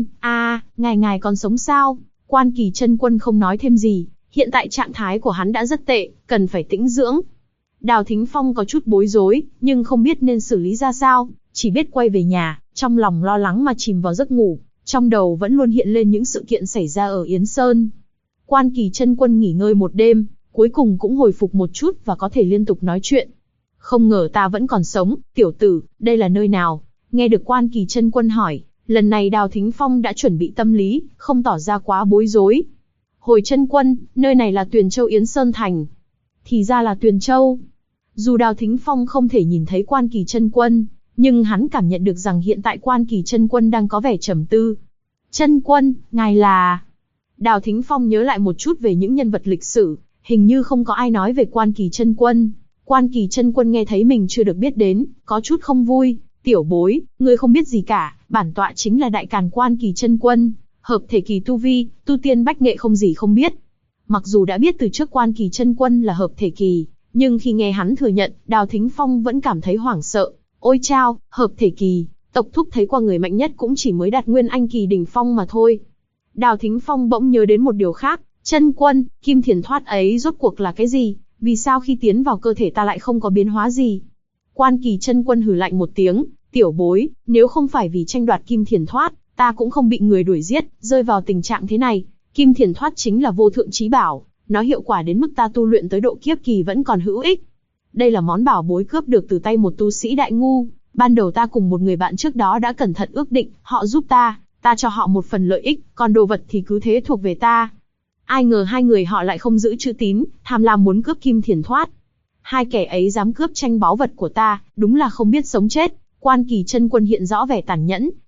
ngài còn sống sao? Quan Kỳ chân quân không nói thêm gì, hiện tại trạng thái của hắn đã rất tệ, cần phải tĩnh dưỡng. Đào Thính Phong có chút bối rối, nhưng không biết nên xử lý ra sao, chỉ biết quay về nhà, trong lòng lo lắng mà chìm vào giấc ngủ, trong đầu vẫn luôn hiện lên những sự kiện xảy ra ở Yến Sơn. Quan Kỳ chân quân nghỉ ngơi một đêm, cuối cùng cũng hồi phục một chút và có thể liên tục nói chuyện. Không ngờ ta vẫn còn sống, tiểu tử, đây là nơi nào? Nghe được Quan Kỳ chân quân hỏi, lần này Đào Thính Phong đã chuẩn bị tâm lý, không tỏ ra quá bối rối. Hồi chân quân, nơi này là Tuyền Châu Yến Sơn Thành. Thì ra là Tuyền Châu. Dù Đào Thính Phong không thể nhìn thấy Quan Kỳ chân quân, nhưng hắn cảm nhận được rằng hiện tại Quan Kỳ chân quân đang có vẻ trầm tư. Chân quân, ngài là... Đào Thính Phong nhớ lại một chút về những nhân vật lịch sử, hình như không có ai nói về Quan Kỳ chân quân. Quan Kỳ chân quân nghe thấy mình chưa được biết đến, có chút không vui. Tiểu bối, ngươi không biết gì cả, bản tọa chính là đại càn Quan Kỳ chân quân, hợp thể kỳ tu vi, tu tiên bách nghệ không gì không biết. Mặc dù đã biết từ trước Quan Kỳ chân quân là hợp thể kỳ, nhưng khi nghe hắn thừa nhận, Đào Thính Phong vẫn cảm thấy hoảng sợ. Ôi chao, hợp thể kỳ, tộc thúc thấy qua người mạnh nhất cũng chỉ mới đạt nguyên anh kỳ đỉnh phong mà thôi. Đào Thính Phong bỗng nhớ đến một điều khác, chân quân, kim thiền thoát ấy rốt cuộc là cái gì? Vì sao khi tiến vào cơ thể ta lại không có biến hóa gì? Quan Kỳ chân quân hừ lạnh một tiếng, tiểu bối, nếu không phải vì tranh đoạt kim thiền thoát, ta cũng không bị người đuổi giết, rơi vào tình trạng thế này. Kim thiền thoát chính là vô thượng chí bảo, nó hiệu quả đến mức ta tu luyện tới độ kiếp kỳ vẫn còn hữu ích. Đây là món bảo bối cướp được từ tay một tu sĩ đại ngu, ban đầu ta cùng một người bạn trước đó đã cẩn thận ước định, họ giúp ta cho họ một phần lợi ích, còn đồ vật thì cứ thế thuộc về ta. Ai ngờ hai người họ lại không giữ chữ tín, tham lam muốn cướp kim thiền thoát. Hai kẻ ấy dám cướp tranh báu vật của ta, đúng là không biết sống chết. Quan Kỳ chân quân hiện rõ vẻ tàn nhẫn,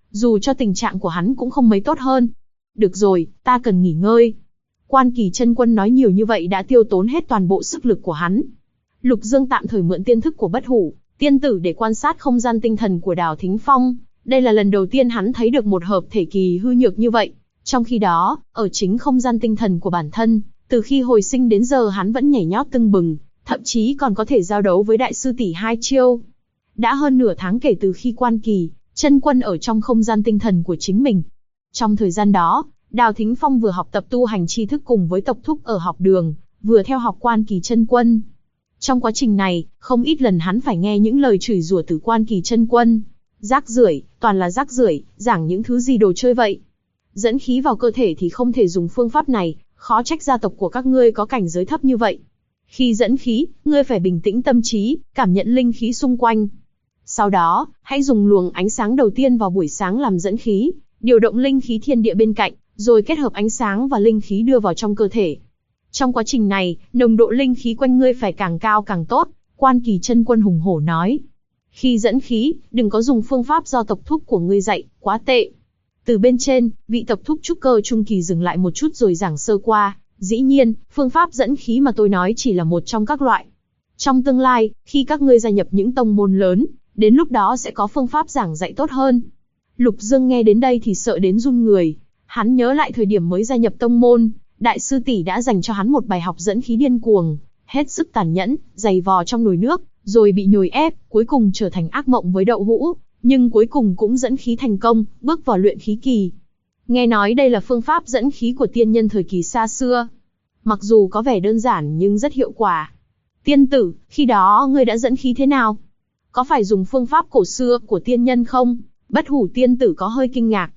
dù cho tình trạng của hắn cũng không mấy tốt hơn. Được rồi, ta cần nghỉ ngơi. Quan Kỳ Chân Quân nói nhiều như vậy đã tiêu tốn hết toàn bộ sức lực của hắn. Lục Dương tạm thời mượn tiên thức của Bất Hủ Tiên Tử để quan sát không gian tinh thần của Đào Thính Phong. Đây là lần đầu tiên hắn thấy được một hợp thể kỳ hư nhược như vậy. Trong khi đó, ở chính không gian tinh thần của bản thân, từ khi hồi sinh đến giờ hắn vẫn nhảy nhót tưng bừng, thậm chí còn có thể giao đấu với đại sư tỷ 2 chiêu. Đã hơn nửa tháng kể từ khi Quan Kỳ Chân Quân ở trong không gian tinh thần của chính mình. Trong thời gian đó, Đào Thính Phong vừa học tập tu hành tri thức cùng với tộc thúc ở học đường, vừa theo học Quan Kỳ Chân Quân. Trong quá trình này, không ít lần hắn phải nghe những lời chửi rủa từ Quan Kỳ Chân Quân. Rác rưởi, toàn là rác rưởi, giảng những thứ gì đồ chơi vậy. Dẫn khí vào cơ thể thì không thể dùng phương pháp này, khó trách gia tộc của các ngươi có cảnh giới thấp như vậy. Khi dẫn khí, ngươi phải bình tĩnh tâm trí, cảm nhận linh khí xung quanh. Sau đó, hãy dùng luồng ánh sáng đầu tiên vào buổi sáng làm dẫn khí, điều động linh khí thiên địa bên cạnh, rồi kết hợp ánh sáng và linh khí đưa vào trong cơ thể. Trong quá trình này, nồng độ linh khí quanh ngươi phải càng cao càng tốt, Quan Kỳ Chân Quân hùng hổ nói. Khi dẫn khí, đừng có dùng phương pháp do tộc thúc của ngươi dạy, quá tệ. Từ bên trên, vị tộc thúc trúc cơ trung kỳ dừng lại một chút rồi giảng sơ qua. Dĩ nhiên, phương pháp dẫn khí mà tôi nói chỉ là một trong các loại. Trong tương lai, khi các ngươi gia nhập những tông môn lớn, đến lúc đó sẽ có phương pháp giảng dạy tốt hơn. Lục Dương nghe đến đây thì sợ đến run người. Hắn nhớ lại thời điểm mới gia nhập tông môn, đại sư tỷ đã dành cho hắn một bài học dẫn khí điên cuồng, hết sức tàn nhẫn, giày vò trong nồi nước, rồi bị nhồi ép, cuối cùng trở thành ác mộng với đậu hũ, nhưng cuối cùng cũng dẫn khí thành công, bước vào luyện khí kỳ. Nghe nói đây là phương pháp dẫn khí của tiên nhân thời kỳ xa xưa. Mặc dù có vẻ đơn giản nhưng rất hiệu quả. Tiên tử, khi đó ngươi đã dẫn khí thế nào? Có phải dùng phương pháp cổ xưa của tiên nhân không? Bất Hủ tiên tử có hơi kinh ngạc.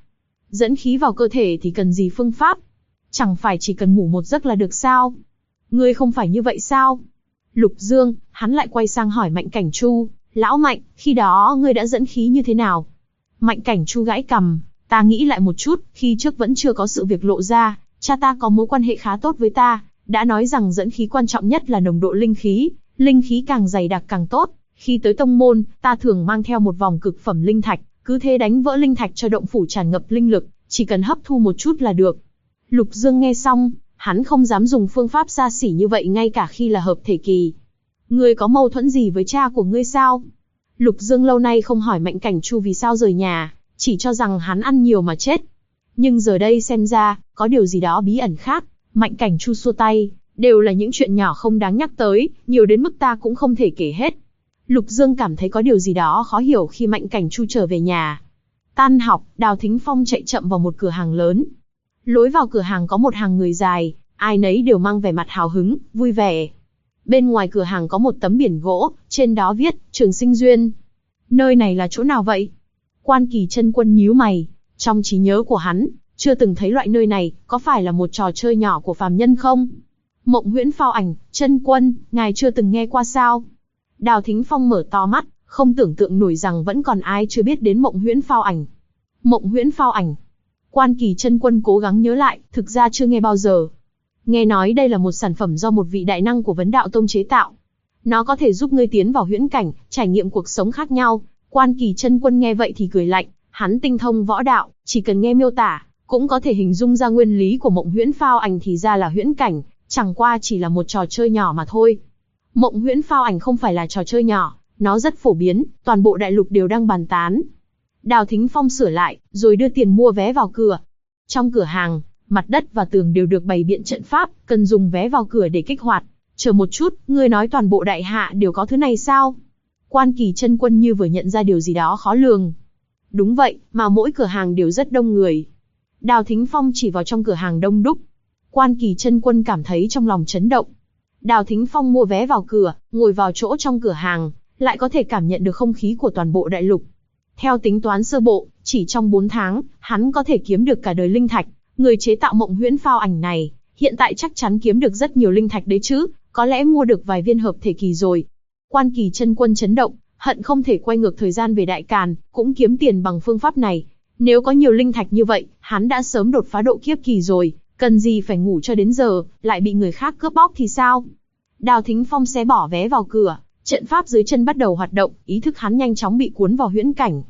Dẫn khí vào cơ thể thì cần gì phương pháp? Chẳng phải chỉ cần ngủ một giấc là được sao? Ngươi không phải như vậy sao? Lục Dương, hắn lại quay sang hỏi Mạnh Cảnh Chu. Lão Mạnh, khi đó ngươi đã dẫn khí như thế nào? Mạnh Cảnh Chu gãi cằm. Ta nghĩ lại một chút, khi trước vẫn chưa có sự việc lộ ra, cha ta có mối quan hệ khá tốt với ta, đã nói rằng dẫn khí quan trọng nhất là nồng độ linh khí càng dày đặc càng tốt. Khi tới tông môn, ta thường mang theo một vòng cực phẩm linh thạch, cứ thế đánh vỡ linh thạch cho động phủ tràn ngập linh lực, chỉ cần hấp thu một chút là được. Lục Dương nghe xong, hắn không dám dùng phương pháp xa xỉ như vậy ngay cả khi là hợp thể kỳ. Ngươi có mâu thuẫn gì với cha của ngươi sao? Lục Dương lâu nay không hỏi Mạnh Cảnh Chu vì sao rời nhà, chỉ cho rằng hắn ăn nhiều mà chết. Nhưng giờ đây xem ra, có điều gì đó bí ẩn khác. Mạnh Cảnh Chu xua tay, đều là những chuyện nhỏ không đáng nhắc tới, nhiều đến mức ta cũng không thể kể hết. Lục Dương cảm thấy có điều gì đó khó hiểu khi Mạnh Cảnh Chu trở về nhà. Tan học, Đào Thính Phong chạy chậm vào một cửa hàng lớn. Lối vào cửa hàng có một hàng người dài, ai nấy đều mang vẻ mặt hào hứng, vui vẻ. Bên ngoài cửa hàng có một tấm biển gỗ, trên đó viết, Trường Sinh Duyên. Nơi này là chỗ nào vậy? Quan Kỳ Chân Quân nhíu mày, trong trí nhớ của hắn, chưa từng thấy loại nơi này, có phải là một trò chơi nhỏ của phàm nhân không? Mộng Huyễn Phao Ảnh, Chân Quân, ngài chưa từng nghe qua sao? Đào Thính Phong mở to mắt, không tưởng tượng nổi rằng vẫn còn ai chưa biết đến Mộng Huyễn Phao Ảnh. Mộng Huyễn Phao Ảnh. Quan Kỳ Chân Quân cố gắng nhớ lại, thực ra chưa nghe bao giờ. Nghe nói đây là một sản phẩm do một vị đại năng của Vấn Đạo Tông chế tạo. Nó có thể giúp ngươi tiến vào huyễn cảnh, trải nghiệm cuộc sống khác nhau. Quan Kỳ Chân Quân nghe vậy thì cười lạnh, hắn tinh thông võ đạo, chỉ cần nghe miêu tả, cũng có thể hình dung ra nguyên lý của Mộng Huyễn Phao Ảnh thì ra là huyễn cảnh, chẳng qua chỉ là một trò chơi nhỏ mà thôi. Mộng Huyễn Phao Ảnh không phải là trò chơi nhỏ, nó rất phổ biến, toàn bộ đại lục đều đang bàn tán. Đào Thính Phong sửa lại, rồi đưa tiền mua vé vào cửa. Trong cửa hàng, mặt đất và tường đều được bày biện trận pháp, cần dùng vé vào cửa để kích hoạt. Chờ một chút, ngươi nói toàn bộ đại hạ đều có thứ này sao? Quan Kỳ Chân Quân như vừa nhận ra điều gì đó khó lường. Đúng vậy, mà mỗi cửa hàng đều rất đông người. Đào Thính Phong chỉ vào trong cửa hàng đông đúc. Quan Kỳ Chân Quân cảm thấy trong lòng chấn động. Đào Thính Phong mua vé vào cửa, ngồi vào chỗ trong cửa hàng, lại có thể cảm nhận được không khí của toàn bộ đại lục. Theo tính toán sơ bộ, chỉ trong 4 tháng, hắn có thể kiếm được cả đời linh thạch. Người chế tạo Mộng Huyễn Phao Ảnh này, hiện tại chắc chắn kiếm được rất nhiều linh thạch đấy chứ, có lẽ mua được vài viên hợp thể kỳ rồi. Quan Kỳ Chân Quân chấn động, hận không thể quay ngược thời gian về Đại Càn, cũng kiếm tiền bằng phương pháp này. Nếu có nhiều linh thạch như vậy, hắn đã sớm đột phá độ kiếp kỳ rồi, cần gì phải ngủ cho đến giờ, lại bị người khác cướp bóc thì sao? Đào Thính Phong xé bỏ vé vào cửa, trận pháp dưới chân bắt đầu hoạt động, ý thức hắn nhanh chóng bị cuốn vào huyễn cảnh.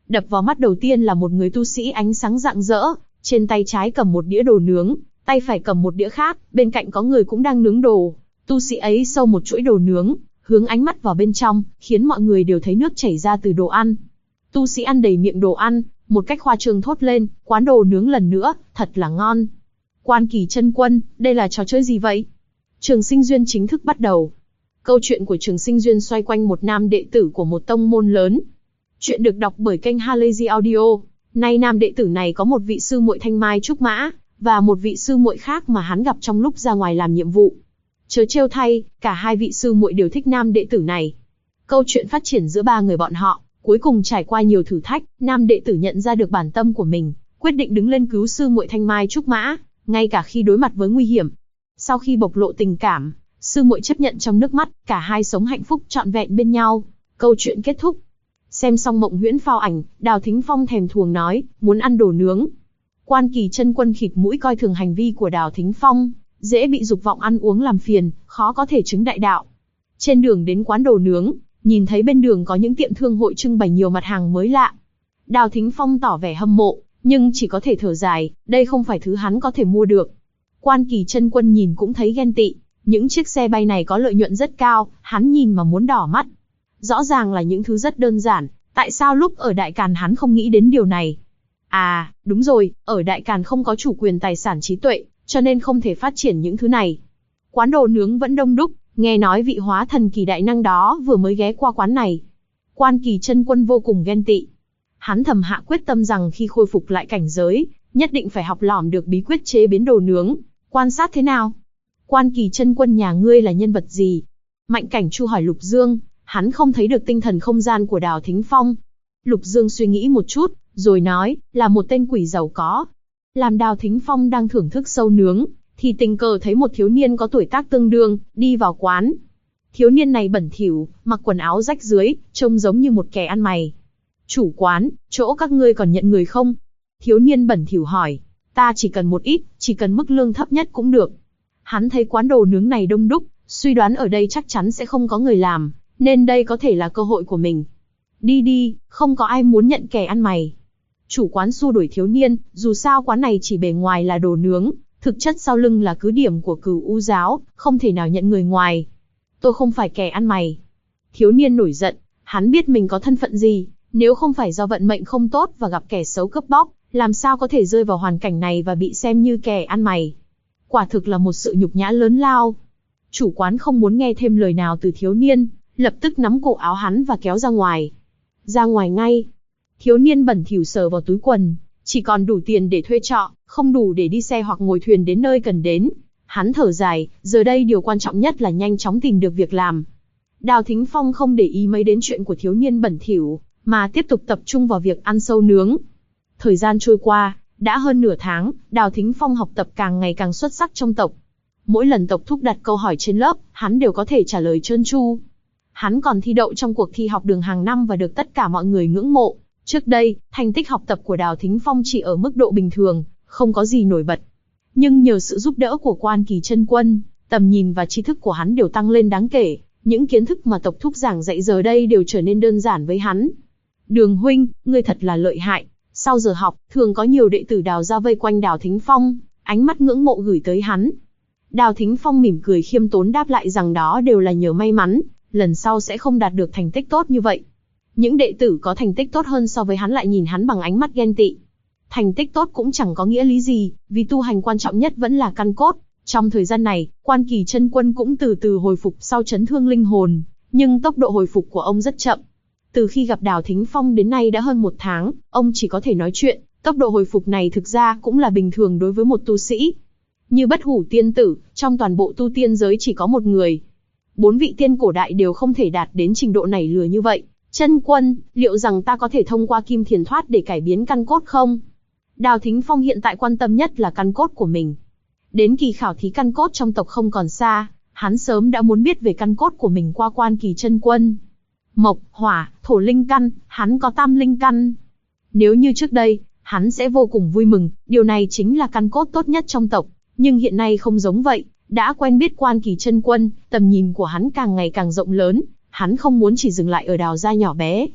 Đập vào mắt đầu tiên là một người tu sĩ ánh sáng rạng rỡ, trên tay trái cầm một đĩa đồ nướng, tay phải cầm một đĩa khác, bên cạnh có người cũng đang nướng đồ. Tu sĩ ấy xâu một chuỗi đồ nướng, hướng ánh mắt vào bên trong, khiến mọi người đều thấy nước chảy ra từ đồ ăn. Tu sĩ ăn đầy miệng đồ ăn, một cách khoa trương thốt lên, quán đồ nướng lần nữa, thật là ngon. Quan Kỳ Chân Quân, đây là trò chơi gì vậy? Trường Sinh Duyên chính thức bắt đầu. Câu chuyện của Trường Sinh Duyên xoay quanh một nam đệ tử của một tông môn lớn. Chuyện được đọc bởi kênh Halazy Audio. Nay nam đệ tử này có một vị sư muội thanh mai trúc mã, và một vị sư muội khác mà hắn gặp trong lúc ra ngoài làm nhiệm vụ. Chớ trêu thay, cả hai vị sư muội đều thích nam đệ tử này. Câu chuyện phát triển giữa ba người bọn họ, cuối cùng trải qua nhiều thử thách, nam đệ tử nhận ra được bản tâm của mình, quyết định đứng lên cứu sư muội thanh mai trúc mã, ngay cả khi đối mặt với nguy hiểm. Sau khi bộc lộ tình cảm, sư muội chấp nhận trong nước mắt, cả hai sống hạnh phúc trọn vẹn bên nhau. Câu chuyện kết thúc. Xem xong Mộng Huyễn phao ảnh, Đào Thính Phong thèm thuồng nói, muốn ăn đồ nướng. Quan Kỳ Chân Quân khịt mũi coi thường hành vi của Đào Thính Phong, dễ bị dục vọng ăn uống làm phiền, khó có thể chứng đại đạo. Trên đường đến quán đồ nướng, nhìn thấy bên đường có những tiệm thương hội trưng bày nhiều mặt hàng mới lạ. Đào Thính Phong tỏ vẻ hâm mộ, nhưng chỉ có thể thở dài, đây không phải thứ hắn có thể mua được. Quan Kỳ Chân Quân nhìn cũng thấy ghen tị, những chiếc xe bay này có lợi nhuận rất cao, hắn nhìn mà muốn đỏ mắt. Rõ ràng là những thứ rất đơn giản, tại sao lúc ở Đại Càn hắn không nghĩ đến điều này? À, đúng rồi, ở Đại Càn không có chủ quyền tài sản trí tuệ, cho nên không thể phát triển những thứ này. Quán đồ nướng vẫn đông đúc, nghe nói vị hóa thần kỳ đại năng đó vừa mới ghé qua quán này. Quan Kỳ Chân Quân vô cùng ghen tị. Hắn thầm hạ quyết tâm rằng khi khôi phục lại cảnh giới, nhất định phải học lỏm được bí quyết chế biến đồ nướng. Quan sát thế nào? Quan Kỳ Chân Quân nhà ngươi là nhân vật gì? Mạnh Cảnh Chu hỏi Lục Dương, hắn không thấy được tinh thần không gian của Đào Thính Phong. Lục Dương suy nghĩ một chút, rồi nói, là một tên quỷ giàu có. Làm Đào Thính Phong đang thưởng thức sâu nướng, thì tình cờ thấy một thiếu niên có tuổi tác tương đương, đi vào quán. Thiếu niên này bẩn thỉu, mặc quần áo rách rưới, trông giống như một kẻ ăn mày. Chủ quán, chỗ các ngươi còn nhận người không? Thiếu niên bẩn thỉu hỏi, ta chỉ cần một ít, chỉ cần mức lương thấp nhất cũng được. Hắn thấy quán đồ nướng này đông đúc, suy đoán ở đây chắc chắn sẽ không có người làm, nên đây có thể là cơ hội của mình. Đi đi, không có ai muốn nhận kẻ ăn mày. Chủ quán xua đuổi thiếu niên, dù sao quán này chỉ bề ngoài là đồ nướng, thực chất sau lưng là cứ điểm của Cửu U giáo, không thể nào nhận người ngoài. Tôi không phải kẻ ăn mày. Thiếu niên nổi giận, hắn biết mình có thân phận gì, nếu không phải do vận mệnh không tốt và gặp kẻ xấu cướp bóc, làm sao có thể rơi vào hoàn cảnh này và bị xem như kẻ ăn mày. Quả thực là một sự nhục nhã lớn lao. Chủ quán không muốn nghe thêm lời nào từ thiếu niên, lập tức nắm cổ áo hắn và kéo ra ngoài. Ra ngoài ngay. Thiếu niên bẩn thỉu sờ vào túi quần, chỉ còn đủ tiền để thuê trọ, không đủ để đi xe hoặc ngồi thuyền đến nơi cần đến. Hắn thở dài, giờ đây điều quan trọng nhất là nhanh chóng tìm được việc làm. Đào Thính Phong không để ý mấy đến chuyện của thiếu niên bẩn thỉu, mà tiếp tục tập trung vào việc ăn sâu nướng. Thời gian trôi qua, đã hơn nửa tháng, Đào Thính Phong học tập càng ngày càng xuất sắc trong tộc. Mỗi lần tộc thúc đặt câu hỏi trên lớp, hắn đều có thể trả lời trơn tru. Hắn còn thi đậu trong cuộc thi học đường hàng năm và được tất cả mọi người ngưỡng mộ. Trước đây, thành tích học tập của Đào Thính Phong chỉ ở mức độ bình thường, không có gì nổi bật. Nhưng nhờ sự giúp đỡ của Quan Kỳ Chân Quân, tầm nhìn và tri thức của hắn đều tăng lên đáng kể. Những kiến thức mà tộc thúc giảng dạy giờ đây đều trở nên đơn giản với hắn. Đường huynh, ngươi thật là lợi hại. Sau giờ học, thường có nhiều đệ tử Đào ra vây quanh Đào Thính Phong, ánh mắt ngưỡng mộ gửi tới hắn. Đào Thính Phong mỉm cười khiêm tốn đáp lại rằng đó đều là nhờ may mắn, lần sau sẽ không đạt được thành tích tốt như vậy. Những đệ tử có thành tích tốt hơn so với hắn lại nhìn hắn bằng ánh mắt ghen tị. Thành tích tốt cũng chẳng có nghĩa lý gì, vì tu hành quan trọng nhất vẫn là căn cốt. Trong thời gian này, Quan Kỳ Chân Quân cũng từ từ hồi phục sau chấn thương linh hồn, nhưng tốc độ hồi phục của ông rất chậm. Từ khi gặp Đào Thính Phong đến nay đã hơn 1 tháng, ông chỉ có thể nói chuyện, tốc độ hồi phục này thực ra cũng là bình thường đối với một tu sĩ. Như Bất Hủ Tiên Tử, trong toàn bộ tu tiên giới chỉ có một người. 4 vị tiên cổ đại đều không thể đạt đến trình độ nảy lửa như vậy. Chân Quân, liệu rằng ta có thể thông qua Kim Thiền Thoát để cải biến căn cốt không? Đào Thính Phong hiện tại quan tâm nhất là căn cốt của mình. Đến kỳ khảo thí căn cốt trong tộc không còn xa, hắn sớm đã muốn biết về căn cốt của mình qua Quan Kỳ Chân Quân. Mộc, hỏa, thổ linh căn, hắn có tam linh căn. Nếu như trước đây, hắn sẽ vô cùng vui mừng, điều này chính là căn cốt tốt nhất trong tộc. Nhưng hiện nay không giống vậy, đã quen biết Quan Kỳ Chân Quân, tầm nhìn của hắn càng ngày càng rộng lớn, hắn không muốn chỉ dừng lại ở Đào gia nhỏ bé.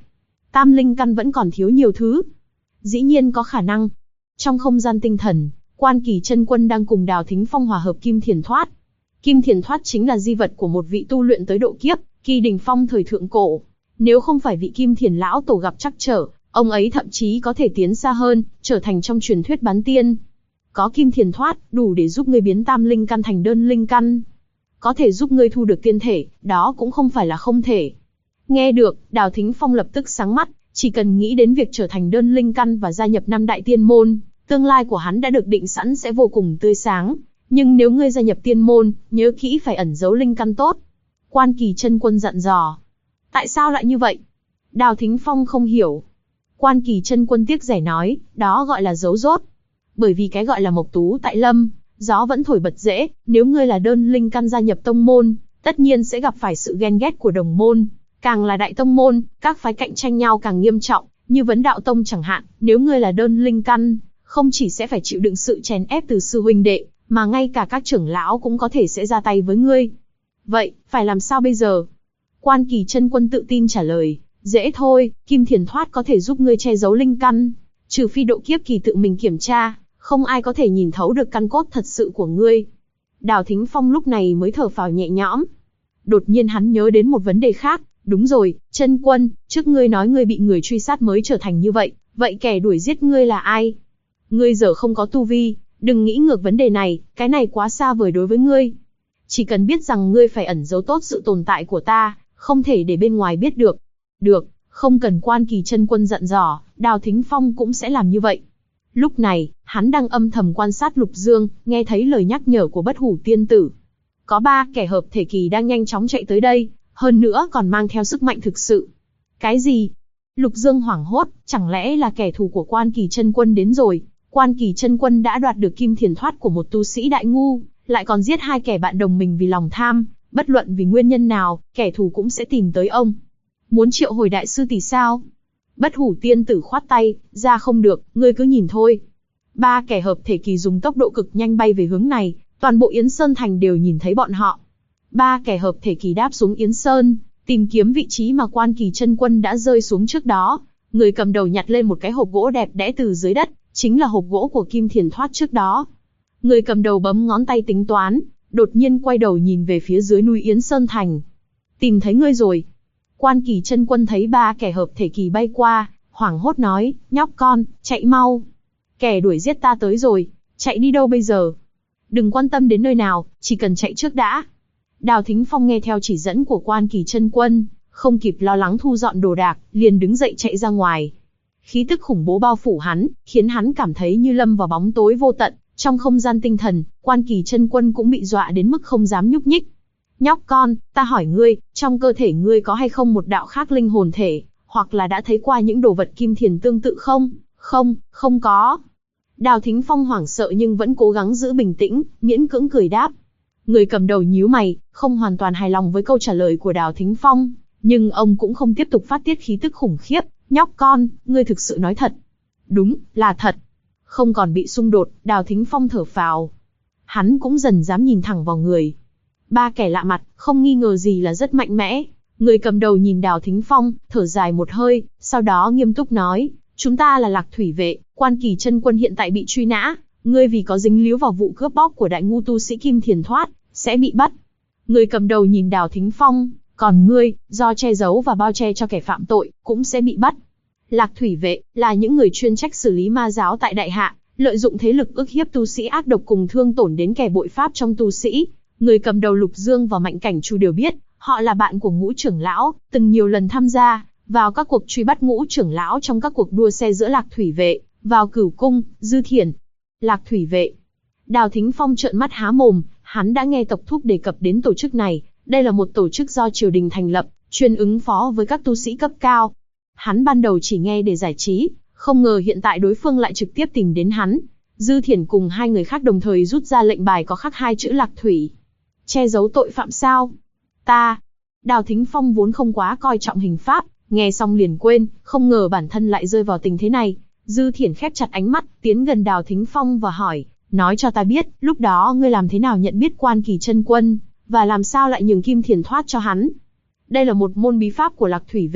Tam linh căn vẫn còn thiếu nhiều thứ. Dĩ nhiên có khả năng. Trong không gian tinh thần, Quan Kỳ Chân Quân đang cùng Đào Thính Phong hòa hợp Kim Thiền Thoát. Kim Thiền Thoát chính là di vật của một vị tu luyện tới độ kiếp, Kỳ đỉnh phong thời thượng cổ. Nếu không phải vị Kim Thiền lão tổ gặp trắc trở, ông ấy thậm chí có thể tiến xa hơn, trở thành trong truyền thuyết bán tiên. Có Kim Thiền Thoát, đủ để giúp ngươi biến tam linh căn thành đơn linh căn. Có thể giúp ngươi thu được tiên thể, đó cũng không phải là không thể. Nghe được, Đào Thính Phong lập tức sáng mắt, chỉ cần nghĩ đến việc trở thành đơn linh căn và gia nhập năm đại tiên môn, tương lai của hắn đã được định sẵn sẽ vô cùng tươi sáng. Nhưng nếu ngươi gia nhập tiên môn, nhớ kỹ phải ẩn giấu linh căn tốt. Quan Kỳ Chân Quân dặn dò. Tại sao lại như vậy? Đào Thính Phong không hiểu. Quan Kỳ Chân Quân tiếc rẻ nói, đó gọi là giấu rốt. Bởi vì cái gọi là mộc tú tại lâm, gió vẫn thổi bật rễ, nếu ngươi là đơn linh căn gia nhập tông môn, tất nhiên sẽ gặp phải sự ghen ghét của đồng môn. Càng là đại tông môn, các phái cạnh tranh nhau càng nghiêm trọng, như Vấn Đạo Tông chẳng hạn, nếu ngươi là đơn linh căn, không chỉ sẽ phải chịu đựng sự chèn ép từ sư huynh đệ, mà ngay cả các trưởng lão cũng có thể sẽ ra tay với ngươi. Vậy, phải làm sao bây giờ? Quan Kỳ Chân Quân tự tin trả lời, dễ thôi, Kim Thiền Thoát có thể giúp ngươi che giấu linh căn, trừ phi độ kiếp kỳ tự mình kiểm tra, không ai có thể nhìn thấu được căn cốt thật sự của ngươi. Đào Thính Phong lúc này mới thở phào nhẹ nhõm. Đột nhiên hắn nhớ đến một vấn đề khác, đúng rồi, Chân Quân, trước ngươi nói ngươi bị người truy sát mới trở thành như vậy, vậy kẻ đuổi giết ngươi là ai? Ngươi giờ không có tu vi, đừng nghĩ ngược vấn đề này, cái này quá xa vời đối với ngươi. Chỉ cần biết rằng ngươi phải ẩn giấu tốt sự tồn tại của ta, không thể để bên ngoài biết được. Được, không cần Quan Kỳ Chân Quân dặn dò, Đào Thính Phong cũng sẽ làm như vậy. Lúc này, hắn đang âm thầm quan sát Lục Dương, nghe thấy lời nhắc nhở của Bất Hủ Tiên Tử. Có 3 kẻ hợp thể kỳ đang nhanh chóng chạy tới đây, hơn nữa còn mang theo sức mạnh thực sự. Cái gì? Lục Dương hoảng hốt, chẳng lẽ là kẻ thù của Quan Kỳ Chân Quân đến rồi? Quan Kỳ Chân Quân đã đoạt được Kim Thiền Thoát của một tu sĩ đại ngu, lại còn giết 2 kẻ bạn đồng mình vì lòng tham, bất luận vì nguyên nhân nào, kẻ thù cũng sẽ tìm tới ông. Muốn triệu hồi đại sư tỷ sao? Bất Hủ Tiên Tử khoát tay, ra không được, ngươi cứ nhìn thôi. 3 kẻ hợp thể kỳ dùng tốc độ cực nhanh bay về hướng này, toàn bộ Yến Sơn Thành đều nhìn thấy bọn họ. 3 kẻ hợp thể kỳ đáp xuống Yến Sơn, tìm kiếm vị trí mà Quan Kỳ Chân Quân đã rơi xuống trước đó. Người cầm đầu nhặt lên một cái hộp gỗ đẹp đẽ từ dưới đất, chính là hộp gỗ của Kim Thiền Thoát trước đó. Người cầm đầu bấm ngón tay tính toán, đột nhiên quay đầu nhìn về phía dưới núi Yến Sơn Thành. Tìm thấy ngươi rồi. Quan Kỳ Chân Quân thấy 3 kẻ hợp thể kỳ bay qua, hoảng hốt nói, nhóc con, chạy mau. Kẻ đuổi giết ta tới rồi, chạy đi đâu bây giờ? Đừng quan tâm đến nơi nào, chỉ cần chạy trước đã. Đào Thính Phong nghe theo chỉ dẫn của Quan Kỳ Chân Quân, không kịp lo lắng thu dọn đồ đạc, liền đứng dậy chạy ra ngoài. Khí tức khủng bố bao phủ hắn, khiến hắn cảm thấy như lâm vào bóng tối vô tận. Trong không gian tinh thần, Quan Kỳ Chân Quân cũng bị dọa đến mức không dám nhúc nhích. Nhóc con, ta hỏi ngươi, trong cơ thể ngươi có hay không một đạo khác linh hồn thể, hoặc là đã thấy qua những đồ vật kim thiền tương tự không? Không, không có. Đào Thính Phong hoảng sợ nhưng vẫn cố gắng giữ bình tĩnh, miễn cưỡng cười đáp. Người cầm đầu nhíu mày, không hoàn toàn hài lòng với câu trả lời của Đào Thính Phong, nhưng ông cũng không tiếp tục phát tiết khí tức khủng khiếp. Nhóc con, ngươi thực sự nói thật? Đúng, là thật. Không còn bị xung đột, Đào Thính Phong thở phào. Hắn cũng dần dám nhìn thẳng vào người. 3 kẻ lạ mặt, không nghi ngờ gì là rất mạnh mẽ. Người cầm đầu nhìn Đào Thính Phong, thở dài một hơi, sau đó nghiêm túc nói, chúng ta là Lạc Thủy Vệ, Quan Kỳ Chân Quân hiện tại bị truy nã, ngươi vì có dính líu vào vụ cướp bóc của đại ngu tu sĩ Kim Thiền Thoát, sẽ bị bắt. Người cầm đầu nhìn Đào Thính Phong, còn ngươi, do che giấu và bao che cho kẻ phạm tội, cũng sẽ bị bắt. Lạc Thủy Vệ là những người chuyên trách xử lý ma giáo tại Đại Hạ, lợi dụng thế lực ức hiếp tu sĩ ác độc cùng thương tổn đến kẻ bội pháp trong tu sĩ. Người cầm đầu Lục Dương và Mạnh Cảnh Chu đều biết, họ là bạn của Ngũ trưởng lão, từng nhiều lần tham gia vào các cuộc truy bắt Ngũ trưởng lão trong các cuộc đua xe giữa Lạc Thủy Vệ, vào Cửu Cung, Dư Thiển. Lạc Thủy Vệ. Đào Thính Phong trợn mắt há mồm, hắn đã nghe Tộc Thúc đề cập đến tổ chức này, đây là một tổ chức do triều đình thành lập, chuyên ứng phó với các tu sĩ cấp cao. Hắn ban đầu chỉ nghe để giải trí, không ngờ hiện tại đối phương lại trực tiếp tìm đến hắn. Dư Thiển cùng 2 người khác đồng thời rút ra lệnh bài có khắc 2 chữ Lạc Thủy. Che giấu tội phạm sao? Ta. Đào Thính Phong vốn không quá coi trọng hình pháp, nghe xong liền quên, không ngờ bản thân lại rơi vào tình thế này. Dư Thiển khép chặt ánh mắt, tiến gần Đào Thính Phong và hỏi, nói cho ta biết, lúc đó ngươi làm thế nào nhận biết Quan Kỳ Chân Quân, và làm sao lại nhường Kim Thiền Thoát cho hắn? Đây là một môn bí pháp của Lạc Thủy Vệ,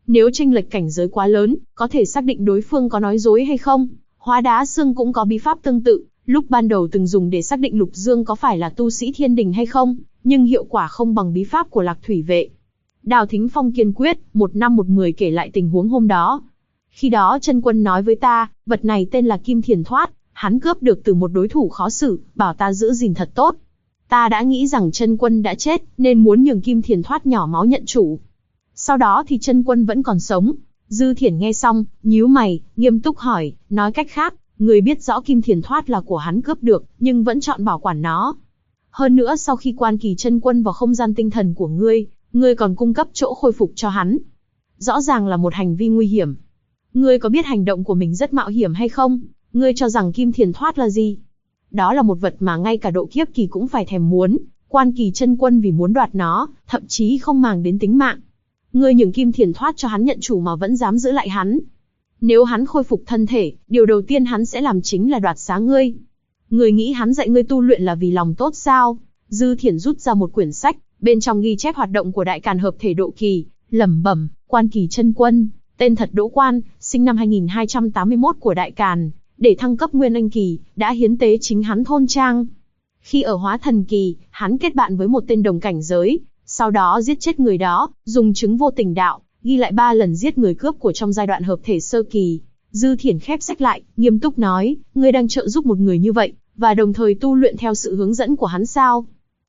Nếu chênh lệch cảnh giới quá lớn, có thể xác định đối phương có nói dối hay không. Hóa đá xương cũng có bí pháp tương tự, lúc ban đầu từng dùng để xác định Lục Dương có phải là tu sĩ thiên đình hay không, nhưng hiệu quả không bằng bí pháp của Lạc Thủy Vệ. Đào Thính Phong kiên quyết, 1:10 kể lại tình huống hôm đó. Khi đó chân quân nói với ta, vật này tên là Kim Thiền Thoát, hắn cướp được từ một đối thủ khó xử, bảo ta giữ gìn thật tốt. Ta đã nghĩ rằng chân quân đã chết, nên muốn nhường Kim Thiền Thoát nhỏ máu nhận chủ. Sau đó thì chân quân vẫn còn sống. Dư Thiển nghe xong, nhíu mày, nghiêm túc hỏi, nói cách khác, người biết rõ Kim Thiền Thoát là của hắn cướp được, nhưng vẫn chọn bảo quản nó. Hơn nữa sau khi Quan Kỳ chân quân vào không gian tinh thần của ngươi còn cung cấp chỗ khôi phục cho hắn. Rõ ràng là một hành vi nguy hiểm. Ngươi có biết hành động của mình rất mạo hiểm hay không? Ngươi cho rằng Kim Thiền Thoát là gì? Đó là một vật mà ngay cả độ kiếp kỳ cũng phải thèm muốn. Quan Kỳ chân quân vì muốn đoạt nó, thậm chí không màng đến tính mạng. Ngươi nhường Kim Thiền Thoát cho hắn nhận chủ mà vẫn dám giữ lại hắn. Nếu hắn khôi phục thân thể, điều đầu tiên hắn sẽ làm chính là đoạt xá ngươi. Ngươi nghĩ hắn dạy ngươi tu luyện là vì lòng tốt sao? Dư Thiển rút ra một quyển sách, bên trong ghi chép hoạt động của Đại Càn hợp thể độ kỳ, lẩm bẩm, Quan Kỳ chân quân, tên thật Đỗ Quan, sinh năm 2281 của Đại Càn, để thăng cấp Nguyên Anh kỳ, đã hiến tế chính hắn thôn trang. Khi ở Hóa Thần kỳ, hắn kết bạn với một tên đồng cảnh giới, sau đó giết chết người đó, dùng chứng vô tình đạo, ghi lại 3 lần giết người cướp của trong giai đoạn hợp thể sơ kỳ. Dư Thiển khép sách lại, nghiêm túc nói, ngươi đang trợ giúp một người như vậy, và đồng thời tu luyện theo sự hướng dẫn của hắn sao?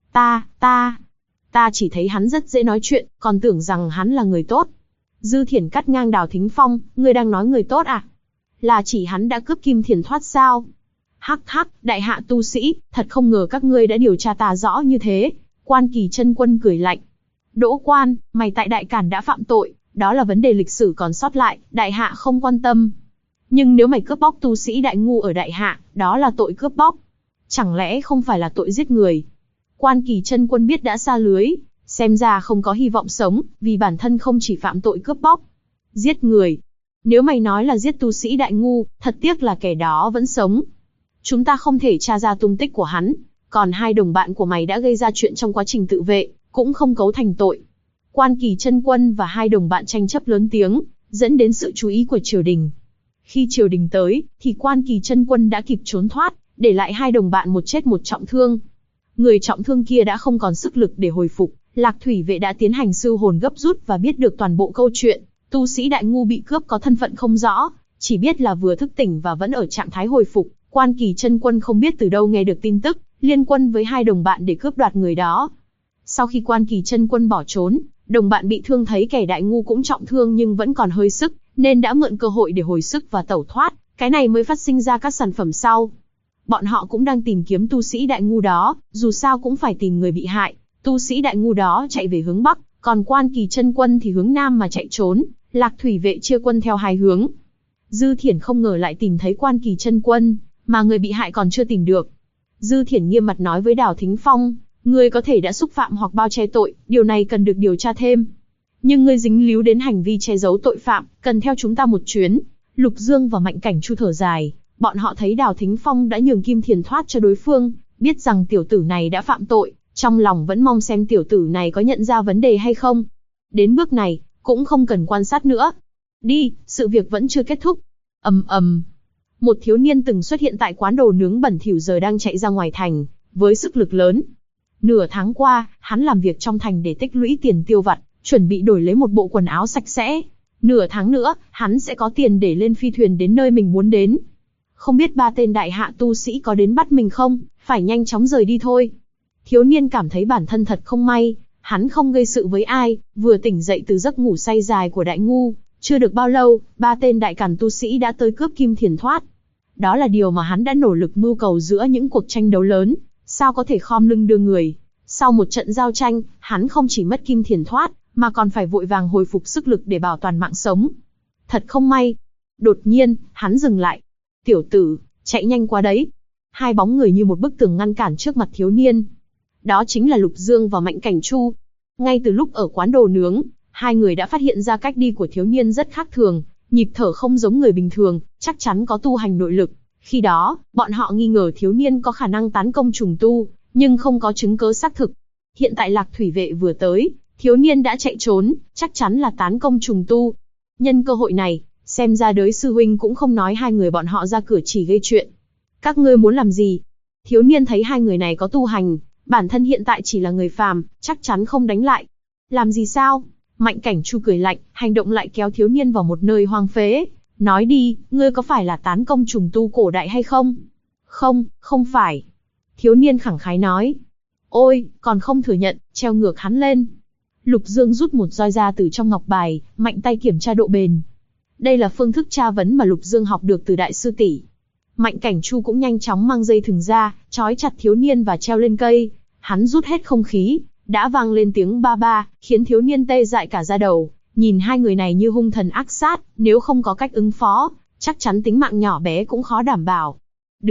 Ta chỉ thấy hắn rất dễ nói chuyện, còn tưởng rằng hắn là người tốt. Dư Thiển cắt ngang Đào Thính Phong, ngươi đang nói người tốt à? Là chỉ hắn đã cướp Kim Thiền Thoát sao? Hắc hắc, đại hạ tu sĩ, thật không ngờ các ngươi đã điều tra ta rõ như thế. Quan Kỳ chân quân cười lạnh. Đỗ Quan, mày tại Đại Càn đã phạm tội, đó là vấn đề lịch sử còn sót lại, đại hạ không quan tâm. Nhưng nếu mày cướp bóc tu sĩ đại ngu ở đại hạ, đó là tội cướp bóc. Chẳng lẽ không phải là tội giết người? Quan Kỳ chân quân biết đã sa lưới, xem ra không có hy vọng sống, vì bản thân không chỉ phạm tội cướp bóc, giết người. Nếu mày nói là giết tu sĩ đại ngu, thật tiếc là kẻ đó vẫn sống. Chúng ta không thể tra ra tung tích của hắn, còn 2 đồng bạn của mày đã gây ra chuyện trong quá trình tự vệ, cũng không cấu thành tội. Quan Kỳ chân quân và 2 đồng bạn tranh chấp lớn tiếng, dẫn đến sự chú ý của triều đình. Khi triều đình tới, thì Quan Kỳ chân quân đã kịp trốn thoát, để lại 2 đồng bạn một chết một trọng thương. Người trọng thương kia đã không còn sức lực để hồi phục, Lạc Thủy Vệ đã tiến hành siêu hồn gấp rút và biết được toàn bộ câu chuyện. Tu sĩ đại ngu bị cướp có thân phận không rõ, chỉ biết là vừa thức tỉnh và vẫn ở trạng thái hồi phục. Quan Kỳ chân quân không biết từ đâu nghe được tin tức, liên quân với 2 đồng bạn để cướp đoạt người đó. Sau khi Quan Kỳ chân quân bỏ trốn, đồng bạn bị thương thấy kẻ đại ngu cũng trọng thương nhưng vẫn còn hơi sức, nên đã mượn cơ hội để hồi sức và tẩu thoát, cái này mới phát sinh ra các sản phẩm sau. Bọn họ cũng đang tìm kiếm tu sĩ đại ngu đó, dù sao cũng phải tìm người bị hại. Tu sĩ đại ngu đó chạy về hướng Bắc, còn Quan Kỳ chân quân thì hướng Nam mà chạy trốn. Lạc Thủy Vệ chia quân theo 2 hướng. Dư Thiển không ngờ lại tìm thấy Quan Kỳ chân quân, mà người bị hại còn chưa tìm được. Dư Thiển nghiêm mặt nói với Đào Thính Phong, ngươi có thể đã xúc phạm hoặc bao che tội, điều này cần được điều tra thêm. Nhưng ngươi dính líu đến hành vi che giấu tội phạm, cần theo chúng ta một chuyến. Lục Dương và Mạnh Cảnh Chu thở dài, bọn họ thấy Đào Thính Phong đã nhường Kim Thiền Thoát cho đối phương, biết rằng tiểu tử này đã phạm tội, trong lòng vẫn mong xem tiểu tử này có nhận ra vấn đề hay không. Đến bước này, cũng không cần quan sát nữa. Đi, sự việc vẫn chưa kết thúc. Một thiếu niên từng xuất hiện tại quán đồ nướng bẩn thỉu giờ đang chạy ra ngoài thành, với sức lực lớn. Nửa tháng qua, hắn làm việc trong thành để tích lũy tiền tiêu vặt, chuẩn bị đổi lấy một bộ quần áo sạch sẽ. Nửa tháng nữa, hắn sẽ có tiền để lên phi thuyền đến nơi mình muốn đến. Không biết 3 tên đại hạ tu sĩ có đến bắt mình không, phải nhanh chóng rời đi thôi. Thiếu niên cảm thấy bản thân thật không may, hắn không gây sự với ai, vừa tỉnh dậy từ giấc ngủ say dài của đại ngu, chưa được bao lâu, 3 tên đại càn tu sĩ đã tới cướp Kim Thiền Thoát. Đó là điều mà hắn đã nỗ lực mưu cầu giữa những cuộc tranh đấu lớn, sao có thể khom lưng đưa người. Sau một trận giao tranh, hắn không chỉ mất Kim Thiền Thoát, mà còn phải vội vàng hồi phục sức lực để bảo toàn mạng sống. Thật không may. Đột nhiên, hắn dừng lại. Tiểu tử, chạy nhanh quá đấy. 2 bóng người như một bức tường ngăn cản trước mặt thiếu niên. Đó chính là Lục Dương và Mạnh Cảnh Chu. Ngay từ lúc ở quán đồ nướng, 2 người đã phát hiện ra cách đi của thiếu niên rất khác thường, nhịp thở không giống người bình thường, chắc chắn có tu hành nội lực. Khi đó, bọn họ nghi ngờ thiếu niên có khả năng tán công trùng tu, nhưng không có chứng cứ xác thực. Hiện tại Lạc Thủy Vệ vừa tới, thiếu niên đã chạy trốn, chắc chắn là tán công trùng tu. Nhân cơ hội này, xem ra Đới sư huynh cũng không nói hai người bọn họ ra cửa chỉ gây chuyện. Các ngươi muốn làm gì? Thiếu niên thấy hai người này có tu hành, bản thân hiện tại chỉ là người phàm, chắc chắn không đánh lại. Làm gì sao? Mạnh Cảnh Chu cười lạnh, hành động lại kéo thiếu niên vào một nơi hoang phế. Nói đi, ngươi có phải là tán công trùng tu cổ đại hay không? Không, không phải. Thiếu niên khẳng khái nói. Ôi, còn không thừa nhận, treo ngược hắn lên. Lục Dương rút một roi ra từ trong ngọc bài, mạnh tay kiểm tra độ bền. Đây là phương thức tra vấn mà Lục Dương học được từ đại sư tỷ. Mạnh Cảnh Chu cũng nhanh chóng mang dây thừng ra, trói chặt thiếu niên và treo lên cây. Hắn rút hết không khí, đã vang lên tiếng ba ba, khiến thiếu niên tê dại cả da đầu. Nhìn hai người này như hung thần ác sát, nếu không có cách ứng phó, chắc chắn tính mạng nhỏ bé cũng khó đảm bảo.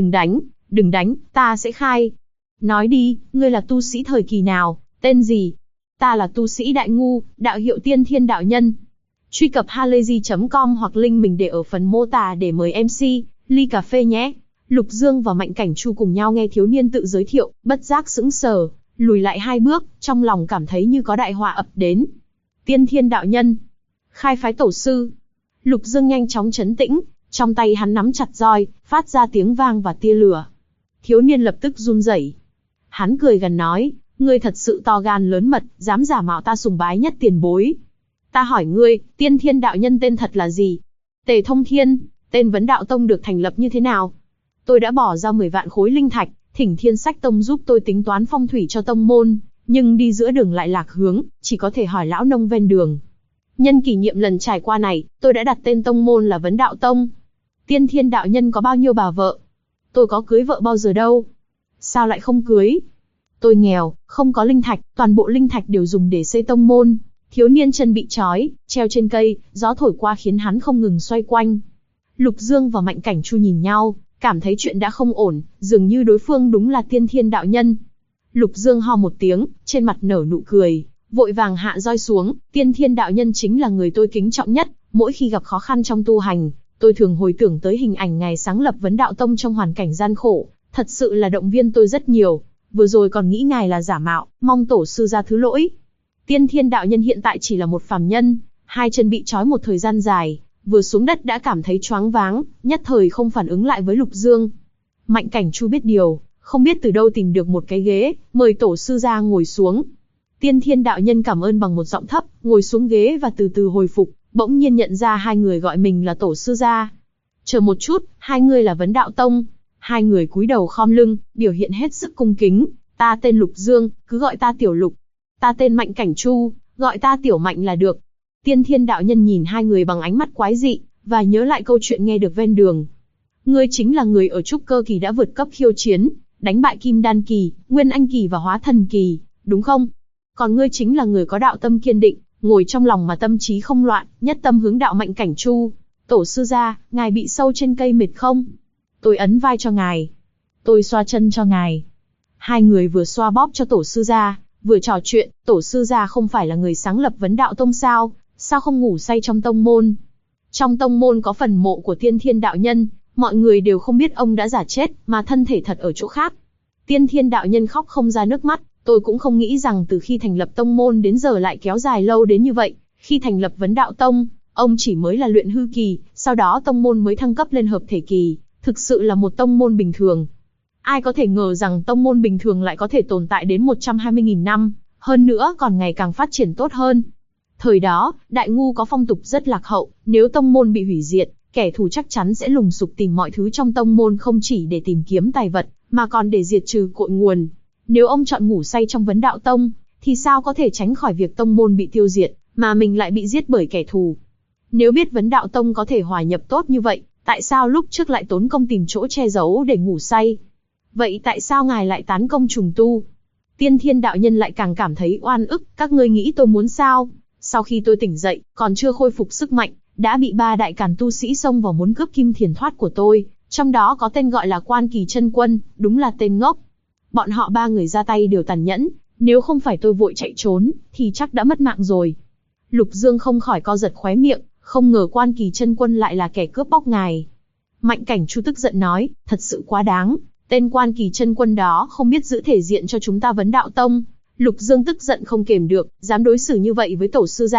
Đừng đánh, ta sẽ khai. Nói đi, ngươi là tu sĩ thời kỳ nào, tên gì? Ta là tu sĩ Đại Ngu, đạo hiệu Tiên Thiên Đạo Nhân. Truy cập halayzi.com hoặc link mình để ở phần mô tả để mời MC, ly cà phê nhé. Lục Dương và Mạnh Cảnh Chu cùng nhau nghe thiếu niên tự giới thiệu, bất giác sững sờ, lùi lại hai bước, trong lòng cảm thấy như có đại họa ập đến. Tiên Thiên Đạo Nhân, khai phái tổ sư. Lục Dương nhanh chóng trấn tĩnh, trong tay hắn nắm chặt roi, phát ra tiếng vang và tia lửa. Thiếu niên lập tức run rẩy. Hắn cười gần nói, ngươi thật sự to gan lớn mật, dám giả mạo ta sùng bái nhất tiền bối. Ta hỏi ngươi, Tiên Thiên Đạo Nhân tên thật là gì? Tề Thông Thiên, tên Vấn Đạo Tông được thành lập như thế nào? Tôi đã bỏ ra 10 vạn khối linh thạch, thỉnh Thiên Sách Tông giúp tôi tính toán phong thủy cho tông môn, nhưng đi giữa đường lại lạc hướng, chỉ có thể hỏi lão nông ven đường. Nhân kỷ niệm lần trải qua này, tôi đã đặt tên tông môn là Vấn Đạo Tông. Tiên Thiên Đạo Nhân có bao nhiêu bà vợ? Tôi có cưới vợ bao giờ đâu. Sao lại không cưới? Tôi nghèo, không có linh thạch, toàn bộ linh thạch đều dùng để xây tông môn. Thiếu niên chân bị trói, treo trên cây, gió thổi qua khiến hắn không ngừng xoay quanh. Lục Dương và Mạnh Cảnh Chu nhìn nhau, cảm thấy chuyện đã không ổn, dường như đối phương đúng là Tiên Thiên Đạo Nhân. Lục Dương ho một tiếng, trên mặt nở nụ cười, vội vàng hạ roi xuống. Tiên Thiên Đạo Nhân chính là người tôi kính trọng nhất, mỗi khi gặp khó khăn trong tu hành, tôi thường hồi tưởng tới hình ảnh ngày sáng lập Vấn Đạo Tông trong hoàn cảnh gian khổ, thật sự là động viên tôi rất nhiều. Vừa rồi còn nghĩ ngài là giả mạo, mong tổ sư ra thứ lỗi. Tiên Thiên Đạo Nhân hiện tại chỉ là một phàm nhân, hai chân bị trói một thời gian dài, vừa xuống đất đã cảm thấy choáng váng, nhất thời không phản ứng lại với Lục Dương. Mạnh Cảnh Chu biết điều, không biết từ đâu tìm được một cái ghế, mời tổ sư ra ngồi xuống. Tiên Thiên Đạo Nhân cảm ơn bằng một giọng thấp, ngồi xuống ghế và từ từ hồi phục, bỗng nhiên nhận ra hai người gọi mình là tổ sư gia. Chờ một chút, hai người là Vấn Đạo Tông. Hai người cúi đầu khom lưng, biểu hiện hết sức cung kính. Ta tên Lục Dương, cứ gọi ta Tiểu Lục. Ta tên Mạnh Cảnh Chu, gọi ta Tiểu Mạnh là được. Tiên Thiên Đạo Nhân nhìn hai người bằng ánh mắt quái dị, và nhớ lại câu chuyện nghe được ven đường. Ngươi chính là người ở trúc cơ kỳ đã vượt cấp khiêu chiến, đánh bại Kim Đan kỳ, Nguyên Anh kỳ và Hóa Thần kỳ, đúng không? Còn ngươi chính là người có đạo tâm kiên định, ngồi trong lòng mà tâm trí không loạn, nhất tâm hướng đạo. Mạnh Cảnh Chu, tổ sư gia, ngài bị sâu trên cây mệt không? Tôi ấn vai cho ngài. Tôi xoa chân cho ngài. Hai người vừa xoa bóp cho tổ sư gia, vừa trò chuyện. Tổ sư gia không phải là người sáng lập Vấn Đạo Tông sao? Sao không ngủ say trong tông môn? Trong tông môn có phần mộ của Tiên Thiên Đạo Nhân, mọi người đều không biết ông đã giả chết, mà thân thể thật ở chỗ khác. Tiên Thiên Đạo Nhân khóc không ra nước mắt. Tôi cũng không nghĩ rằng từ khi thành lập tông môn đến giờ lại kéo dài lâu đến như vậy. Khi thành lập Vấn Đạo Tông, ông chỉ mới là luyện hư kỳ, sau đó tông môn mới thăng cấp lên hợp thể kỳ. Thực sự là một tông môn bình thường. Ai có thể ngờ rằng tông môn bình thường lại có thể tồn tại đến 120.000 năm, hơn nữa còn ngày càng phát triển tốt hơn. Thời đó, Đại Ngu có phong tục rất lạc hậu, nếu tông môn bị hủy diệt, kẻ thù chắc chắn sẽ lùng sục tìm mọi thứ trong tông môn không chỉ để tìm kiếm tài vật, mà còn để diệt trừ cội nguồn. Nếu ông chọn ngủ say trong Vấn Đạo Tông, thì sao có thể tránh khỏi việc tông môn bị tiêu diệt, mà mình lại bị giết bởi kẻ thù? Nếu biết Vấn Đạo Tông có thể hòa nhập tốt như vậy, tại sao lúc trước lại tốn công tìm chỗ che giấu để ngủ say? Vậy tại sao ngài lại tán công trùng tu? Tiên Thiên Đạo Nhân lại càng cảm thấy oan ức. Các ngươi nghĩ tôi muốn sao? Sau khi tôi tỉnh dậy, còn chưa khôi phục sức mạnh, đã bị ba đại càn tu sĩ xông vào muốn cướp kim thiền thoát của tôi, trong đó có tên gọi là Quan Kỳ Chân Quân, đúng là tên ngốc. Bọn họ ba người ra tay đều tàn nhẫn, nếu không phải tôi vội chạy trốn, thì chắc đã mất mạng rồi. Lục Dương không khỏi co giật khóe miệng, không ngờ Quan Kỳ Chân Quân lại là kẻ cướp bóc ngài. Mạnh Cảnh Chu tức giận nói, thật sự quá đáng, tên Quan Kỳ Chân Quân đó không biết giữ thể diện cho chúng ta Vấn Đạo Tông. Lục Dương tức giận không kềm được, dám đối xử như vậy với tổ sư gia,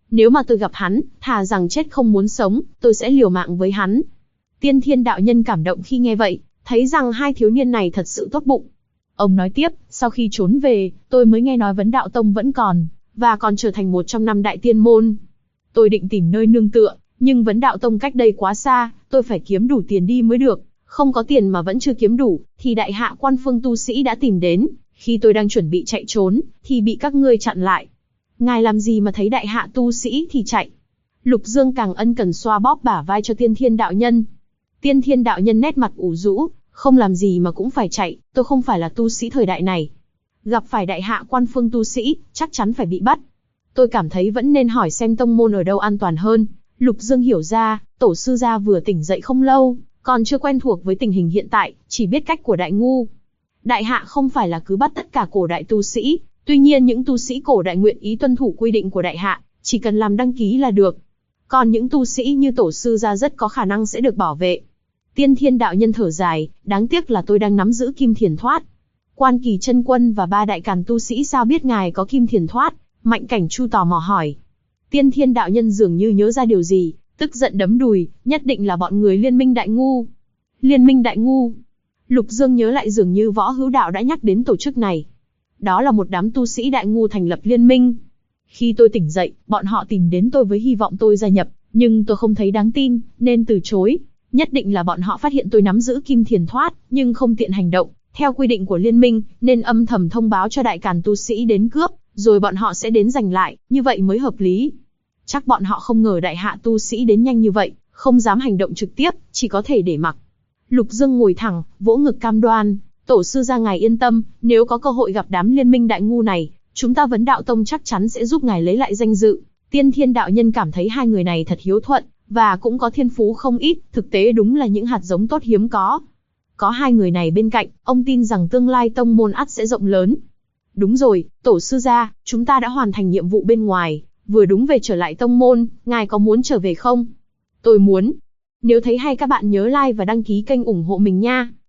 Nếu mà tôi gặp hắn, thà rằng chết không muốn sống, tôi sẽ liều mạng với hắn. Tiên Thiên đạo nhân cảm động khi nghe vậy, thấy rằng hai thiếu niên này thật sự tốt bụng. Ông nói tiếp, sau khi trốn về, tôi mới nghe nói Vấn Đạo Tông vẫn còn, và còn trở thành một trong 5 đại tiên môn. Tôi định tìm nơi nương tựa, nhưng Vấn Đạo Tông cách đây quá xa, tôi phải kiếm đủ tiền đi mới được. Không có tiền mà vẫn chưa kiếm đủ, thì đại hạ Quan Phương tu sĩ đã tìm đến. Khi tôi đang chuẩn bị chạy trốn, thì bị các ngươi chặn lại. Ngài làm gì mà thấy đại hạ tu sĩ thì chạy? Lục Dương càng ân cần xoa bóp bả vai cho Tiên Thiên đạo nhân. Tiên Thiên đạo nhân nét mặt ủ rũ, không làm gì mà cũng phải chạy, tôi không phải là tu sĩ thời đại này. Gặp phải đại hạ Quan Phương tu sĩ, chắc chắn phải bị bắt. Tôi cảm thấy vẫn nên hỏi xem tông môn ở đâu an toàn hơn. Lục Dương hiểu ra, tổ sư gia vừa tỉnh dậy không lâu, còn chưa quen thuộc với tình hình hiện tại, chỉ biết cách của đại ngu. Đại hạ không phải là cứ bắt tất cả cổ đại tu sĩ, tuy nhiên những tu sĩ cổ đại nguyện ý tuân thủ quy định của đại hạ, chỉ cần làm đăng ký là được. Còn những tu sĩ như tổ sư gia rất có khả năng sẽ được bảo vệ. Tiên Thiên đạo nhân thở dài, đáng tiếc là tôi đang nắm giữ Kim Thiền Thoát. Quan Kỳ Chân Quân và 3 đại càn tu sĩ sao biết ngài có Kim Thiền Thoát? Mạnh Cảnh Chu tò mò hỏi. Tiên Thiên đạo nhân dường như nhớ ra điều gì, tức giận đấm đùi, nhất định là bọn người Liên minh Đại Ngu. Liên minh Đại Ngu? Lục Dương nhớ lại dường như Võ Hữu Đạo đã nhắc đến tổ chức này. Đó là một đám tu sĩ Đại Ngu thành lập liên minh. Khi tôi tỉnh dậy, bọn họ tìm đến tôi với hy vọng tôi gia nhập, nhưng tôi không thấy đáng tin, nên từ chối. Nhất định là bọn họ phát hiện tôi nắm giữ Kim Thiền Thoát, nhưng không tiện hành động, theo quy định của liên minh, nên âm thầm thông báo cho đại càn tu sĩ đến cướp, rồi bọn họ sẽ đến giành lại, như vậy mới hợp lý. Chắc bọn họ không ngờ đại hạ tu sĩ đến nhanh như vậy, không dám hành động trực tiếp, chỉ có thể để mặc. Lục Dương ngồi thẳng, vỗ ngực cam đoan, tổ sư gia ngài yên tâm, nếu có cơ hội gặp đám liên minh đại ngu này, chúng ta Vấn Đạo Tông chắc chắn sẽ giúp ngài lấy lại danh dự. Tiên Thiên đạo nhân cảm thấy hai người này thật hiếu thuận, và cũng có thiên phú không ít, thực tế đúng là những hạt giống tốt hiếm có. Có hai người này bên cạnh, ông tin rằng tương lai tông môn ắt sẽ rộng lớn. Đúng rồi, tổ sư gia, chúng ta đã hoàn thành nhiệm vụ bên ngoài, vừa đúng về trở lại tông môn, ngài có muốn trở về không? Tôi muốn. Nếu thấy hay các bạn nhớ like và đăng ký kênh ủng hộ mình nha.